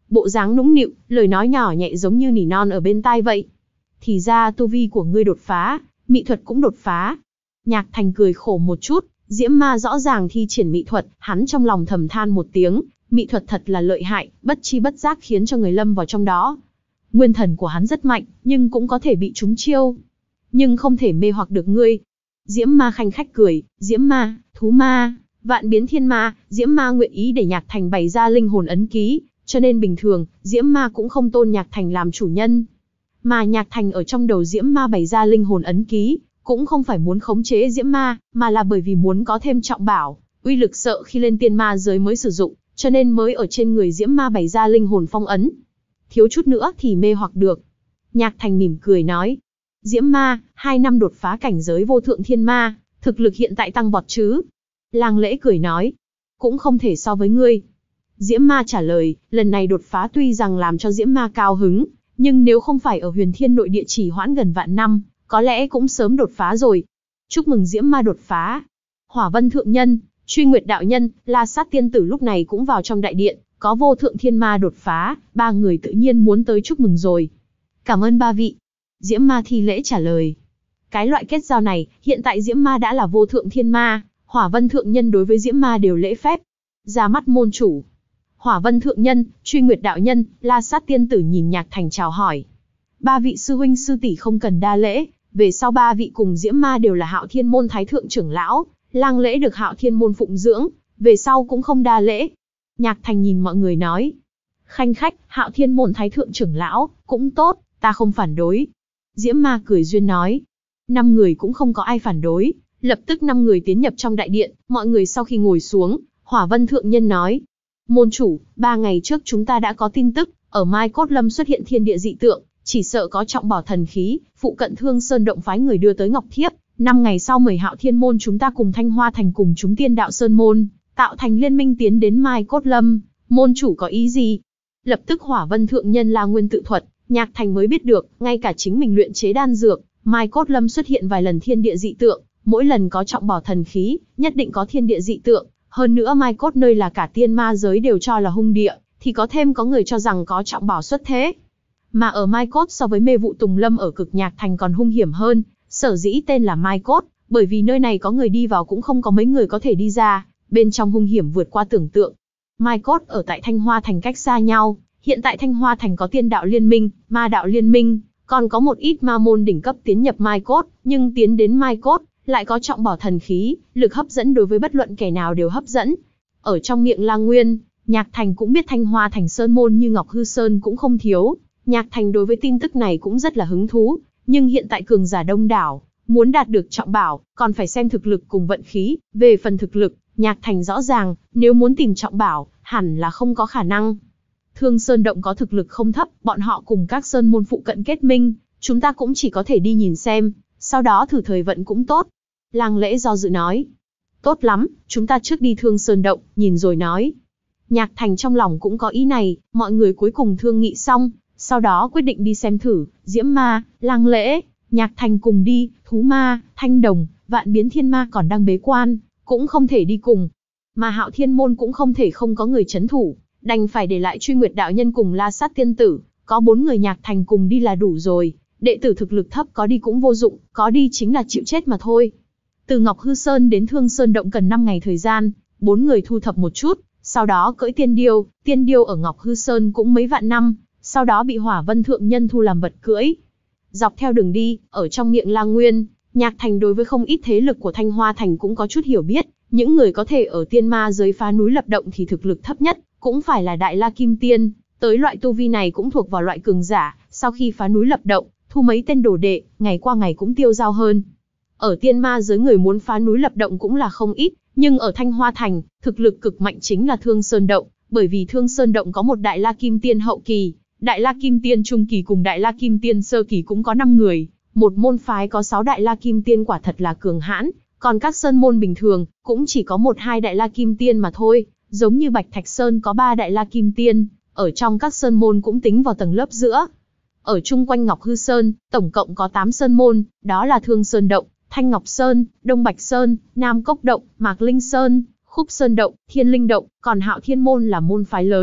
bộ dáng nũng nịu, lời nói nhỏ nhẹ giống như nỉ non ở bên tai vậy. Thì ra tu vi của ngươi đột phá, mị thuật cũng đột phá. Nhạc Thành cười khổ một chút, Diễm Ma rõ ràng thi triển mị thuật, hắn trong lòng thầm than một tiếng, mị thuật thật là lợi hại, bất chi bất giác khiến cho người lâm vào trong đó. Nguyên thần của hắn rất mạnh, nhưng cũng có thể bị trúng chiêu. Nhưng không thể mê hoặc được ngươi. Diễm Ma khanh khách cười, Diễm Ma, Thú Ma, Vạn Biến Thiên Ma, Diễm Ma nguyện ý để Nhạc Thành bày ra linh hồn ấn ký, cho nên bình thường, Diễm Ma cũng không tôn Nhạc Thành làm chủ nhân. Mà Nhạc Thành ở trong đầu Diễm Ma bày ra linh hồn ấn ký, cũng không phải muốn khống chế Diễm Ma, mà là bởi vì muốn có thêm trọng bảo, uy lực sợ khi lên tiên ma giới mới sử dụng, cho nên mới ở trên người Diễm Ma bày ra linh hồn phong ấn. Thiếu chút nữa thì mê hoặc được. Nhạc Thành mỉm cười nói. Diễm Ma, hai năm đột phá cảnh giới vô thượng thiên ma, thực lực hiện tại tăng vọt chứ? Lang Lễ cười nói. Cũng không thể so với ngươi. Diễm Ma trả lời, lần này đột phá tuy rằng làm cho Diễm Ma cao hứng, nhưng nếu không phải ở Huyền Thiên nội địa chỉ hoãn gần vạn năm, có lẽ cũng sớm đột phá rồi. Chúc mừng Diễm Ma đột phá. Hỏa Vân Thượng Nhân, Truy Nguyệt Đạo Nhân, La Sát Tiên Tử lúc này cũng vào trong đại điện, có vô thượng thiên ma đột phá, ba người tự nhiên muốn tới chúc mừng rồi. Cảm ơn ba vị. Diễm Ma thi lễ trả lời. Cái loại kết giao này, hiện tại Diễm Ma đã là vô thượng thiên ma, Hỏa Vân Thượng Nhân đối với Diễm Ma đều lễ phép. Ra mắt môn chủ. Hỏa Vân Thượng Nhân, Truy Nguyệt Đạo Nhân, La Sát Tiên Tử nhìn Nhạc Thành chào hỏi. Ba vị sư huynh sư tỷ không cần đa lễ, về sau ba vị cùng Diễm Ma đều là Hạo Thiên môn thái thượng trưởng lão, Lang Lễ được Hạo Thiên môn phụng dưỡng, về sau cũng không đa lễ. Nhạc Thành nhìn mọi người nói. Khanh khách, Hạo Thiên môn thái thượng trưởng lão, cũng tốt, ta không phản đối. Diễm Ma cười duyên nói. Năm người cũng không có ai phản đối, lập tức năm người tiến nhập trong đại điện, mọi người sau khi ngồi xuống, Hỏa Vân Thượng Nhân nói. Môn chủ, ba ngày trước chúng ta đã có tin tức, ở Mai Cốt Lâm xuất hiện thiên địa dị tượng, chỉ sợ có trọng bảo thần khí, phụ cận Thương Sơn động phái người đưa tới ngọc thiếp, năm ngày sau mời Hạo Thiên môn chúng ta cùng Thanh Hoa thành cùng chúng Tiên Đạo Sơn môn, tạo thành liên minh tiến đến Mai Cốt Lâm, môn chủ có ý gì? Lập tức Hỏa Vân Thượng Nhân La Nguyên tự thuật, Nhạc Thành mới biết được, ngay cả chính mình luyện chế đan dược, Mai Cốt Lâm xuất hiện vài lần thiên địa dị tượng, mỗi lần có trọng bảo thần khí, nhất định có thiên địa dị tượng, hơn nữa Mai Cốt nơi là cả tiên ma giới đều cho là hung địa, thì có thêm có người cho rằng có trọng bảo xuất thế. Mà ở Mai Cốt so với mê vụ Tùng Lâm ở Cực Nhạc Thành còn hung hiểm hơn, sở dĩ tên là Mai Cốt, bởi vì nơi này có người đi vào cũng không có mấy người có thể đi ra, bên trong hung hiểm vượt qua tưởng tượng. Mai Cốt ở tại Thanh Hoa Thành cách xa nhau, hiện tại Thanh Hoa Thành có Tiên Đạo Liên Minh, Ma Đạo Liên Minh, còn có một ít ma môn đỉnh cấp tiến nhập Mai Cốt, nhưng tiến đến Mai Cốt, lại có trọng bảo thần khí, lực hấp dẫn đối với bất luận kẻ nào đều hấp dẫn. Ở trong miệng La Nguyên, Nhạc Thành cũng biết Thanh Hoa Thành sơn môn như Ngọc Hư Sơn cũng không thiếu, Nhạc Thành đối với tin tức này cũng rất là hứng thú, nhưng hiện tại cường giả đông đảo, muốn đạt được trọng bảo, còn phải xem thực lực cùng vận khí, về phần thực lực, Nhạc Thành rõ ràng, nếu muốn tìm trọng bảo, hẳn là không có khả năng. Thương Sơn Động có thực lực không thấp, bọn họ cùng các sơn môn phụ cận kết minh, chúng ta cũng chỉ có thể đi nhìn xem, sau đó thử thời vận cũng tốt. Lang Lễ do dự nói. Tốt lắm, chúng ta trước đi Thương Sơn Động, nhìn rồi nói. Nhạc Thành trong lòng cũng có ý này, mọi người cuối cùng thương nghị xong, sau đó quyết định đi xem thử. Diễm Ma, Lang Lễ, Nhạc Thành cùng đi, Thú Ma, Thanh Đồng, Vạn Biến Thiên Ma còn đang bế quan, cũng không thể đi cùng. Mà Hạo Thiên môn cũng không thể không có người chấn thủ, đành phải để lại Truy Nguyệt Đạo Nhân cùng La Sát Tiên Tử, có bốn người Nhạc Thành cùng đi là đủ rồi. Đệ tử thực lực thấp có đi cũng vô dụng, có đi chính là chịu chết mà thôi. Từ Ngọc Hư Sơn đến Thương Sơn Động cần năm ngày thời gian, bốn người thu thập một chút, sau đó cưỡi tiên điêu, tiên điêu ở Ngọc Hư Sơn cũng mấy vạn năm, sau đó bị Hỏa Vân Thượng Nhân thu làm vật cưỡi. Dọc theo đường đi, ở trong miệng La Nguyên, Nhạc Thành đối với không ít thế lực của Thanh Hoa Thành cũng có chút hiểu biết, những người có thể ở tiên ma giới phá núi lập động thì thực lực thấp nhất, cũng phải là Đại La Kim Tiên, tới loại tu vi này cũng thuộc vào loại cường giả, sau khi phá núi lập động, thu mấy tên đồ đệ, ngày qua ngày cũng tiêu dao hơn. Ở tiên ma giới người muốn phá núi lập động cũng là không ít, nhưng ở Thanh Hoa Thành, thực lực cực mạnh chính là Thương Sơn Động, bởi vì Thương Sơn Động có một Đại La Kim Tiên hậu kỳ, Đại La Kim Tiên trung kỳ cùng Đại La Kim Tiên sơ kỳ cũng có năm người, một môn phái có sáu Đại La Kim Tiên quả thật là cường hãn, còn các sơn môn bình thường cũng chỉ có một hai Đại La Kim Tiên mà thôi, giống như Bạch Thạch Sơn có ba Đại La Kim Tiên, ở trong các sơn môn cũng tính vào tầng lớp giữa. Ở chung quanh Ngọc Hư Sơn, tổng cộng có tám sơn môn, đó là Thương Sơn Động, Thanh Ngọc Sơn, Đông Bạch Sơn, Nam Cốc Động, Mạc Linh Sơn, Khúc Sơn Động, Thiên Linh Động, còn Hạo Thiên môn là môn phái lớn,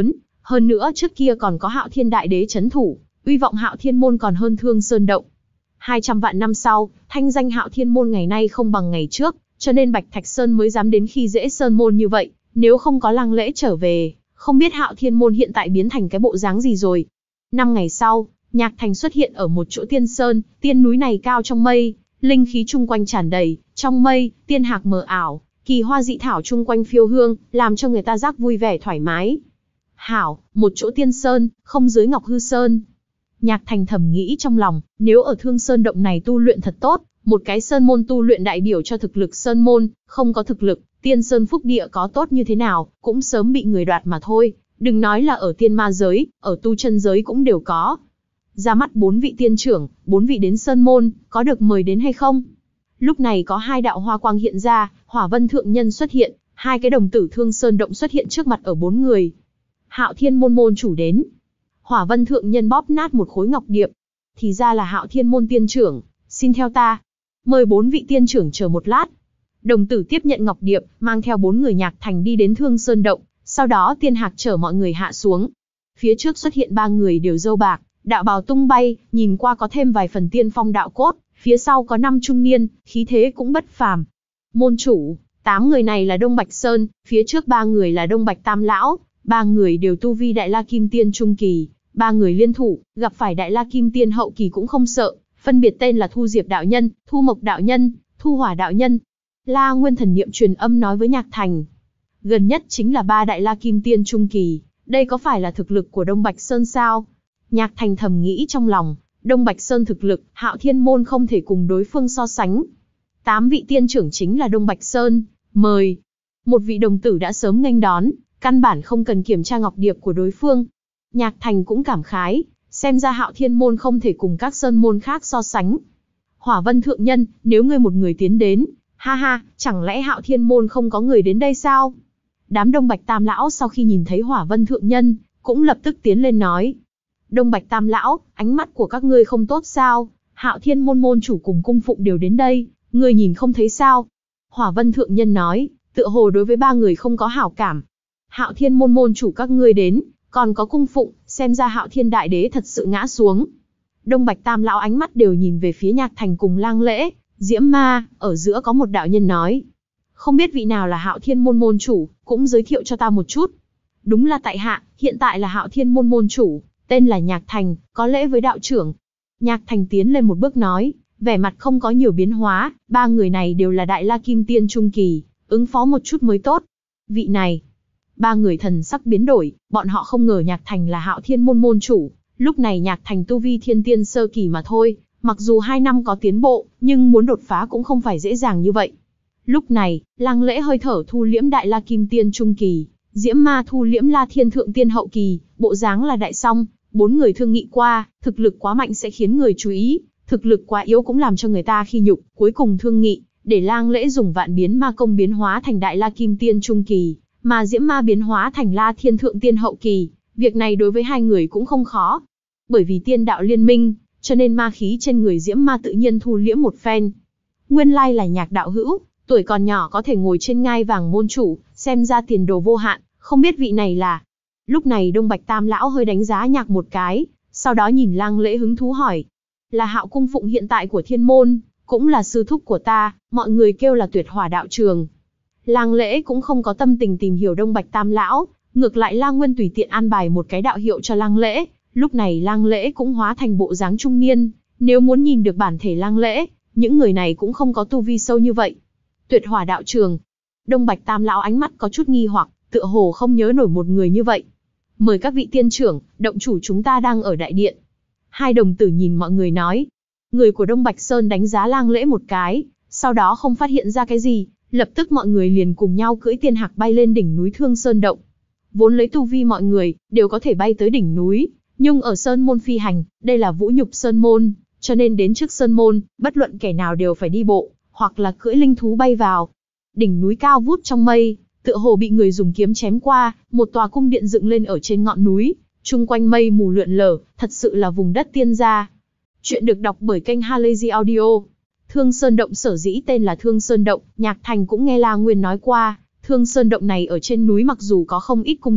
Hơn nữa trước kia còn có Hạo Thiên Đại Đế trấn thủ, uy vọng Hạo Thiên môn còn hơn Thương Sơn động. hai trăm vạn năm sau, thanh danh Hạo Thiên môn ngày nay không bằng ngày trước, cho nên Bạch Thạch Sơn mới dám đến khi dễ Sơn môn như vậy, nếu không có Lăng Lễ trở về, không biết Hạo Thiên môn hiện tại biến thành cái bộ dáng gì rồi. Năm ngày sau, Nhạc Thành xuất hiện ở một chỗ tiên sơn, tiên núi này cao trong mây, linh khí chung quanh tràn đầy, trong mây, tiên hạc mờ ảo, kỳ hoa dị thảo chung quanh phiêu hương, làm cho người ta giác vui vẻ thoải mái. Hảo, một chỗ tiên sơn, không dưới Ngọc Hư Sơn. Nhạc Thành thầm nghĩ trong lòng, nếu ở Thương Sơn động này tu luyện thật tốt, một cái sơn môn tu luyện đại biểu cho thực lực sơn môn, không có thực lực, tiên sơn phúc địa có tốt như thế nào, cũng sớm bị người đoạt mà thôi, đừng nói là ở tiên ma giới, ở tu chân giới cũng đều có. Ra mắt bốn vị tiên trưởng, bốn vị đến sơn môn, có được mời đến hay không? Lúc này có hai đạo hoa quang hiện ra, Hỏa Vân Thượng Nhân xuất hiện, hai cái đồng tử Thương Sơn động xuất hiện trước mặt ở bốn người. Hạo Thiên môn môn chủ đến. Hỏa Vân Thượng Nhân bóp nát một khối ngọc điệp. Thì ra là Hạo Thiên môn tiên trưởng, xin theo ta. Mời bốn vị tiên trưởng chờ một lát. Đồng tử tiếp nhận ngọc điệp, mang theo bốn người Nhạc Thành đi đến Thương Sơn động, sau đó tiên hạc chở mọi người hạ xuống. Phía trước xuất hiện ba người đều râu bạc, đạo bào tung bay, nhìn qua có thêm vài phần tiên phong đạo cốt, phía sau có năm trung niên, khí thế cũng bất phàm. Môn chủ, tám người này là Đông Bạch Sơn, phía trước ba người là Đông Bạch Tam Lão, ba người đều tu vi Đại La Kim Tiên trung kỳ, ba người liên thủ, gặp phải Đại La Kim Tiên hậu kỳ cũng không sợ, phân biệt tên là Thu Diệp đạo nhân, Thu Mộc đạo nhân, Thu Hỏa đạo nhân. La Nguyên thần niệm truyền âm nói với Nhạc Thành, gần nhất chính là ba Đại La Kim Tiên trung kỳ, đây có phải là thực lực của Đông Bạch Sơn sao? Nhạc Thành thầm nghĩ trong lòng, Đông Bạch Sơn thực lực, Hạo Thiên môn không thể cùng đối phương so sánh. Tám vị tiên trưởng chính là Đông Bạch Sơn, mời. Một vị đồng tử đã sớm nghênh đón, căn bản không cần kiểm tra ngọc điệp của đối phương. Nhạc Thành cũng cảm khái, xem ra Hạo Thiên môn không thể cùng các sơn môn khác so sánh. Hỏa Vân Thượng Nhân, nếu ngươi một người tiến đến, ha ha, chẳng lẽ Hạo Thiên môn không có người đến đây sao? Đám Đông Bạch Tam Lão sau khi nhìn thấy Hỏa Vân Thượng Nhân, cũng lập tức tiến lên nói. Đông Bạch Tam Lão, ánh mắt của các ngươi không tốt sao? Hạo Thiên môn môn chủ cùng cung phụng đều đến đây, ngươi nhìn không thấy sao? Hỏa Vân Thượng Nhân nói, tựa hồ đối với ba người không có hảo cảm. Hạo Thiên môn môn chủ các ngươi đến, còn có cung phụng, xem ra Hạo Thiên Đại Đế thật sự ngã xuống. Đông Bạch Tam Lão ánh mắt đều nhìn về phía Nhạc Thành cùng Lang Lễ, Diễm Ma, ở giữa có một đạo nhân nói. Không biết vị nào là Hạo Thiên môn môn chủ, cũng giới thiệu cho ta một chút. Đúng là tại hạ, hiện tại là Hạo Thiên môn môn chủ, tên là Nhạc Thành, có lễ với đạo trưởng. Nhạc Thành tiến lên một bước nói, vẻ mặt không có nhiều biến hóa, ba người này đều là Đại La Kim Tiên trung kỳ, ứng phó một chút mới tốt. Vị này, ba người thần sắc biến đổi, bọn họ không ngờ Nhạc Thành là Hạo Thiên môn môn chủ, lúc này Nhạc Thành tu vi thiên tiên sơ kỳ mà thôi, mặc dù hai năm có tiến bộ, nhưng muốn đột phá cũng không phải dễ dàng như vậy. Lúc này, Lang Lễ hơi thở thu liễm Đại La Kim Tiên trung kỳ, Diễm Ma thu liễm La Thiên Thượng Tiên hậu kỳ, bộ dáng là đại song, bốn người thương nghị qua, thực lực quá mạnh sẽ khiến người chú ý, thực lực quá yếu cũng làm cho người ta khi nhục, cuối cùng thương nghị, để Lang Lễ dùng vạn biến ma công biến hóa thành Đại La Kim Tiên trung kỳ, mà Diễm Ma biến hóa thành La Thiên Thượng Tiên hậu kỳ, việc này đối với hai người cũng không khó. Bởi vì tiên đạo liên minh, cho nên ma khí trên người Diễm Ma tự nhiên thu liễm một phen. Nguyên lai là Nhạc đạo hữu, tuổi còn nhỏ có thể ngồi trên ngai vàng môn chủ, xem ra tiền đồ vô hạn, không biết vị này là. Lúc này Đông Bạch Tam Lão hơi đánh giá Nhạc một cái, sau đó nhìn Lang Lễ hứng thú hỏi. Là Hạo cung phụng hiện tại của thiên môn, cũng là sư thúc của ta, mọi người kêu là Tuyệt Hỏa đạo trường. Lang Lễ cũng không có tâm tình tìm hiểu Đông Bạch Tam Lão, ngược lại Lang Nguyên tùy tiện an bài một cái đạo hiệu cho Lang Lễ, lúc này Lang Lễ cũng hóa thành bộ dáng trung niên, nếu muốn nhìn được bản thể Lang Lễ, những người này cũng không có tu vi sâu như vậy. Tuyệt Hỏa đạo trường. Đông Bạch Tam Lão ánh mắt có chút nghi hoặc, tựa hồ không nhớ nổi một người như vậy. Mời các vị tiên trưởng, động chủ chúng ta đang ở đại điện. Hai đồng tử nhìn mọi người nói. Người của Đông Bạch Sơn đánh giá Lang Lễ một cái, sau đó không phát hiện ra cái gì, lập tức mọi người liền cùng nhau cưỡi tiên hạc bay lên đỉnh núi Thương Sơn động. Vốn lấy tu vi mọi người, đều có thể bay tới đỉnh núi, nhưng ở Sơn môn phi hành, đây là vũ nhục Sơn môn, cho nên đến trước Sơn môn, bất luận kẻ nào đều phải đi bộ, hoặc là cưỡi linh thú bay vào. Đỉnh núi cao vút trong mây, tựa hồ bị người dùng kiếm chém qua, một tòa cung điện dựng lên ở trên ngọn núi, chung quanh mây mù lượn lờ, thật sự là vùng đất tiên gia. Chuyện được đọc bởi kênh Halazy Audio. Thương Sơn động sở dĩ tên là Thương Sơn động, Nhạc Thành cũng nghe La Nguyên nói qua, Thương Sơn động này ở trên núi mặc dù có không ít cung điện,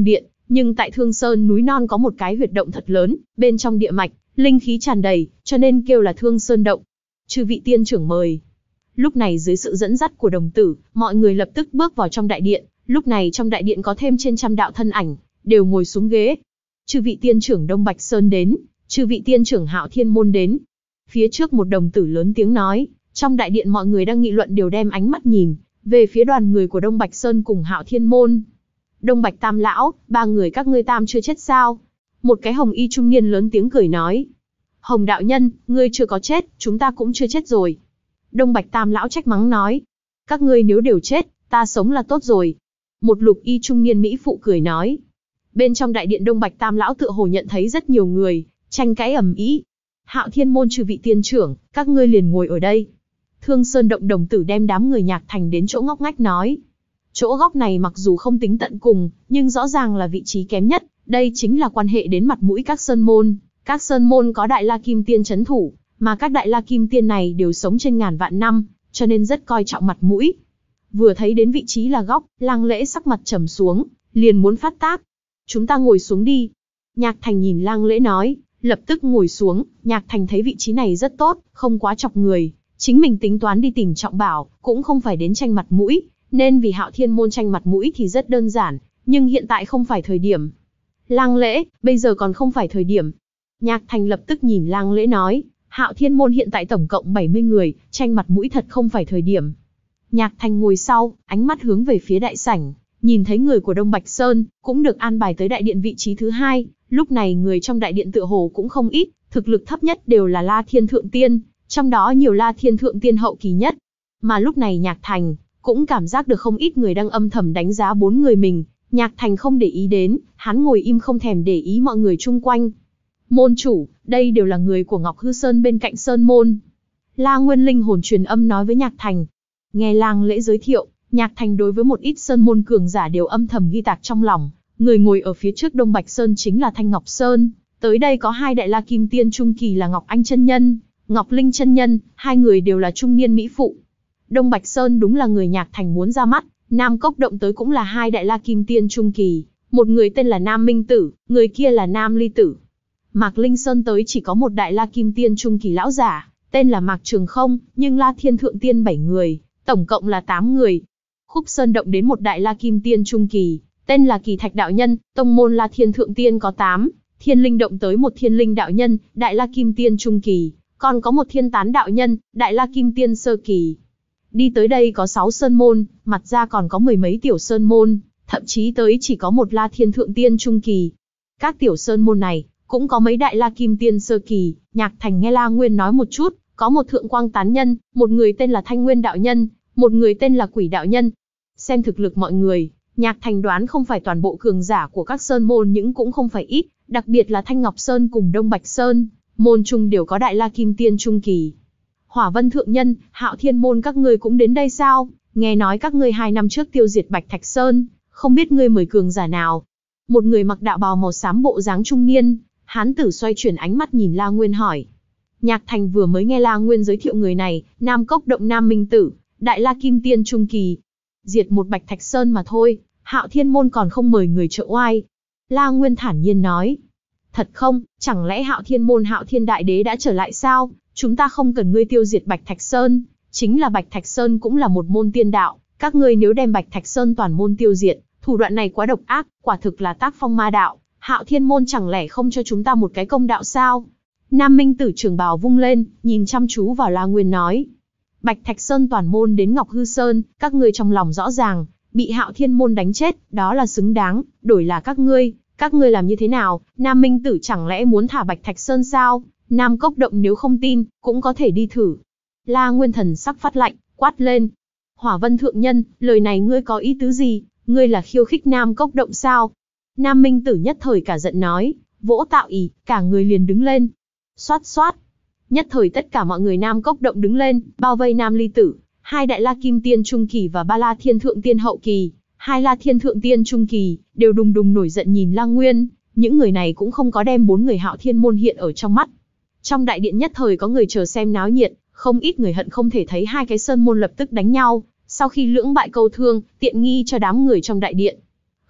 Nhưng tại Thương Sơn núi non có một cái huyệt động thật lớn, bên trong địa mạch, linh khí tràn đầy, cho nên kêu là Thương Sơn động. Chư vị tiên trưởng mời. Lúc này dưới sự dẫn dắt của đồng tử, mọi người lập tức bước vào trong đại điện. Lúc này trong đại điện có thêm trên trăm đạo thân ảnh, đều ngồi xuống ghế. Chư vị tiên trưởng Đông Bạch Sơn đến, chư vị tiên trưởng Hạo Thiên Môn đến. Phía trước một đồng tử lớn tiếng nói, trong đại điện mọi người đang nghị luận đều đem ánh mắt nhìn về phía đoàn người của Đông Bạch Sơn cùng Hạo Thiên Môn. Đông Bạch Tam lão, ba người các ngươi tam chưa chết sao? Một cái hồng y trung niên lớn tiếng cười nói. Hồng đạo nhân, ngươi chưa có chết, chúng ta cũng chưa chết rồi. Đông Bạch Tam lão trách mắng nói. Các ngươi nếu đều chết, ta sống là tốt rồi. Một lục y trung niên mỹ phụ cười nói. Bên trong đại điện Đông Bạch Tam lão tựa hồ nhận thấy rất nhiều người tranh cãi ầm ĩ. Hạo Thiên Môn chư vị tiên trưởng, các ngươi liền ngồi ở đây. Thương Sơn động đồng tử đem đám người Nhạc Thành đến chỗ ngóc ngách nói. Chỗ góc này mặc dù không tính tận cùng, nhưng rõ ràng là vị trí kém nhất, đây chính là quan hệ đến mặt mũi các sơn môn. Các sơn môn có Đại La Kim Tiên trấn thủ, mà các Đại La Kim Tiên này đều sống trên ngàn vạn năm, cho nên rất coi trọng mặt mũi. Vừa thấy đến vị trí là góc, Lang Lễ sắc mặt trầm xuống, liền muốn phát tác. Chúng ta ngồi xuống đi. Nhạc Thành nhìn Lang Lễ nói, lập tức ngồi xuống. Nhạc Thành thấy vị trí này rất tốt, không quá chọc người. Chính mình tính toán đi tìm Trọng Bảo, cũng không phải đến tranh mặt mũi, nên vì Hạo Thiên Môn tranh mặt mũi thì rất đơn giản, nhưng hiện tại không phải thời điểm. Lang Lễ, bây giờ còn không phải thời điểm. Nhạc Thành lập tức nhìn Lang Lễ nói, Hạo Thiên Môn hiện tại tổng cộng bảy mươi người, tranh mặt mũi thật không phải thời điểm. Nhạc Thành ngồi sau, ánh mắt hướng về phía đại sảnh, nhìn thấy người của Đông Bạch Sơn, cũng được an bài tới đại điện vị trí thứ hai, lúc này người trong đại điện tựa hồ cũng không ít, thực lực thấp nhất đều là La Thiên Thượng Tiên, trong đó nhiều La Thiên Thượng Tiên hậu kỳ nhất. Mà lúc này Nhạc Thành cũng cảm giác được không ít người đang âm thầm đánh giá bốn người mình, Nhạc Thành không để ý đến, hắn ngồi im không thèm để ý mọi người chung quanh. Môn chủ, đây đều là người của Ngọc Hư Sơn bên cạnh Sơn Môn. La Nguyên linh hồn truyền âm nói với Nhạc Thành. Nghe Lang Lễ giới thiệu, Nhạc Thành đối với một ít Sơn Môn cường giả đều âm thầm ghi tạc trong lòng. Người ngồi ở phía trước Đông Bạch Sơn chính là Thanh Ngọc Sơn. Tới đây có hai Đại La Kim Tiên trung kỳ là Ngọc Anh chân nhân, Ngọc Linh chân nhân, hai người đều là trung niên mỹ phụ. Đông Bạch Sơn đúng là người Nhạc Thành muốn ra mắt. Nam Cốc Động tới cũng là hai Đại La Kim Tiên trung kỳ, một người tên là Nam Minh Tử, người kia là Nam Ly Tử. Mạc Linh Sơn tới chỉ có một Đại La Kim Tiên trung kỳ lão giả, tên là Mạc Trường Không, nhưng La Thiên Thượng Tiên bảy người, tổng cộng là tám người. Khúc Sơn Động đến một Đại La Kim Tiên trung kỳ, tên là Kỳ Thạch đạo nhân, tông môn La Thiên Thượng Tiên có tám. Thiên Linh Động tới một Thiên Linh đạo nhân, Đại La Kim Tiên trung kỳ, còn có một Thiên Tán đạo nhân, Đại La Kim Tiên sơ kỳ. Đi tới đây có sáu sơn môn, mặt ra còn có mười mấy tiểu sơn môn, thậm chí tới chỉ có một La Thiên Thượng Tiên trung kỳ. Các tiểu sơn môn này cũng có mấy Đại La Kim Tiên sơ kỳ. Nhạc Thành nghe La Nguyên nói một chút, có một Thượng Quang tán nhân, một người tên là Thanh Nguyên đạo nhân, một người tên là Quỷ đạo nhân. Xem thực lực mọi người, Nhạc Thành đoán không phải toàn bộ cường giả của các sơn môn nhưng cũng không phải ít, đặc biệt là Thanh Ngọc Sơn cùng Đông Bạch Sơn, môn trung đều có Đại La Kim Tiên trung kỳ. Hỏa Vân Thượng Nhân, Hạo Thiên Môn các ngươi cũng đến đây sao? Nghe nói các ngươi hai năm trước tiêu diệt Bạch Thạch Sơn, không biết ngươi mời cường giả nào? Một người mặc đạo bào màu xám bộ dáng trung niên, hán tử xoay chuyển ánh mắt nhìn La Nguyên hỏi. Nhạc Thành vừa mới nghe La Nguyên giới thiệu người này, Nam Cốc Động Nam Minh Tử, Đại La Kim Tiên trung kỳ. Diệt một Bạch Thạch Sơn mà thôi, Hạo Thiên Môn còn không mời người trợ oai. La Nguyên thản nhiên nói. Thật không, chẳng lẽ Hạo Thiên Môn Hạo Thiên Đại Đế đã trở lại sao? Chúng ta không cần ngươi tiêu diệt Bạch Thạch Sơn, chính là Bạch Thạch Sơn cũng là một môn tiên đạo, các ngươi nếu đem Bạch Thạch Sơn toàn môn tiêu diệt, thủ đoạn này quá độc ác, quả thực là tác phong ma đạo, Hạo Thiên Môn chẳng lẽ không cho chúng ta một cái công đạo sao? Nam Minh Tử trường bào vung lên, nhìn chăm chú vào La Nguyên nói. Bạch Thạch Sơn toàn môn đến Ngọc Hư Sơn, các ngươi trong lòng rõ ràng, bị Hạo Thiên Môn đánh chết, đó là xứng đáng, đổi là các ngươi, các ngươi làm như thế nào? Nam Minh Tử chẳng lẽ muốn thả Bạch Thạch Sơn sao? Nam Cốc Động nếu không tin, cũng có thể đi thử. La Nguyên thần sắc phát lạnh, quát lên. Hỏa Vân Thượng Nhân, lời này ngươi có ý tứ gì? Ngươi là khiêu khích Nam Cốc Động sao? Nam Minh Tử nhất thời cả giận nói, vỗ tạo ỉ, cả người liền đứng lên. Xoát xoát. Nhất thời tất cả mọi người Nam Cốc Động đứng lên, bao vây Nam Ly Tử, hai Đại La Kim Tiên trung kỳ và ba La Thiên Thượng Tiên hậu kỳ, hai La Thiên Thượng Tiên trung kỳ, đều đùng đùng nổi giận nhìn La Nguyên. Những người này cũng không có đem bốn người Hạo Thiên Môn hiện ở trong mắt. Trong đại điện nhất thời có người chờ xem náo nhiệt, không ít người hận không thể thấy hai cái sơn môn lập tức đánh nhau, sau khi lưỡng bại câu thương, tiện nghi cho đám người trong đại điện.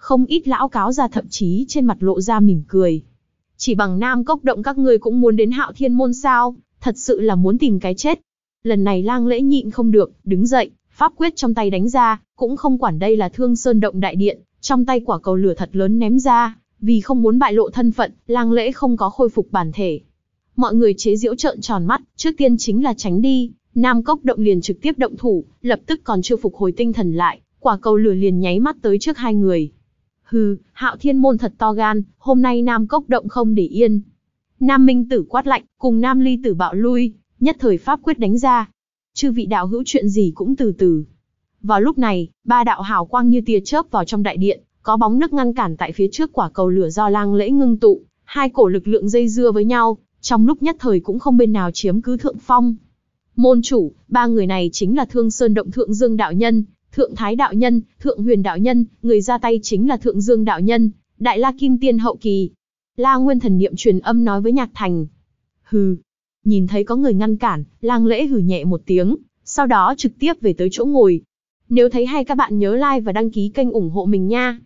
Không ít lão cáo già thậm chí trên mặt lộ ra mỉm cười. Chỉ bằng Nam Cốc Động các ngươi cũng muốn đến Hạo Thiên Môn sao, thật sự là muốn tìm cái chết. Lần này Lang Lễ nhịn không được, đứng dậy, pháp quyết trong tay đánh ra, cũng không quản đây là Thương Sơn Động đại điện, trong tay quả cầu lửa thật lớn ném ra, vì không muốn bại lộ thân phận, Lang Lễ không có khôi phục bản thể. Mọi người chế giễu trợn tròn mắt, trước tiên chính là tránh đi, Nam Cốc Động liền trực tiếp động thủ, lập tức còn chưa phục hồi tinh thần lại, quả cầu lửa liền nháy mắt tới trước hai người. Hừ, Hạo Thiên Môn thật to gan, hôm nay Nam Cốc Động không để yên. Nam Minh Tử quát lạnh, cùng Nam Ly Tử bạo lui, nhất thời pháp quyết đánh ra. Chư vị đạo hữu chuyện gì cũng từ từ. Vào lúc này, ba đạo hào quang như tia chớp vào trong đại điện, có bóng nước ngăn cản tại phía trước quả cầu lửa do Lang Lễ ngưng tụ, hai cổ lực lượng dây dưa với nhau, trong lúc nhất thời cũng không bên nào chiếm cứ thượng phong. Môn chủ, ba người này chính là Thương Sơn Động Thượng Dương đạo nhân, Thượng Thái đạo nhân, Thượng Huyền đạo nhân, người ra tay chính là Thượng Dương đạo nhân, Đại La Kim Tiên hậu kỳ. La Nguyên thần niệm truyền âm nói với Nhạc Thành. Hừ. Nhìn thấy có người ngăn cản, Lang Lễ hừ nhẹ một tiếng, sau đó trực tiếp về tới chỗ ngồi. Nếu thấy hay các bạn nhớ like và đăng ký kênh ủng hộ mình nha.